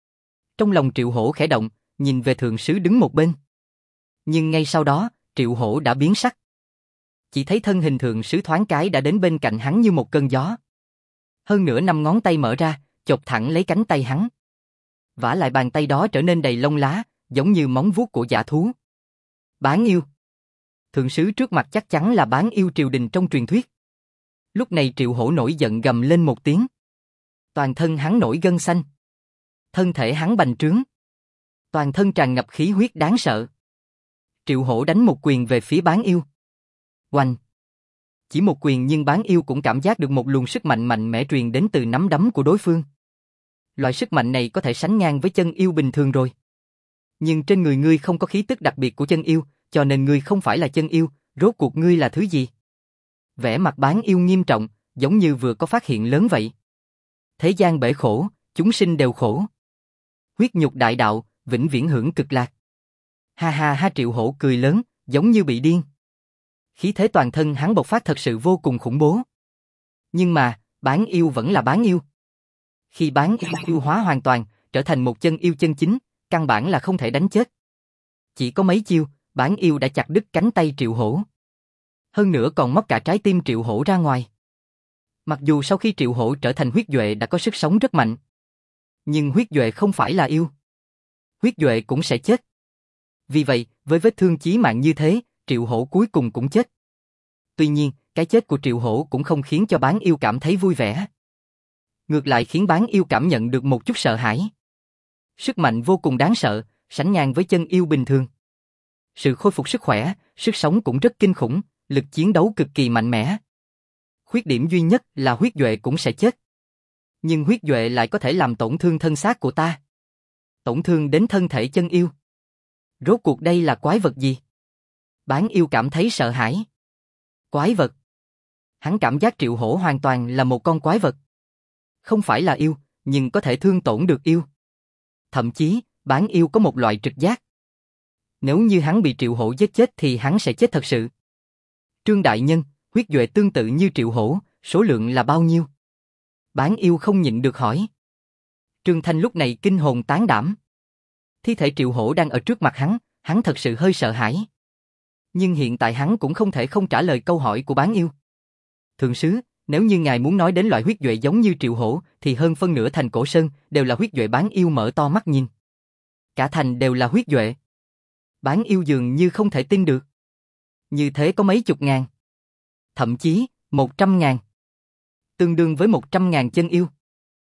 Trong lòng Triệu Hổ khẽ động, nhìn về thượng sứ đứng một bên. Nhưng ngay sau đó, Triệu Hổ đã biến sắc. Chỉ thấy thân hình thượng sứ thoáng cái đã đến bên cạnh hắn như một cơn gió. Hơn nữa năm ngón tay mở ra, chộp thẳng lấy cánh tay hắn. Vả lại bàn tay đó trở nên đầy lông lá, giống như móng vuốt của dã thú. Bán yêu. Thượng sứ trước mặt chắc chắn là bán yêu triều đình trong truyền thuyết. Lúc này Triệu Hổ nổi giận gầm lên một tiếng. Toàn thân hắn nổi gân xanh. Thân thể hắn bành trướng. Toàn thân tràn ngập khí huyết đáng sợ. Triệu Hổ đánh một quyền về phía bán yêu. Oanh! Chỉ một quyền nhưng bán yêu cũng cảm giác được một luồng sức mạnh mạnh mẽ truyền đến từ nắm đấm của đối phương. Loại sức mạnh này có thể sánh ngang với chân yêu bình thường rồi. Nhưng trên người ngươi không có khí tức đặc biệt của chân yêu, cho nên ngươi không phải là chân yêu, rốt cuộc ngươi là thứ gì? Vẻ mặt bán yêu nghiêm trọng, giống như vừa có phát hiện lớn vậy. Thế gian bể khổ, chúng sinh đều khổ. Huyết nhục đại đạo, vĩnh viễn hưởng cực lạc. Ha ha ha, Triệu Hổ cười lớn, giống như bị điên. Khí thế toàn thân hắn bộc phát thật sự vô cùng khủng bố. Nhưng mà, bán yêu vẫn là bán yêu. Khi bán yêu hóa hoàn toàn, trở thành một chân yêu chân chính, căn bản là không thể đánh chết. Chỉ có mấy chiêu, bán yêu đã chặt đứt cánh tay Triệu Hổ. Hơn nữa còn móc cả trái tim Triệu Hổ ra ngoài. Mặc dù sau khi Triệu Hổ trở thành huyết duệ đã có sức sống rất mạnh, nhưng huyết duệ không phải là yêu. Huyết duệ cũng sẽ chết. Vì vậy, với vết thương chí mạng như thế, Triệu Hổ cuối cùng cũng chết. Tuy nhiên, cái chết của Triệu Hổ cũng không khiến cho bán yêu cảm thấy vui vẻ. Ngược lại khiến bán yêu cảm nhận được một chút sợ hãi. Sức mạnh vô cùng đáng sợ, sánh ngang với chân yêu bình thường. Sự khôi phục sức khỏe, sức sống cũng rất kinh khủng, lực chiến đấu cực kỳ mạnh mẽ. Khuyết điểm duy nhất là huyết duệ cũng sẽ chết. Nhưng huyết duệ lại có thể làm tổn thương thân xác của ta. Tổn thương đến thân thể chân yêu. Rốt cuộc đây là quái vật gì? Bán yêu cảm thấy sợ hãi. Quái vật. Hắn cảm giác Triệu Hổ hoàn toàn là một con quái vật. Không phải là yêu, nhưng có thể thương tổn được yêu. Thậm chí, bán yêu có một loại trực giác. Nếu như hắn bị Triệu Hổ giết chết thì hắn sẽ chết thật sự. Trương đại nhân, huyết duệ tương tự như Triệu Hổ, số lượng là bao nhiêu? Bán yêu không nhịn được hỏi. Trương Thanh lúc này kinh hồn tán đảm. Thi thể Triệu Hổ đang ở trước mặt hắn, hắn thật sự hơi sợ hãi. Nhưng hiện tại hắn cũng không thể không trả lời câu hỏi của bán yêu. Thượng sứ, nếu như ngài muốn nói đến loại huyết duệ giống như Triệu Hổ, thì hơn phân nửa thành Cổ Sơn đều là huyết duệ. Bán yêu mở to mắt nhìn. Cả thành đều là huyết duệ. Bán yêu dường như không thể tin được. Như thế có mấy chục ngàn. Thậm chí, một trăm ngàn. Tương đương với một trăm ngàn chân yêu.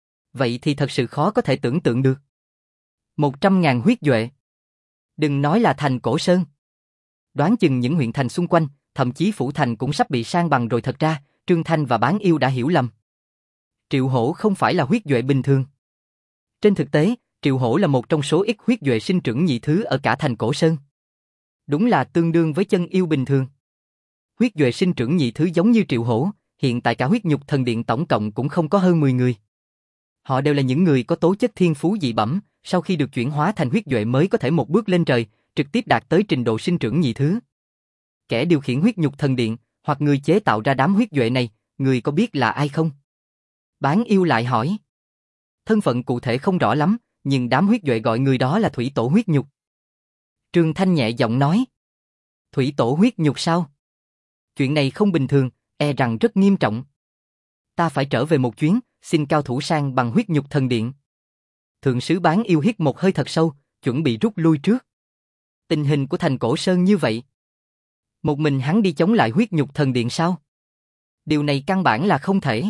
Vậy thì thật sự khó có thể tưởng tượng được. Một trăm ngàn huyết duệ. Đừng nói là thành Cổ Sơn. Đoán chừng những huyện thành xung quanh, thậm chí phủ thành cũng sắp bị san bằng rồi. Thật ra, Trương Thanh và bán yêu đã hiểu lầm. Triệu Hổ không phải là huyết duệ bình thường. Trên thực tế, Triệu Hổ là một trong số ít huyết duệ sinh trưởng nhị thứ ở cả thành Cổ Sơn. Đúng là tương đương với chân yêu bình thường. Huyết duệ sinh trưởng nhị thứ giống như Triệu Hổ, hiện tại cả huyết nhục thần điện tổng cộng cũng không có hơn mười người. Họ đều là những người có tố chất thiên phú dị bẩm, sau khi được chuyển hóa thành huyết duệ mới có thể một bước lên trời, trực tiếp đạt tới trình độ sinh trưởng nhị thứ. Kẻ điều khiển huyết nhục thần điện, hoặc người chế tạo ra đám huyết duệ này, người có biết là ai không? Bán yêu lại hỏi. Thân phận cụ thể không rõ lắm, nhưng đám huyết duệ gọi người đó là thủy tổ huyết nhục. Trương Thanh nhẹ giọng nói. Thủy tổ huyết nhục sao? Chuyện này không bình thường, e rằng rất nghiêm trọng. Ta phải trở về một chuyến, xin cao thủ sang bằng huyết nhục thần điện. Thượng sứ bán yêu hít một hơi thật sâu, chuẩn bị rút lui trước. Tình hình của thành Cổ Sơn như vậy. Một mình hắn đi chống lại huyết nhục thần điện sao? Điều này căn bản là không thể.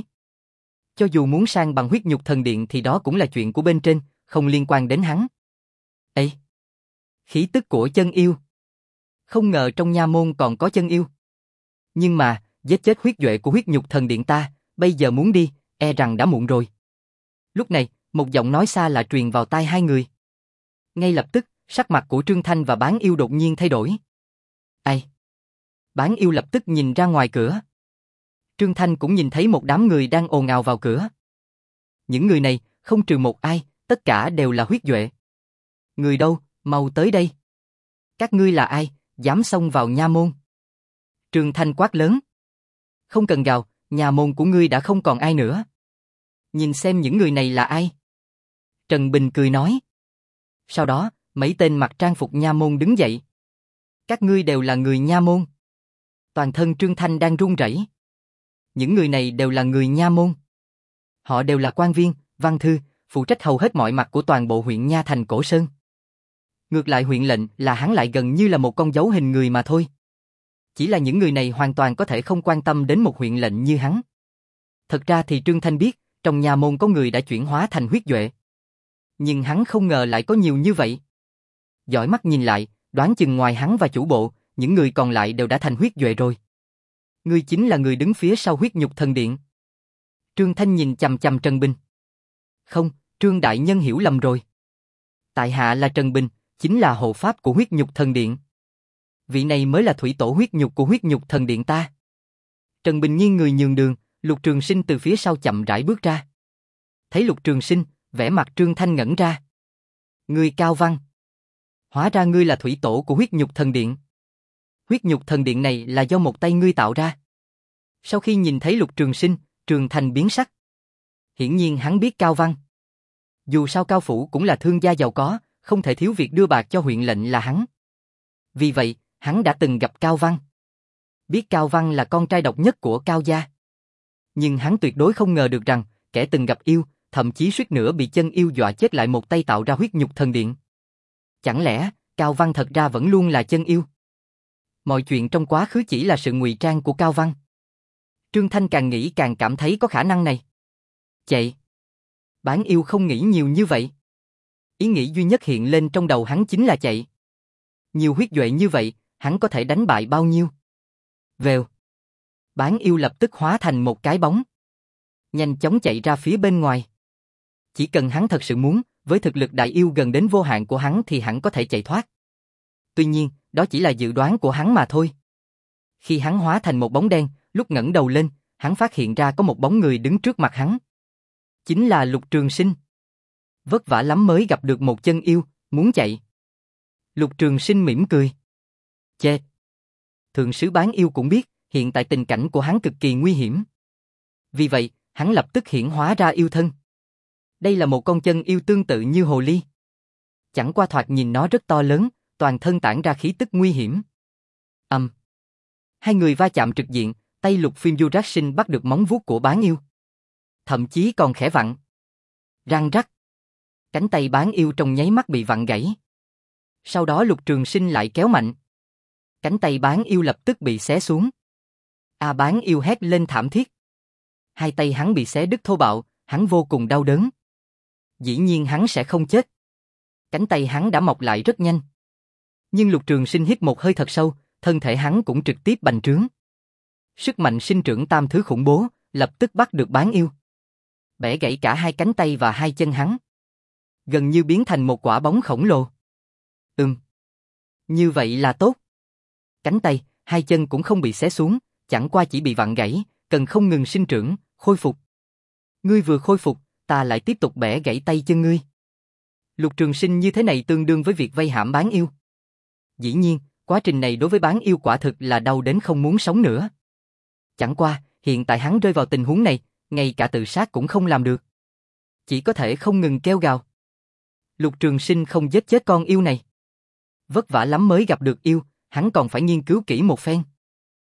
Cho dù muốn sang bằng huyết nhục thần điện thì đó cũng là chuyện của bên trên, không liên quan đến hắn. Ê! Khí tức của chân yêu. Không ngờ trong nha môn còn có chân yêu. Nhưng mà, giết chết huyết duệ của huyết nhục thần điện ta, bây giờ muốn đi, e rằng đã muộn rồi. Lúc này, một giọng nói xa lạ truyền vào tai hai người. Ngay lập tức, sắc mặt của Trương Thanh và bán yêu đột nhiên thay đổi. Ai? Bán yêu lập tức nhìn ra ngoài cửa. Trương Thanh cũng nhìn thấy một đám người đang ồn ào vào cửa. Những người này, không trừ một ai, tất cả đều là huyết duệ. Người đâu, mau tới đây. Các ngươi là ai, dám xông vào nha môn? Trương Thanh quát lớn. Không cần gào, nhà môn của ngươi đã không còn ai nữa. Nhìn xem những người này là ai. Trần Bình cười nói. Sau đó, mấy tên mặc trang phục nha môn đứng dậy. Các ngươi đều là người nha môn. Toàn thân Trương Thanh đang run rẩy. Những người này đều là người nha môn. Họ đều là quan viên, văn thư, phụ trách hầu hết mọi mặt của toàn bộ huyện Nha thành Cổ Sơn. Ngược lại huyện lệnh là hắn lại gần như là một con dấu hình người mà thôi. Chỉ là những người này hoàn toàn có thể không quan tâm đến một huyện lệnh như hắn. Thật ra thì Trương Thanh biết, trong nhà môn có người đã chuyển hóa thành huyết duệ. Nhưng hắn không ngờ lại có nhiều như vậy. Dõi mắt nhìn lại, đoán chừng ngoài hắn và chủ bộ, những người còn lại đều đã thành huyết duệ rồi. Ngươi chính là người đứng phía sau huyết nhục thần điện. Trương Thanh nhìn chằm chằm Trần Bình. Không, Trương đại nhân hiểu lầm rồi. Tại hạ là Trần Bình, chính là hộ pháp của huyết nhục thần điện. Vị này mới là thủy tổ huyết nhục của huyết nhục thần điện ta. Trần Bình nghiêng người nhường đường, Lục Trường Sinh từ phía sau chậm rãi bước ra. Thấy Lục Trường Sinh, vẻ mặt Trương Thanh ngẩn ra. Ngươi Cao Văn. Hóa ra ngươi là thủy tổ của huyết nhục thần điện. Huyết nhục thần điện này là do một tay ngươi tạo ra. Sau khi nhìn thấy Lục Trường Sinh, Trương Thanh biến sắc. Hiển nhiên hắn biết Cao Văn. Dù sao Cao Phủ cũng là thương gia giàu có, không thể thiếu việc đưa bạc cho huyện lệnh là hắn. Vì vậy, hắn đã từng gặp Cao Văn. Biết Cao Văn là con trai độc nhất của Cao gia. Nhưng hắn tuyệt đối không ngờ được rằng, kẻ từng gặp yêu, thậm chí suýt nữa bị chân yêu dọa chết lại một tay tạo ra huyết nhục thần điện. Chẳng lẽ, Cao Văn thật ra vẫn luôn là chân yêu? Mọi chuyện trong quá khứ chỉ là sự ngụy trang của Cao Văn. Trương Thanh càng nghĩ càng cảm thấy có khả năng này. Chạy. Bán yêu không nghĩ nhiều như vậy. Ý nghĩ duy nhất hiện lên trong đầu hắn chính là chạy. Nhiều huyết duệ như vậy, hắn có thể đánh bại bao nhiêu? Vèo. Bán yêu lập tức hóa thành một cái bóng. Nhanh chóng chạy ra phía bên ngoài. Chỉ cần hắn thật sự muốn, với thực lực đại yêu gần đến vô hạn của hắn thì hắn có thể chạy thoát. Tuy nhiên, đó chỉ là dự đoán của hắn mà thôi. Khi hắn hóa thành một bóng đen, lúc ngẩng đầu lên, hắn phát hiện ra có một bóng người đứng trước mặt hắn. Chính là Lục Trường Sinh. Vất vả lắm mới gặp được một chân yêu, muốn chạy. Lục Trường Sinh mỉm cười. Chê. Thượng sứ bán yêu cũng biết, hiện tại tình cảnh của hắn cực kỳ nguy hiểm. Vì vậy, hắn lập tức hiển hóa ra yêu thân. Đây là một con chân yêu tương tự như hồ ly. Chẳng qua thoạt nhìn nó rất to lớn, toàn thân tản ra khí tức nguy hiểm. Ầm. Um. Hai người va chạm trực diện, tay Lục Phim Du Rác Sinh bắt được móng vuốt của bán yêu. Thậm chí còn khẽ vặn. Răng rắc. Cánh tay bán yêu trong nháy mắt bị vặn gãy. Sau đó Lục Trường Sinh lại kéo mạnh. Cánh tay bán yêu lập tức bị xé xuống. A bán yêu hét lên thảm thiết. Hai tay hắn bị xé đứt thô bạo, hắn vô cùng đau đớn. Dĩ nhiên hắn sẽ không chết. Cánh tay hắn đã mọc lại rất nhanh. Nhưng Lục Trường Sinh hít một hơi thật sâu, thân thể hắn cũng trực tiếp bành trướng. Sức mạnh sinh trưởng tam thứ khủng bố, lập tức bắt được bán yêu. Bẻ gãy cả hai cánh tay và hai chân hắn. Gần như biến thành một quả bóng khổng lồ. Ừm. Như vậy là tốt. Cánh tay, hai chân cũng không bị xé xuống, chẳng qua chỉ bị vặn gãy, cần không ngừng sinh trưởng, khôi phục. Ngươi vừa khôi phục, ta lại tiếp tục bẻ gãy tay chân ngươi. Lục Trường Sinh như thế này tương đương với việc vây hãm bán yêu. Dĩ nhiên, quá trình này đối với bán yêu quả thực là đau đến không muốn sống nữa. Chẳng qua, hiện tại hắn rơi vào tình huống này, ngay cả tự sát cũng không làm được. Chỉ có thể không ngừng kêu gào. Lục Trường Sinh không giết chết con yêu này. Vất vả lắm mới gặp được yêu, hắn còn phải nghiên cứu kỹ một phen.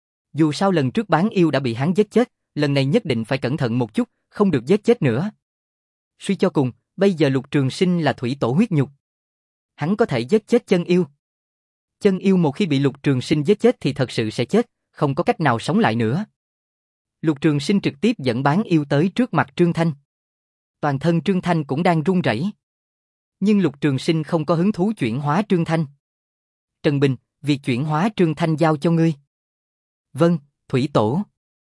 Dù sao lần trước bán yêu đã bị hắn giết chết, lần này nhất định phải cẩn thận một chút, không được giết chết nữa. Suy cho cùng, bây giờ Lục Trường Sinh là thủy tổ huyết nhục. Hắn có thể giết chết chân yêu. Chân yêu một khi bị Lục Trường Sinh giết chết thì thật sự sẽ chết, không có cách nào sống lại nữa. Lục Trường Sinh trực tiếp dẫn bán yêu tới trước mặt Trương Thanh. Toàn thân Trương Thanh cũng đang run rẩy. Nhưng Lục Trường Sinh không có hứng thú chuyển hóa Trương Thanh. Trần Bình, việc chuyển hóa Trương Thanh giao cho ngươi. Vâng, thủy tổ.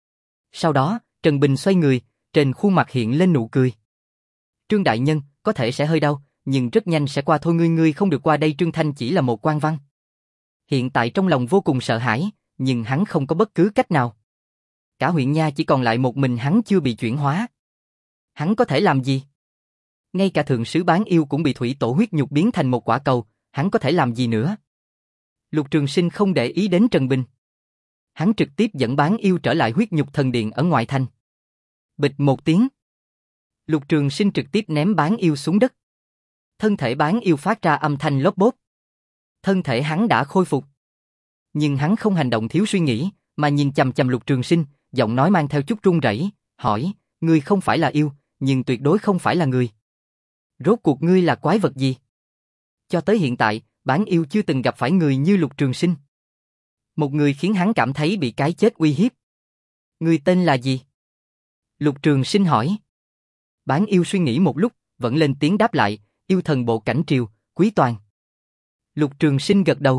Sau đó, Trần Bình xoay người, trên khuôn mặt hiện lên nụ cười. Trương đại nhân, có thể sẽ hơi đau, nhưng rất nhanh sẽ qua thôi, ngươi ngươi không được qua đây. Trương Thanh chỉ là một quan văn. Hiện tại trong lòng vô cùng sợ hãi, nhưng hắn không có bất cứ cách nào. Cả huyện nha chỉ còn lại một mình hắn chưa bị chuyển hóa. Hắn có thể làm gì? Ngay cả thượng sứ bán yêu cũng bị thủy tổ huyết nhục biến thành một quả cầu, hắn có thể làm gì nữa? Lục Trường Sinh không để ý đến Trần Bình. Hắn trực tiếp dẫn bán yêu trở lại huyết nhục thần điện ở ngoại thành. Bịch một tiếng. Lục Trường Sinh trực tiếp ném bán yêu xuống đất. Thân thể bán yêu phát ra âm thanh lốp bốp. Thân thể hắn đã khôi phục. Nhưng hắn không hành động thiếu suy nghĩ, mà nhìn chằm chằm Lục Trường Sinh, giọng nói mang theo chút run rẩy, hỏi, ngươi không phải là yêu, nhưng tuyệt đối không phải là người. Rốt cuộc ngươi là quái vật gì? Cho tới hiện tại, bán yêu chưa từng gặp phải người như Lục Trường Sinh. Một người khiến hắn cảm thấy bị cái chết uy hiếp. Ngươi tên là gì? Lục Trường Sinh hỏi. Bán yêu suy nghĩ một lúc, vẫn lên tiếng đáp lại, yêu thần bộ Cảnh Triều, Quý Toàn. Lục Trường Sinh gật đầu.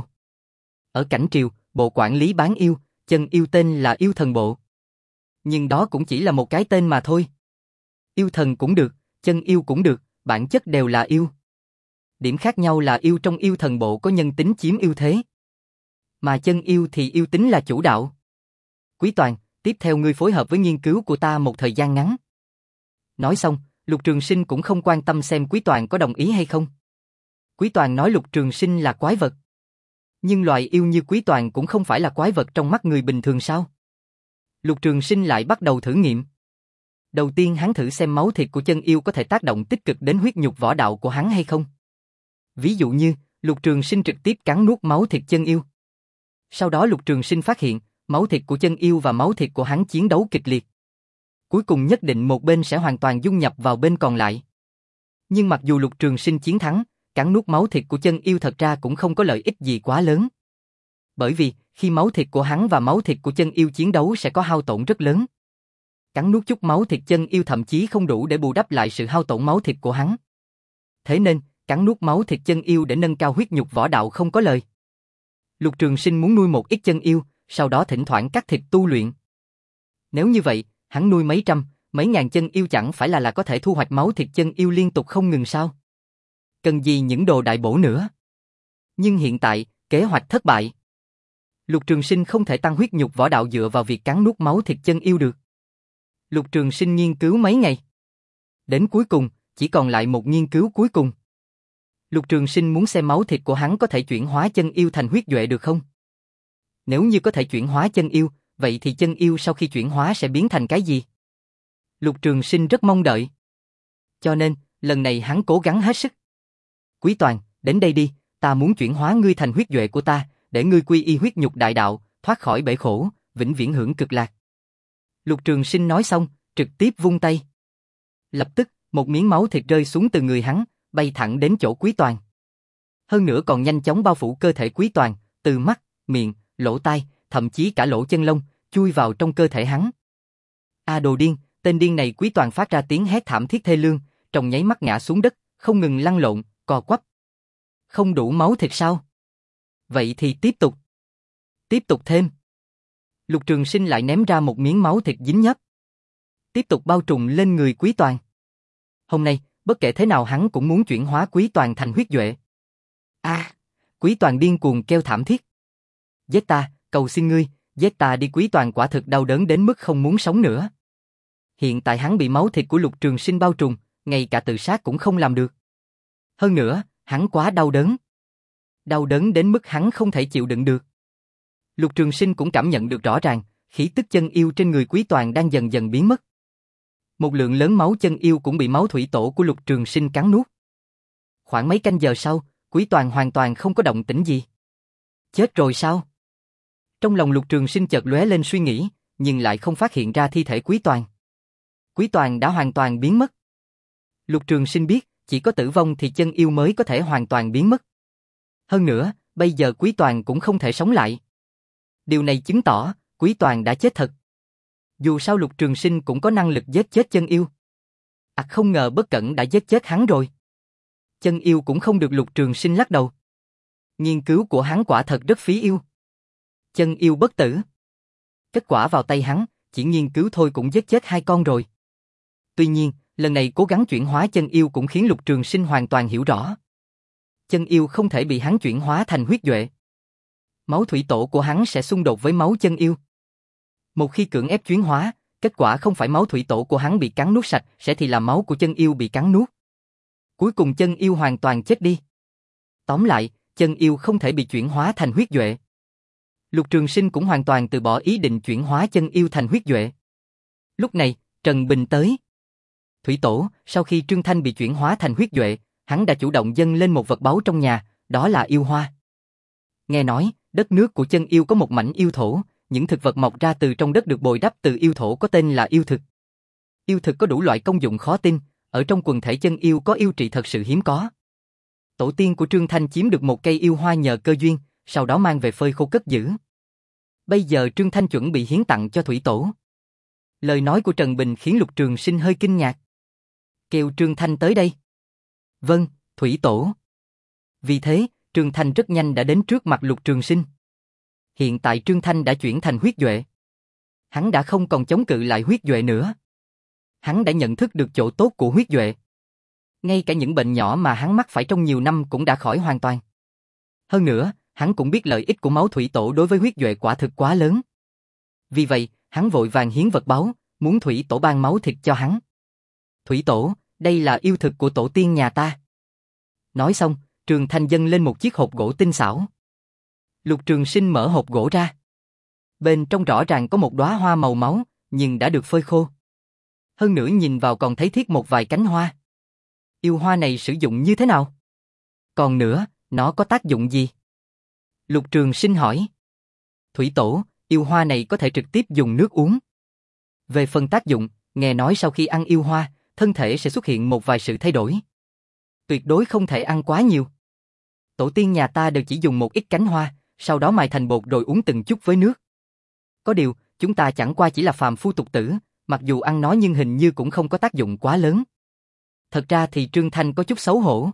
Ở Cảnh Triều, bộ quản lý bán yêu, chân yêu tên là yêu thần bộ. Nhưng đó cũng chỉ là một cái tên mà thôi. Yêu thần cũng được, chân yêu cũng được, bản chất đều là yêu. Điểm khác nhau là yêu trong yêu thần bộ có nhân tính chiếm ưu thế. Mà chân yêu thì yêu tính là chủ đạo. Quý Toàn, tiếp theo ngươi phối hợp với nghiên cứu của ta một thời gian ngắn. Nói xong, Lục Trường Sinh cũng không quan tâm xem Quý Toàn có đồng ý hay không. Quý Toàn nói Lục Trường Sinh là quái vật. Nhưng loài yêu như Quý Toàn cũng không phải là quái vật trong mắt người bình thường sao? Lục Trường Sinh lại bắt đầu thử nghiệm. Đầu tiên hắn thử xem máu thịt của chân yêu có thể tác động tích cực đến huyết nhục võ đạo của hắn hay không. Ví dụ như, Lục Trường Sinh trực tiếp cắn nuốt máu thịt chân yêu. Sau đó Lục Trường Sinh phát hiện, máu thịt của chân yêu và máu thịt của hắn chiến đấu kịch liệt. Cuối cùng nhất định một bên sẽ hoàn toàn dung nhập vào bên còn lại. Nhưng mặc dù Lục Trường Sinh chiến thắng, cắn nuốt máu thịt của chân yêu thật ra cũng không có lợi ích gì quá lớn. Bởi vì, khi máu thịt của hắn và máu thịt của chân yêu chiến đấu sẽ có hao tổn rất lớn. Cắn nuốt chút máu thịt chân yêu thậm chí không đủ để bù đắp lại sự hao tổn máu thịt của hắn. Thế nên, cắn nuốt máu thịt chân yêu để nâng cao huyết nhục võ đạo không có lời. Lục Trường Sinh muốn nuôi một ít chân yêu, sau đó thỉnh thoảng cắt thịt tu luyện. Nếu như vậy, hắn nuôi mấy trăm, mấy ngàn chân yêu chẳng phải là là có thể thu hoạch máu thịt chân yêu liên tục không ngừng sao? Cần gì những đồ đại bổ nữa? Nhưng hiện tại, kế hoạch thất bại. Lục Trường Sinh không thể tăng huyết nhục võ đạo dựa vào việc cắn nuốt máu thịt chân yêu được. Lục Trường Sinh nghiên cứu mấy ngày. Đến cuối cùng, chỉ còn lại một nghiên cứu cuối cùng. Lục Trường Sinh muốn xem máu thịt của hắn có thể chuyển hóa chân yêu thành huyết duệ được không? Nếu như có thể chuyển hóa chân yêu, vậy thì chân yêu sau khi chuyển hóa sẽ biến thành cái gì? Lục Trường Sinh rất mong đợi. Cho nên, lần này hắn cố gắng hết sức. Quý Toàn, đến đây đi, ta muốn chuyển hóa ngươi thành huyết duệ của ta, để ngươi quy y huyết nhục đại đạo, thoát khỏi bể khổ, vĩnh viễn hưởng cực lạc. Lục Trường Sinh nói xong, trực tiếp vung tay. Lập tức, một miếng máu thịt rơi xuống từ người hắn, bay thẳng đến chỗ Quý Toàn. Hơn nữa còn nhanh chóng bao phủ cơ thể Quý Toàn, từ mắt, miệng, lỗ tai, thậm chí cả lỗ chân lông, chui vào trong cơ thể hắn. A đồ điên, tên điên này. Quý Toàn phát ra tiếng hét thảm thiết thê lương, trong nháy mắt ngã xuống đất, không ngừng lăn lộn, co quắp. Không đủ máu thịt sao? Vậy thì tiếp tục. Tiếp tục thêm. Lục Trường Sinh lại ném ra một miếng máu thịt dính nhớp. Tiếp tục bao trùm lên người Quý Toàn. Hôm nay, bất kể thế nào hắn cũng muốn chuyển hóa Quý Toàn thành huyết duệ. A, à, Quý Toàn điên cuồng kêu thảm thiết. Giết ta, cầu xin ngươi, giết ta đi. Quý Toàn quả thực đau đớn đến mức không muốn sống nữa. Hiện tại hắn bị máu thịt của Lục Trường Sinh bao trùm, ngay cả tự sát cũng không làm được. Hơn nữa, hắn quá đau đớn. Đau đớn đến mức hắn không thể chịu đựng được. Lục Trường Sinh cũng cảm nhận được rõ ràng, khí tức chân yêu trên người Quý Toàn đang dần dần biến mất. Một lượng lớn máu chân yêu cũng bị máu thủy tổ của Lục Trường Sinh cắn nuốt. Khoảng mấy canh giờ sau, Quý Toàn hoàn toàn không có động tĩnh gì. Chết rồi sao? Trong lòng Lục Trường Sinh chợt lóe lên suy nghĩ, nhưng lại không phát hiện ra thi thể Quý Toàn. Quý Toàn đã hoàn toàn biến mất. Lục Trường Sinh biết, chỉ có tử vong thì chân yêu mới có thể hoàn toàn biến mất. Hơn nữa, bây giờ Quý Toàn cũng không thể sống lại. Điều này chứng tỏ, Quý Toàn đã chết thật. Dù sao Lục Trường Sinh cũng có năng lực giết chết chân yêu. À không ngờ Bất Cẩn đã giết chết hắn rồi. Chân yêu cũng không được. Lục Trường Sinh lắc đầu. Nghiên cứu của hắn quả thật rất phí yêu. Chân yêu bất tử. Kết quả vào tay hắn, chỉ nghiên cứu thôi cũng giết chết hai con rồi. Tuy nhiên, lần này cố gắng chuyển hóa chân yêu cũng khiến Lục Trường Sinh hoàn toàn hiểu rõ. Chân yêu không thể bị hắn chuyển hóa thành huyết duệ. Máu thủy tổ của hắn sẽ xung đột với máu chân yêu. Một khi cưỡng ép chuyển hóa, kết quả không phải máu thủy tổ của hắn bị cắn nuốt sạch, sẽ thì là máu của chân yêu bị cắn nuốt. Cuối cùng chân yêu hoàn toàn chết đi. Tóm lại, chân yêu không thể bị chuyển hóa thành huyết duệ. Lục Trường Sinh cũng hoàn toàn từ bỏ ý định chuyển hóa chân yêu thành huyết duệ. Lúc này, Trần Bình tới. Thủy tổ, sau khi Trương Thanh bị chuyển hóa thành huyết duệ, hắn đã chủ động dâng lên một vật báu trong nhà, đó là yêu hoa. Nghe nói, đất nước của chân yêu có một mảnh yêu thổ, những thực vật mọc ra từ trong đất được bồi đắp từ yêu thổ có tên là yêu thực. Yêu thực có đủ loại công dụng khó tin, ở trong quần thể chân yêu có yêu trị thật sự hiếm có. Tổ tiên của Trương Thanh chiếm được một cây yêu hoa nhờ cơ duyên, sau đó mang về phơi khô cất giữ. Bây giờ Trương Thanh chuẩn bị hiến tặng cho Thủy Tổ. Lời nói của Trần Bình khiến Lục Trường Sinh hơi kinh ngạc. Kêu Trương Thanh tới đây. Vâng, Thủy Tổ. Vì thế, Trương Thanh rất nhanh đã đến trước mặt Lục Trường Sinh. Hiện tại Trương Thanh đã chuyển thành huyết duệ. Hắn đã không còn chống cự lại huyết duệ nữa. Hắn đã nhận thức được chỗ tốt của huyết duệ. Ngay cả những bệnh nhỏ mà hắn mắc phải trong nhiều năm cũng đã khỏi hoàn toàn. Hơn nữa, hắn cũng biết lợi ích của máu thủy tổ đối với huyết duệ quả thực quá lớn. Vì vậy, hắn vội vàng hiến vật báu, muốn thủy tổ ban máu thịt cho hắn. Thủy tổ, đây là yêu thực của tổ tiên nhà ta. Nói xong, Trường Thanh dâng lên một chiếc hộp gỗ tinh xảo. Lục Trường Sinh mở hộp gỗ ra. Bên trong rõ ràng có một đóa hoa màu máu, nhưng đã được phơi khô. Hơn nữa nhìn vào còn thấy thiết một vài cánh hoa. Yêu hoa này sử dụng như thế nào? Còn nữa, nó có tác dụng gì? Lục Trường Sinh hỏi. Thủy tổ, yêu hoa này có thể trực tiếp dùng nước uống. Về phần tác dụng, nghe nói sau khi ăn yêu hoa, thân thể sẽ xuất hiện một vài sự thay đổi. Tuyệt đối không thể ăn quá nhiều. Tổ tiên nhà ta đều chỉ dùng một ít cánh hoa, sau đó mài thành bột rồi uống từng chút với nước. Có điều, chúng ta chẳng qua chỉ là phàm phu tục tử, mặc dù ăn nó nhưng hình như cũng không có tác dụng quá lớn. Thật ra thì Trương Thanh có chút xấu hổ.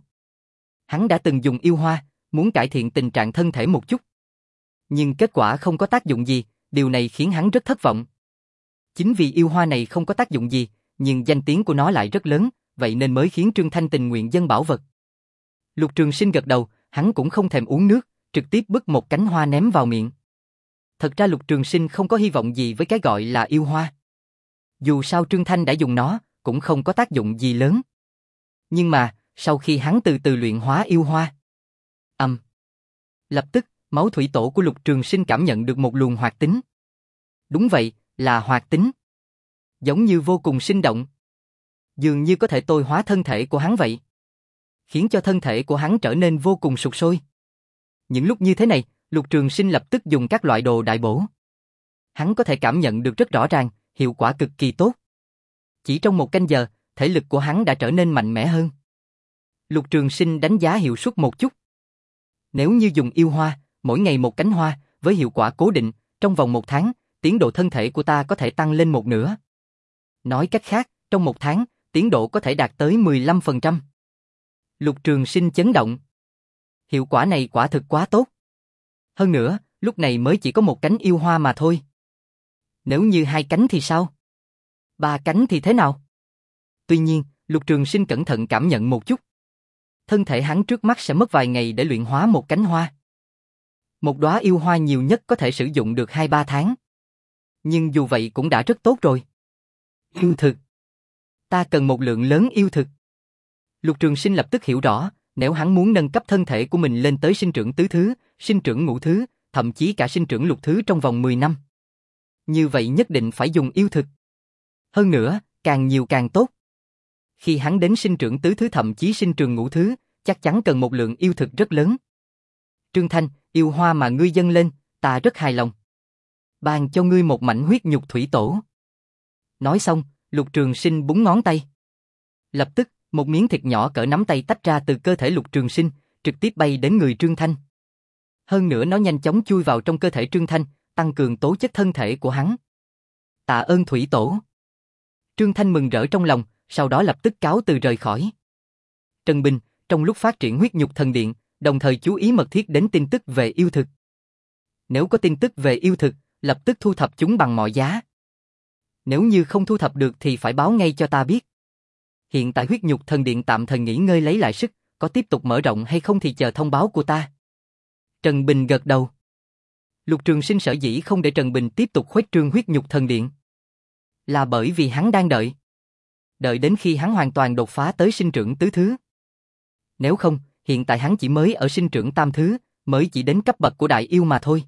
Hắn đã từng dùng yêu hoa, muốn cải thiện tình trạng thân thể một chút. Nhưng kết quả không có tác dụng gì, điều này khiến hắn rất thất vọng. Chính vì yêu hoa này không có tác dụng gì, nhưng danh tiếng của nó lại rất lớn, vậy nên mới khiến Trương Thanh tình nguyện dâng bảo vật. Lục Trường Sinh gật đầu, hắn cũng không thèm uống nước, trực tiếp bứt một cánh hoa ném vào miệng. Thật ra Lục Trường Sinh không có hy vọng gì với cái gọi là yêu hoa. Dù sao Trương Thanh đã dùng nó, cũng không có tác dụng gì lớn. Nhưng mà, sau khi hắn từ từ luyện hóa yêu hoa, âm, um, lập tức, máu thủy tổ của Lục Trường Sinh cảm nhận được một luồng hoạt tính. Đúng vậy, là hoạt tính. Giống như vô cùng sinh động. Dường như có thể tôi hóa thân thể của hắn vậy. Khiến cho thân thể của hắn trở nên vô cùng sục sôi. Những lúc như thế này, Lục Trường Sinh lập tức dùng các loại đồ đại bổ. Hắn có thể cảm nhận được rất rõ ràng, hiệu quả cực kỳ tốt. Chỉ trong một canh giờ, thể lực của hắn đã trở nên mạnh mẽ hơn. Lục Trường Sinh đánh giá hiệu suất một chút. Nếu như dùng yêu hoa, mỗi ngày một cánh hoa, với hiệu quả cố định, trong vòng một tháng, tiến độ thân thể của ta có thể tăng lên một nửa. Nói cách khác, trong một tháng, tiến độ có thể đạt tới mười lăm phần trăm. Lục Trường Sinh chấn động. Hiệu quả này quả thực quá tốt. Hơn nữa, lúc này mới chỉ có một cánh yêu hoa mà thôi. Nếu như hai cánh thì sao? Ba cánh thì thế nào? Tuy nhiên, Lục Trường Sinh cẩn thận cảm nhận một chút. Thân thể hắn trước mắt sẽ mất vài ngày để luyện hóa một cánh hoa. Một đóa yêu hoa nhiều nhất có thể sử dụng được hai ba tháng. Nhưng dù vậy cũng đã rất tốt rồi. Yêu thực. Ta cần một lượng lớn yêu thực. Lục Trường Sinh lập tức hiểu rõ, nếu hắn muốn nâng cấp thân thể của mình lên tới sinh trưởng tứ thứ, sinh trưởng ngũ thứ, thậm chí cả sinh trưởng lục thứ trong vòng mười năm. Như vậy nhất định phải dùng yêu thực. Hơn nữa, càng nhiều càng tốt. Khi hắn đến sinh trưởng tứ thứ thậm chí sinh trưởng ngũ thứ, chắc chắn cần một lượng yêu thực rất lớn. Trương Thanh, yêu hoa mà ngươi dâng lên, ta rất hài lòng. Ban cho ngươi một mảnh huyết nhục thủy tổ. Nói xong, Lục Trường Sinh búng ngón tay. Lập tức, một miếng thịt nhỏ cỡ nắm tay tách ra từ cơ thể Lục Trường Sinh, trực tiếp bay đến người Trương Thanh. Hơn nữa nó nhanh chóng chui vào trong cơ thể Trương Thanh, tăng cường tố chất thân thể của hắn. Tạ ơn thủy tổ. Trương Thanh mừng rỡ trong lòng, sau đó lập tức cáo từ rời khỏi. Trần Bình, trong lúc phát triển huyết nhục thần điện, đồng thời chú ý mật thiết đến tin tức về yêu thực. Nếu có tin tức về yêu thực, lập tức thu thập chúng bằng mọi giá. Nếu như không thu thập được thì phải báo ngay cho ta biết. Hiện tại huyết nhục thần điện tạm thời nghỉ ngơi lấy lại sức, có tiếp tục mở rộng hay không thì chờ thông báo của ta. Trần Bình gật đầu. Lục Trường Sinh sở dĩ không để Trần Bình tiếp tục khuếch trương huyết nhục thần điện, là bởi vì hắn đang đợi. Đợi đến khi hắn hoàn toàn đột phá tới sinh trưởng tứ thứ. Nếu không, hiện tại hắn chỉ mới ở sinh trưởng tam thứ, mới chỉ đến cấp bậc của đại yêu mà thôi.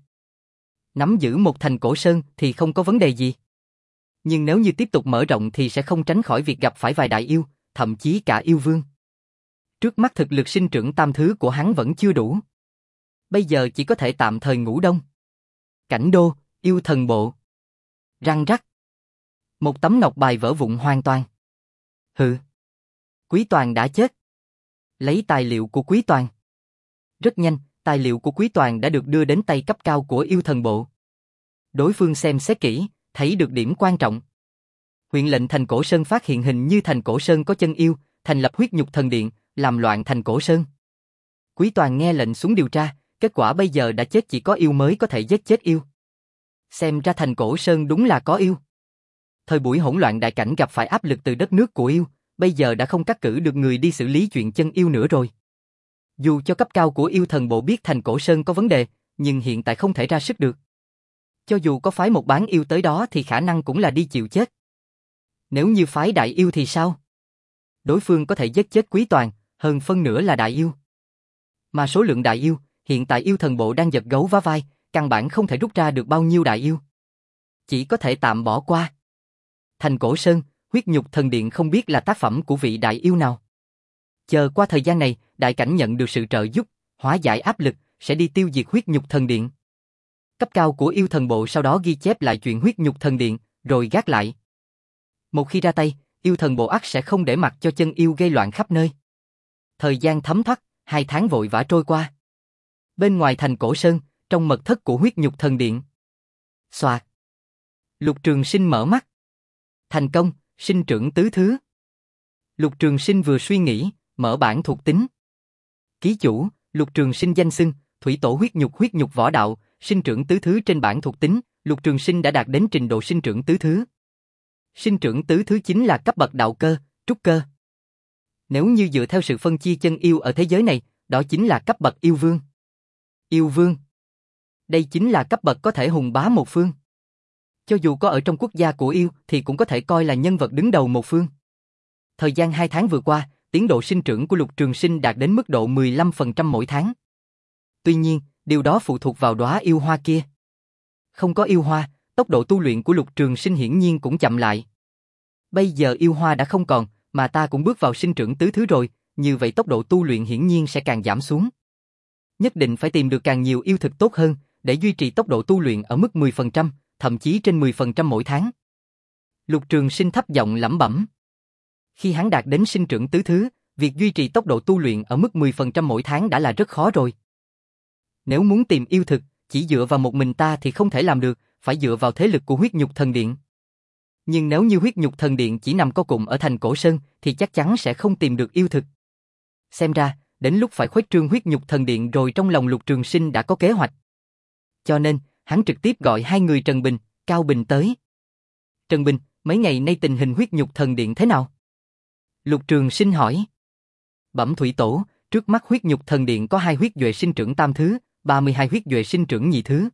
Nắm giữ một thành cổ sơn thì không có vấn đề gì. Nhưng nếu như tiếp tục mở rộng thì sẽ không tránh khỏi việc gặp phải vài đại yêu, thậm chí cả yêu vương. Trước mắt thực lực sinh trưởng tam thứ của hắn vẫn chưa đủ. Bây giờ chỉ có thể tạm thời ngủ đông. Cảnh đô, yêu thần bộ. Răng rắc. Một tấm ngọc bài vỡ vụn hoàn toàn. Hừ. Quý Toàn đã chết. Lấy tài liệu của Quý Toàn. Rất nhanh, tài liệu của Quý Toàn đã được đưa đến tay cấp cao của yêu thần bộ. Đối phương xem xét kỹ, thấy được điểm quan trọng. Huyện lệnh thành cổ sơn phát hiện hình như thành cổ sơn có chân yêu, thành lập huyết nhục thần điện, làm loạn thành cổ sơn. Quý Toàn nghe lệnh xuống điều tra, kết quả bây giờ đã chết chỉ có yêu mới có thể giết chết yêu. Xem ra thành cổ sơn đúng là có yêu. Thời buổi hỗn loạn đại cảnh gặp phải áp lực từ đất nước của yêu, bây giờ đã không cắt cử được người đi xử lý chuyện chân yêu nữa rồi. Dù cho cấp cao của yêu thần bộ biết thành cổ sơn có vấn đề, nhưng hiện tại không thể ra sức được. Cho dù có phái một bán yêu tới đó thì khả năng cũng là đi chịu chết. Nếu như phái đại yêu thì sao? Đối phương có thể giết chết Quý Toàn, hơn phân nửa là đại yêu. Mà số lượng đại yêu, hiện tại yêu thần bộ đang giật gấu vá vai, căn bản không thể rút ra được bao nhiêu đại yêu. Chỉ có thể tạm bỏ qua. Thành Cổ Sơn, huyết nhục thần điện không biết là tác phẩm của vị đại yêu nào. Chờ qua thời gian này, đại cảnh nhận được sự trợ giúp, hóa giải áp lực, sẽ đi tiêu diệt huyết nhục thần điện. Cấp cao của yêu thần bộ sau đó ghi chép lại chuyện huyết nhục thần điện, rồi gác lại. Một khi ra tay, yêu thần bộ ắt sẽ không để mặc cho chân yêu gây loạn khắp nơi. Thời gian thấm thoát, hai tháng vội vã trôi qua. Bên ngoài thành Cổ Sơn, trong mật thất của huyết nhục thần điện. Xoạt. Lục Trường Sinh mở mắt. Thành công, sinh trưởng tứ thứ. Lục Trường Sinh vừa suy nghĩ, mở bảng thuộc tính. Ký chủ, Lục Trường Sinh danh xưng, thủy tổ huyết nhục huyết nhục võ đạo, sinh trưởng tứ thứ trên bảng thuộc tính, Lục Trường Sinh đã đạt đến trình độ sinh trưởng tứ thứ. Sinh trưởng tứ thứ chính là cấp bậc đạo cơ, trúc cơ. Nếu như dựa theo sự phân chia chân yêu ở thế giới này, đó chính là cấp bậc yêu vương. Yêu vương. Đây chính là cấp bậc có thể hùng bá một phương. Cho dù có ở trong quốc gia của yêu thì cũng có thể coi là nhân vật đứng đầu một phương. Thời gian hai tháng vừa qua, tiến độ sinh trưởng của Lục Trường Sinh đạt đến mức độ mười lăm phần trăm mỗi tháng. Tuy nhiên, điều đó phụ thuộc vào đóa yêu hoa kia. Không có yêu hoa, tốc độ tu luyện của Lục Trường Sinh hiển nhiên cũng chậm lại. Bây giờ yêu hoa đã không còn, mà ta cũng bước vào sinh trưởng tứ thứ rồi, như vậy tốc độ tu luyện hiển nhiên sẽ càng giảm xuống. Nhất định phải tìm được càng nhiều yêu thực tốt hơn, để duy trì tốc độ tu luyện ở mức mười phần trăm, thậm chí trên mười phần trăm mỗi tháng. Lục Trường Sinh thấp giọng lẩm bẩm. Khi hắn đạt đến sinh trưởng tứ thứ, việc duy trì tốc độ tu luyện ở mức mười phần trăm mỗi tháng đã là rất khó rồi. Nếu muốn tìm yêu thực, chỉ dựa vào một mình ta thì không thể làm được, phải dựa vào thế lực của huyết nhục thần điện. Nhưng nếu như huyết nhục thần điện chỉ nằm co cụm ở thành Cổ Sơn, thì chắc chắn sẽ không tìm được yêu thực. Xem ra, đến lúc phải khuếch trương huyết nhục thần điện rồi. Trong lòng Lục Trường Sinh đã có kế hoạch. Cho nên, hắn trực tiếp gọi hai người Trần Bình, Cao Bình tới. Trần Bình, mấy ngày nay tình hình huyết nhục thần điện thế nào? Lục Trường Sinh hỏi. Bẩm thủy tổ, trước mắt huyết nhục thần điện có hai huyết duệ sinh trưởng tam thứ, ba mươi hai huyết duệ sinh trưởng nhị thứ.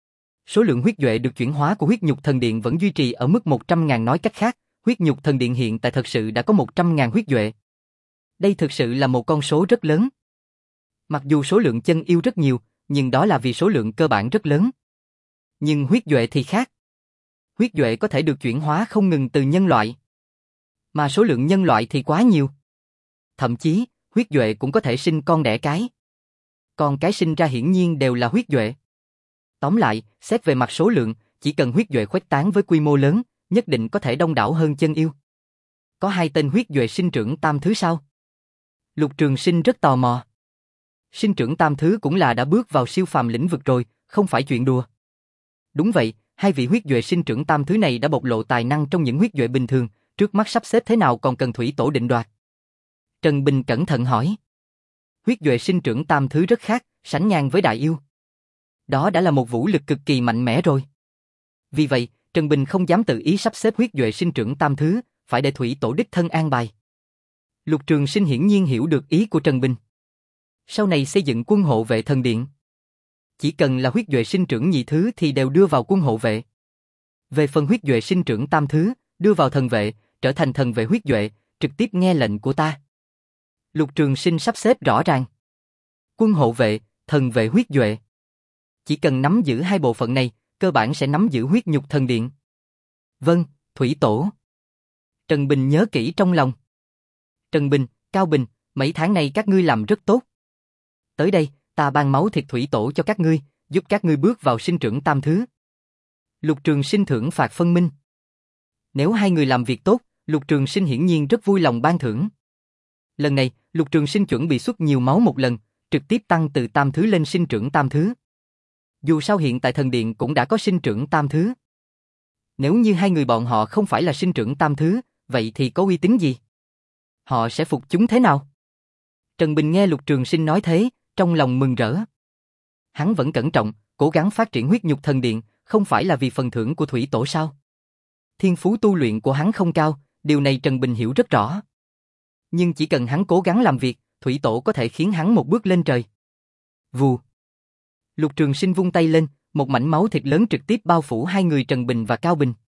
Số lượng huyết duệ được chuyển hóa của huyết nhục thần điện vẫn duy trì ở mức một trăm ngàn, nói cách khác, huyết nhục thần điện hiện tại thật sự đã có một trăm ngàn huyết duệ. Đây thực sự là một con số rất lớn. Mặc dù số lượng chân yêu rất nhiều, nhưng đó là vì số lượng cơ bản rất lớn. Nhưng huyết duệ thì khác. Huyết duệ có thể được chuyển hóa không ngừng từ nhân loại. Mà số lượng nhân loại thì quá nhiều. Thậm chí, huyết duệ cũng có thể sinh con đẻ cái. Con cái sinh ra hiển nhiên đều là huyết duệ. Tóm lại, xét về mặt số lượng, chỉ cần huyết duệ khuếch tán với quy mô lớn, nhất định có thể đông đảo hơn chân yêu. Có hai tên huyết duệ sinh trưởng tam thứ sao? Lục Trường Sinh rất tò mò. Sinh trưởng tam thứ cũng là đã bước vào siêu phàm lĩnh vực rồi, không phải chuyện đùa. Đúng vậy, hai vị huyết duệ sinh trưởng tam thứ này đã bộc lộ tài năng trong những huyết duệ bình thường, trước mắt sắp xếp thế nào còn cần thủy tổ định đoạt. Trần Bình cẩn thận hỏi. Huyết duệ sinh trưởng tam thứ rất khác, sánh ngang với đại yêu. Đó đã là một vũ lực cực kỳ mạnh mẽ rồi. Vì vậy, Trần Bình không dám tự ý sắp xếp huyết duệ sinh trưởng tam thứ, phải để thủy tổ đích thân an bài. Lục Trường Sinh hiển nhiên hiểu được ý của Trần Bình. Sau này xây dựng quân hộ vệ thần điện. Chỉ cần là huyết duệ sinh trưởng nhị thứ thì đều đưa vào quân hộ vệ. Về phần huyết duệ sinh trưởng tam thứ, đưa vào thần vệ, trở thành thần vệ huyết duệ, trực tiếp nghe lệnh của ta. Lục Trường Sinh sắp xếp rõ ràng. Quân hộ vệ, thần vệ huyết duệ. Chỉ cần nắm giữ hai bộ phận này, cơ bản sẽ nắm giữ huyết nhục thần điện. Vâng, thủy tổ. Trần Bình nhớ kỹ trong lòng. Trần Bình, Cao Bình, mấy tháng này các ngươi làm rất tốt. Tới đây, ta ban máu thịt thủy tổ cho các ngươi, giúp các ngươi bước vào sinh trưởng tam thứ. Lục Trường Sinh thưởng phạt phân minh. Nếu hai người làm việc tốt, Lục Trường Sinh hiển nhiên rất vui lòng ban thưởng. Lần này, Lục Trường Sinh chuẩn bị xuất nhiều máu một lần, trực tiếp tăng từ tam thứ lên sinh trưởng tam thứ. Dù sao hiện tại thần điện cũng đã có sinh trưởng tam thứ. Nếu như hai người bọn họ không phải là sinh trưởng tam thứ, vậy thì có uy tín gì? Họ sẽ phục chúng thế nào? Trần Bình nghe Lục Trường Sinh nói thế, trong lòng mừng rỡ. Hắn vẫn cẩn trọng, cố gắng phát triển huyết nhục thần điện, không phải là vì phần thưởng của thủy tổ sao? Thiên phú tu luyện của hắn không cao, điều này Trần Bình hiểu rất rõ. Nhưng chỉ cần hắn cố gắng làm việc, thủy tổ có thể khiến hắn một bước lên trời. Vù. Lục Trường Sinh vung tay lên, Một mảnh máu thịt lớn trực tiếp bao phủ hai người Trần Bình và Cao Bình.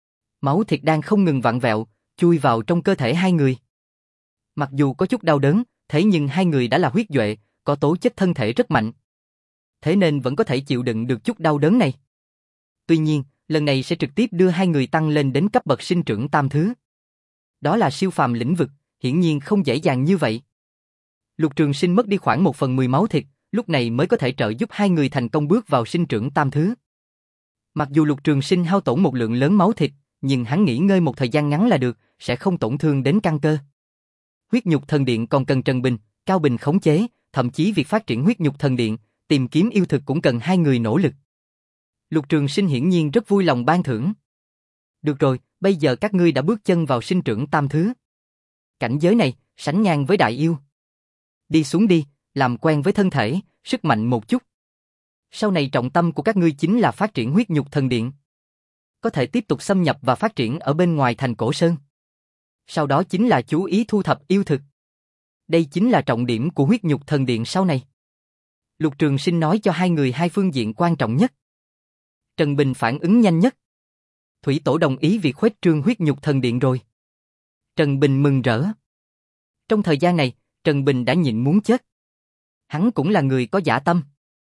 Máu thịt đang không ngừng vặn vẹo, chui vào trong cơ thể hai người. Mặc dù có chút đau đớn, thế nhưng hai người đã là huyết duệ, có tố chất thân thể rất mạnh. Thế nên vẫn có thể chịu đựng được chút đau đớn này. Tuy nhiên, lần này sẽ trực tiếp đưa hai người tăng lên đến cấp bậc sinh trưởng tam thứ. Đó là siêu phàm lĩnh vực, hiển nhiên không dễ dàng như vậy. Lục Trường Sinh mất đi khoảng một phần mười máu thịt, lúc này mới có thể trợ giúp hai người thành công bước vào sinh trưởng tam thứ. Mặc dù Lục Trường Sinh hao tổn một lượng lớn máu thịt, nhưng hắn nghỉ ngơi một thời gian ngắn là được, sẽ không tổn thương đến căn cơ. Huyết nhục thần điện còn cần Trần Bình, Cao Bình khống chế, thậm chí việc phát triển huyết nhục thần điện, tìm kiếm yêu thực cũng cần hai người nỗ lực. Lục Trường Sinh hiển nhiên rất vui lòng ban thưởng. Được rồi, bây giờ các ngươi đã bước chân vào sinh trưởng tam thứ. Cảnh giới này, sánh ngang với đại yêu. Đi xuống đi, làm quen với thân thể, sức mạnh một chút. Sau này trọng tâm của các ngươi chính là phát triển huyết nhục thần điện. Có thể tiếp tục xâm nhập và phát triển ở bên ngoài thành Cổ Sơn. Sau đó chính là chú ý thu thập yêu thực. Đây chính là trọng điểm của huyết nhục thần điện sau này. Lục Trường Sinh nói cho hai người hai phương diện quan trọng nhất. Trần Bình phản ứng nhanh nhất. Thủy Tổ đồng ý việc khuếch trương huyết nhục thần điện rồi. Trần Bình mừng rỡ. Trong thời gian này, Trần Bình đã nhịn muốn chết. Hắn cũng là người có dã tâm.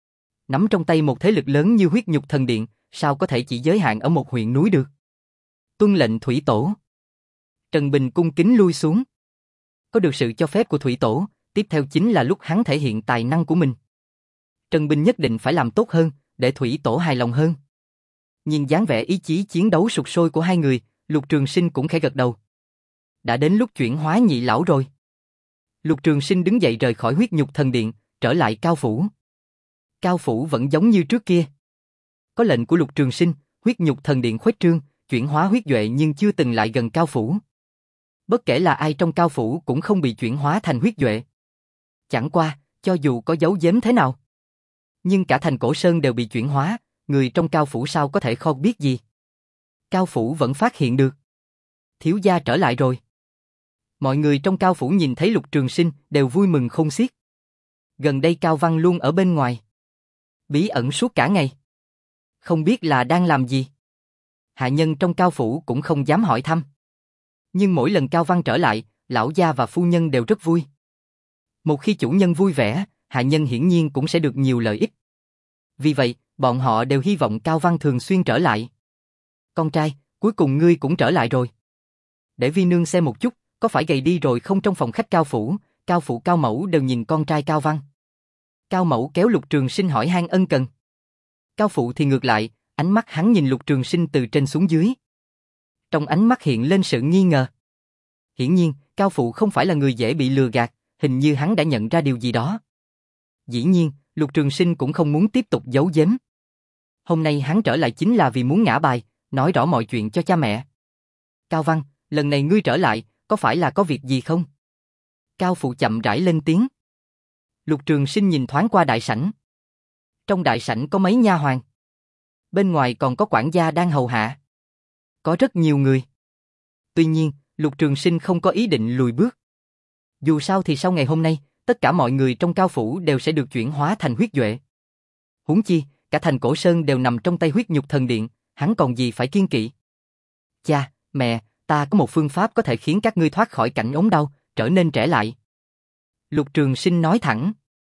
Nắm trong tay một thế lực lớn như huyết nhục thần điện, sao có thể chỉ giới hạn ở một huyện núi được. Tuân lệnh Thủy Tổ. Trần Bình cung kính lui xuống. Có được sự cho phép của Thủy Tổ, tiếp theo chính là lúc hắn thể hiện tài năng của mình. Trần Bình nhất định phải làm tốt hơn, để Thủy Tổ hài lòng hơn. Nhìn dáng vẻ ý chí chiến đấu sục sôi của hai người, Lục Trường Sinh cũng khẽ gật đầu. Đã đến lúc chuyển hóa nhị lão rồi. Lục Trường Sinh đứng dậy rời khỏi huyết nhục thần điện, trở lại Cao Phủ. Cao Phủ vẫn giống như trước kia. Có lệnh của Lục Trường Sinh, huyết nhục thần điện khuếch trương, chuyển hóa huyết duệ nhưng chưa từng lại gần Cao Phủ. Bất kể là ai trong Cao Phủ cũng không bị chuyển hóa thành huyết duệ. Chẳng qua, cho dù có giấu giếm thế nào, nhưng cả thành Cổ Sơn đều bị chuyển hóa, người trong Cao Phủ sao có thể không biết gì. Cao Phủ vẫn phát hiện được. Thiếu gia trở lại rồi. Mọi người trong Cao Phủ nhìn thấy Lục Trường Sinh đều vui mừng khôn xiết. Gần đây Cao Văn luôn ở bên ngoài. Bí ẩn suốt cả ngày. Không biết là đang làm gì. Hạ nhân trong Cao Phủ cũng không dám hỏi thăm. Nhưng mỗi lần Cao Văn trở lại, lão gia và phu nhân đều rất vui. Một khi chủ nhân vui vẻ, hạ nhân hiển nhiên cũng sẽ được nhiều lợi ích. Vì vậy, bọn họ đều hy vọng Cao Văn thường xuyên trở lại. Con trai, cuối cùng ngươi cũng trở lại rồi. Để vi nương xem một chút, có phải gầy đi rồi không? Trong phòng khách Cao Phủ, Cao Phụ Cao Mẫu đều nhìn con trai Cao Văn. Cao Mẫu kéo Lục Trường Sinh hỏi han ân cần. Cao Phụ thì ngược lại, ánh mắt hắn nhìn Lục Trường Sinh từ trên xuống dưới. Trong ánh mắt hiện lên sự nghi ngờ. Hiển nhiên, Cao Phụ không phải là người dễ bị lừa gạt, hình như hắn đã nhận ra điều gì đó. Dĩ nhiên, Lục Trường Sinh cũng không muốn tiếp tục giấu giếm. Hôm nay hắn trở lại chính là vì muốn ngả bài, nói rõ mọi chuyện cho cha mẹ. Cao Văn, lần này ngươi trở lại, có phải là có việc gì không? Cao Phụ chậm rãi lên tiếng. Lục Trường Sinh nhìn thoáng qua đại sảnh. Trong đại sảnh có mấy nha hoàn. Bên ngoài còn có quản gia đang hầu hạ. Có rất nhiều người. Tuy nhiên, Lục Trường Sinh không có ý định lùi bước. Dù sao thì sau ngày hôm nay, tất cả mọi người trong Cao Phủ đều sẽ được chuyển hóa thành huyết duệ. Huống chi, cả thành Cổ Sơn đều nằm trong tay huyết nhục thần điện, hắn còn gì phải kiêng kỵ. Cha, mẹ, ta có một phương pháp có thể khiến các ngươi thoát khỏi cảnh ốm đau, trở nên trẻ lại. Lục Trường Sinh nói thẳng.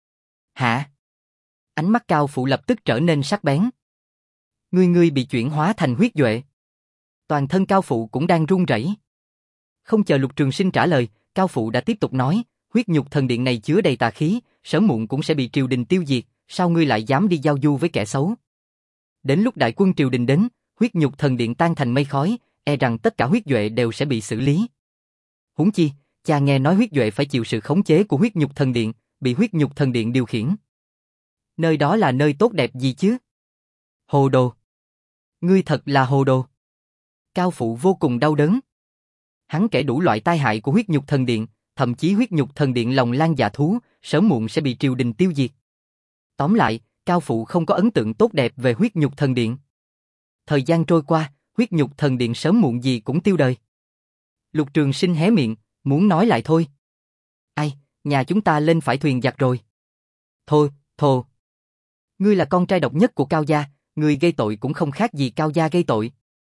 Hả? Ánh mắt Cao Phụ lập tức trở nên sắc bén. Ngươi ngươi bị chuyển hóa thành huyết duệ. Toàn thân Cao Phụ cũng đang run rẩy. Không chờ Lục Trường Sinh trả lời, Cao Phụ đã tiếp tục nói, huyết nhục thần điện này chứa đầy tà khí, sớm muộn cũng sẽ bị triều đình tiêu diệt, sao ngươi lại dám đi giao du với kẻ xấu? Đến lúc đại quân triều đình đến, huyết nhục thần điện tan thành mây khói, e rằng tất cả huyết duệ đều sẽ bị xử lý. Huống chi, cha nghe nói huyết duệ phải chịu sự khống chế của huyết nhục thần điện, bị huyết nhục thần điện điều khiển. Nơi đó là nơi tốt đẹp gì chứ? Hồ đồ. Ngươi thật là hồ đồ. Cao Phụ vô cùng đau đớn. Hắn kể đủ loại tai hại của huyết nhục thần điện, thậm chí huyết nhục thần điện lòng lan dạ thú, sớm muộn sẽ bị triều đình tiêu diệt. Tóm lại, Cao Phụ không có ấn tượng tốt đẹp về huyết nhục thần điện. Thời gian trôi qua, huyết nhục thần điện sớm muộn gì cũng tiêu đời. Lục Trường Sinh hé miệng, muốn nói lại thôi. Ai, nhà chúng ta lên phải thuyền giặc rồi. Thôi, thồ. Ngươi là con trai độc nhất của Cao gia, Người gây tội cũng không khác gì Cao gia gây tội.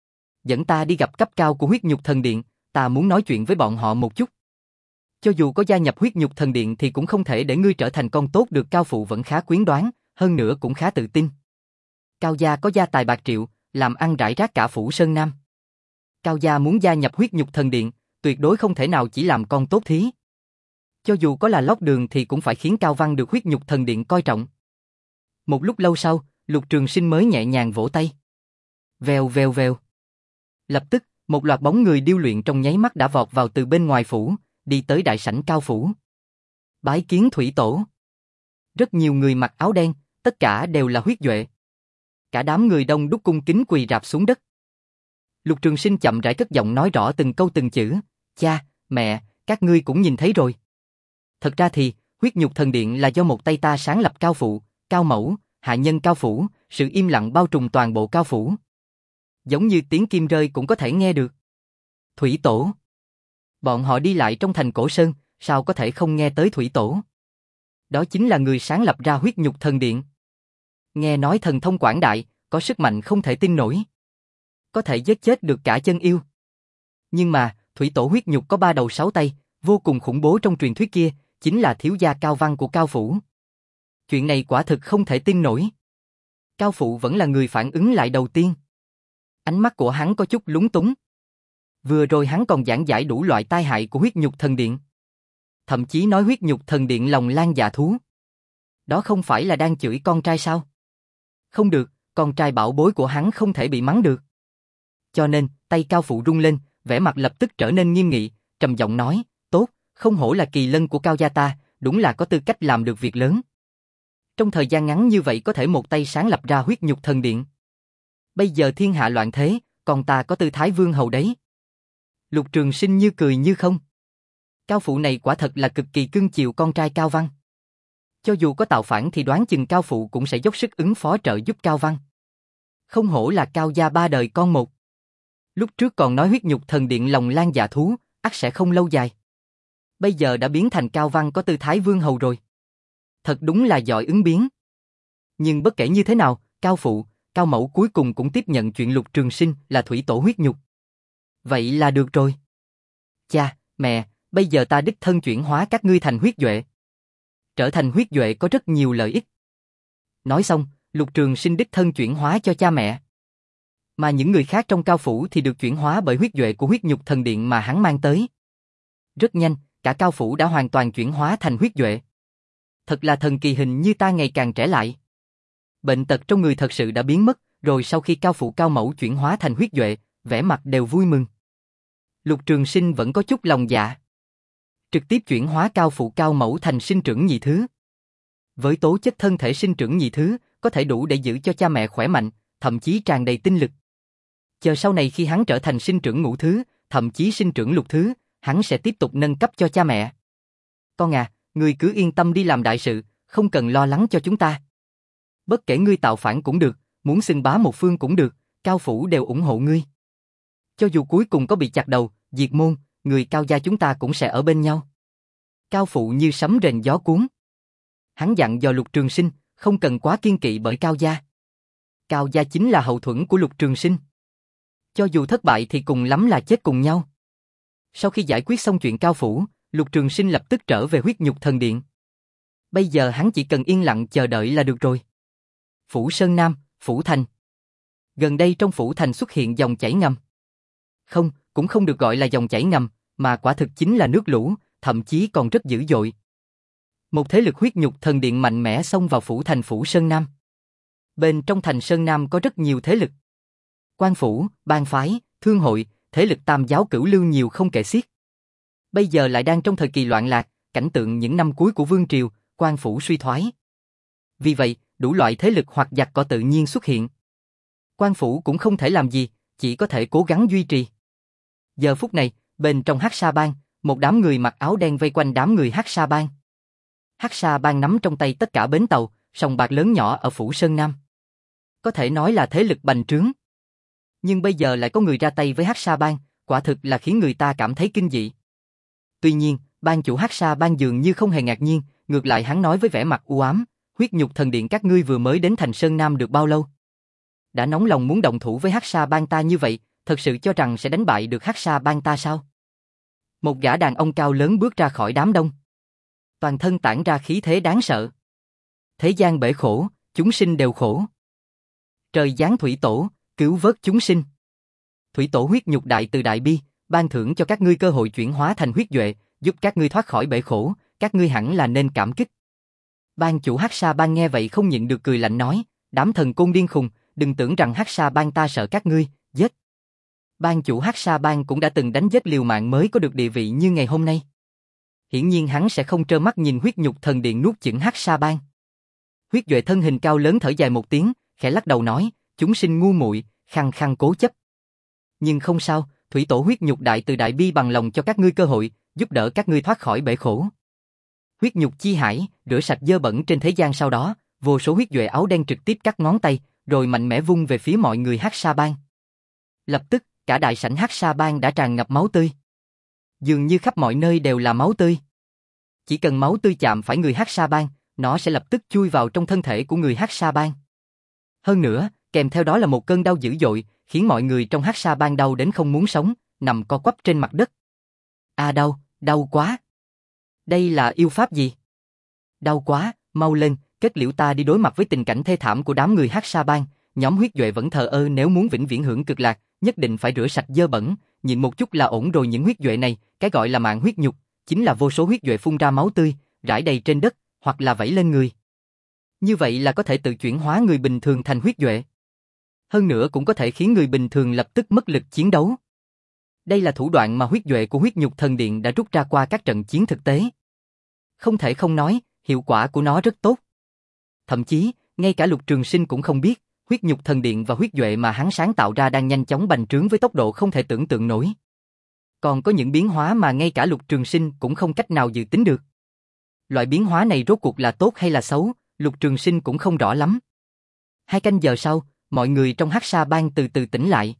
Dẫn ta đi gặp cấp cao của huyết nhục thần điện, ta muốn nói chuyện với bọn họ một chút. Cho dù có gia nhập huyết nhục thần điện thì cũng không thể để ngươi trở thành con tốt được. Cao phụ vẫn khá quyến đoán, hơn nữa cũng khá tự tin. Cao gia có gia tài bạc triệu, làm ăn rải rác cả phủ Sơn Nam. Cao gia muốn gia nhập huyết nhục thần điện, tuyệt đối không thể nào chỉ làm con tốt thí. Cho dù có là lót đường thì cũng phải khiến Cao Văn được huyết nhục thần điện coi trọng. Một lúc lâu sau, Lục Trường Sinh mới nhẹ nhàng vỗ tay. Vèo vèo vèo. Lập tức, một loạt bóng người điêu luyện trong nháy mắt đã vọt vào từ bên ngoài phủ, đi tới đại sảnh Cao phủ. Bái kiến thủy tổ. Rất nhiều người mặc áo đen, tất cả đều là huyết duệ. Cả đám người đông đúc cung kính quỳ rạp xuống đất. Lục Trường Sinh chậm rãi cất giọng nói rõ từng câu từng chữ. Cha, mẹ, các ngươi cũng nhìn thấy rồi. Thật ra thì, huyết nhục thần điện là do một tay ta sáng lập. Cao phụ, Cao mẫu, hạ nhân Cao phủ, sự im lặng bao trùm toàn bộ Cao phủ. Giống như tiếng kim rơi cũng có thể nghe được. Thủy tổ. Bọn họ đi lại trong thành Cổ Sơn, sao có thể không nghe tới thủy tổ? Đó chính là người sáng lập ra huyết nhục thần điện. Nghe nói thần thông quảng đại, có sức mạnh không thể tin nổi. Có thể giết chết được cả chân yêu. Nhưng mà, thủy tổ huyết nhục có ba đầu sáu tay, vô cùng khủng bố trong truyền thuyết kia, chính là thiếu gia Cao Văn của Cao phủ. Chuyện này quả thực không thể tin nổi. Cao phụ vẫn là người phản ứng lại đầu tiên. Ánh mắt của hắn có chút lúng túng. Vừa rồi hắn còn giảng giải đủ loại tai hại của huyết nhục thần điện. Thậm chí nói huyết nhục thần điện lòng lan dạ thú. Đó không phải là đang chửi con trai sao? Không được, con trai bảo bối của hắn không thể bị mắng được. Cho nên, tay Cao phụ rung lên, vẻ mặt lập tức trở nên nghiêm nghị, trầm giọng nói, tốt, không hổ là kỳ lân của Cao gia ta, đúng là có tư cách làm được việc lớn. Trong thời gian ngắn như vậy có thể một tay sáng lập ra huyết nhục thần điện. Bây giờ thiên hạ loạn thế, còn ta có tư thái vương hầu đấy. Lục Trường Sinh như cười như không. Cao phụ này quả thật là cực kỳ cưng chiều con trai Cao Văn. Cho dù có tạo phản thì đoán chừng Cao phụ cũng sẽ dốc sức ứng phó trợ giúp Cao Văn. Không hổ là Cao gia ba đời con một. Lúc trước còn nói huyết nhục thần điện lòng lan dạ thú, ắt sẽ không lâu dài. Bây giờ đã biến thành Cao Văn có tư thái vương hầu rồi. Thật đúng là giỏi ứng biến. Nhưng bất kể như thế nào, Cao phụ, Cao mẫu cuối cùng cũng tiếp nhận chuyện Lục Trường Sinh là thủy tổ huyết nhục. Vậy là được rồi. Cha, mẹ, bây giờ ta đích thân chuyển hóa các ngươi thành huyết duệ. Trở thành huyết duệ có rất nhiều lợi ích. Nói xong, Lục Trường Sinh đích thân chuyển hóa cho cha mẹ. Mà những người khác trong Cao phủ thì được chuyển hóa bởi huyết duệ của huyết nhục thần điện mà hắn mang tới. Rất nhanh, cả Cao phủ đã hoàn toàn chuyển hóa thành huyết duệ. Thật là thần kỳ, hình như ta ngày càng trẻ lại. Bệnh tật trong người thật sự đã biến mất, rồi sau khi Cao phụ Cao mẫu chuyển hóa thành huyết duệ, vẻ mặt đều vui mừng. Lục Trường Sinh vẫn có chút lòng dạ. Trực tiếp chuyển hóa Cao phụ Cao mẫu thành sinh trưởng nhị thứ. Với tố chất thân thể sinh trưởng nhị thứ, có thể đủ để giữ cho cha mẹ khỏe mạnh, thậm chí tràn đầy tinh lực. Chờ sau này khi hắn trở thành sinh trưởng ngũ thứ, thậm chí sinh trưởng lục thứ, hắn sẽ tiếp tục nâng cấp cho cha mẹ. Con à, ngươi cứ yên tâm đi làm đại sự, không cần lo lắng cho chúng ta. Bất kể ngươi tạo phản cũng được, muốn xưng bá một phương cũng được, Cao phủ đều ủng hộ ngươi. Cho dù cuối cùng có bị chặt đầu, diệt môn, người Cao gia chúng ta cũng sẽ ở bên nhau. Cao phụ như sấm rền gió cuốn. Hắn dặn dò Lục Trường Sinh, không cần quá kiên kỵ bởi Cao gia. Cao gia chính là hậu thuẫn của Lục Trường Sinh. Cho dù thất bại thì cùng lắm là chết cùng nhau. Sau khi giải quyết xong chuyện Cao phủ, Lục Trường Sinh lập tức trở về huyết nhục thần điện. Bây giờ hắn chỉ cần yên lặng chờ đợi là được rồi. Phủ Sơn Nam, Phủ Thành. Gần đây trong Phủ Thành xuất hiện dòng chảy ngầm. Không, cũng không được gọi là dòng chảy ngầm, mà quả thực chính là nước lũ, thậm chí còn rất dữ dội. Một thế lực huyết nhục thần điện mạnh mẽ xông vào Phủ Thành Phủ Sơn Nam. Bên trong thành Sơn Nam có rất nhiều thế lực. Quan phủ, bang phái, thương hội, thế lực tam giáo cửu lưu nhiều không kể xiết. Bây giờ lại đang trong thời kỳ loạn lạc, cảnh tượng những năm cuối của vương triều, quan phủ suy thoái. Vì vậy, đủ loại thế lực hoặc giặc cỏ tự nhiên xuất hiện. Quan phủ cũng không thể làm gì, chỉ có thể cố gắng duy trì. Giờ phút này, bên trong Hắc Sa Bang, một đám người mặc áo đen vây quanh đám người Hắc Sa Bang. Hắc Sa Bang nắm trong tay tất cả bến tàu, sòng bạc lớn nhỏ ở Phủ Sơn Nam. Có thể nói là thế lực bành trướng. Nhưng bây giờ lại có người ra tay với Hắc Sa Bang, quả thực là khiến người ta cảm thấy kinh dị. Tuy nhiên, ban chủ Hắc Sa Bang dường như không hề ngạc nhiên, ngược lại hắn nói với vẻ mặt u ám, huyết nhục thần điện các ngươi vừa mới đến thành Sơn Nam được bao lâu? Đã nóng lòng muốn đồng thủ với Hắc Sa Bang ta như vậy, thật sự cho rằng sẽ đánh bại được Hắc Sa Bang ta sao? Một gã đàn ông cao lớn bước ra khỏi đám đông. Toàn thân tản ra khí thế đáng sợ. Thế gian bể khổ, chúng sinh đều khổ. Trời giáng thủy tổ, cứu vớt chúng sinh. Thủy tổ huyết nhục đại từ đại bi, ban thưởng cho các ngươi cơ hội chuyển hóa thành huyết duệ, giúp các ngươi thoát khỏi bể khổ, các ngươi hẳn là nên cảm kích. Bang chủ Hắc Sa Bang nghe vậy không nhịn được cười lạnh nói, đám thần côn điên khùng, đừng tưởng rằng Hắc Sa Bang ta sợ các ngươi, giết. Bang chủ Hắc Sa Bang cũng đã từng đánh giết liều mạng mới có được địa vị như ngày hôm nay. Hiển nhiên hắn sẽ không trơ mắt nhìn huyết nhục thần điện nuốt chửng Hắc Sa Bang. Huyết duệ thân hình cao lớn thở dài một tiếng, khẽ lắc đầu nói, chúng sinh ngu muội, khăng khăng cố chấp. Nhưng không sao, thủy tổ huyết nhục đại từ đại bi bằng lòng cho các ngươi cơ hội, giúp đỡ các ngươi thoát khỏi bể khổ. Huyết nhục chi hải, rửa sạch dơ bẩn trên thế gian sau đó, vô số huyết duệ áo đen trực tiếp cắt ngón tay, rồi mạnh mẽ vung về phía mọi người Hắc Sa Bang. Lập tức, cả đại sảnh Hắc Sa Bang đã tràn ngập máu tươi. Dường như khắp mọi nơi đều là máu tươi. Chỉ cần máu tươi chạm phải người Hắc Sa Bang, nó sẽ lập tức chui vào trong thân thể của người Hắc Sa Bang. Hơn nữa, kèm theo đó là một cơn đau dữ dội, khiến mọi người trong Hắc Sa Bang đau đến không muốn sống, nằm co quắp trên mặt đất. À đau, đau quá. Đây là yêu pháp gì? Đau quá, mau lên, kết liễu ta đi đối mặt với tình cảnh thê thảm của đám người Hắc Sa Bang. Nhóm huyết duệ vẫn thờ ơ, nếu muốn vĩnh viễn hưởng cực lạc, nhất định phải rửa sạch dơ bẩn, nhịn một chút là ổn rồi. Những huyết duệ này, cái gọi là mạng huyết nhục, chính là vô số huyết duệ phun ra máu tươi, rải đầy trên đất, hoặc là vẩy lên người. Như vậy là có thể tự chuyển hóa người bình thường thành huyết duệ. Hơn nữa cũng có thể khiến người bình thường lập tức mất lực chiến đấu. Đây là thủ đoạn mà huyết duệ của huyết nhục thần điện đã rút ra qua các trận chiến thực tế. Không thể không nói, hiệu quả của nó rất tốt. Thậm chí, ngay cả Lục Trường Sinh cũng không biết, huyết nhục thần điện và huyết duệ mà hắn sáng tạo ra đang nhanh chóng bành trướng với tốc độ không thể tưởng tượng nổi. Còn có những biến hóa mà ngay cả Lục Trường Sinh cũng không cách nào dự tính được. Loại biến hóa này rốt cuộc là tốt hay là xấu, Lục Trường Sinh cũng không rõ lắm. Hai canh giờ sau, mọi người trong Hắc Sa Bang từ từ tỉnh lại.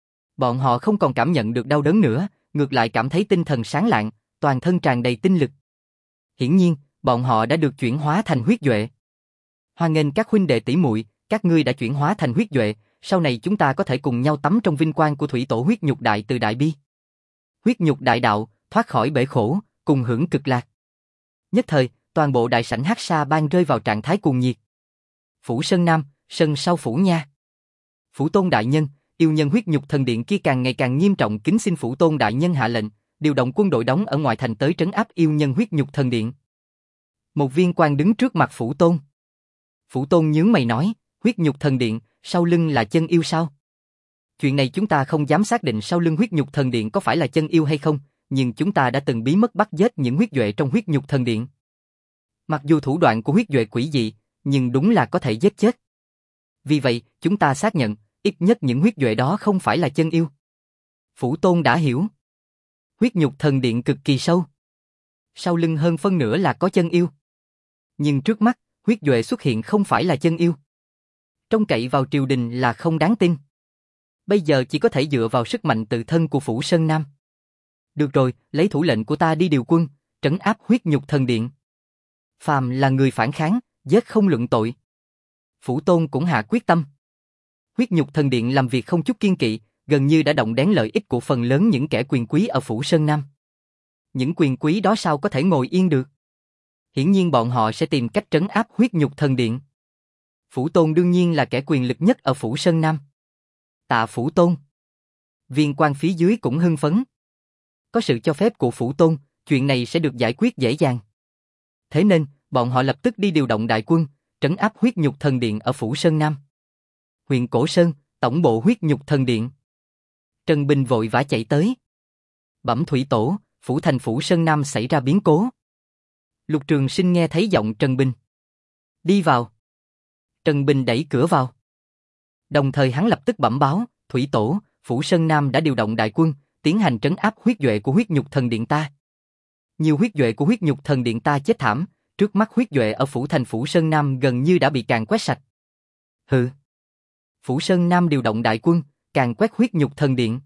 Bọn họ không còn cảm nhận được đau đớn nữa, ngược lại cảm thấy tinh thần sáng lạng, toàn thân tràn đầy tinh lực. Hiển nhiên, bọn họ đã được chuyển hóa thành huyết duệ. Hoan nghênh các huynh đệ tỷ muội, các ngươi đã chuyển hóa thành huyết duệ, sau này chúng ta có thể cùng nhau tắm trong vinh quang của thủy tổ huyết nhục đại từ đại bi. Huyết nhục đại đạo, thoát khỏi bể khổ, cùng hưởng cực lạc. Nhất thời, toàn bộ đại sảnh Hắc Sa Bang rơi vào trạng thái cuồng nhiệt. Phủ Sơn Nam, sân sau phủ nha. Phủ Tôn đại nhân, yêu nhân huyết nhục thần điện kia càng ngày càng nghiêm trọng, kính xin Phủ Tôn đại nhân hạ lệnh, điều động quân đội đóng ở ngoại thành tới trấn áp yêu nhân huyết nhục thần điện. Một viên quan đứng trước mặt Phủ Tôn. Phủ Tôn nhướng mày nói, huyết nhục thần điện, sau lưng là chân yêu sao? Chuyện này chúng ta không dám xác định sau lưng huyết nhục thần điện có phải là chân yêu hay không, nhưng chúng ta đã từng bí mật bắt giết những huyết duệ trong huyết nhục thần điện. Mặc dù thủ đoạn của huyết duệ quỷ dị, nhưng đúng là có thể giết chết. Vì vậy, chúng ta xác nhận, ít nhất những huyết duệ đó không phải là chân yêu. Phủ Tôn đã hiểu. Huyết nhục thần điện cực kỳ sâu. Sau lưng hơn phân nửa là có chân yêu. Nhưng trước mắt, huyết duệ xuất hiện không phải là chân yêu. Trông cậy vào triều đình là không đáng tin. Bây giờ chỉ có thể dựa vào sức mạnh tự thân của Phủ Sơn Nam. Được rồi, lấy thủ lệnh của ta đi điều quân, trấn áp huyết nhục thần điện. Phàm là người phản kháng, giết không luận tội. Phủ Tôn cũng hạ quyết tâm. Huyết nhục thần điện làm việc không chút kiên kỵ, gần như đã động đến lợi ích của phần lớn những kẻ quyền quý ở Phủ Sơn Nam. Những quyền quý đó sao có thể ngồi yên được? Hiển nhiên bọn họ sẽ tìm cách trấn áp huyết nhục thần điện. Phủ Tôn đương nhiên là kẻ quyền lực nhất ở Phủ Sơn Nam. Tạ Phủ Tôn. Viên quan phía dưới cũng hưng phấn. Có sự cho phép của Phủ Tôn, chuyện này sẽ được giải quyết dễ dàng. Thế nên, bọn họ lập tức đi điều động đại quân, trấn áp huyết nhục thần điện ở Phủ Sơn Nam. Huyện Cổ Sơn, tổng bộ huyết nhục thần điện. Trần Bình vội vã chạy tới. Bẩm thủy tổ, phủ thành Phủ Sơn Nam xảy ra biến cố. Lục Trường Sinh nghe thấy giọng Trần Bình. Đi vào. Trần Bình đẩy cửa vào. Đồng thời hắn lập tức bẩm báo, thủy tổ, Phủ Sơn Nam đã điều động đại quân, tiến hành trấn áp huyết duệ của huyết nhục thần điện ta. Nhiều huyết duệ của huyết nhục thần điện ta chết thảm, trước mắt huyết duệ ở phủ thành Phủ Sơn Nam gần như đã bị càn quét sạch. Hừ. Phủ Sơn Nam điều động đại quân, càn quét huyết nhục thần điện.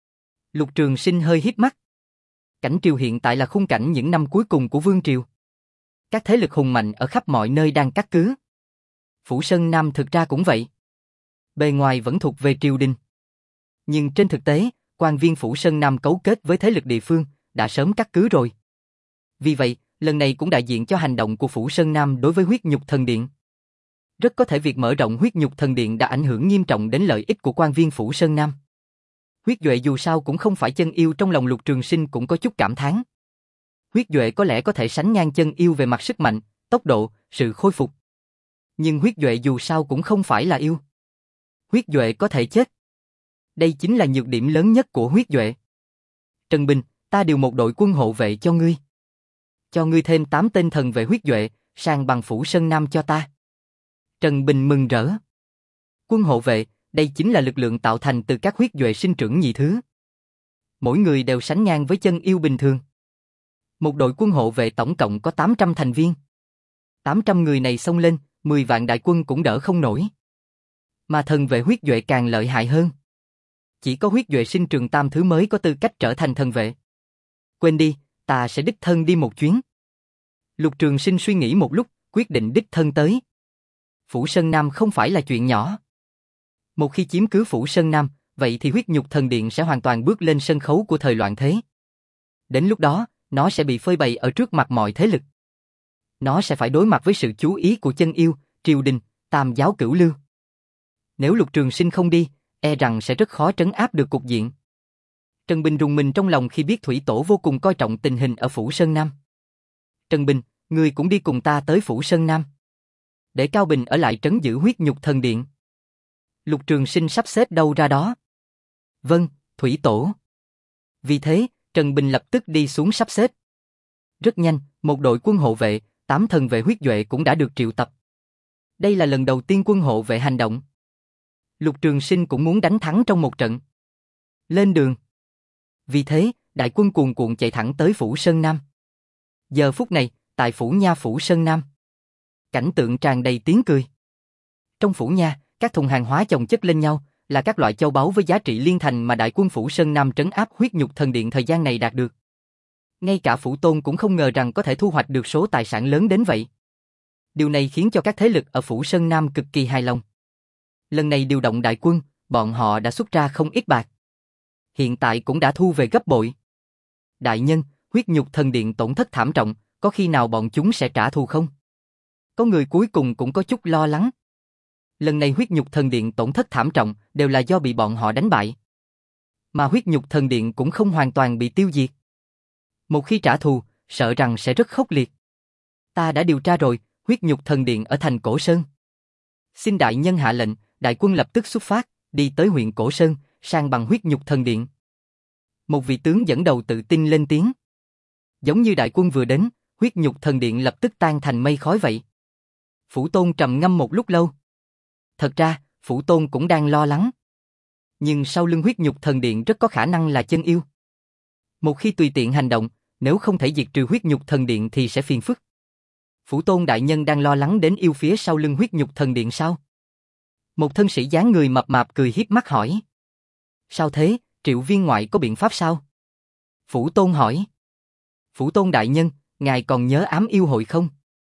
Lục Trường Sinh hơi híp mắt. Cảnh triều hiện tại là khung cảnh những năm cuối cùng của vương triều. Các thế lực hùng mạnh ở khắp mọi nơi đang cắt cứ. Phủ Sơn Nam thực ra cũng vậy. Bề ngoài vẫn thuộc về triều đình. Nhưng trên thực tế, quan viên Phủ Sơn Nam cấu kết với thế lực địa phương, đã sớm cắt cứ rồi. Vì vậy, lần này cũng đại diện cho hành động của Phủ Sơn Nam đối với huyết nhục thần điện. Rất có thể việc mở rộng huyết nhục thần điện đã ảnh hưởng nghiêm trọng đến lợi ích của quan viên Phủ Sơn Nam. Huyết Duệ dù sao cũng không phải chân yêu, trong lòng Lục Trường Sinh cũng có chút cảm thán. Huyết Duệ có lẽ có thể sánh ngang chân yêu về mặt sức mạnh, tốc độ, sự khôi phục. Nhưng Huyết Duệ dù sao cũng không phải là yêu. Huyết Duệ có thể chết. Đây chính là nhược điểm lớn nhất của Huyết Duệ. Trần Bình, ta điều một đội quân hộ vệ cho ngươi. Cho ngươi thêm tám tên thần vệ Huyết Duệ, sang bằng Phủ Sơn Nam cho ta. Trần Bình mừng rỡ. Quân hộ vệ, đây chính là lực lượng tạo thành từ các huyết duệ sinh trưởng nhị thứ. Mỗi người đều sánh ngang với chân yêu bình thường. Một đội quân hộ vệ tổng cộng có tám trăm thành viên. tám trăm người này xông lên, mười vạn đại quân cũng đỡ không nổi. Mà thần vệ huyết duệ càng lợi hại hơn. Chỉ có huyết duệ sinh trường tam thứ mới có tư cách trở thành thần vệ. Quên đi, ta sẽ đích thân đi một chuyến. Lục Trường Sinh suy nghĩ một lúc, quyết định đích thân tới. Phủ Sơn Nam không phải là chuyện nhỏ. Một khi chiếm cứ Phủ Sơn Nam, vậy thì huyết nhục thần điện sẽ hoàn toàn bước lên sân khấu của thời loạn thế. Đến lúc đó, nó sẽ bị phơi bày ở trước mặt mọi thế lực. Nó sẽ phải đối mặt với sự chú ý của chân yêu, triều đình, tam giáo cửu lưu. Nếu Lục Trường Sinh không đi, e rằng sẽ rất khó trấn áp được cục diện. Trần Bình rùng mình trong lòng khi biết Thủy Tổ vô cùng coi trọng tình hình ở Phủ Sơn Nam. Trần Bình, ngươi cũng đi cùng ta tới Phủ Sơn Nam. Để Cao Bình ở lại trấn giữ huyết nhục thần điện. Lục Trường Sinh sắp xếp đâu ra đó. Vâng, Thủy Tổ. Vì thế, Trần Bình lập tức đi xuống sắp xếp. Rất nhanh, một đội quân hộ vệ, tám thần vệ huyết duệ cũng đã được triệu tập. Đây là lần đầu tiên quân hộ vệ hành động. Lục Trường Sinh cũng muốn đánh thắng trong một trận. Lên đường. Vì thế, đại quân cuồn cuộn chạy thẳng tới Phủ Sơn Nam. Giờ phút này, tại Phủ Nha Phủ Sơn Nam, cảnh tượng tràn đầy tiếng cười. Trong Phủ Nha, các thùng hàng hóa chồng chất lên nhau, là các loại châu báu với giá trị liên thành mà đại quân Phủ Sơn Nam trấn áp huyết nhục thần điện thời gian này đạt được. Ngay cả Phủ Tôn cũng không ngờ rằng có thể thu hoạch được số tài sản lớn đến vậy. Điều này khiến cho các thế lực ở Phủ Sơn Nam cực kỳ hài lòng. Lần này điều động đại quân, bọn họ đã xuất ra không ít bạc. Hiện tại cũng đã thu về gấp bội. Đại nhân, huyết nhục thần điện tổn thất thảm trọng, có khi nào bọn chúng sẽ trả thù không? Có người cuối cùng cũng có chút lo lắng. Lần này huyết nhục thần điện tổn thất thảm trọng đều là do bị bọn họ đánh bại. Mà huyết nhục thần điện cũng không hoàn toàn bị tiêu diệt. Một khi trả thù, sợ rằng sẽ rất khốc liệt. Ta đã điều tra rồi, huyết nhục thần điện ở thành Cổ Sơn. Xin đại nhân hạ lệnh, đại quân lập tức xuất phát, đi tới huyện Cổ Sơn, sang bằng huyết nhục thần điện. Một vị tướng dẫn đầu tự tin lên tiếng. Giống như đại quân vừa đến, huyết nhục thần điện lập tức tan thành mây khói vậy. Phủ Tôn trầm ngâm một lúc lâu. Thật ra, Phủ Tôn cũng đang lo lắng. Nhưng sau lưng huyết nhục thần điện rất có khả năng là chân yêu. Một khi tùy tiện hành động, nếu không thể diệt trừ huyết nhục thần điện thì sẽ phiền phức. Phủ Tôn đại nhân đang lo lắng đến yêu phía sau lưng huyết nhục thần điện sao? Một thân sĩ dáng người mập mạp cười hiếp mắt hỏi. Sao thế, Triệu viên ngoại có biện pháp sao? Phủ Tôn hỏi. Phủ Tôn đại nhân, ngài còn nhớ ám yêu hội không?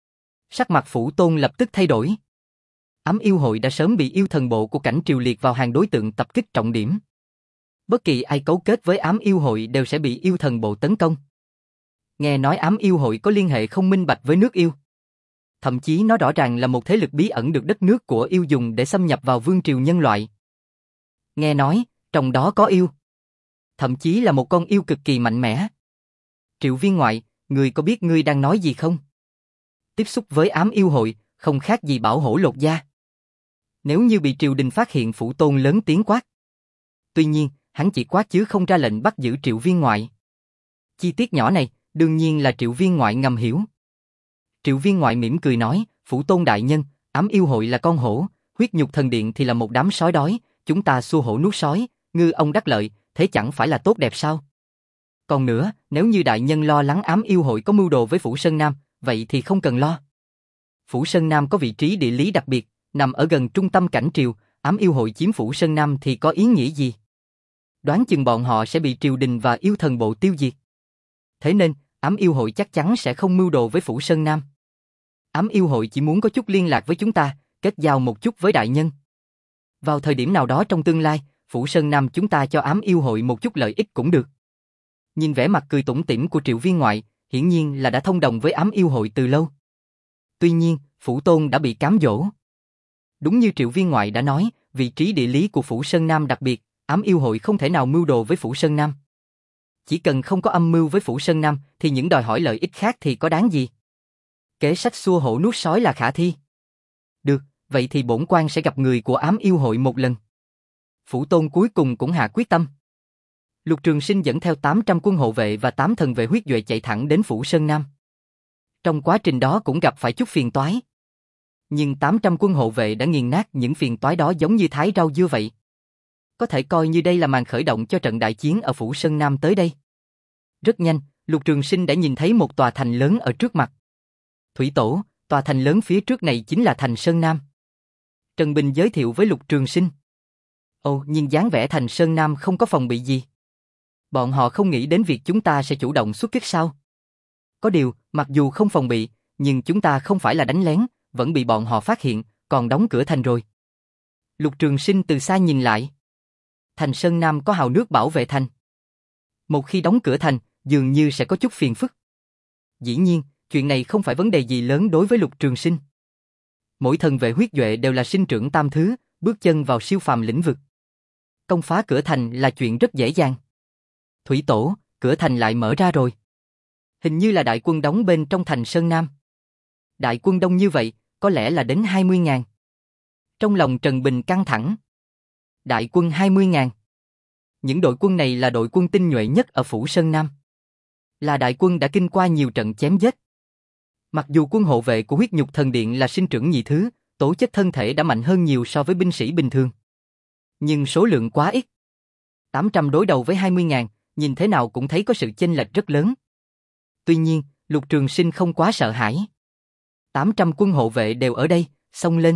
Sắc mặt Phủ Tôn lập tức thay đổi. Ám yêu hội đã sớm bị yêu thần bộ của cảnh triều liệt vào hàng đối tượng tập kích trọng điểm. Bất kỳ ai cấu kết với ám yêu hội đều sẽ bị yêu thần bộ tấn công. Nghe nói ám yêu hội có liên hệ không minh bạch với nước yêu. Thậm chí nó rõ ràng là một thế lực bí ẩn được đất nước của yêu dùng để xâm nhập vào vương triều nhân loại. Nghe nói, trong đó có yêu. Thậm chí là một con yêu cực kỳ mạnh mẽ. Triệu viên ngoại, ngươi có biết ngươi đang nói gì không? Tiếp xúc với ám yêu hội, không khác gì bảo hổ lột da. Nếu như bị triều đình phát hiện, Phủ Tôn lớn tiếng quát. Tuy nhiên, hắn chỉ quát chứ không ra lệnh bắt giữ Triệu viên ngoại. Chi tiết nhỏ này, đương nhiên là Triệu viên ngoại ngầm hiểu. Triệu viên ngoại mỉm cười nói, Phủ Tôn đại nhân, ám yêu hội là con hổ, huyết nhục thần điện thì là một đám sói đói, chúng ta xua hổ nuốt sói, ngư ông đắc lợi, thế chẳng phải là tốt đẹp sao? Còn nữa, nếu như đại nhân lo lắng ám yêu hội có mưu đồ với Phủ Sơn Nam, vậy thì không cần lo. Phủ Sơn Nam có vị trí địa lý đặc biệt, nằm ở gần trung tâm cảnh triều, ám yêu hội chiếm Phủ Sơn Nam thì có ý nghĩa gì? Đoán chừng bọn họ sẽ bị triều đình và yêu thần bộ tiêu diệt. Thế nên, ám yêu hội chắc chắn sẽ không mưu đồ với Phủ Sơn Nam. Ám yêu hội chỉ muốn có chút liên lạc với chúng ta, kết giao một chút với đại nhân. Vào thời điểm nào đó trong tương lai, Phủ Sơn Nam chúng ta cho ám yêu hội một chút lợi ích cũng được. Nhìn vẻ mặt cười tủm tỉm của Triệu Viên Ngoại, hiển nhiên là đã thông đồng với ám yêu hội từ lâu. Tuy nhiên, Phủ Tôn đã bị cám dỗ. Đúng như Triệu Viên Ngoại đã nói, vị trí địa lý của Phủ Sơn Nam đặc biệt, ám yêu hội không thể nào mưu đồ với Phủ Sơn Nam. Chỉ cần không có âm mưu với Phủ Sơn Nam, thì những đòi hỏi lợi ích khác thì có đáng gì. Kế sách xua hổ nuốt sói là khả thi. Được, vậy thì bổn quan sẽ gặp người của ám yêu hội một lần. Phủ Tôn cuối cùng cũng hạ quyết tâm. Lục Trường Sinh dẫn theo tám trăm quân hộ vệ và tám thần vệ huyết duệ chạy thẳng đến Phủ Sơn Nam. Trong quá trình đó cũng gặp phải chút phiền toái. Nhưng tám trăm quân hộ vệ đã nghiền nát những phiền toái đó giống như thái rau dưa vậy. Có thể coi như đây là màn khởi động cho trận đại chiến ở Phủ Sơn Nam tới đây. Rất nhanh, Lục Trường Sinh đã nhìn thấy một tòa thành lớn ở trước mặt. Thủy Tổ, tòa thành lớn phía trước này chính là thành Sơn Nam. Trần Bình giới thiệu với Lục Trường Sinh. Ồ, nhưng dáng vẻ thành Sơn Nam không có phòng bị gì. Bọn họ không nghĩ đến việc chúng ta sẽ chủ động xuất kích sao? Có điều, mặc dù không phòng bị, nhưng chúng ta không phải là đánh lén, vẫn bị bọn họ phát hiện, còn đóng cửa thành rồi. Lục Trường Sinh từ xa nhìn lại. Thành Sơn Nam có hào nước bảo vệ thành. Một khi đóng cửa thành, dường như sẽ có chút phiền phức. Dĩ nhiên, chuyện này không phải vấn đề gì lớn đối với Lục Trường Sinh. Mỗi thần vệ huyết duệ đều là sinh trưởng tam thứ, bước chân vào siêu phàm lĩnh vực. Công phá cửa thành là chuyện rất dễ dàng. Thủy Tổ, cửa thành lại mở ra rồi. Hình như là đại quân đóng bên trong thành Sơn Nam. Đại quân đông như vậy, có lẽ là đến hai mươi ngàn. Trong lòng Trần Bình căng thẳng. Đại quân hai mươi ngàn. Những đội quân này là đội quân tinh nhuệ nhất ở Phủ Sơn Nam. Là đại quân đã kinh qua nhiều trận chém giết. Mặc dù quân hộ vệ của huyết nhục thần điện là sinh trưởng nhị thứ, tố chất thân thể đã mạnh hơn nhiều so với binh sĩ bình thường. Nhưng số lượng quá ít. tám trăm đối đầu với hai mươi ngàn, nhìn thế nào cũng thấy có sự chênh lệch rất lớn. Tuy nhiên, Lục Trường Sinh không quá sợ hãi. tám trăm quân hộ vệ đều ở đây, xông lên.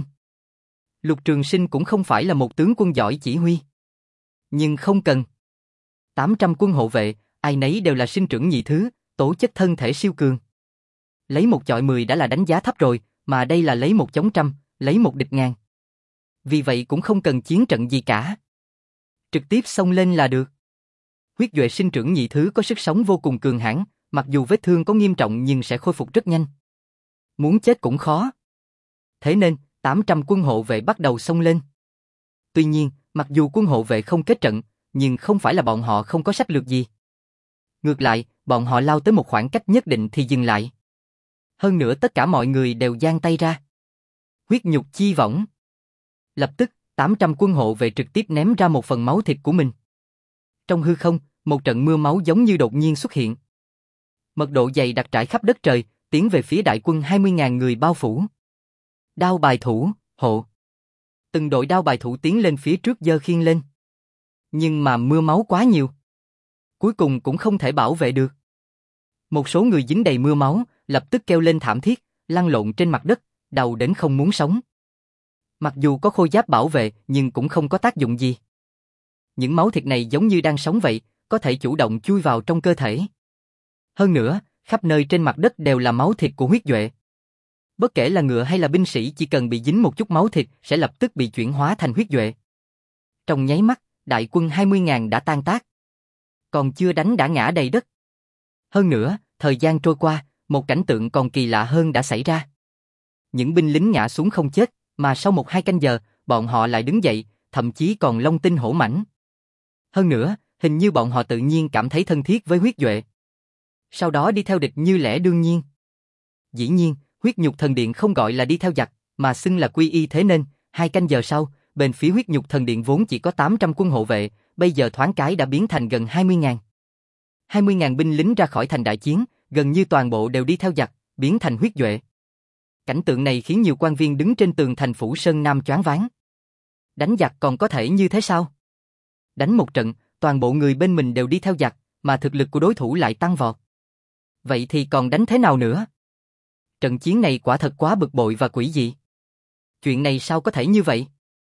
Lục Trường Sinh cũng không phải là một tướng quân giỏi chỉ huy. Nhưng không cần. tám trăm quân hộ vệ, ai nấy đều là sinh trưởng nhị thứ, tố chất thân thể siêu cường. Lấy một chọi mười đã là đánh giá thấp rồi, mà đây là lấy một chống trăm, lấy một địch ngàn. Vì vậy cũng không cần chiến trận gì cả. Trực tiếp xông lên là được. Huyết duệ sinh trưởng nhị thứ có sức sống vô cùng cường hãn, mặc dù vết thương có nghiêm trọng nhưng sẽ khôi phục rất nhanh. Muốn chết cũng khó. Thế nên, tám trăm quân hộ vệ bắt đầu xông lên. Tuy nhiên, mặc dù quân hộ vệ không kết trận, nhưng không phải là bọn họ không có sách lược gì. Ngược lại, bọn họ lao tới một khoảng cách nhất định thì dừng lại. Hơn nữa tất cả mọi người đều giang tay ra. Huyết nhục chi võng. Lập tức, tám trăm quân hộ vệ trực tiếp ném ra một phần máu thịt của mình. Trong hư không, một trận mưa máu giống như đột nhiên xuất hiện. Mật độ dày đặc trải khắp đất trời, tiến về phía đại quân hai mươi ngàn người bao phủ. Đao bài thủ, hộ. Từng đội đao bài thủ tiến lên phía trước giơ khiên lên. Nhưng mà mưa máu quá nhiều. Cuối cùng cũng không thể bảo vệ được. Một số người dính đầy mưa máu, lập tức kêu lên thảm thiết, lăn lộn trên mặt đất, đau đến không muốn sống. Mặc dù có khôi giáp bảo vệ, nhưng cũng không có tác dụng gì. Những máu thịt này giống như đang sống vậy, có thể chủ động chui vào trong cơ thể. Hơn nữa, khắp nơi trên mặt đất đều là máu thịt của huyết duệ. Bất kể là ngựa hay là binh sĩ chỉ cần bị dính một chút máu thịt sẽ lập tức bị chuyển hóa thành huyết duệ. Trong nháy mắt, đại quân hai mươi ngàn đã tan tác. Còn chưa đánh đã ngã đầy đất. Hơn nữa, thời gian trôi qua, một cảnh tượng còn kỳ lạ hơn đã xảy ra. Những binh lính ngã xuống không chết, mà sau một hai canh giờ, bọn họ lại đứng dậy, thậm chí còn long tinh hổ mãnh. Hơn nữa, hình như bọn họ tự nhiên cảm thấy thân thiết với huyết duệ. Sau đó đi theo địch như lẽ đương nhiên. Dĩ nhiên, huyết nhục thần điện không gọi là đi theo giặc, mà xưng là quy y, thế nên, hai canh giờ sau, bên phía huyết nhục thần điện vốn chỉ có tám trăm quân hộ vệ, bây giờ thoáng cái đã biến thành gần hai mươi ngàn. hai mươi ngàn binh lính ra khỏi thành đại chiến, gần như toàn bộ đều đi theo giặc, biến thành huyết duệ. Cảnh tượng này khiến nhiều quan viên đứng trên tường thành Phủ Sơn Nam choáng váng. Đánh giặc còn có thể như thế sao? Đánh một trận, toàn bộ người bên mình đều đi theo giặc, mà thực lực của đối thủ lại tăng vọt. Vậy thì còn đánh thế nào nữa? Trận chiến này quả thật quá bực bội và quỷ dị. Chuyện này sao có thể như vậy?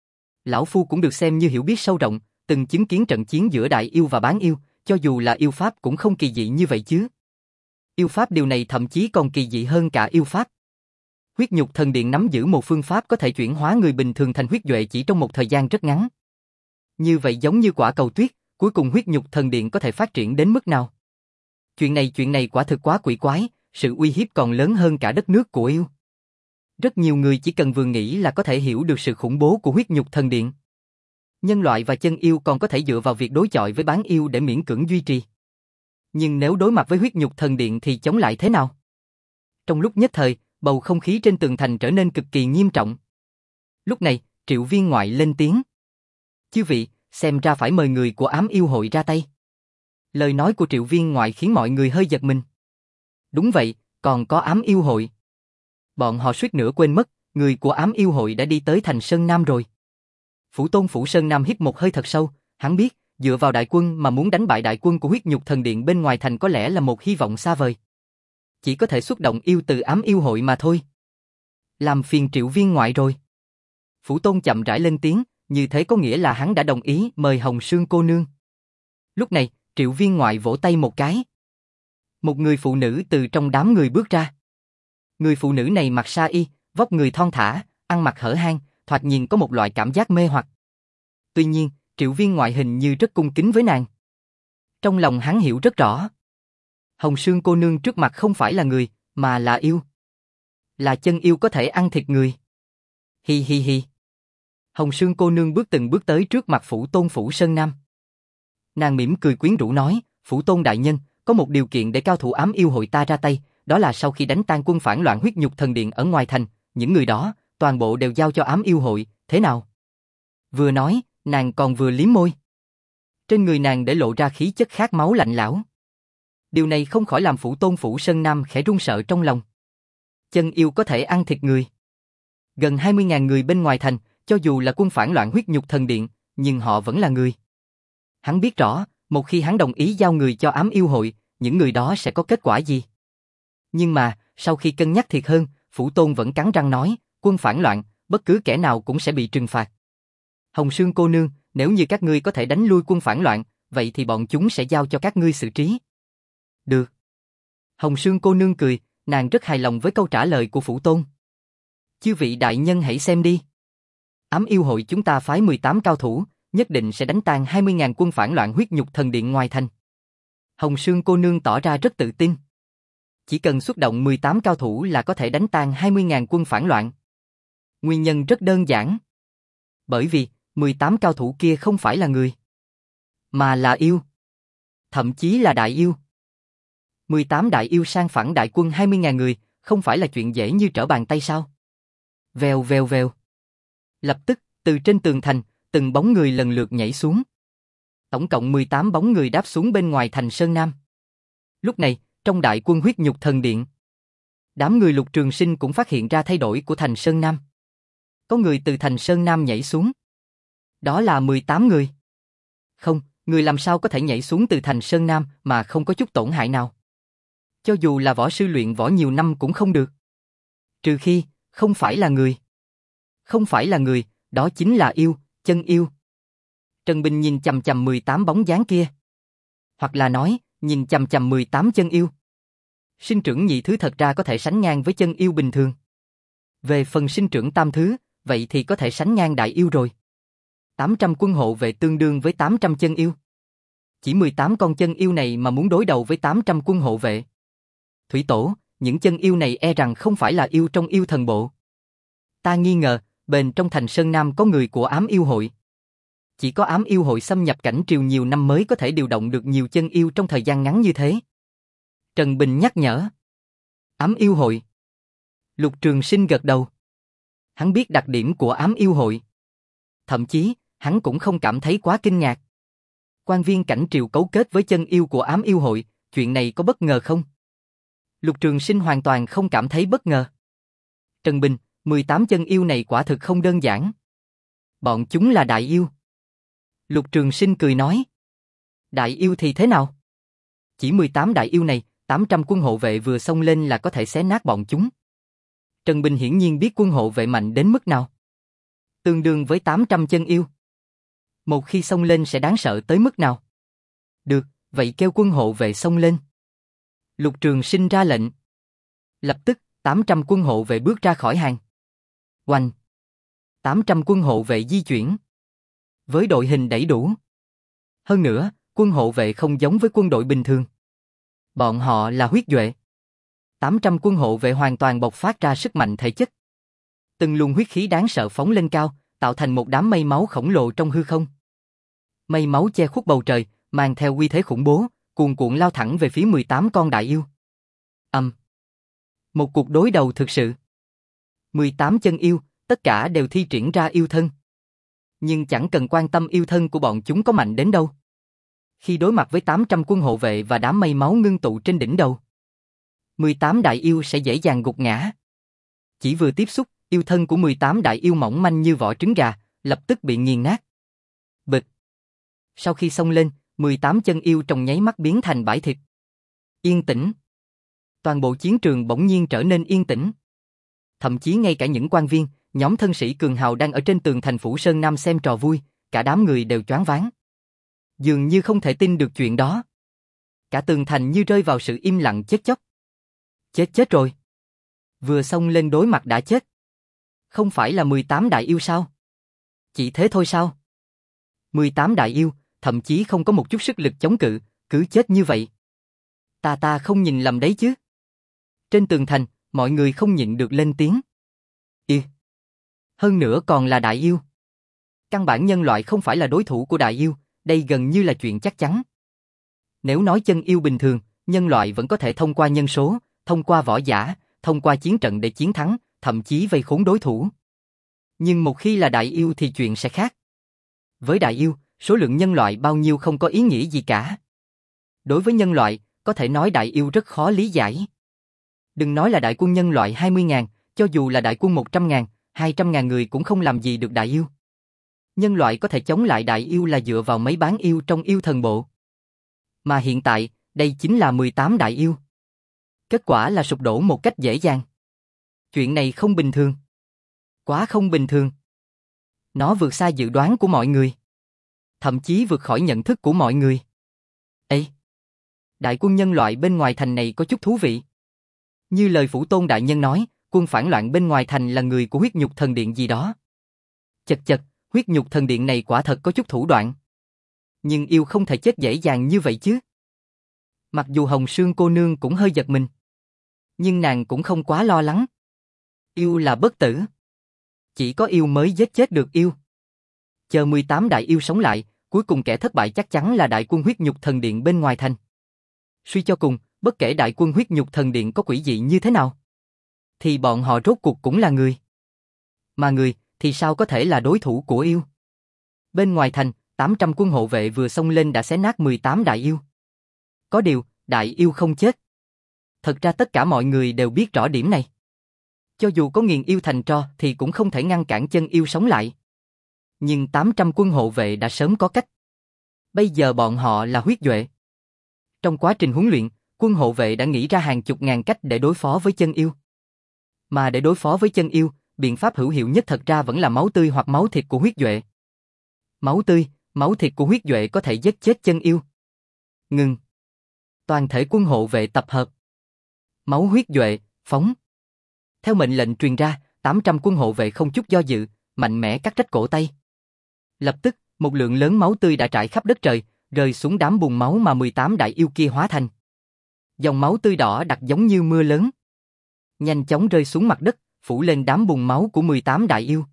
Lão Phu cũng được xem như hiểu biết sâu rộng, từng chứng kiến trận chiến giữa đại yêu và bán yêu, cho dù là yêu pháp cũng không kỳ dị như vậy chứ. Yêu pháp điều này thậm chí còn kỳ dị hơn cả yêu pháp. Huyết nhục thần điện nắm giữ một phương pháp có thể chuyển hóa người bình thường thành huyết duệ chỉ trong một thời gian rất ngắn. Như vậy giống như quả cầu tuyết, cuối cùng huyết nhục thần điện có thể phát triển đến mức nào? Chuyện này chuyện này quả thực quá quỷ quái, sự uy hiếp còn lớn hơn cả đất nước của yêu. Rất nhiều người chỉ cần vừa nghĩ là có thể hiểu được sự khủng bố của huyết nhục thần điện. Nhân loại và chân yêu còn có thể dựa vào việc đối chọi với bán yêu để miễn cưỡng duy trì. Nhưng nếu đối mặt với huyết nhục thần điện thì chống lại thế nào? Trong lúc nhất thời, bầu không khí trên tường thành trở nên cực kỳ nghiêm trọng. Lúc này, Triệu Viên Ngoại lên tiếng. Chư vị, xem ra phải mời người của ám yêu hội ra tay. Lời nói của Triệu Viên Ngoại khiến mọi người hơi giật mình. Đúng vậy, còn có ám yêu hội. Bọn họ suýt nữa quên mất, người của ám yêu hội đã đi tới thành Sơn Nam rồi. Phủ Tôn Phủ Sơn Nam hít một hơi thật sâu, hắn biết, dựa vào đại quân mà muốn đánh bại đại quân của huyết nhục thần điện bên ngoài thành có lẽ là một hy vọng xa vời. Chỉ có thể xuất động yêu từ ám yêu hội mà thôi. Làm phiền Triệu Viên Ngoại rồi. Phủ Tôn chậm rãi lên tiếng, như thế có nghĩa là hắn đã đồng ý mời Hồng Sương cô nương. Lúc này, Triệu Viên Ngoại vỗ tay một cái. Một người phụ nữ từ trong đám người bước ra. Người phụ nữ này mặc sa y, vóc người thon thả, ăn mặc hở hang, thoạt nhìn có một loại cảm giác mê hoặc. Tuy nhiên, Triệu Viên Ngoại hình như rất cung kính với nàng. Trong lòng hắn hiểu rất rõ. Hồng Sương cô nương trước mặt không phải là người, mà là yêu. Là chân yêu có thể ăn thịt người. Hi hi hi. Hồng Sương cô nương bước từng bước tới trước mặt Phủ Tôn Phủ Sơn Nam. Nàng mỉm cười quyến rũ nói, Phủ Tôn đại nhân, có một điều kiện để cao thủ ám yêu hội ta ra tay, đó là sau khi đánh tan quân phản loạn huyết nhục thần điện ở ngoài thành, những người đó, toàn bộ đều giao cho ám yêu hội, thế nào? Vừa nói, nàng còn vừa liếm môi. Trên người nàng để lộ ra khí chất khát máu lạnh lẽo. Điều này không khỏi làm Phủ Tôn Phủ Sơn Nam khẽ run sợ trong lòng. Chân yêu có thể ăn thịt người. Gần hai mươi nghìn người bên ngoài thành, cho dù là quân phản loạn huyết nhục thần điện, nhưng họ vẫn là người. Hắn biết rõ, một khi hắn đồng ý giao người cho ám yêu hội, những người đó sẽ có kết quả gì. Nhưng mà, sau khi cân nhắc thiệt hơn, Phủ Tôn vẫn cắn răng nói, quân phản loạn, bất cứ kẻ nào cũng sẽ bị trừng phạt. Hồng Sương cô nương, nếu như các ngươi có thể đánh lui quân phản loạn, vậy thì bọn chúng sẽ giao cho các ngươi xử trí. Được. Hồng Sương cô nương cười, nàng rất hài lòng với câu trả lời của Phủ Tôn. Chư vị đại nhân hãy xem đi. Ám yêu hội chúng ta phái mười tám cao thủ, nhất định sẽ đánh tan hai mươi nghìn quân phản loạn huyết nhục thần điện ngoài thành. Hồng Sương cô nương tỏ ra rất tự tin. Chỉ cần xuất động mười tám cao thủ là có thể đánh tan hai mươi nghìn quân phản loạn. Nguyên nhân rất đơn giản. Bởi vì, mười tám cao thủ kia không phải là người, mà là yêu. Thậm chí là đại yêu. mười tám đại yêu sang phẳng đại quân hai mươi nghìn người, không phải là chuyện dễ như trở bàn tay sao? Vèo vèo vèo. Lập tức, từ trên tường thành, từng bóng người lần lượt nhảy xuống. Tổng cộng mười tám bóng người đáp xuống bên ngoài thành Sơn Nam. Lúc này, trong đại quân huyết nhục thần điện, đám người Lục Trường Sinh cũng phát hiện ra thay đổi của thành Sơn Nam. Có người từ thành Sơn Nam nhảy xuống. Đó là mười tám người. Không, người làm sao có thể nhảy xuống từ thành Sơn Nam mà không có chút tổn hại nào. Cho dù là võ sư luyện võ nhiều năm cũng không được. Trừ khi, không phải là người. Không phải là người, đó chính là yêu, chân yêu. Trần Bình nhìn chằm chằm mười tám bóng dáng kia. Hoặc là nói, nhìn chằm chằm mười tám chân yêu. Sinh trưởng nhị thứ thật ra có thể sánh ngang với chân yêu bình thường. Về phần sinh trưởng tam thứ, vậy thì có thể sánh ngang đại yêu rồi. tám trăm quân hộ vệ tương đương với tám trăm chân yêu. Chỉ mười tám con chân yêu này mà muốn đối đầu với tám trăm quân hộ vệ. Thủy Tổ, những chân yêu này e rằng không phải là yêu trong yêu thần bộ. Ta nghi ngờ, bên trong thành Sơn Nam có người của ám yêu hội. Chỉ có ám yêu hội xâm nhập cảnh triều nhiều năm mới có thể điều động được nhiều chân yêu trong thời gian ngắn như thế. Trần Bình nhắc nhở. Ám yêu hội. Lục Trường Sinh gật đầu. Hắn biết đặc điểm của ám yêu hội. Thậm chí, hắn cũng không cảm thấy quá kinh ngạc. Quan viên cảnh triều cấu kết với chân yêu của ám yêu hội, chuyện này có bất ngờ không? Lục Trường Sinh hoàn toàn không cảm thấy bất ngờ. Trần Bình, mười tám chân yêu này quả thực không đơn giản. Bọn chúng là đại yêu. Lục Trường Sinh cười nói. Đại yêu thì thế nào? Chỉ mười tám đại yêu này, tám trăm quân hộ vệ vừa xông lên là có thể xé nát bọn chúng. Trần Bình hiển nhiên biết quân hộ vệ mạnh đến mức nào. Tương đương với tám trăm chân yêu. Một khi xông lên sẽ đáng sợ tới mức nào? Được, vậy kêu quân hộ vệ xông lên. Lục Trường Sinh ra lệnh. Lập tức, tám trăm quân hộ vệ bước ra khỏi hàng. Oanh! tám trăm quân hộ vệ di chuyển. Với đội hình đầy đủ. Hơn nữa, quân hộ vệ không giống với quân đội bình thường. Bọn họ là huyết duệ. tám trăm quân hộ vệ hoàn toàn bộc phát ra sức mạnh thể chất. Từng luồng huyết khí đáng sợ phóng lên cao, tạo thành một đám mây máu khổng lồ trong hư không. Mây máu che khuất bầu trời, mang theo uy thế khủng bố, cuồn cuộn lao thẳng về phía mười tám con đại yêu. Ầm. Um. Một cuộc đối đầu thực sự. mười tám chân yêu, tất cả đều thi triển ra yêu thân. Nhưng chẳng cần quan tâm yêu thân của bọn chúng có mạnh đến đâu. Khi đối mặt với tám trăm quân hộ vệ và đám mây máu ngưng tụ trên đỉnh đầu, mười tám đại yêu sẽ dễ dàng gục ngã. Chỉ vừa tiếp xúc, yêu thân của mười tám đại yêu mỏng manh như vỏ trứng gà, lập tức bị nghiền nát. Bịch. Sau khi xông lên, mười tám chân yêu trong nháy mắt biến thành bãi thịt. Yên tĩnh. Toàn bộ chiến trường bỗng nhiên trở nên yên tĩnh. Thậm chí ngay cả những quan viên, nhóm thân sĩ cường hào đang ở trên tường thành Phủ Sơn Nam xem trò vui, cả đám người đều choáng váng. Dường như không thể tin được chuyện đó. Cả tường thành như rơi vào sự im lặng chết chóc. Chết chết rồi. Vừa xông lên đối mặt đã chết. Không phải là mười tám đại yêu sao? Chỉ thế thôi sao? mười tám đại yêu, thậm chí không có một chút sức lực chống cự, cứ chết như vậy. Ta ta không nhìn lầm đấy chứ. Trên tường thành, mọi người không nhịn được lên tiếng. Ê! Hơn nữa còn là đại yêu. Căn bản nhân loại không phải là đối thủ của đại yêu, đây gần như là chuyện chắc chắn. Nếu nói chân yêu bình thường, nhân loại vẫn có thể thông qua nhân số, thông qua võ giả, thông qua chiến trận để chiến thắng, thậm chí vây khốn đối thủ. Nhưng một khi là đại yêu thì chuyện sẽ khác. Với đại yêu, số lượng nhân loại bao nhiêu không có ý nghĩa gì cả. Đối với nhân loại, có thể nói đại yêu rất khó lý giải. Đừng nói là đại quân nhân loại hai mươi ngàn, cho dù là đại quân một trăm ngàn, hai trăm ngàn người cũng không làm gì được đại yêu. Nhân loại có thể chống lại đại yêu là dựa vào mấy bán yêu trong yêu thần bộ. Mà hiện tại, đây chính là mười tám đại yêu. Kết quả là sụp đổ một cách dễ dàng. Chuyện này không bình thường. Quá không bình thường. Nó vượt xa dự đoán của mọi người. Thậm chí vượt khỏi nhận thức của mọi người. Ê! Đại quân nhân loại bên ngoài thành này có chút thú vị. Như lời Phủ Tôn đại nhân nói, quân phản loạn bên ngoài thành là người của huyết nhục thần điện gì đó. Chật chật, huyết nhục thần điện này quả thật có chút thủ đoạn. Nhưng yêu không thể chết dễ dàng như vậy chứ. Mặc dù Hồng Sương cô nương cũng hơi giật mình. Nhưng nàng cũng không quá lo lắng. Yêu là bất tử. Chỉ có yêu mới giết chết được yêu. Chờ mười tám đại yêu sống lại, cuối cùng kẻ thất bại chắc chắn là đại quân huyết nhục thần điện bên ngoài thành. Suy cho cùng, bất kể đại quân huyết nhục thần điện có quỷ dị như thế nào, thì bọn họ rốt cuộc cũng là người. Mà người, thì sao có thể là đối thủ của yêu? Bên ngoài thành, tám trăm quân hộ vệ vừa xông lên đã xé nát mười tám đại yêu. Có điều, đại yêu không chết. Thật ra tất cả mọi người đều biết rõ điểm này. Cho dù có nghiền yêu thành tro thì cũng không thể ngăn cản chân yêu sống lại. Nhưng tám trăm quân hộ vệ đã sớm có cách. Bây giờ bọn họ là huyết duệ. Trong quá trình huấn luyện, quân hộ vệ đã nghĩ ra hàng chục ngàn cách để đối phó với chân yêu. Mà để đối phó với chân yêu, biện pháp hữu hiệu nhất thật ra vẫn là máu tươi hoặc máu thịt của huyết duệ. Máu tươi, máu thịt của huyết duệ có thể giết chết chân yêu. Ngừng. Toàn thể quân hộ vệ tập hợp. Máu huyết duệ, phóng. Theo mệnh lệnh truyền ra, tám trăm quân hộ vệ không chút do dự, mạnh mẽ cắt rách cổ tay. Lập tức, một lượng lớn máu tươi đã trải khắp đất trời, rơi xuống đám bùn máu mà mười tám đại yêu kia hóa thành. Dòng máu tươi đỏ đặc giống như mưa lớn. Nhanh chóng rơi xuống mặt đất, phủ lên đám bùn máu của mười tám đại yêu.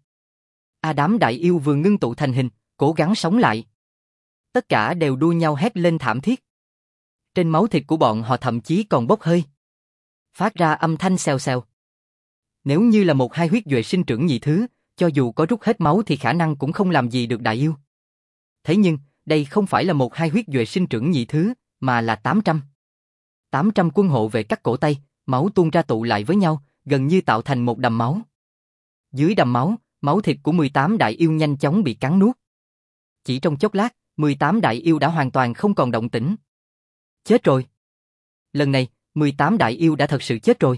A đám đại yêu vừa ngưng tụ thành hình, cố gắng sống lại. Tất cả đều đua nhau hét lên thảm thiết. Trên máu thịt của bọn họ thậm chí còn bốc hơi. Phát ra âm thanh xèo xèo. Nếu như là một hai huyết duệ sinh trưởng nhị thứ, cho dù có rút hết máu thì khả năng cũng không làm gì được đại yêu. Thế nhưng, đây không phải là một hai huyết duệ sinh trưởng nhị thứ, mà là tám trăm. tám trăm quân hộ vệ cắt cổ tay, máu tuôn ra tụ lại với nhau, gần như tạo thành một đầm máu. Dưới đầm máu, máu thịt của mười tám đại yêu nhanh chóng bị cắn nuốt. Chỉ trong chốc lát, mười tám đại yêu đã hoàn toàn không còn động tĩnh. Chết rồi. Lần này, mười tám đại yêu đã thật sự chết rồi.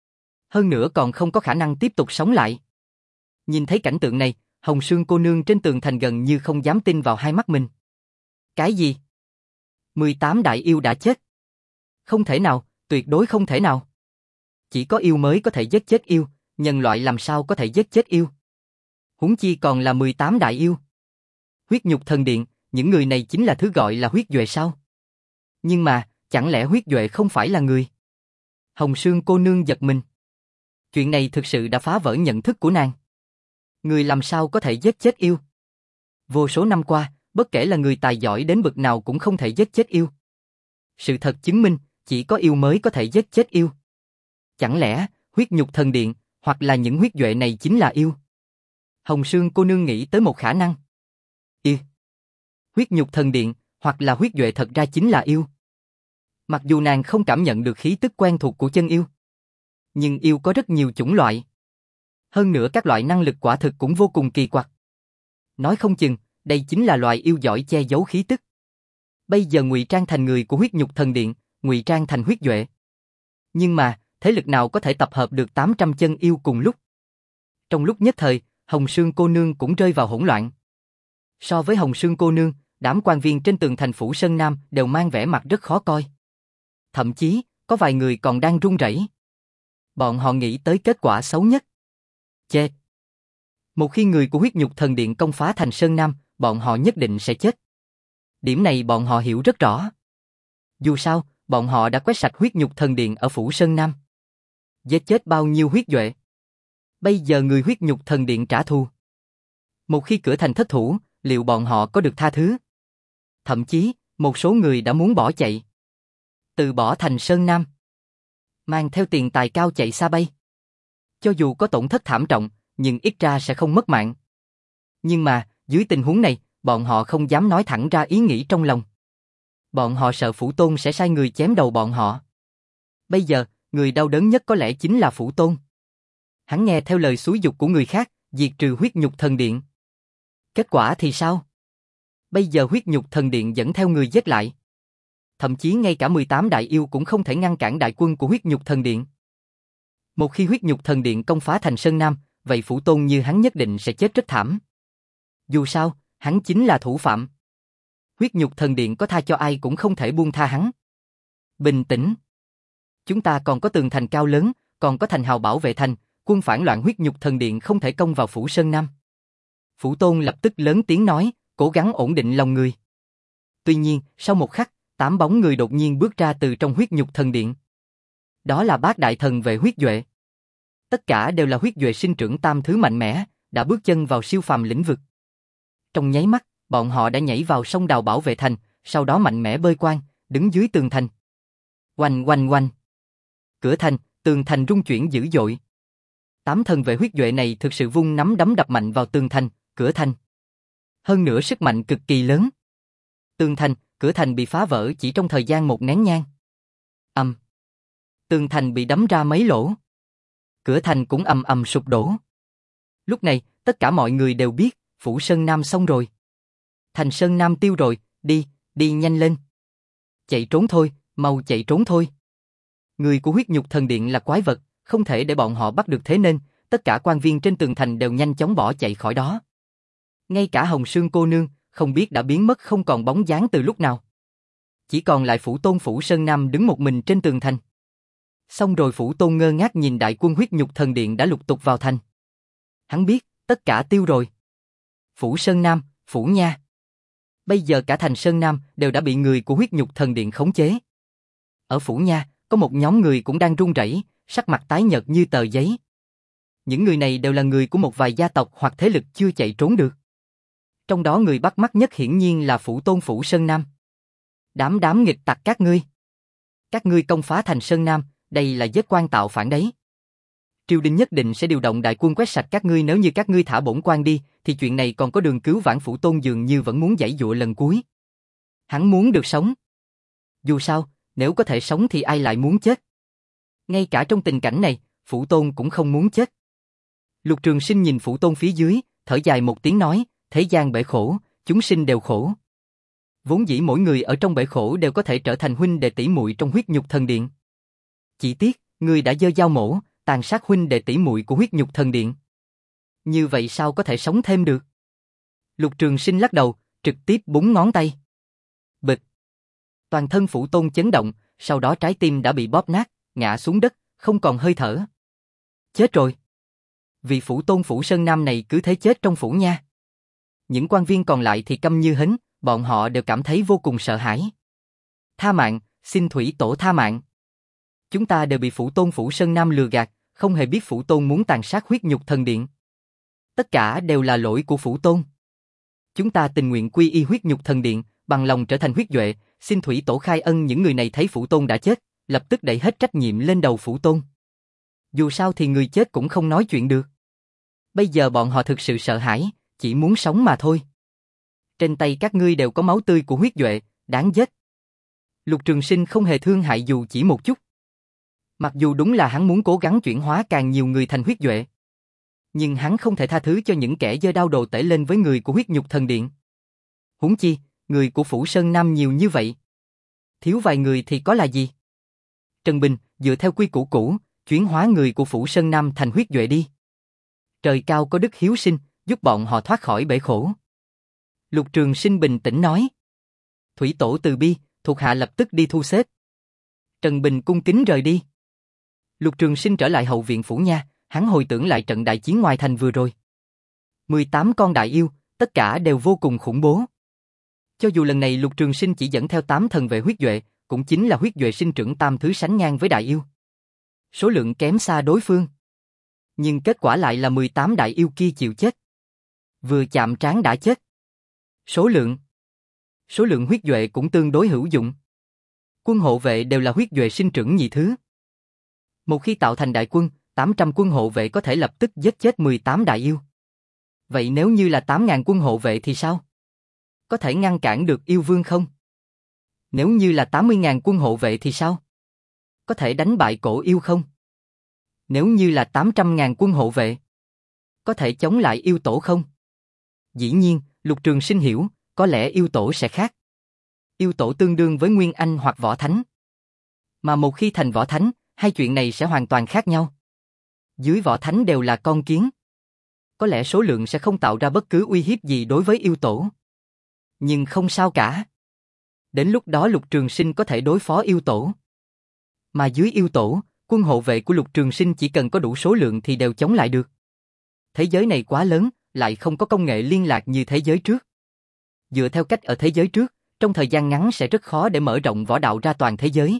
Hơn nữa còn không có khả năng tiếp tục sống lại. Nhìn thấy cảnh tượng này, Hồng Sương cô nương trên tường thành gần như không dám tin vào hai mắt mình. Cái gì? mười tám đại yêu đã chết? Không thể nào, tuyệt đối không thể nào. Chỉ có yêu mới có thể giết chết yêu, nhân loại làm sao có thể giết chết yêu. Huống chi còn là mười tám đại yêu. Huyết nhục thần điện, những người này chính là thứ gọi là huyết duệ sao? Nhưng mà, chẳng lẽ huyết duệ không phải là người? Hồng Sương cô nương giật mình. Chuyện này thực sự đã phá vỡ nhận thức của nàng. Người làm sao có thể giết chết yêu? Vô số năm qua, bất kể là người tài giỏi đến bậc nào cũng không thể giết chết yêu. Sự thật chứng minh, chỉ có yêu mới có thể giết chết yêu. Chẳng lẽ, huyết nhục thần điện, hoặc là những huyết duệ này chính là yêu? Hồng Sương cô nương nghĩ tới một khả năng. Yêu. Huyết nhục thần điện, hoặc là huyết duệ thật ra chính là yêu. Mặc dù nàng không cảm nhận được khí tức quen thuộc của chân yêu. Nhưng yêu có rất nhiều chủng loại. Hơn nữa các loại năng lực quả thực cũng vô cùng kỳ quặc. Nói không chừng, đây chính là loại yêu giỏi che giấu khí tức. Bây giờ ngụy trang thành người của huyết nhục thần điện, ngụy trang thành huyết duệ. Nhưng mà, thế lực nào có thể tập hợp được tám trăm chân yêu cùng lúc? Trong lúc nhất thời, Hồng Sương cô nương cũng rơi vào hỗn loạn. So với Hồng Sương cô nương, đám quan viên trên tường thành phủ Sơn Nam đều mang vẻ mặt rất khó coi. Thậm chí, có vài người còn đang run rẩy. Bọn họ nghĩ tới kết quả xấu nhất. Chết! Một khi người của huyết nhục thần điện công phá thành Sơn Nam, bọn họ nhất định sẽ chết. Điểm này bọn họ hiểu rất rõ. Dù sao, bọn họ đã quét sạch huyết nhục thần điện ở phủ Sơn Nam. Giết chết bao nhiêu huyết duệ. Bây giờ người huyết nhục thần điện trả thù. Một khi cửa thành thất thủ, liệu bọn họ có được tha thứ? Thậm chí, một số người đã muốn bỏ chạy. Từ bỏ thành Sơn Nam. Mang theo tiền tài cao chạy xa bay. Cho dù có tổn thất thảm trọng, nhưng ít ra sẽ không mất mạng. Nhưng mà, dưới tình huống này, bọn họ không dám nói thẳng ra ý nghĩ trong lòng. Bọn họ sợ Phủ Tôn sẽ sai người chém đầu bọn họ. Bây giờ, người đau đớn nhất có lẽ chính là Phủ Tôn. Hắn nghe theo lời xúi giục của người khác, diệt trừ huyết nhục thần điện. Kết quả thì sao? Bây giờ huyết nhục thần điện dẫn theo người giết lại. Thậm chí ngay cả mười tám đại yêu cũng không thể ngăn cản đại quân của huyết nhục thần điện. Một khi huyết nhục thần điện công phá thành Sơn Nam, vậy Phủ Tôn như hắn nhất định sẽ chết rất thảm. Dù sao, hắn chính là thủ phạm. Huyết nhục thần điện có tha cho ai cũng không thể buông tha hắn. Bình tĩnh. Chúng ta còn có tường thành cao lớn, còn có thành hào bảo vệ thành, quân phản loạn huyết nhục thần điện không thể công vào phủ Sơn Nam. Phủ Tôn lập tức lớn tiếng nói, cố gắng ổn định lòng người. Tuy nhiên, sau một khắc, tám bóng người đột nhiên bước ra từ trong huyết nhục thần điện. Đó là bát đại thần vệ huyết duệ. Tất cả đều là huyết duệ sinh trưởng tam thứ mạnh mẽ, đã bước chân vào siêu phàm lĩnh vực. Trong nháy mắt, bọn họ đã nhảy vào sông đào bảo vệ thành, sau đó mạnh mẽ bơi qua, đứng dưới tường thành. Oanh oanh oanh. Cửa thành, tường thành rung chuyển dữ dội. Tám thần vệ huyết duệ này thực sự vung nắm đấm đập mạnh vào tường thành, cửa thành. Hơn nữa sức mạnh cực kỳ lớn. Tường thành, cửa thành bị phá vỡ chỉ trong thời gian một nén nhang. Ầm. Um. Tường thành bị đấm ra mấy lỗ. Cửa thành cũng ầm ầm sụp đổ. Lúc này, tất cả mọi người đều biết, phủ Sơn Nam xong rồi. Thành Sơn Nam tiêu rồi, đi, đi nhanh lên. Chạy trốn thôi, mau chạy trốn thôi. Người của huyết nhục thần điện là quái vật, không thể để bọn họ bắt được thế nên, tất cả quan viên trên tường thành đều nhanh chóng bỏ chạy khỏi đó. Ngay cả Hồng Sương cô nương, không biết đã biến mất không còn bóng dáng từ lúc nào. Chỉ còn lại Phủ Tôn phủ Sơn Nam đứng một mình trên tường thành. Xong rồi Phủ Tôn ngơ ngác nhìn đại quân huyết nhục thần điện đã lục tục vào thành. Hắn biết, tất cả tiêu rồi. Phủ Sơn Nam, Phủ Nha. Bây giờ cả thành Sơn Nam đều đã bị người của huyết nhục thần điện khống chế. Ở Phủ Nha, có một nhóm người cũng đang run rẩy, sắc mặt tái nhợt như tờ giấy. Những người này đều là người của một vài gia tộc hoặc thế lực chưa chạy trốn được. Trong đó người bắt mắt nhất hiển nhiên là Phủ Tôn phủ Sơn Nam. Đám đám nghịch tặc các ngươi. Các ngươi công phá thành Sơn Nam, đây là giết quan tạo phản đấy. Triều đình nhất định sẽ điều động đại quân quét sạch các ngươi, nếu như các ngươi thả bổn quan đi, thì chuyện này còn có đường cứu vãn. Phủ Tôn dường như vẫn muốn giãy giụa lần cuối. Hắn muốn được sống. Dù sao, nếu có thể sống thì ai lại muốn chết. Ngay cả trong tình cảnh này, Phủ Tôn cũng không muốn chết. Lục Trường Sinh nhìn Phủ Tôn phía dưới, thở dài một tiếng nói, thế gian bể khổ, chúng sinh đều khổ. Vốn dĩ mỗi người ở trong bể khổ đều có thể trở thành huynh đệ tỷ muội trong huyết nhục thần điện. Chỉ tiếc, ngươi đã giơ dao mổ, tàn sát huynh đệ tỷ muội của huyết nhục thần điện. Như vậy sao có thể sống thêm được? Lục Trường Sinh lắc đầu, trực tiếp búng ngón tay. Bịch. Toàn thân Phủ Tôn chấn động, sau đó trái tim đã bị bóp nát, ngã xuống đất, không còn hơi thở. Chết rồi. Vị phủ tôn phủ Sơn Nam này cứ thế chết trong phủ nha. Những quan viên còn lại thì câm như hến, bọn họ đều cảm thấy vô cùng sợ hãi. Tha mạng, xin thủy tổ tha mạng. Chúng ta đều bị phủ tôn phủ Sơn Nam lừa gạt, không hề biết phủ tôn muốn tàn sát huyết nhục thần điện. Tất cả đều là lỗi của phủ tôn. Chúng ta tình nguyện quy y huyết nhục thần điện, bằng lòng trở thành huyết duệ, xin thủy tổ khai ân. Những người này thấy phủ tôn đã chết, lập tức đẩy hết trách nhiệm lên đầu phủ tôn. Dù sao thì người chết cũng không nói chuyện được. Bây giờ bọn họ thực sự sợ hãi, chỉ muốn sống mà thôi. Trên tay các ngươi đều có máu tươi của huyết duệ, đáng giết. Lục Trường Sinh không hề thương hại dù chỉ một chút. Mặc dù đúng là hắn muốn cố gắng chuyển hóa càng nhiều người thành huyết duệ, nhưng hắn không thể tha thứ cho những kẻ giơ đao đồ tể lên với người của huyết nhục thần điện. Huống chi, người của phủ Sơn Nam nhiều như vậy. Thiếu vài người thì có là gì? Trần Bình, dựa theo quy củ cũ, chuyển hóa người của phủ Sơn Nam thành huyết duệ đi. Trời cao có đức hiếu sinh, giúp bọn họ thoát khỏi bể khổ. Lục Trường Sinh bình tĩnh nói. Thủy tổ từ bi, thuộc hạ lập tức đi thu xếp. Trần Bình cung kính rời đi. Lục Trường Sinh trở lại hậu viện phủ nha, hắn hồi tưởng lại trận đại chiến ngoài thành vừa rồi. mười tám con đại yêu, tất cả đều vô cùng khủng bố. Cho dù lần này Lục Trường Sinh chỉ dẫn theo tám thần vệ huyết duệ, cũng chính là huyết duệ sinh trưởng tam thứ sánh ngang với đại yêu. Số lượng kém xa đối phương. Nhưng kết quả lại là mười tám đại yêu kia chịu chết. Vừa chạm trán đã chết. Số lượng Số lượng huyết duệ cũng tương đối hữu dụng. Quân hộ vệ đều là huyết duệ sinh trưởng nhị thứ. Một khi tạo thành đại quân, tám trăm quân hộ vệ có thể lập tức giết chết mười tám đại yêu. Vậy nếu như là tám nghìn quân hộ vệ thì sao? Có thể ngăn cản được yêu vương không? Nếu như là tám mươi nghìn quân hộ vệ thì sao? Có thể đánh bại cổ yêu không? Nếu như là tám trăm nghìn quân hộ vệ, có thể chống lại yêu tổ không? Dĩ nhiên, Lục Trường Sinh hiểu, có lẽ yêu tổ sẽ khác. Yêu tổ tương đương với Nguyên Anh hoặc Võ Thánh. Mà một khi thành Võ Thánh, hai chuyện này sẽ hoàn toàn khác nhau. Dưới Võ Thánh đều là con kiến. Có lẽ số lượng sẽ không tạo ra bất cứ uy hiếp gì đối với yêu tổ. Nhưng không sao cả. Đến lúc đó Lục Trường Sinh có thể đối phó yêu tổ. Mà dưới yêu tổ, quân hộ vệ của Lục Trường Sinh chỉ cần có đủ số lượng thì đều chống lại được. Thế giới này quá lớn, lại không có công nghệ liên lạc như thế giới trước. Dựa theo cách ở thế giới trước, trong thời gian ngắn sẽ rất khó để mở rộng võ đạo ra toàn thế giới.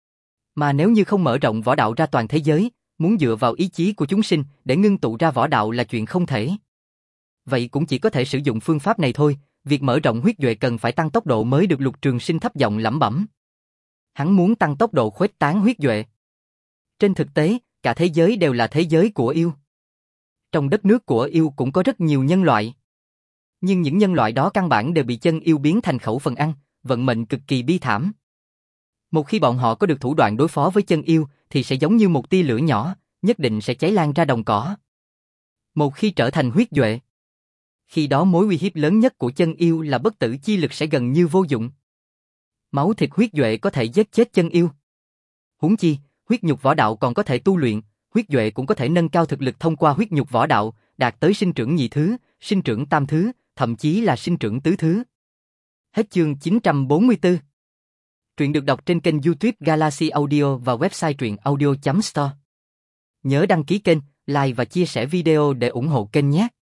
Mà nếu như không mở rộng võ đạo ra toàn thế giới, muốn dựa vào ý chí của chúng sinh để ngưng tụ ra võ đạo là chuyện không thể. Vậy cũng chỉ có thể sử dụng phương pháp này thôi, việc mở rộng huyết duệ cần phải tăng tốc độ mới được. Lục Trường Sinh thấp giọng lẩm bẩm. Hắn muốn tăng tốc độ khuếch tán huyết duệ. Trên thực tế, cả thế giới đều là thế giới của yêu. Trong đất nước của yêu cũng có rất nhiều nhân loại. Nhưng những nhân loại đó căn bản đều bị chân yêu biến thành khẩu phần ăn, vận mệnh cực kỳ bi thảm. Một khi bọn họ có được thủ đoạn đối phó với chân yêu, thì sẽ giống như một tia lửa nhỏ, nhất định sẽ cháy lan ra đồng cỏ. Một khi trở thành huyết duệ, khi đó mối uy hiếp lớn nhất của chân yêu là bất tử chi lực sẽ gần như vô dụng. Máu thịt huyết duệ có thể giết chết chân yêu. Huống chi, huyết nhục võ đạo còn có thể tu luyện, huyết duệ cũng có thể nâng cao thực lực thông qua huyết nhục võ đạo, đạt tới sinh trưởng nhị thứ, sinh trưởng tam thứ, thậm chí là sinh trưởng tứ thứ. Hết chương chín trăm bốn mươi tư. Truyện được đọc trên kênh YouTube Galaxy Audio và website truyện audio chấm store. Nhớ đăng ký kênh, like và chia sẻ video để ủng hộ kênh nhé.